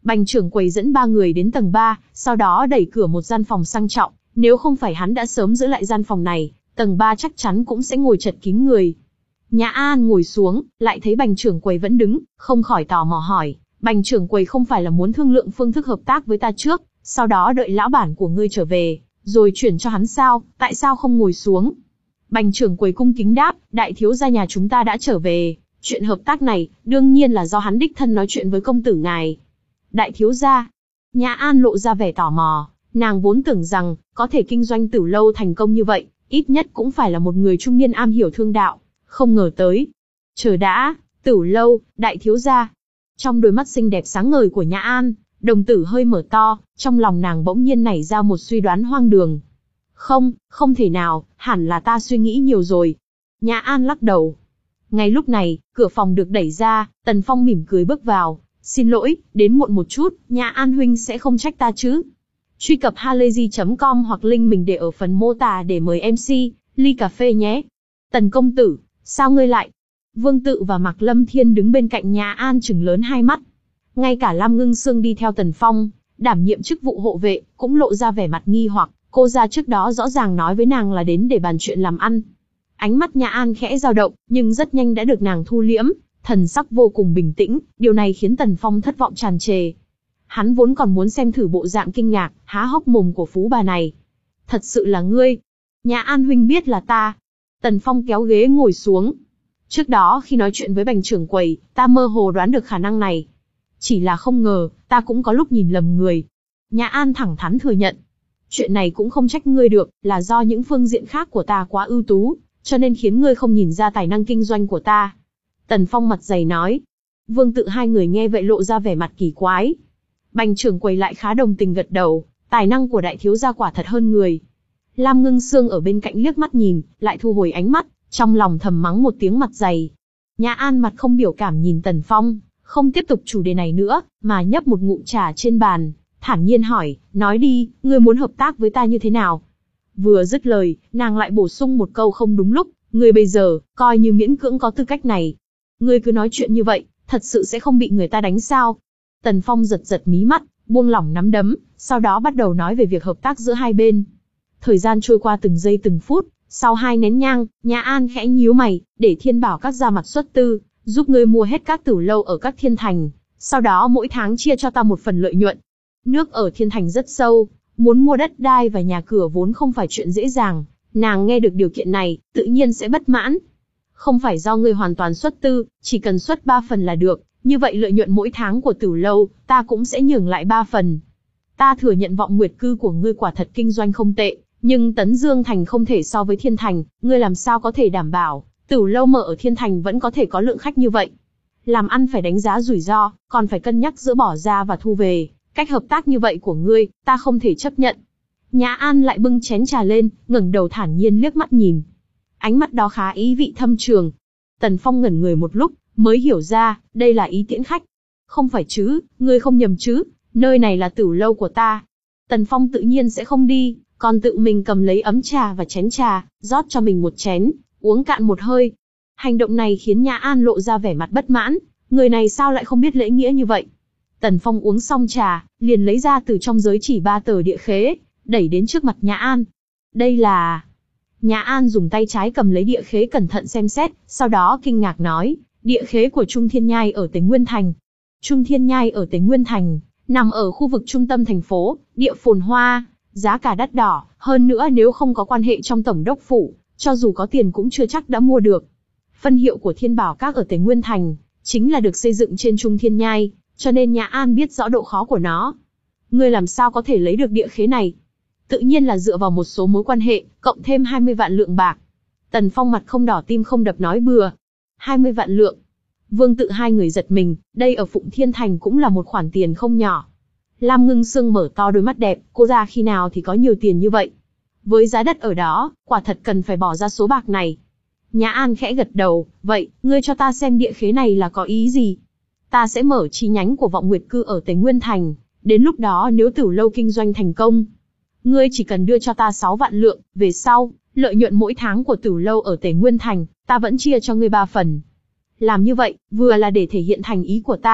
Speaker 1: Bành trưởng quầy dẫn ba người đến tầng ba, sau đó đẩy cửa một gian phòng sang trọng, nếu không phải hắn đã sớm giữ lại gian phòng này, tầng ba chắc chắn cũng sẽ ngồi chật kín người. Nhã An ngồi xuống, lại thấy Bành trưởng quầy vẫn đứng, không khỏi tò mò hỏi, Bành trưởng quầy không phải là muốn thương lượng phương thức hợp tác với ta trước, sau đó đợi lão bản của ngươi trở về, rồi chuyển cho hắn sao, tại sao không ngồi xuống? Bành trưởng quầy cung kính đáp, đại thiếu gia nhà chúng ta đã trở về, chuyện hợp tác này, đương nhiên là do hắn đích thân nói chuyện với công tử ngài. Đại thiếu gia. Nhã An lộ ra vẻ tò mò, nàng vốn tưởng rằng, có thể kinh doanh Tử Lâu thành công như vậy, ít nhất cũng phải là một người trung niên am hiểu thương đạo, không ngờ tới. Chờ đã, Tử Lâu, đại thiếu gia. Trong đôi mắt xinh đẹp sáng ngời của Nhã An, đồng tử hơi mở to, trong lòng nàng bỗng nhiên nảy ra một suy đoán hoang đường. Không, không thể nào, hẳn là ta suy nghĩ nhiều rồi. Nhã An lắc đầu. Ngay lúc này, cửa phòng được đẩy ra, Tần Phong mỉm cười bước vào. Xin lỗi, đến muộn một chút, Nhã An huynh sẽ không trách ta chứ? Truy cập halayzi chấm com hoặc link mình để ở phần mô tả để mời em xê, ly cà phê nhé. Tần công tử, sao ngươi lại? Vương Tự và Mạc Lâm Thiên đứng bên cạnh Nhã An trừng lớn hai mắt. Ngay cả Lam Ngưng Sương đi theo Tần Phong, đảm nhiệm chức vụ hộ vệ, cũng lộ ra vẻ mặt nghi hoặc, cô ra trước đó rõ ràng nói với nàng là đến để bàn chuyện làm ăn. Ánh mắt Nhã An khẽ dao động, nhưng rất nhanh đã được nàng thu liễm, thần sắc vô cùng bình tĩnh, điều này khiến Tần Phong thất vọng tràn trề. Hắn vốn còn muốn xem thử bộ dạng kinh ngạc, há hốc mồm của phú bà này. Thật sự là ngươi? Nhã An huynh biết là ta. Tần Phong kéo ghế ngồi xuống. Trước đó khi nói chuyện với Bành trưởng quầy, ta mơ hồ đoán được khả năng này. Chỉ là không ngờ, ta cũng có lúc nhìn lầm người. Nhã An thẳng thắn thừa nhận. Chuyện này cũng không trách ngươi được, là do những phương diện khác của ta quá ưu tú, cho nên khiến ngươi không nhìn ra tài năng kinh doanh của ta. Tần Phong mặt dày nói. Vương Tự hai người nghe vậy lộ ra vẻ mặt kỳ quái. Bành trưởng quầy lại khá đồng tình gật đầu, tài năng của đại thiếu gia quả thật hơn người. Lam Ngưng Sương ở bên cạnh liếc mắt nhìn, lại thu hồi ánh mắt, trong lòng thầm mắng một tiếng mặt dày. Nhã An mặt không biểu cảm nhìn Tần Phong, không tiếp tục chủ đề này nữa, mà nhấp một ngụm trà trên bàn, thản nhiên hỏi, nói đi, ngươi muốn hợp tác với ta như thế nào? Vừa dứt lời, nàng lại bổ sung một câu không đúng lúc, ngươi bây giờ, coi như miễn cưỡng có tư cách này. Ngươi cứ nói chuyện như vậy, thật sự sẽ không bị người ta đánh sao? Tần Phong giật giật mí mắt, buông lỏng nắm đấm, sau đó bắt đầu nói về việc hợp tác giữa hai bên. Thời gian trôi qua từng giây từng phút, sau hai nén nhang, Nhã An khẽ nhíu mày, để Thiên Bảo các ra mặt xuất tư, giúp ngươi mua hết các Tử Lâu ở các thiên thành, sau đó mỗi tháng chia cho ta một phần lợi nhuận. Nước ở thiên thành rất sâu, muốn mua đất đai và nhà cửa vốn không phải chuyện dễ dàng, nàng nghe được điều kiện này, tự nhiên sẽ bất mãn. Không phải do ngươi hoàn toàn xuất tư, chỉ cần xuất ba phần là được, như vậy lợi nhuận mỗi tháng của Tử Lâu, ta cũng sẽ nhường lại ba phần. Ta thừa nhận Vọng Nguyệt Cư của ngươi quả thật kinh doanh không tệ, nhưng Tấn Dương Thành không thể so với Thiên Thành, ngươi làm sao có thể đảm bảo, Tử Lâu mở ở Thiên Thành vẫn có thể có lượng khách như vậy. Làm ăn phải đánh giá rủi ro, còn phải cân nhắc giữa bỏ ra và thu về, cách hợp tác như vậy của ngươi, ta không thể chấp nhận. Nhã An lại bưng chén trà lên, ngẩng đầu thản nhiên liếc mắt nhìn. Ánh mắt đó khá ý vị thâm trường. Tần Phong ngẩn người một lúc, mới hiểu ra, đây là ý tiễn khách. Không phải chứ, ngươi không nhầm chứ, nơi này là Tử Lâu của ta. Tần Phong tự nhiên sẽ không đi, còn tự mình cầm lấy ấm trà và chén trà, rót cho mình một chén, uống cạn một hơi. Hành động này khiến Nhã An lộ ra vẻ mặt bất mãn, người này sao lại không biết lễ nghĩa như vậy. Tần Phong uống xong trà, liền lấy ra từ trong giới chỉ ba tờ địa khế, đẩy đến trước mặt Nhã An. Đây là... Nhã An dùng tay trái cầm lấy địa khế cẩn thận xem xét, sau đó kinh ngạc nói, địa khế của Trung Thiên Nhai ở Tế Nguyên Thành. Trung Thiên Nhai ở Tế Nguyên Thành, nằm ở khu vực trung tâm thành phố, địa phồn hoa, giá cả đắt đỏ, hơn nữa nếu không có quan hệ trong tổng đốc phủ, cho dù có tiền cũng chưa chắc đã mua được. Phân hiệu của Thiên Bảo Các ở Tế Nguyên Thành, chính là được xây dựng trên Trung Thiên Nhai, cho nên Nhã An biết rõ độ khó của nó. Ngươi làm sao có thể lấy được địa khế này? Tự nhiên là dựa vào một số mối quan hệ, cộng thêm hai mươi vạn lượng bạc. Tần Phong mặt không đỏ tim không đập nói bừa. hai mươi vạn lượng. Vương Tự hai người giật mình, đây ở Phụng Thiên Thành cũng là một khoản tiền không nhỏ. Lam Ngưng Sương mở to đôi mắt đẹp, cô ra khi nào thì có nhiều tiền như vậy? Với giá đất ở đó, quả thật cần phải bỏ ra số bạc này. Nhã An khẽ gật đầu, vậy, ngươi cho ta xem địa khế này là có ý gì? Ta sẽ mở chi nhánh của Vọng Nguyệt Cư ở Tế Nguyên Thành, đến lúc đó nếu Tử Lâu kinh doanh thành công, ngươi chỉ cần đưa cho ta sáu vạn lượng, về sau, lợi nhuận mỗi tháng của Tử Lâu ở Tế Nguyên Thành, ta vẫn chia cho ngươi ba phần. Làm như vậy, vừa là để thể hiện thành ý của ta,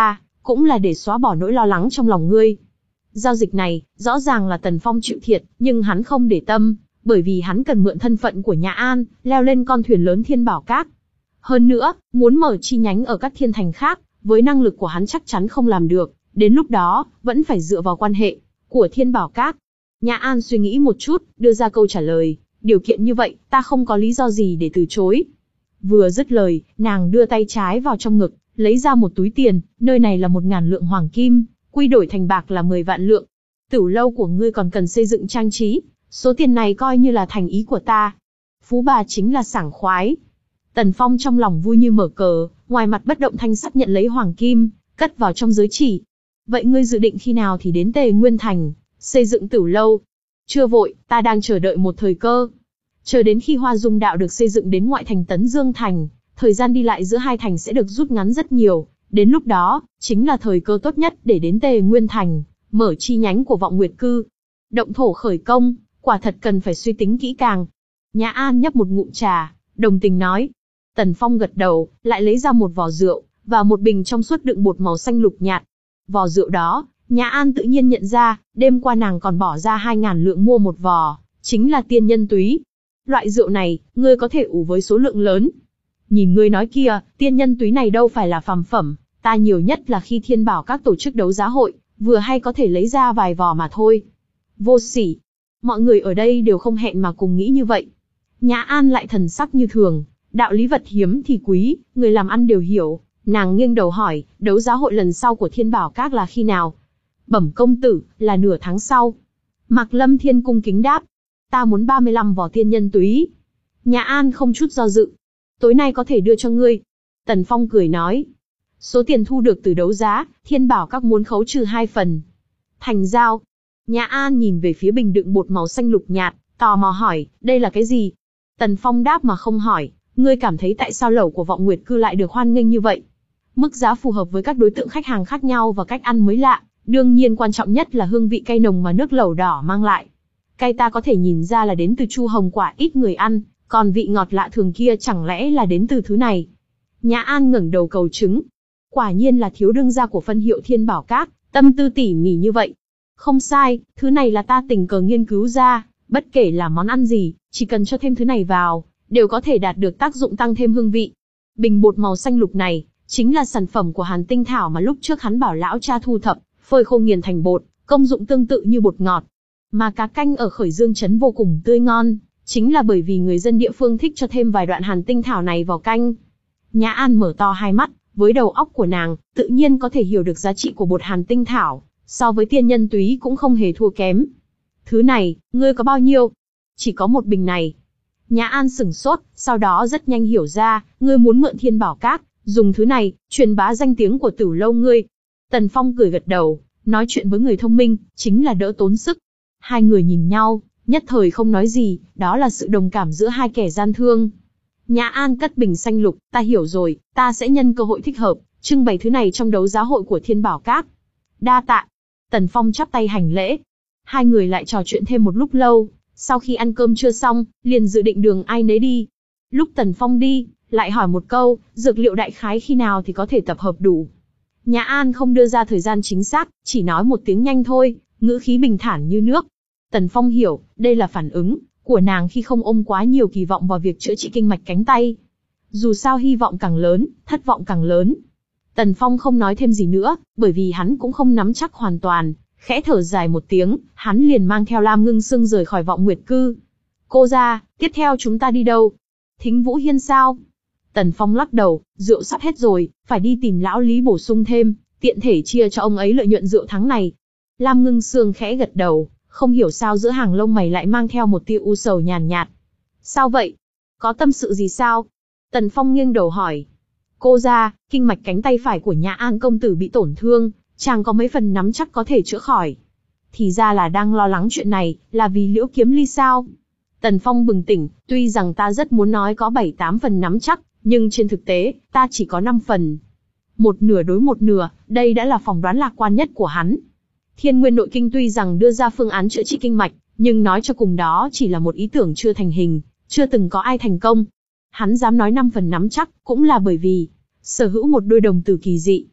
Speaker 1: cũng là để xóa bỏ nỗi lo lắng trong lòng ngươi. Giao dịch này, rõ ràng là Tần Phong chịu thiệt, nhưng hắn không để tâm, bởi vì hắn cần mượn thân phận của Nhã An, leo lên con thuyền lớn Thiên Bảo Các. Hơn nữa, muốn mở chi nhánh ở các thiên thành khác, với năng lực của hắn chắc chắn không làm được, đến lúc đó, vẫn phải dựa vào quan hệ của Thiên Bảo Các. Nhã An suy nghĩ một chút, đưa ra câu trả lời, điều kiện như vậy, ta không có lý do gì để từ chối. Vừa dứt lời, nàng đưa tay trái vào trong ngực, lấy ra một túi tiền, nơi này là một ngàn lượng hoàng kim, quy đổi thành bạc là mười vạn lượng. Tửu lâu của ngươi còn cần xây dựng trang trí, số tiền này coi như là thành ý của ta. Phú bà chính là sảng khoái. Tần Phong trong lòng vui như mở cờ, ngoài mặt bất động thanh sắc nhận lấy hoàng kim, cất vào trong giới chỉ. Vậy ngươi dự định khi nào thì đến Tề Nguyên Thành, xây dựng tửu lâu? Chưa vội, ta đang chờ đợi một thời cơ. Chờ đến khi Hoa Dung Đạo được xây dựng đến ngoại thành Tấn Dương Thành, thời gian đi lại giữa hai thành sẽ được rút ngắn rất nhiều. Đến lúc đó, chính là thời cơ tốt nhất để đến Tề Nguyên Thành, mở chi nhánh của Vọng Nguyệt Cư. Động thổ khởi công, quả thật cần phải suy tính kỹ càng. Nhã An nhấp một ngụm trà, đồng tình nói. Tần Phong gật đầu, lại lấy ra một vò rượu, và một bình trong suốt đựng bột màu xanh lục nhạt. Vò rượu đó, Nhã An tự nhiên nhận ra, đêm qua nàng còn bỏ ra hai ngàn lượng mua một vò, chính là tiên nhân túy. Loại rượu này, ngươi có thể ủ với số lượng lớn. Nhìn ngươi nói kia, tiên nhân túy này đâu phải là phàm phẩm, ta nhiều nhất là khi Thiên Bảo Các tổ chức đấu giá hội, vừa hay có thể lấy ra vài vò mà thôi. Vô sỉ. Mọi người ở đây đều không hẹn mà cùng nghĩ như vậy. Nhã An lại thần sắc như thường, đạo lý vật hiếm thì quý, người làm ăn đều hiểu. Nàng nghiêng đầu hỏi, đấu giá hội lần sau của Thiên Bảo Các là khi nào? Bẩm công tử, là nửa tháng sau. Mạc Lâm Thiên cung kính đáp. Ta muốn ba mươi lăm vò tiên nhân túy. Nhã An không chút do dự. Tối nay có thể đưa cho ngươi. Tần Phong cười nói. Số tiền thu được từ đấu giá, Thiên Bảo Các muốn khấu trừ hai phần. Thành giao. Nhã An nhìn về phía bình đựng bột màu xanh lục nhạt, tò mò hỏi, đây là cái gì? Tần Phong đáp mà không hỏi, ngươi cảm thấy tại sao lẩu của Vọng Nguyệt Cư lại được hoan nghênh như vậy? Mức giá phù hợp với các đối tượng khách hàng khác nhau và cách ăn mới lạ, đương nhiên quan trọng nhất là hương vị cay nồng mà nước lẩu đỏ mang lại. Cay ta có thể nhìn ra là đến từ chu hồng quả ít người ăn, còn vị ngọt lạ thường kia chẳng lẽ là đến từ thứ này? Nhã An ngẩng đầu cầu chứng. Quả nhiên là thiếu đương gia của phân hiệu Thiên Bảo Các, tâm tư tỉ mỉ như vậy. Không sai, thứ này là ta tình cờ nghiên cứu ra, bất kể là món ăn gì, chỉ cần cho thêm thứ này vào, đều có thể đạt được tác dụng tăng thêm hương vị. Bình bột màu xanh lục này, chính là sản phẩm của Hàn Tinh Thảo mà lúc trước hắn bảo lão cha thu thập, phơi khô nghiền thành bột, công dụng tương tự như bột ngọt. Mà cá canh ở Khởi Dương trấn vô cùng tươi ngon, chính là bởi vì người dân địa phương thích cho thêm vài đoạn Hàn Tinh Thảo này vào canh. Nhã An mở to hai mắt, với đầu óc của nàng, tự nhiên có thể hiểu được giá trị của bột Hàn Tinh Thảo, so với tiên nhân túy cũng không hề thua kém. Thứ này, ngươi có bao nhiêu? Chỉ có một bình này. Nhã An sửng sốt, sau đó rất nhanh hiểu ra, ngươi muốn mượn Thiên Bảo Các, dùng thứ này, truyền bá danh tiếng của Tửu lâu ngươi. Tần Phong cười gật đầu, nói chuyện với người thông minh, chính là đỡ tốn sức. Hai người nhìn nhau, nhất thời không nói gì, đó là sự đồng cảm giữa hai kẻ gian thương. Nhã An cất bình xanh lục, ta hiểu rồi, ta sẽ nhân cơ hội thích hợp, trưng bày thứ này trong đấu giá hội của Thiên Bảo Các. Đa tạ. Tần Phong chắp tay hành lễ. Hai người lại trò chuyện thêm một lúc lâu, sau khi ăn cơm trưa xong, liền dự định đường ai nấy đi. Lúc Tần Phong đi, lại hỏi một câu, dược liệu đại khái khi nào thì có thể tập hợp đủ. Nhã An không đưa ra thời gian chính xác, chỉ nói một tiếng nhanh thôi, ngữ khí bình thản như nước. Tần Phong hiểu, đây là phản ứng của nàng khi không ôm quá nhiều kỳ vọng vào việc chữa trị kinh mạch cánh tay. Dù sao hy vọng càng lớn, thất vọng càng lớn. Tần Phong không nói thêm gì nữa, bởi vì hắn cũng không nắm chắc hoàn toàn. Khẽ thở dài một tiếng, hắn liền mang theo Lam Ngưng Sương rời khỏi Vọng Nguyệt Cư. Cô ra, tiếp theo chúng ta đi đâu? Thính Vũ Hiên sao? Tần Phong lắc đầu, rượu sắp hết rồi, phải đi tìm lão Lý bổ sung thêm, tiện thể chia cho ông ấy lợi nhuận rượu tháng này. Lam Ngưng Sương khẽ gật đầu, không hiểu sao giữa hàng lông mày lại mang theo một tia u sầu nhàn nhạt. Sao vậy? Có tâm sự gì sao? Tần Phong nghiêng đầu hỏi. Cô ra, kinh mạch cánh tay phải của Nhã An công tử bị tổn thương, chàng có mấy phần nắm chắc có thể chữa khỏi. Thì ra là đang lo lắng chuyện này, là vì Liễu Kiếm Ly sao? Tần Phong bừng tỉnh, tuy rằng ta rất muốn nói có bảy tám phần nắm chắc, nhưng trên thực tế, ta chỉ có năm phần. Một nửa đối một nửa, đây đã là phỏng đoán lạc quan nhất của hắn. Thiên Nguyên Nội Kinh tuy rằng đưa ra phương án chữa trị kinh mạch, nhưng nói cho cùng đó chỉ là một ý tưởng chưa thành hình, chưa từng có ai thành công. Hắn dám nói năm phần nắm chắc, cũng là bởi vì sở hữu một đôi đồng tử kỳ dị.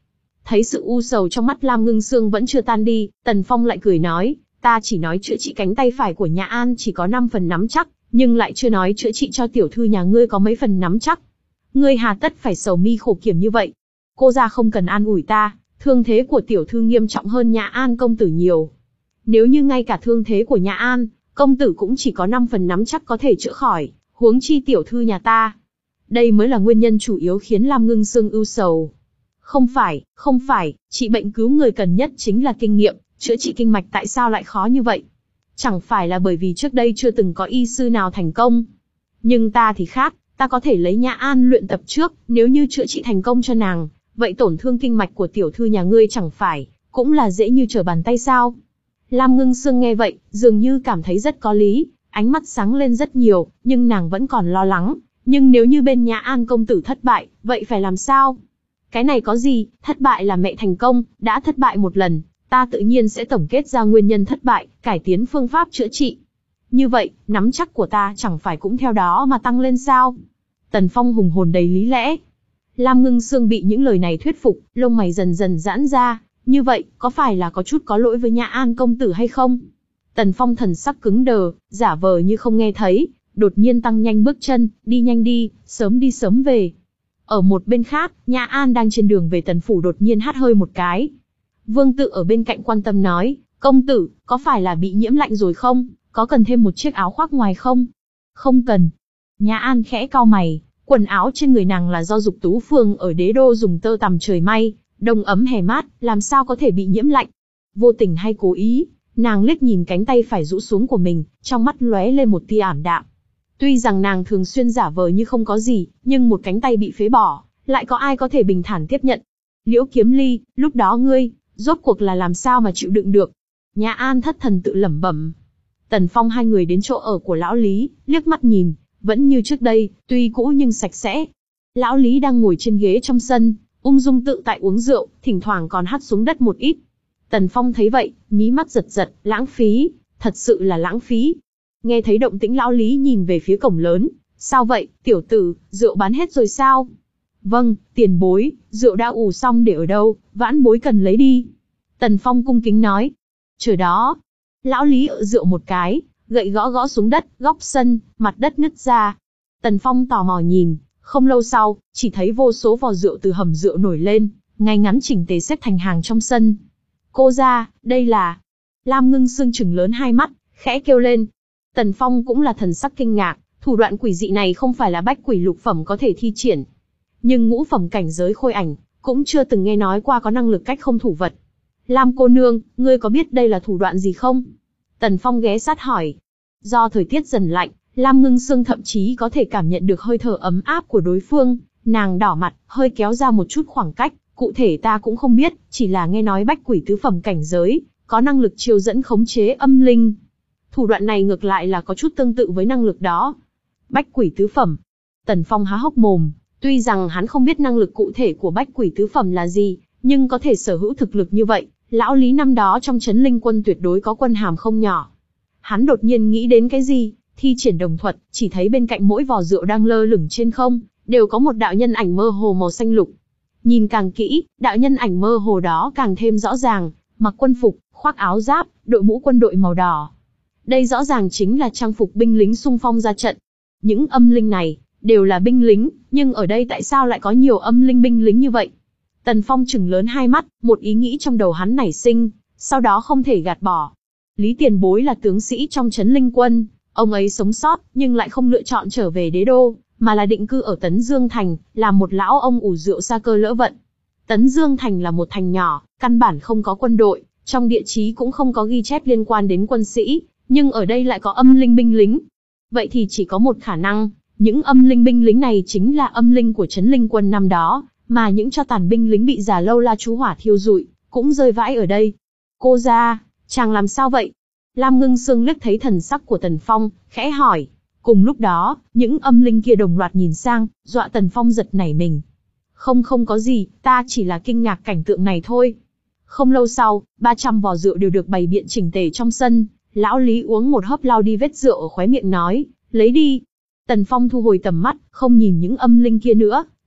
Speaker 1: Thấy sự u sầu trong mắt Lam Ngưng Sương vẫn chưa tan đi, Tần Phong lại cười nói, ta chỉ nói chữa trị cánh tay phải của Nhã An chỉ có năm phần nắm chắc, nhưng lại chưa nói chữa trị cho tiểu thư nhà ngươi có mấy phần nắm chắc. Ngươi hà tất phải sầu mi khổ kiểm như vậy. Cô gia không cần an ủi ta, thương thế của tiểu thư nghiêm trọng hơn Nhã An công tử nhiều. Nếu như ngay cả thương thế của Nhã An, công tử cũng chỉ có năm phần nắm chắc có thể chữa khỏi, huống chi tiểu thư nhà ta. Đây mới là nguyên nhân chủ yếu khiến Lam Ngưng Sương ưu sầu. Không phải, không phải, trị bệnh cứu người cần nhất chính là kinh nghiệm, chữa trị kinh mạch tại sao lại khó như vậy? Chẳng phải là bởi vì trước đây chưa từng có y sư nào thành công. Nhưng ta thì khác, ta có thể lấy Nhã An luyện tập trước, nếu như chữa trị thành công cho nàng, vậy tổn thương kinh mạch của tiểu thư nhà ngươi chẳng phải, cũng là dễ như trở bàn tay sao? Lam Ngưng Sương nghe vậy, dường như cảm thấy rất có lý, ánh mắt sáng lên rất nhiều, nhưng nàng vẫn còn lo lắng. Nhưng nếu như bên Nhã An công tử thất bại, vậy phải làm sao? Cái này có gì, thất bại là mẹ thành công, đã thất bại một lần, ta tự nhiên sẽ tổng kết ra nguyên nhân thất bại, cải tiến phương pháp chữa trị. Như vậy, nắm chắc của ta chẳng phải cũng theo đó mà tăng lên sao? Tần Phong hùng hồn đầy lý lẽ. Lam Ngưng Sương bị những lời này thuyết phục, lông mày dần dần giãn ra, như vậy, có phải là có chút có lỗi với Nhã An công tử hay không? Tần Phong thần sắc cứng đờ, giả vờ như không nghe thấy, đột nhiên tăng nhanh bước chân, đi nhanh đi, sớm đi sớm về. Ở một bên khác, Nhã An đang trên đường về Tần phủ đột nhiên hắt hơi một cái. Vương Tự ở bên cạnh quan tâm nói, công tử, có phải là bị nhiễm lạnh rồi không? Có cần thêm một chiếc áo khoác ngoài không? Không cần. Nhã An khẽ cau mày, quần áo trên người nàng là do Dục Tú Phường ở Đế Đô dùng tơ tằm trời may, đông ấm hè mát, làm sao có thể bị nhiễm lạnh? Vô tình hay cố ý, nàng liếc nhìn cánh tay phải rũ xuống của mình, trong mắt lóe lên một tia ảm đạm. Tuy rằng nàng thường xuyên giả vờ như không có gì, nhưng một cánh tay bị phế bỏ, lại có ai có thể bình thản tiếp nhận? Liễu Kiếm Ly, lúc đó ngươi, rốt cuộc là làm sao mà chịu đựng được? Nhã An thất thần tự lẩm bẩm. Tần Phong hai người đến chỗ ở của lão Lý, liếc mắt nhìn, vẫn như trước đây, tuy cũ nhưng sạch sẽ. Lão Lý đang ngồi trên ghế trong sân, ung dung tự tại uống rượu, thỉnh thoảng còn hắt xuống đất một ít. Tần Phong thấy vậy, mí mắt giật giật, lãng phí, thật sự là lãng phí. Nghe thấy động tĩnh lão Lý nhìn về phía cổng lớn, sao vậy, tiểu tử, rượu bán hết rồi sao? Vâng, tiền bối, rượu đã ủ xong để ở đâu, vãn bối cần lấy đi. Tần Phong cung kính nói. Chờ đó. Lão Lý ợ rượu một cái, gậy gõ gõ xuống đất, góc sân, mặt đất nứt ra. Tần Phong tò mò nhìn, không lâu sau, chỉ thấy vô số vò rượu từ hầm rượu nổi lên, ngay ngắn chỉnh tề xếp thành hàng trong sân. Cô gia, đây là... Lam Ngưng Sương trừng lớn hai mắt, khẽ kêu lên. Tần Phong cũng là thần sắc kinh ngạc, thủ đoạn quỷ dị này không phải là bách quỷ lục phẩm có thể thi triển. Nhưng ngũ phẩm cảnh giới khôi ảnh, cũng chưa từng nghe nói qua có năng lực cách không thủ vật. Lam cô nương, ngươi có biết đây là thủ đoạn gì không? Tần Phong ghé sát hỏi. Do thời tiết dần lạnh, Lam Ngưng Sương thậm chí có thể cảm nhận được hơi thở ấm áp của đối phương, nàng đỏ mặt, hơi kéo ra một chút khoảng cách, cụ thể ta cũng không biết, chỉ là nghe nói bách quỷ tứ phẩm cảnh giới, có năng lực chiêu dẫn khống chế âm linh. Thủ đoạn này ngược lại là có chút tương tự với năng lực đó. Bách quỷ tứ phẩm. Tần Phong há hốc mồm, tuy rằng hắn không biết năng lực cụ thể của bách quỷ tứ phẩm là gì, nhưng có thể sở hữu thực lực như vậy, lão Lý năm đó trong Trấn Linh Quân tuyệt đối có quân hàm không nhỏ. Hắn đột nhiên nghĩ đến cái gì, thi triển đồng thuật, chỉ thấy bên cạnh mỗi vò rượu đang lơ lửng trên không, đều có một đạo nhân ảnh mơ hồ màu xanh lục. Nhìn càng kỹ, đạo nhân ảnh mơ hồ đó càng thêm rõ ràng, mặc quân phục, khoác áo giáp, đội mũ quân đội màu đỏ. Đây rõ ràng chính là trang phục binh lính xung phong ra trận. Những âm linh này, đều là binh lính, nhưng ở đây tại sao lại có nhiều âm linh binh lính như vậy? Tần Phong trừng lớn hai mắt, một ý nghĩ trong đầu hắn nảy sinh, sau đó không thể gạt bỏ. Lý Tiền Bối là tướng sĩ trong Trấn Linh Quân, ông ấy sống sót, nhưng lại không lựa chọn trở về Đế Đô, mà là định cư ở Tấn Dương Thành, làm một lão ông ủ rượu sa cơ lỡ vận. Tấn Dương Thành là một thành nhỏ, căn bản không có quân đội, trong địa chí cũng không có ghi chép liên quan đến quân sĩ, nhưng ở đây lại có âm linh binh lính. Vậy thì chỉ có một khả năng, những âm linh binh lính này chính là âm linh của Trấn Linh Quân năm đó, mà những tro tàn binh lính bị Già Lâu La chú hỏa thiêu rụi, cũng rơi vãi ở đây. Cô gia, chàng làm sao vậy? Lam Ngưng Sương liếc thấy thần sắc của Tần Phong, khẽ hỏi. Cùng lúc đó, những âm linh kia đồng loạt nhìn sang, dọa Tần Phong giật nảy mình. Không không có gì, ta chỉ là kinh ngạc cảnh tượng này thôi. Không lâu sau, ba trăm vò rượu đều được bày biện chỉnh tề trong sân, lão Lý uống một hớp lau đi vết rượu ở khóe miệng nói, lấy đi. Tần Phong thu hồi tầm mắt, không nhìn những âm linh kia nữa,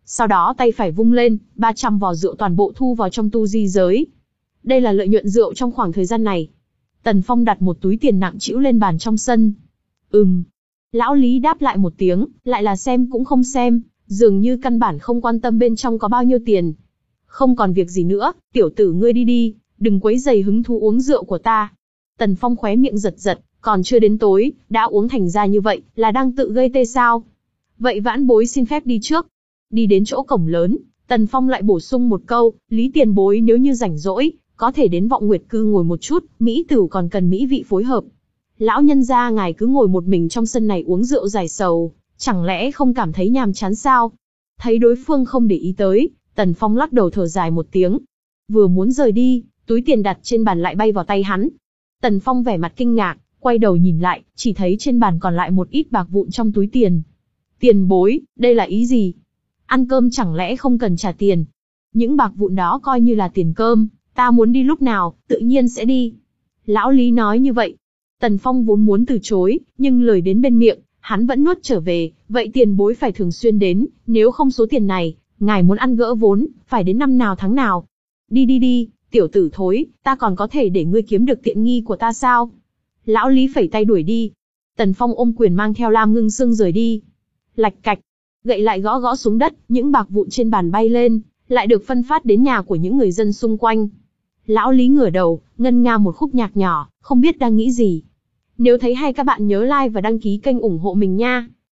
Speaker 1: Sau đó tay phải vung lên, ba trăm vò rượu toàn bộ thu vào trong tu di giới. Đây là lợi nhuận rượu trong khoảng thời gian này. Tần Phong đặt một túi tiền nặng trĩu lên bàn trong sân. Ừm. Lão Lý đáp lại một tiếng, lại là xem cũng không xem, dường như căn bản không quan tâm bên trong có bao nhiêu tiền. Không còn việc gì nữa, tiểu tử ngươi đi đi, đừng quấy rầy hứng thú uống rượu của ta. Tần Phong khóe miệng giật giật, còn chưa đến tối, đã uống thành ra như vậy, là đang tự gây tê sao? Vậy vãn bối xin phép đi trước. Đi đến chỗ cổng lớn, Tần Phong lại bổ sung một câu, Lý tiền bối nếu như rảnh rỗi, có thể đến Vọng Nguyệt Cư ngồi một chút, mỹ tử còn cần mỹ vị phối hợp. Lão nhân gia ngài cứ ngồi một mình trong sân này uống rượu giải sầu, chẳng lẽ không cảm thấy nhàm chán sao? Thấy đối phương không để ý tới, Tần Phong lắc đầu thở dài một tiếng. Vừa muốn rời đi, túi tiền đặt trên bàn lại bay vào tay hắn. Tần Phong vẻ mặt kinh ngạc, quay đầu nhìn lại, chỉ thấy trên bàn còn lại một ít bạc vụn trong túi tiền. Tiền bối, đây là ý gì? Ăn cơm chẳng lẽ không cần trả tiền? Những bạc vụn đó coi như là tiền cơm, ta muốn đi lúc nào, tự nhiên sẽ đi. Lão Lý nói như vậy. Tần Phong vốn muốn từ chối, nhưng lời đến bên miệng, hắn vẫn nuốt trở về, vậy tiền bối phải thường xuyên đến, nếu không số tiền này, ngài muốn ăn gỡ vốn, phải đến năm nào tháng nào. Đi đi đi, tiểu tử thối, ta còn có thể để ngươi kiếm được tiện nghi của ta sao? Lão Lý phẩy tay đuổi đi. Tần Phong ôm quyền mang theo Lam Ngưng Sương rời đi. Lạch cạch, gậy lại gõ gõ xuống đất, những bạc vụn trên bàn bay lên, lại được phân phát đến nhà của những người dân xung quanh. Lão Lý ngửa đầu, ngân nga một khúc nhạc nhỏ, không biết đang nghĩ gì. Nếu thấy hay các bạn nhớ like và đăng ký kênh ủng hộ mình nha.